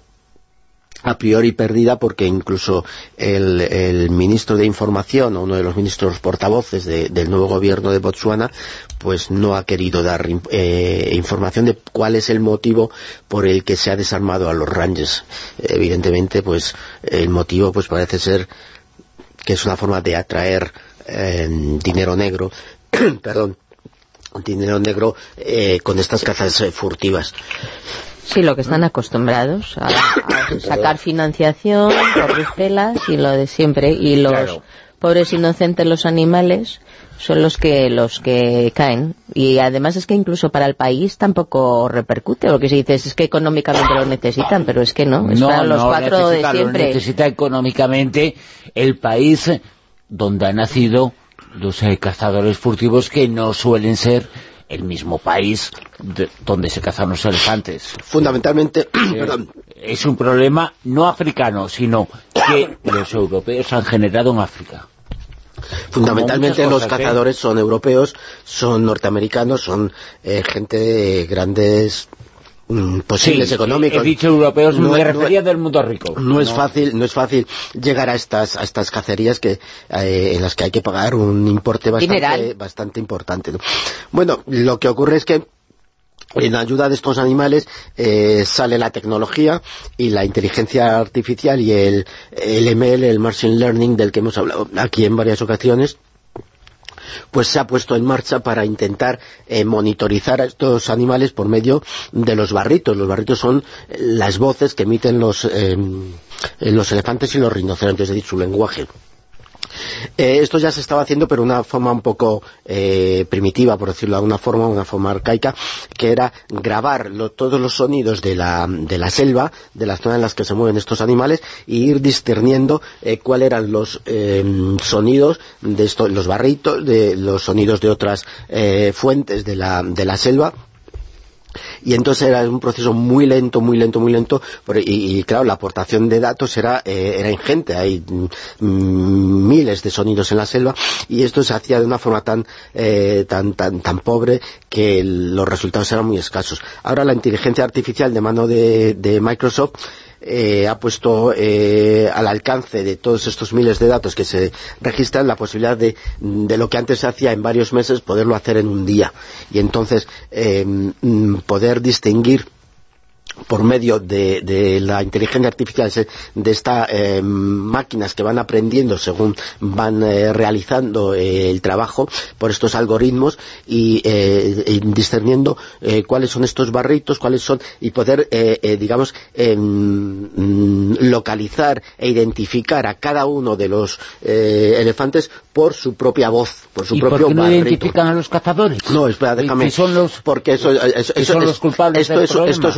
S: a priori perdida, porque incluso el, el ministro de Información, o uno de los ministros portavoces de, del nuevo gobierno de Botsuana, pues no ha querido dar eh, información de cuál es el motivo por el que se ha desarmado a los Rangers. Evidentemente, pues el motivo pues parece ser que es una forma de atraer eh, dinero negro, perdón, dinero negro eh, con estas cazas eh, furtivas.
E: Sí, lo que están acostumbrados a, a sacar financiación, corruptelas y lo de siempre, y los claro. pobres inocentes, los animales, son los que los que caen, y además es que incluso para el país tampoco repercute. Lo que se dice es, es que económicamente lo necesitan, pero es que no, es no, para los no cuatro de siempre.
B: Lo necesita económicamente el país donde han nacido los eh, cazadores furtivos, que no suelen ser el mismo país de, donde se cazan los elefantes.
S: Fundamentalmente,
B: eh,
S: perdón.
B: Es un problema no africano, sino que los europeos han generado en África.
S: Fundamentalmente los
B: cosas,
S: cazadores ¿eh? son europeos, son norteamericanos, son eh, gente de grandes mm, posibles
B: sí,
S: económicos.
B: He dicho europeos,
S: no,
B: me
S: no,
B: refería no, del mundo rico.
S: No,
B: no
S: es fácil, no es fácil llegar a estas a estas cacerías que eh, en las que hay que pagar un importe bastante bastante importante, ¿no? Bueno, lo que ocurre es que en ayuda de estos animales eh, sale la tecnología y la inteligencia artificial y el, el M L, el Machine Learning, del que hemos hablado aquí en varias ocasiones, pues se ha puesto en marcha para intentar eh, monitorizar a estos animales por medio de los barritos. Los barritos son las voces que emiten los, eh, los elefantes y los rinocerontes, es decir, su lenguaje. Eh, esto ya se estaba haciendo, pero de una forma un poco eh, primitiva, por decirlo de alguna forma, una forma arcaica, que era grabar lo, todos los sonidos de la, de la selva, de las zonas en las que se mueven estos animales, e ir discerniendo eh, cuáles eran los eh, sonidos de esto, los barritos, de los sonidos de otras eh, fuentes de la, de la selva. Y entonces era un proceso muy lento, muy lento, muy lento, y, y claro, la aportación de datos era, eh, era ingente. Hay mm, miles de sonidos en la selva, y esto se hacía de una forma tan, eh, tan, tan, tan pobre que los resultados eran muy escasos. Ahora la inteligencia artificial de mano de, de Microsoft Eh, ha puesto eh, al alcance de todos estos miles de datos que se registran la posibilidad de, de lo que antes se hacía en varios meses, poderlo hacer en un día, y entonces eh, poder distinguir por medio de, de la inteligencia artificial, de estas eh, máquinas que van aprendiendo según van eh, realizando eh, el trabajo por estos algoritmos, y eh, discerniendo eh, cuáles son estos barritos, cuáles son, y poder, eh, eh, digamos, eh, localizar e identificar a cada uno de los eh, elefantes por su propia voz, por su
B: ¿Y
S: propio
B: por qué no
S: barrito.
B: identifican a los cazadores?
S: No, espera, déjame,
B: son los,
S: porque eso, eso, eso
B: son
S: es,
B: los culpables
S: esto,
B: del
S: es,
B: problema.
S: esto es una parte.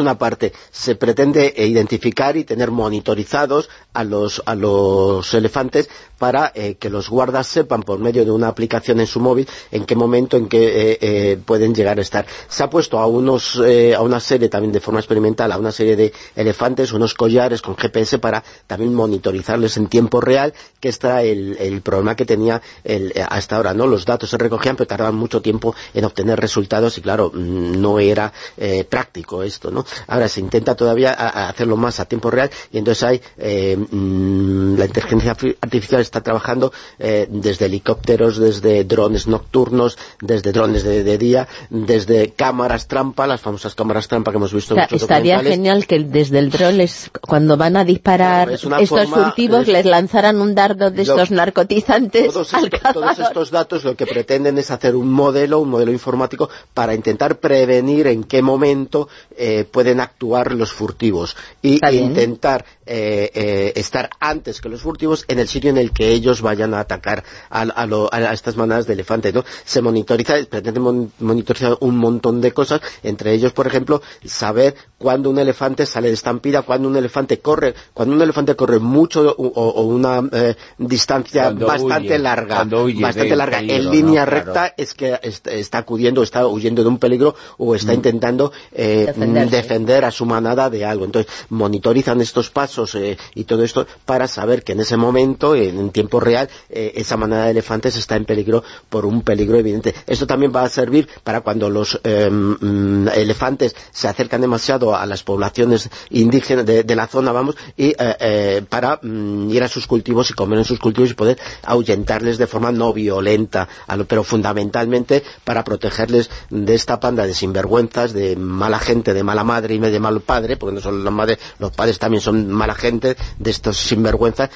S: simplemente se pretende identificar y tener monitorizados a los, a los elefantes para eh, que los guardas sepan por medio de una aplicación en su móvil en qué momento en que eh, eh, pueden llegar a estar. Se ha puesto a unos eh, a una serie también de forma experimental, a una serie de elefantes, unos collares con G P S para también monitorizarles en tiempo real, que está el, el problema que tenía el, hasta ahora, ¿no? Los datos se recogían pero tardaban mucho tiempo en obtener resultados y claro, no era eh, práctico esto, ¿no? Ahora se intenta todavía a, a hacerlo más a tiempo real y entonces hay eh, mmm, la inteligencia artificial está trabajando eh, desde helicópteros, desde drones nocturnos, desde drones de, de día, desde cámaras trampa, las famosas cámaras trampa que hemos visto en muchos
E: Estaría genial que desde el dron, les, cuando van a disparar claro, estos forma, furtivos, es, les lanzaran un dardo de estos lo, narcotizantes
S: todos,
E: al
S: esto, todos estos datos lo que pretenden es hacer un modelo, un modelo informático para intentar prevenir en qué momento eh, pueden actuar los furtivos y e intentar eh, eh, estar antes que los furtivos en el sitio en el que ellos vayan a atacar a, a, lo, a estas manadas de elefantes, ¿no? Se monitoriza, pretende mon, monitorizar un montón de cosas, entre ellos, por ejemplo, saber cuándo un elefante sale de estampida, cuándo un elefante corre, cuando un elefante corre mucho o, o una eh, distancia cuando bastante huye, larga, huye bastante larga, peligro, en línea ¿no? recta, claro. es que está, está acudiendo, está huyendo de un peligro o está mm. intentando eh, defender a su manada de algo. Entonces, monitorizan estos pasos eh, y todo esto para saber que en ese momento, en, en tiempo real, eh, esa manada de elefantes está en peligro por un peligro evidente. Esto también va a servir para cuando los eh, mm, elefantes se acercan demasiado a las poblaciones indígenas de, de la zona, vamos, y eh, eh, para mm, ir a sus cultivos y comer en sus cultivos y poder ahuyentarles de forma no violenta, a lo, pero fundamentalmente para protegerles de esta panda de sinvergüenzas, de mala gente, de mala madre y de mal padre, porque no son las madres, los padres también son mala gente, de estos sinvergüenzas,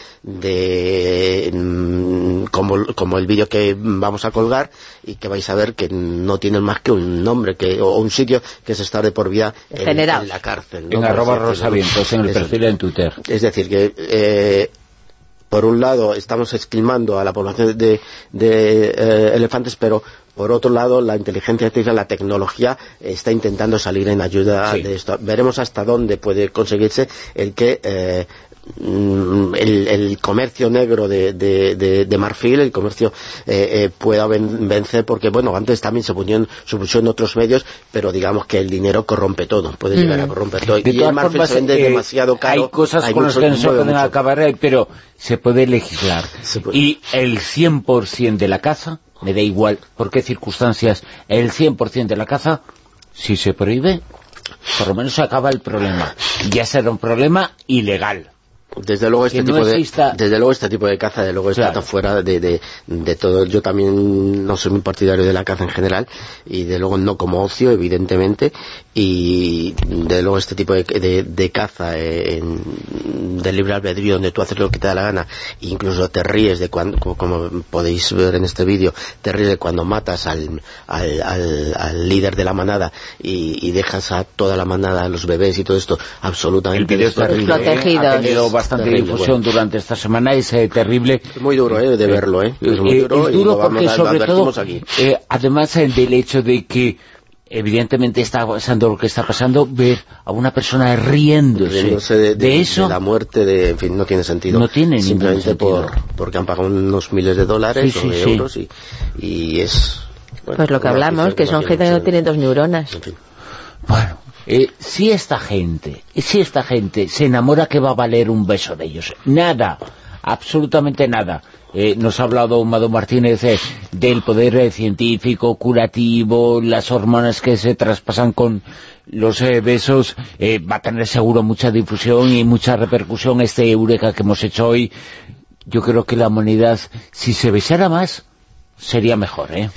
S: de mm, como, como el vídeo que vamos a colgar y que vais a ver que no tienen más que un nombre que o un sitio que es estar de por vida en, en la cárcel, ¿no?
B: En arroba rosavientos, en el perfil en Twitter.
S: Es decir, que eh, por un lado estamos esquilmando a la población de, de eh, elefantes, pero por otro lado la inteligencia artificial, la tecnología está intentando salir en ayuda sí. de esto. Veremos hasta dónde puede conseguirse el que eh, El, el comercio negro de, de, de, de marfil, el comercio eh, eh, pueda ven, vencer, porque bueno, antes también se pusieron, se pusieron otros medios, pero digamos que el dinero corrompe todo, puede llegar mm. a corromper todo, de y el marfil se vende eh, demasiado caro.
B: Hay cosas hay con las que no se pueden acabar, pero se puede legislar, se puede. Y el cien por ciento de la caza, me da igual por qué circunstancias, el cien por ciento de la caza, si se prohíbe, por lo menos se acaba el problema, ya será un problema ilegal.
S: Desde luego este
B: no
S: tipo
B: exista...
S: de desde luego este tipo de caza desde luego claro. está fuera de, de, de todo. Yo también no soy muy partidario de la caza en general y de luego no como ocio, evidentemente, y de luego este tipo de, de, de caza en, de libre albedrío, donde tú haces lo que te da la gana, incluso te ríes de cuando, como podéis ver en este vídeo, te ríes de cuando matas al, al, al, al líder de la manada y, y dejas a toda la manada, a los bebés y todo esto absolutamente
B: protegidos. Bastante terrible, difusión bueno. durante esta semana, es eh, terrible.
S: Es muy duro eh, de verlo, ¿eh? Es muy
B: eh,
S: duro,
B: es duro porque
S: a,
B: sobre todo,
S: eh,
B: además eh, del hecho de que evidentemente está pasando lo que está pasando, ver a una persona riéndose, riéndose de, de, de eso...
S: de la muerte, de, en fin, no tiene sentido.
B: No tiene
S: simplemente
B: ningún
S: por porque han pagado unos miles de dólares sí, o de sí, euros sí. Y, y es...
E: Bueno, pues lo que hablamos, que son gente que no tiene dos neuronas.
S: En fin.
B: Bueno... Eh, si esta gente, si esta gente se enamora, ¿qué va a valer un beso de ellos? Nada, absolutamente nada. Eh, nos ha hablado Mado Martínez eh, del poder eh, científico, curativo, las hormonas que se traspasan con los eh, besos. Eh, va a tener seguro mucha difusión y mucha repercusión este Eureka que hemos hecho hoy. Yo creo que la humanidad, si se besara más, sería mejor, ¿eh?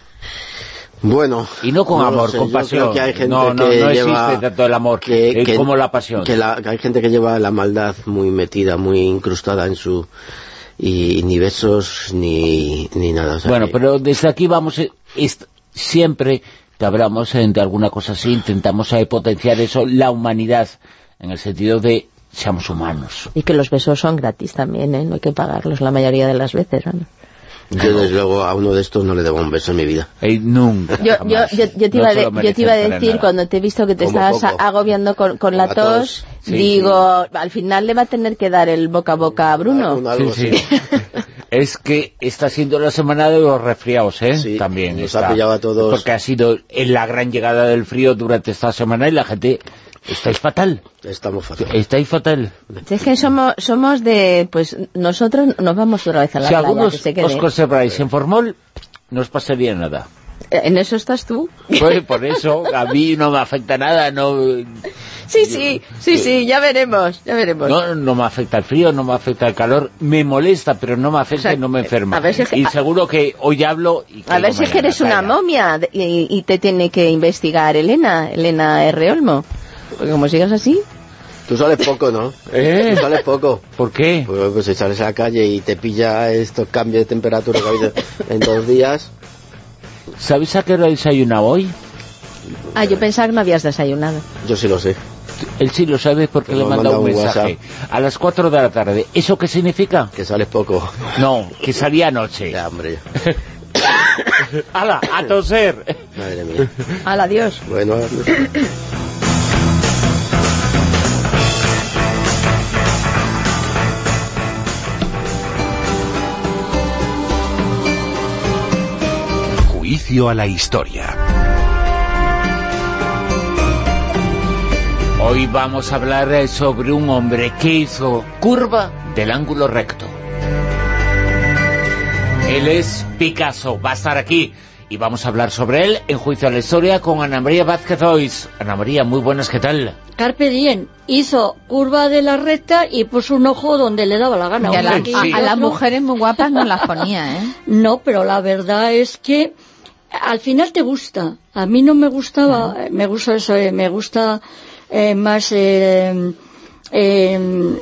S: Bueno,
B: y no con no amor, sé, con pasión.
S: Que hay gente
B: no, no,
S: que
B: no
S: lleva,
B: existe tanto el amor
S: que,
B: eh,
S: que,
B: como la pasión.
S: Que, la, que hay gente que lleva la maldad muy metida, muy incrustada en su... y ni besos ni, ni nada. O sea,
B: bueno,
S: que...
B: pero desde aquí vamos, est siempre que hablamos eh, de alguna cosa así, intentamos eh, potenciar eso, la humanidad, en el sentido de seamos humanos.
E: Y que los besos son gratis también, ¿eh? No hay que pagarlos la mayoría de las veces, ¿no?
S: Yo desde luego a uno de estos no le debo un beso en mi vida.
D: Ey, nunca.
E: Yo, yo, yo, yo te iba,
D: No
E: de, yo te iba a decir,
D: nada.
E: cuando te he visto que te
S: Como
E: estabas
S: poco.
E: agobiando con, con la
S: La
E: tos,
S: tos.
D: Sí,
E: digo, al final le va a tener que dar el boca a boca a Bruno.
S: Algo- algo
D: Sí,
S: así.
D: sí. Es que está siendo la semana de los resfriados, ¿eh?
S: Sí,
D: También
S: nos
D: está.
S: ha pillado a todos.
D: Porque ha sido en la gran llegada del frío durante esta semana y la gente... Estáis fatal.
S: Estamos fatal.
D: Estáis fatal.
E: Si es que somos, somos de, pues nosotros nos vamos otra vez a la
D: Si
E: playa,
D: algunos
E: que se quede.
D: os conserváis en formol, no os pasaría nada.
E: ¿En eso estás tú?
D: Pues por eso, a mí no me afecta nada, no...
E: Sí, sí, sí, sí, ya veremos, ya veremos.
D: No, no me afecta el frío, no me afecta el calor, me molesta, pero no me afecta
E: O sea,
D: y no me enferma.
E: a ver si es que-
D: y seguro que hoy hablo y
E: A ver si es que eres una momia de- y, y te tiene que investigar Elena, Elena R. Olmo. Porque como sigas así...
S: Tú sales poco, ¿no?
D: ¿Eh?
S: Tú sales poco.
D: ¿Por qué?
S: Pues, pues si sales a la calle y te pilla estos cambios de temperatura que ha habido en dos días...
D: ¿Sabéis a qué hora he desayunado hoy?
E: Ah, yo pensaba que no habías desayunado.
S: Yo sí lo sé.
D: Él sí lo sabe porque
S: Que
D: le he
S: me ha
D: mandado un
S: mandado un
D: mensaje. A las cuatro de la tarde. ¿Eso qué significa?
S: Que sales poco.
D: No, que salía anoche.
S: Ya, hombre.
D: ¡Hala, a toser!
S: Madre mía.
E: Al adiós.
S: Bueno, adiós.
A: Juicio a la historia.
B: Hoy vamos a hablar eh, sobre un hombre que hizo curva del ángulo recto. Él es Picasso, va a estar aquí y vamos a hablar sobre él en Juicio a la Historia con Ana María Vázquez Ois. Ana María, muy buenas, ¿qué tal?
N: Carpe diem, hizo curva de la recta y puso un ojo donde le daba la gana.
E: Y a, la-
N: Aquí
E: a-
N: y
E: a las
N: otro.
E: mujeres muy guapas no las ponía, ¿eh?
N: No, pero la verdad es que al final te gusta. A mí no me gustaba, eh, me gusta eso, eh, me gusta eh, más eh, eh,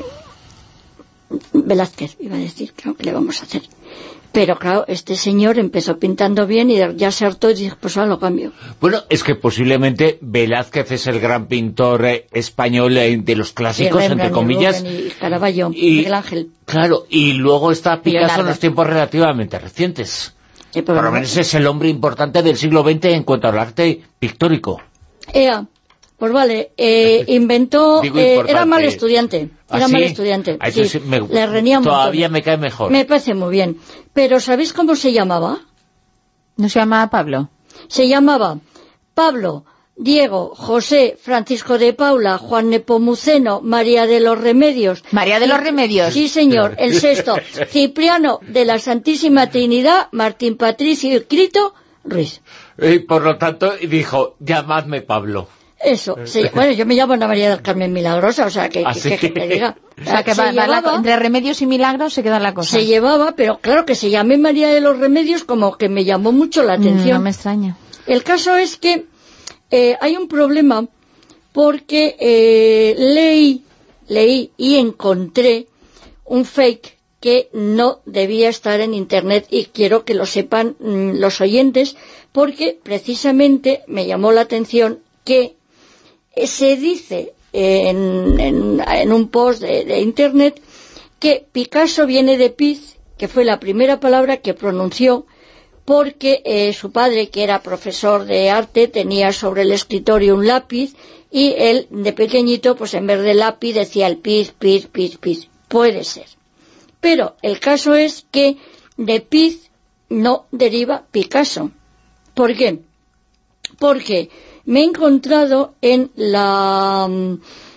N: Velázquez, iba a decir, claro, ¿qué le vamos a hacer? Pero claro, este señor empezó pintando bien y ya se hartó y dije, pues ahora lo cambio.
B: Bueno, es que posiblemente Velázquez es el gran pintor eh, español eh, de los clásicos,
N: Y
B: entre
N: Rembrandt, y
B: comillas.
N: Rubens, y Caravaggio,
B: Y-
N: Miguel Ángel.
B: Claro, y luego está Picasso
N: Leonardo.
B: en los tiempos relativamente recientes.
N: Sí,
B: Por lo menos es el hombre importante del siglo veinte en cuanto al arte pictórico.
N: Ea, pues vale, eh, inventó,
B: Digo
N: eh,
B: importante.
N: era mal estudiante,
B: ¿Ah,
N: era
B: sí?
N: mal estudiante,
B: Ah, eso
N: sí,
B: sí me-
N: le renía un
B: todavía
N: montón.
B: me cae mejor.
N: Me parece muy bien, pero ¿sabéis cómo se llamaba?
E: ¿No se llamaba Pablo?
N: Se llamaba Pablo, Diego, José, Francisco de Paula, Juan Nepomuceno, María de los Remedios.
E: María de los Remedios.
N: Sí, señor, el sexto, Cipriano de la Santísima Trinidad, Martín Patricio y Crito Ruiz.
B: Y por lo tanto dijo, llamadme Pablo.
N: Eso, se- bueno, yo me llamo Ana María del Carmen Milagrosa, o sea, que,
B: ¿Ah,
N: que,
B: sí?
N: que- que te diga.
E: O sea, que
N: Se
E: va, va la-
N: llevaba-
E: entre remedios y milagros se queda la cosa.
N: Se llevaba, pero claro que se llame María de los Remedios como que me llamó mucho la
E: Mm,
N: atención.
E: no me extraña.
N: El caso es que eh, hay un problema porque eh, leí, leí y encontré un fake que no debía estar en Internet y quiero que lo sepan mm, los oyentes porque precisamente me llamó la atención que eh, se dice en, en- en un post de, de Internet que Picasso viene de Piz, que fue la primera palabra que pronunció porque eh, su padre, que era profesor de arte, tenía sobre el escritorio un lápiz y él, de pequeñito, pues en vez de lápiz decía el Piz, Piz, Piz, Piz. Puede ser. Pero el caso es que de Piz no deriva Picasso. ¿Por qué? Porque me he encontrado en la mm,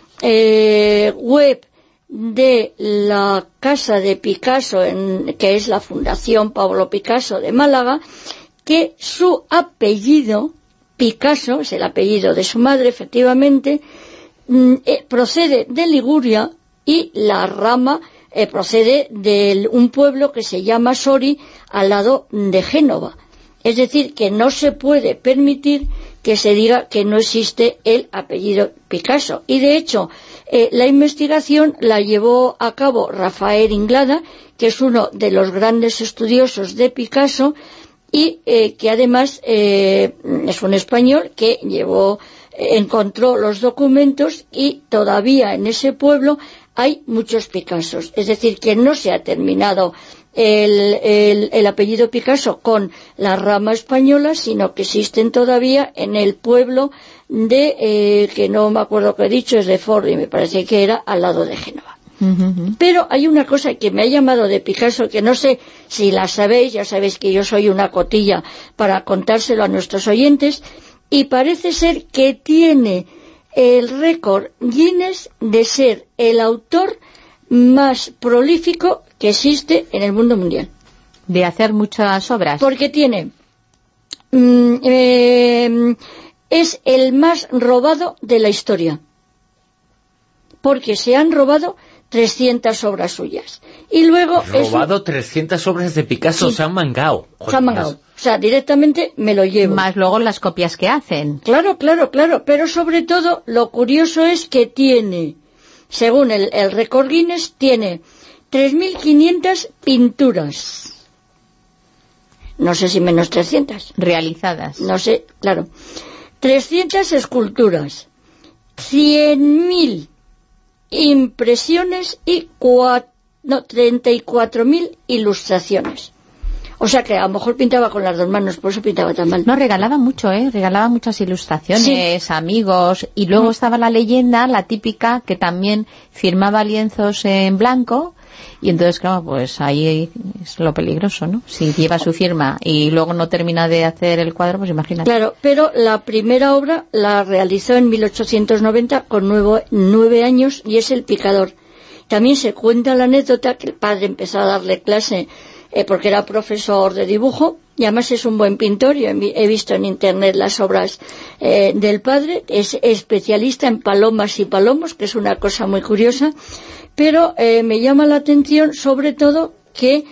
N: eh, web de la casa de Picasso, en, que es la Fundación Pablo Picasso de Málaga, que su apellido, Picasso, es el apellido de su madre, efectivamente, mm, eh, procede de Liguria y la rama eh, procede de un pueblo que se llama Sori, al lado de Génova. Es decir, que no se puede permitir que se diga que no existe el apellido Picasso. Y de hecho, eh, la investigación la llevó a cabo Rafael Inglada, que es uno de los grandes estudiosos de Picasso y eh, que además eh, es un español que llevó, eh, encontró los documentos y todavía en ese pueblo hay muchos Picassos. Es decir, que no se ha terminado
T: el, el, el apellido Picasso con la rama española, sino que existen todavía en el pueblo de, eh, que no me acuerdo qué he dicho, es de Forlì, me parece que era al lado de Génova. Uh-huh. Pero hay una cosa que me ha llamado de Picasso, que no sé si la sabéis, ya sabéis que yo soy una cotilla para contárselo a nuestros oyentes, y parece ser que tiene el récord Guinness de ser el autor más prolífico que existe en el mundo mundial.
E: De hacer muchas obras.
T: Porque tiene... Mm, eh, es el más robado de la historia. Porque se han robado trescientas obras suyas. Y luego...
B: Robado
T: eso,
B: trescientas obras de Picasso, sí. Se han mangado.
T: Se han mangado. O sea, directamente me lo llevo.
E: Más luego las copias que hacen.
T: Claro, claro, claro. Pero sobre todo, lo curioso es que tiene, según el, el récord Guinness, tiene tres mil quinientas pinturas. No sé si menos trescientas.
E: Realizadas.
T: No sé, claro. trescientas esculturas. cien mil impresiones y cuatro, no, treinta y cuatro mil ilustraciones. O sea que a lo mejor pintaba con las dos manos, por eso pintaba tan mal.
E: No, regalaba mucho, ¿eh? Regalaba muchas ilustraciones, sí. Amigos, y luego mm. estaba la leyenda, la típica, que también firmaba lienzos en blanco, y entonces, claro, pues ahí es lo peligroso, ¿no? Si lleva su firma y luego no termina de hacer el cuadro, pues imagínate.
T: Claro, pero la primera obra la realizó en mil ochocientos noventa con nueve, nueve años, y es El picador. También se cuenta la anécdota que el padre empezó a darle clase Eh, porque era profesor de dibujo, y además es un buen pintor. Yo he visto en internet las obras eh, del padre. Es especialista en palomas y palomos, que es una cosa muy curiosa, pero eh, me llama la atención sobre todo que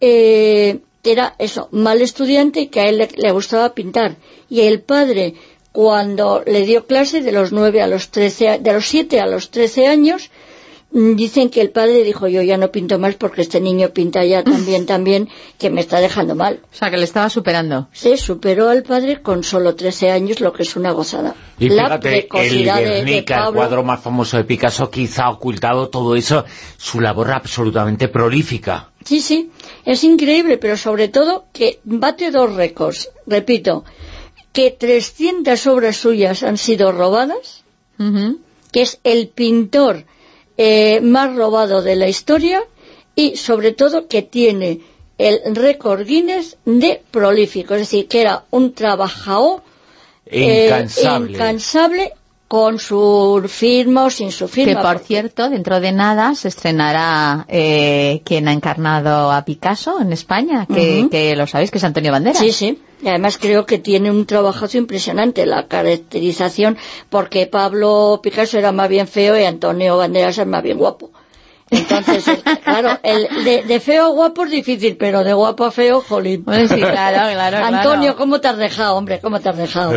T: eh, era eso, mal estudiante, y que a él le, le gustaba pintar, y el padre, cuando le dio clase de los nueve a los trece, de los siete a los trece años, dicen que el padre dijo: yo ya no pinto más porque este niño pinta ya también, también, que me está dejando mal.
E: O sea, que le estaba superando.
T: Sí, superó al padre con solo trece años, lo que es una gozada.
B: Y
T: la
B: fíjate, el Guernica, el cuadro más famoso de Picasso, quizá ha ocultado todo eso, su labor absolutamente prolífica.
T: Sí, sí, es increíble, pero sobre todo que bate dos récords. Repito, que trescientas obras suyas han sido robadas, uh-huh. que es el pintor Eh, más robado de la historia, y sobre todo que tiene el récord Guinness de prolífico, es decir, que era un trabajador
B: incansable,
T: eh, incansable con su firma o sin su firma.
E: Que por cierto, dentro de nada se estrenará eh, quien ha encarnado a Picasso en España, que, uh-huh. que lo sabéis, que es Antonio Banderas.
T: Sí, sí. Y además creo que tiene un trabajazo impresionante la caracterización, porque Pablo Picasso era más bien feo y Antonio Banderas es más bien guapo. Entonces, el, claro, el de, de feo a guapo es difícil, pero de guapo a feo, jolín.
E: Pues sí, claro, claro,
T: Antonio,
E: claro.
T: ¿Cómo te has dejado, hombre? ¿Cómo te has dejado?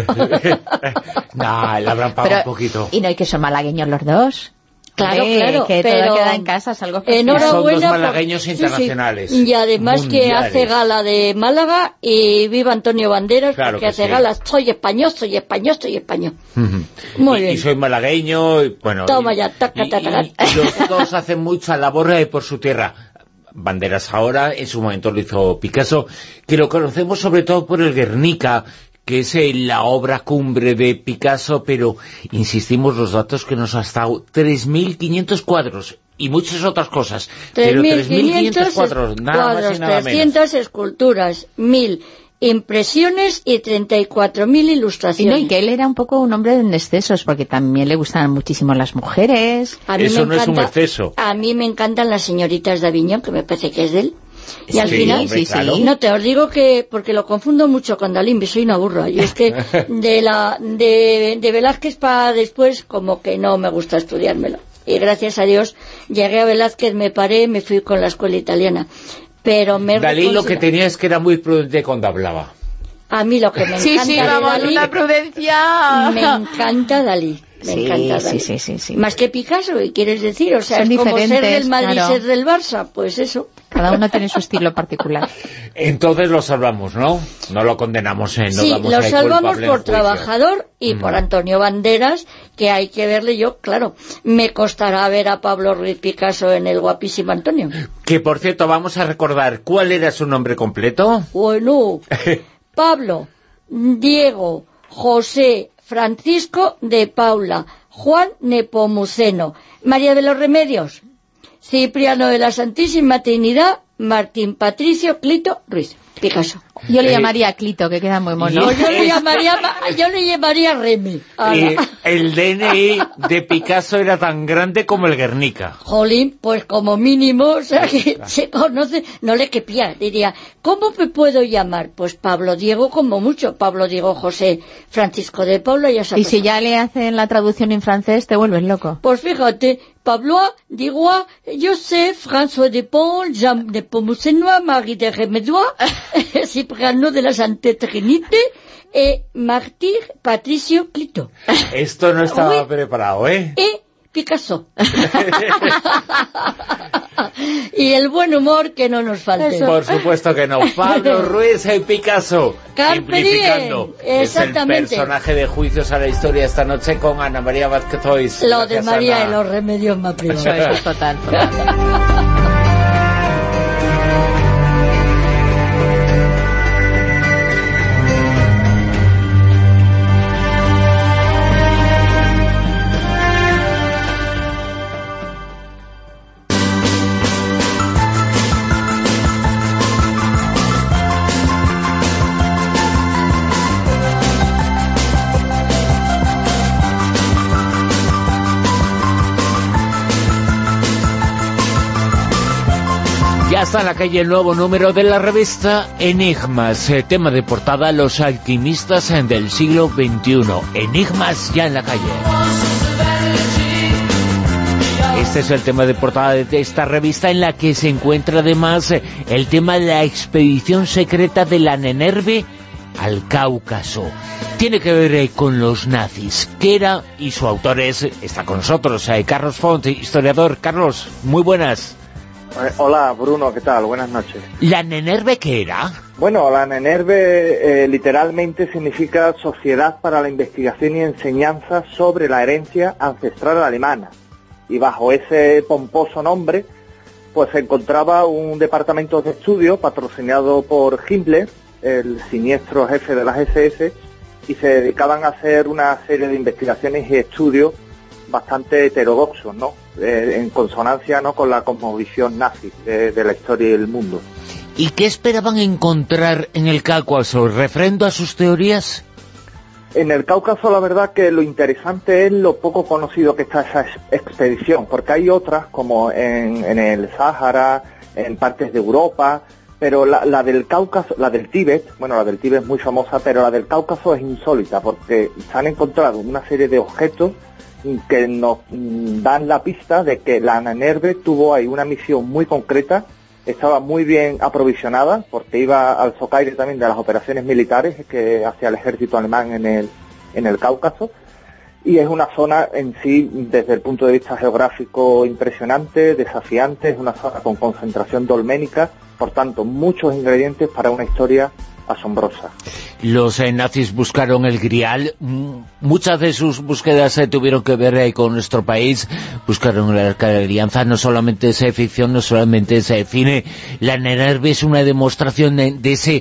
B: No, le habrán pagado un poquito.
E: Y no hay que son malagueños los dos.
T: Claro,
E: eh,
T: claro,
E: que
T: pero
E: todo queda en casa, es algo especial.
T: Enhorabuena.
B: Son dos malagueños por... internacionales.
T: Sí, sí. Y además mundiales. Que hace gala de Málaga, y viva Antonio Banderas,
B: claro
T: porque
B: que
T: hace
B: sí.
T: gala, soy español, soy español, soy español. Uh-huh. Muy
B: y,
T: bien.
B: Y soy malagueño, y, bueno...
T: Toma
B: y,
T: ya, taca,
B: y,
T: taca, taca.
B: Y, y los dos hacen mucha labor eh, por su tierra. Banderas ahora, en su momento lo hizo Picasso, que lo conocemos sobre todo por el Guernica, que es eh, la obra cumbre de Picasso, pero insistimos, los datos que nos ha estado, tres mil quinientos cuadros y muchas otras cosas, pero tres mil quinientos cuadros, nada
T: cuadros,
B: más y nada
T: trescientas
B: menos.
T: esculturas, mil impresiones y treinta y cuatro mil ilustraciones.
E: Y, no, y que él era un poco un hombre en excesos, porque también le gustaban muchísimo las mujeres.
T: A mí
B: Eso
T: me
B: no
T: encanta,
B: es un exceso.
T: A mí me encantan las señoritas de Aviñón, que me parece que es de él. Y
B: sí,
T: al final,
B: hombre,
T: sí,
B: claro.
T: sí, no te os digo que, porque lo confundo mucho con Dalí, soy una burra. Y es que de la de, de Velázquez para después, como que no me gusta estudiármelo. Y gracias a Dios llegué a Velázquez, me paré, me fui con la escuela italiana. Pero me
B: Dalí lo que tenía es que era muy prudente cuando hablaba.
T: A mí lo que me
E: sí,
T: encanta
E: sí,
T: de
E: vamos,
T: Dalí,
E: una prudencia.
T: Me encanta Dalí. Me
E: sí,
T: encanta Dalí.
E: Sí, sí, sí, sí.
T: Más que Picasso, ¿y quieres decir? O sea,
E: son
T: es como ser
E: diferentes,
T: del Madrid,
E: claro.
T: ser del Barça, pues eso.
U: Cada uno tiene su estilo particular.
B: Entonces lo salvamos, ¿no? No lo condenamos, ¿eh? No
T: sí,
B: damos
T: lo
B: ahí
T: salvamos
B: culpable
T: por
B: en juicio.
T: Trabajador y mm. por Antonio Banderas, que hay que verle yo, claro, me costará ver a Pablo Ruiz Picasso en el guapísimo Antonio.
B: Que, por cierto, vamos a recordar, ¿cuál era su nombre completo?
T: Bueno, Pablo, Diego, José, Francisco de Paula, Juan Nepomuceno, María de los Remedios, Cipriano de la Santísima Trinidad, Martín Patricio Clito Ruiz Picasso.
U: Yo le
B: Eh,
U: llamaría Clito, que queda muy mono.
T: No, yo le llamaría, yo le llamaría Remy.
B: Y el D N I de Picasso era tan grande como el Guernica.
T: Jolín, pues como mínimo, o sea, que se conoce, no le quepía, diría, ¿cómo me puedo llamar? Pues Pablo Diego como mucho, Pablo Diego José Francisco de Paula y esa
U: Y si ya le hacen la traducción en francés, te vuelves loco.
T: Pues fíjate, Pablo Diego, José, François de Paul, Jean de Pomuceno, Marie de Remedois, Cipriano de la Santa Trinité, y Martín Patricio Clito.
B: Esto no estaba
T: Oui.
B: preparado, ¿eh?
T: Y Picasso. Y el buen humor que no nos falte.
B: Por supuesto que no. Pablo Ruiz y Picasso.
T: Carpe
B: Simplificando.
T: diem.
B: Es el
T: Exactamente.
B: personaje de Juicios a la Historia esta noche con Ana María Vázquez Ois.
T: Lo
B: Gracias,
T: de María
B: Ana.
T: y los remedios más privados.
U: Eso es total, total.
B: Ya está en la calle el nuevo número de la revista Enigmas, eh, tema de portada Los alquimistas eh, del siglo veintiuno. Enigmas ya en la calle. Este es el tema de portada de esta revista, en la que se encuentra además eh, el tema de la expedición secreta de la Nenerve al Cáucaso. Tiene que ver eh, con los nazis. ¿Qué era? Y su autor es, está con nosotros, eh, Carlos Font, historiador. Carlos, muy buenas.
V: Hola Bruno, ¿qué tal? Buenas noches.
B: ¿La Nenerve qué era?
V: Bueno, la Nenerve eh, literalmente significa Sociedad para la Investigación y Enseñanza sobre la Herencia Ancestral Alemana. Y bajo ese pomposo nombre, pues se encontraba un departamento de estudio patrocinado por Himmler, el siniestro jefe de las ese ese, y se dedicaban a hacer una serie de investigaciones y estudios bastante heterodoxos, ¿no? Eh, en consonancia, ¿no?, con la cosmovisión nazi de, de la historia del mundo.
B: ¿Y qué esperaban encontrar en el Cáucaso? ¿Refrendo a sus teorías?
V: En el Cáucaso, la verdad que lo interesante es lo poco conocido que está esa expedición, porque hay otras, como en, en el Sáhara, en partes de Europa, pero la, la del Cáucaso, la del Tíbet, bueno, la del Tíbet es muy famosa, pero la del Cáucaso es insólita, porque se han encontrado una serie de objetos que nos dan la pista de que la Nenerve tuvo ahí una misión muy concreta, estaba muy bien aprovisionada, porque iba al socaire también de las operaciones militares que hacía el ejército alemán en el, en el Cáucaso, y es una zona en sí, desde el punto de vista geográfico, impresionante, desafiante, es una zona con concentración dolménica, por tanto, muchos ingredientes para una historia asombrosa.
B: Los eh, nazis buscaron el Grial. Muchas de sus búsquedas eh, tuvieron que ver eh, con nuestro país. Buscaron la Arca de Alianza. No solamente es eh, ficción, no solamente es eh, cine. La Nenerve es una demostración de, de ese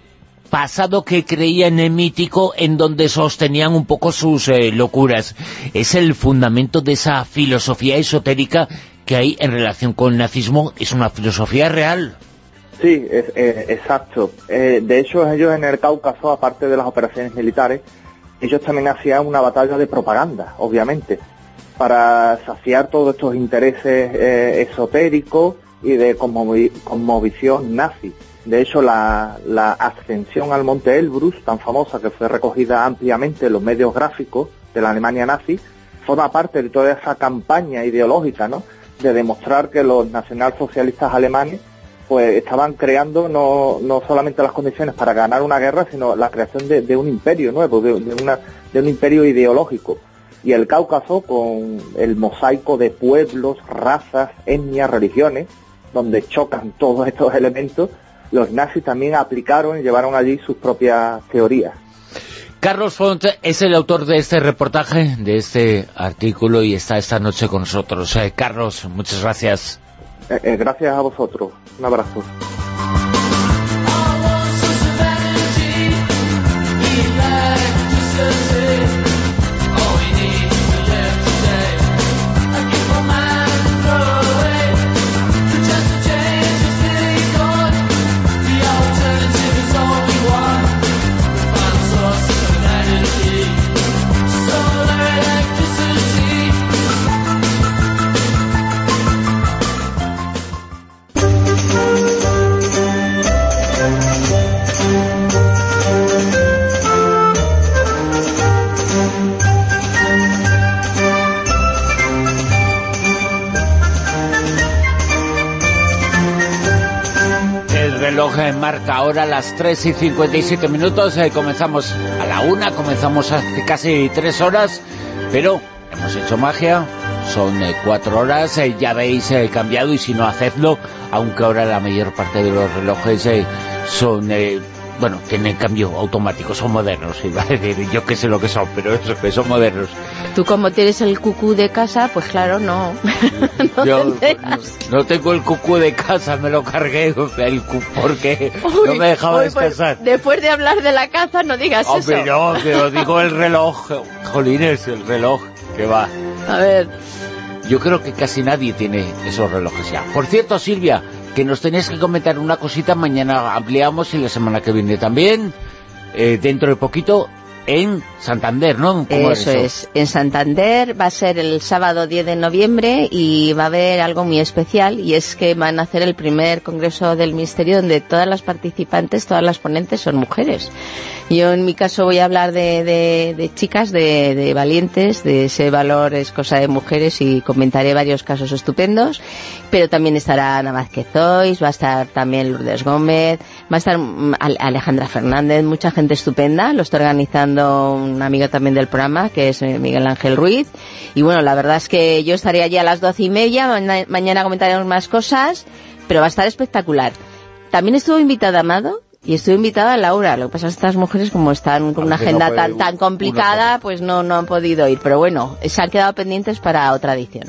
B: pasado que creían en mítico, en donde sostenían un poco sus eh, locuras. Es el fundamento de esa filosofía esotérica que hay en relación con el nazismo. Es una filosofía real.
V: Sí, es, es, exacto. Eh, de hecho, ellos en el Cáucaso, aparte de las operaciones militares, ellos también hacían una batalla de propaganda, obviamente, para saciar todos estos intereses eh, esotéricos y de conmovi conmovisión nazi. De hecho, la, la ascensión al Monte Elbrus, tan famosa que fue recogida ampliamente en los medios gráficos de la Alemania nazi, forma parte de toda esa campaña ideológica, ¿no?, de demostrar que los nacionalsocialistas alemanes pues estaban creando no, no solamente las condiciones para ganar una guerra, sino la creación de, de un imperio nuevo, de, de, una, de un imperio ideológico. Y el Cáucaso, con el mosaico de pueblos, razas, etnias, religiones, donde chocan todos estos elementos, los nazis también aplicaron y llevaron allí sus propias teorías.
B: Carlos Font es el autor de este reportaje, de este artículo, y está esta noche con nosotros. Eh, Carlos, muchas gracias.
V: Eh, eh, gracias a vosotros. Un abrazo.
B: Marca ahora las tres y cincuenta y siete minutos, eh, comenzamos a la una, comenzamos hace casi tres horas, pero hemos hecho magia, son eh, cuatro horas, eh, ya habéis eh, cambiado, y si no, hacedlo, aunque ahora la mayor parte de los relojes eh, son... Eh, bueno, tienen cambio automático, son modernos, iba a decir, yo que sé lo que son, pero eso, que son modernos.
E: Tú como tienes el cucú de casa, pues claro, no. no,
B: yo no, no tengo el cucú de casa, me lo cargué el cucú porque uy, no me dejaba uy, descansar.
E: Pues, después de hablar de la caza, no digas
B: oh,
E: eso.
B: Pero no, pero digo el reloj, jolines, el reloj, que va.
E: A ver.
B: Yo creo que casi nadie tiene esos relojes ya. Por cierto, Silvia, que nos tenéis que comentar una cosita, mañana ampliamos y la semana que viene también, eh, dentro de poquito, en Santander, ¿no?
E: Eso, eso es, en Santander va a ser el sábado diez de noviembre y va a haber algo muy especial, y es que van a hacer el primer Congreso del Misterio donde todas las participantes, todas las ponentes son mujeres. Yo en mi caso voy a hablar de, de, de chicas, de, de valientes, de ese valor es cosa de mujeres, y comentaré varios casos estupendos, pero también estará Ana Vázquez Zois, va a estar también Lourdes Gómez, va a estar Alejandra Fernández, mucha gente estupenda, lo está organizando una amiga también del programa, que es Miguel Ángel Ruiz, y bueno, la verdad es que yo estaré allí a las doce y media, ma- mañana comentaremos más cosas, pero va a estar espectacular. También estuvo invitada Amado, y estuvo invitada Laura. Lo que pasa es que estas mujeres, como están con una agenda no tan tan complicada, pues no, no han podido ir, pero bueno, se han quedado pendientes para otra edición.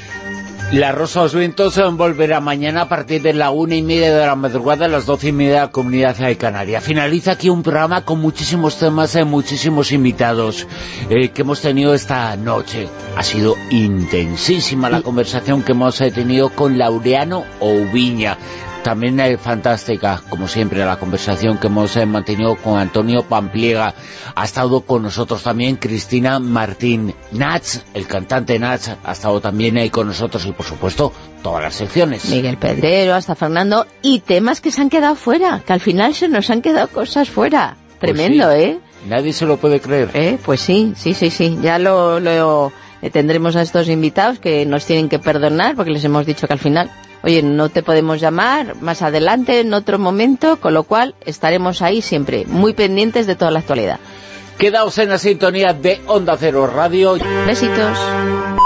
B: La Rosa de los Vientos volverá mañana a partir de la una y media de la madrugada, a las doce y media de la Comunidad de Canaria. Finaliza aquí un programa con muchísimos temas, eh, muchísimos invitados eh, que hemos tenido esta noche. Ha sido intensísima la conversación que hemos eh, tenido con Laureano Oubiña. También es fantástica, como siempre, la conversación que hemos eh, mantenido con Antonio Pampliega. Ha estado con nosotros también Cristina Martín. Nach, el cantante Nach, ha estado también ahí con nosotros, y por supuesto, todas las secciones.
E: Miguel Pedrero, hasta Fernando, y temas que se han quedado fuera, que al final se nos han quedado cosas fuera. Tremendo, pues sí. ¿eh?
B: Nadie se lo puede creer.
E: ¿Eh? Pues sí, sí, sí, sí. Ya lo, lo eh, tendremos a estos invitados que nos tienen que perdonar, porque les hemos dicho que al final... Oye, no te podemos llamar más adelante, en otro momento, con lo cual estaremos ahí siempre, muy pendientes de toda la actualidad.
B: Quedaos en la sintonía de Onda Cero Radio.
E: Besitos.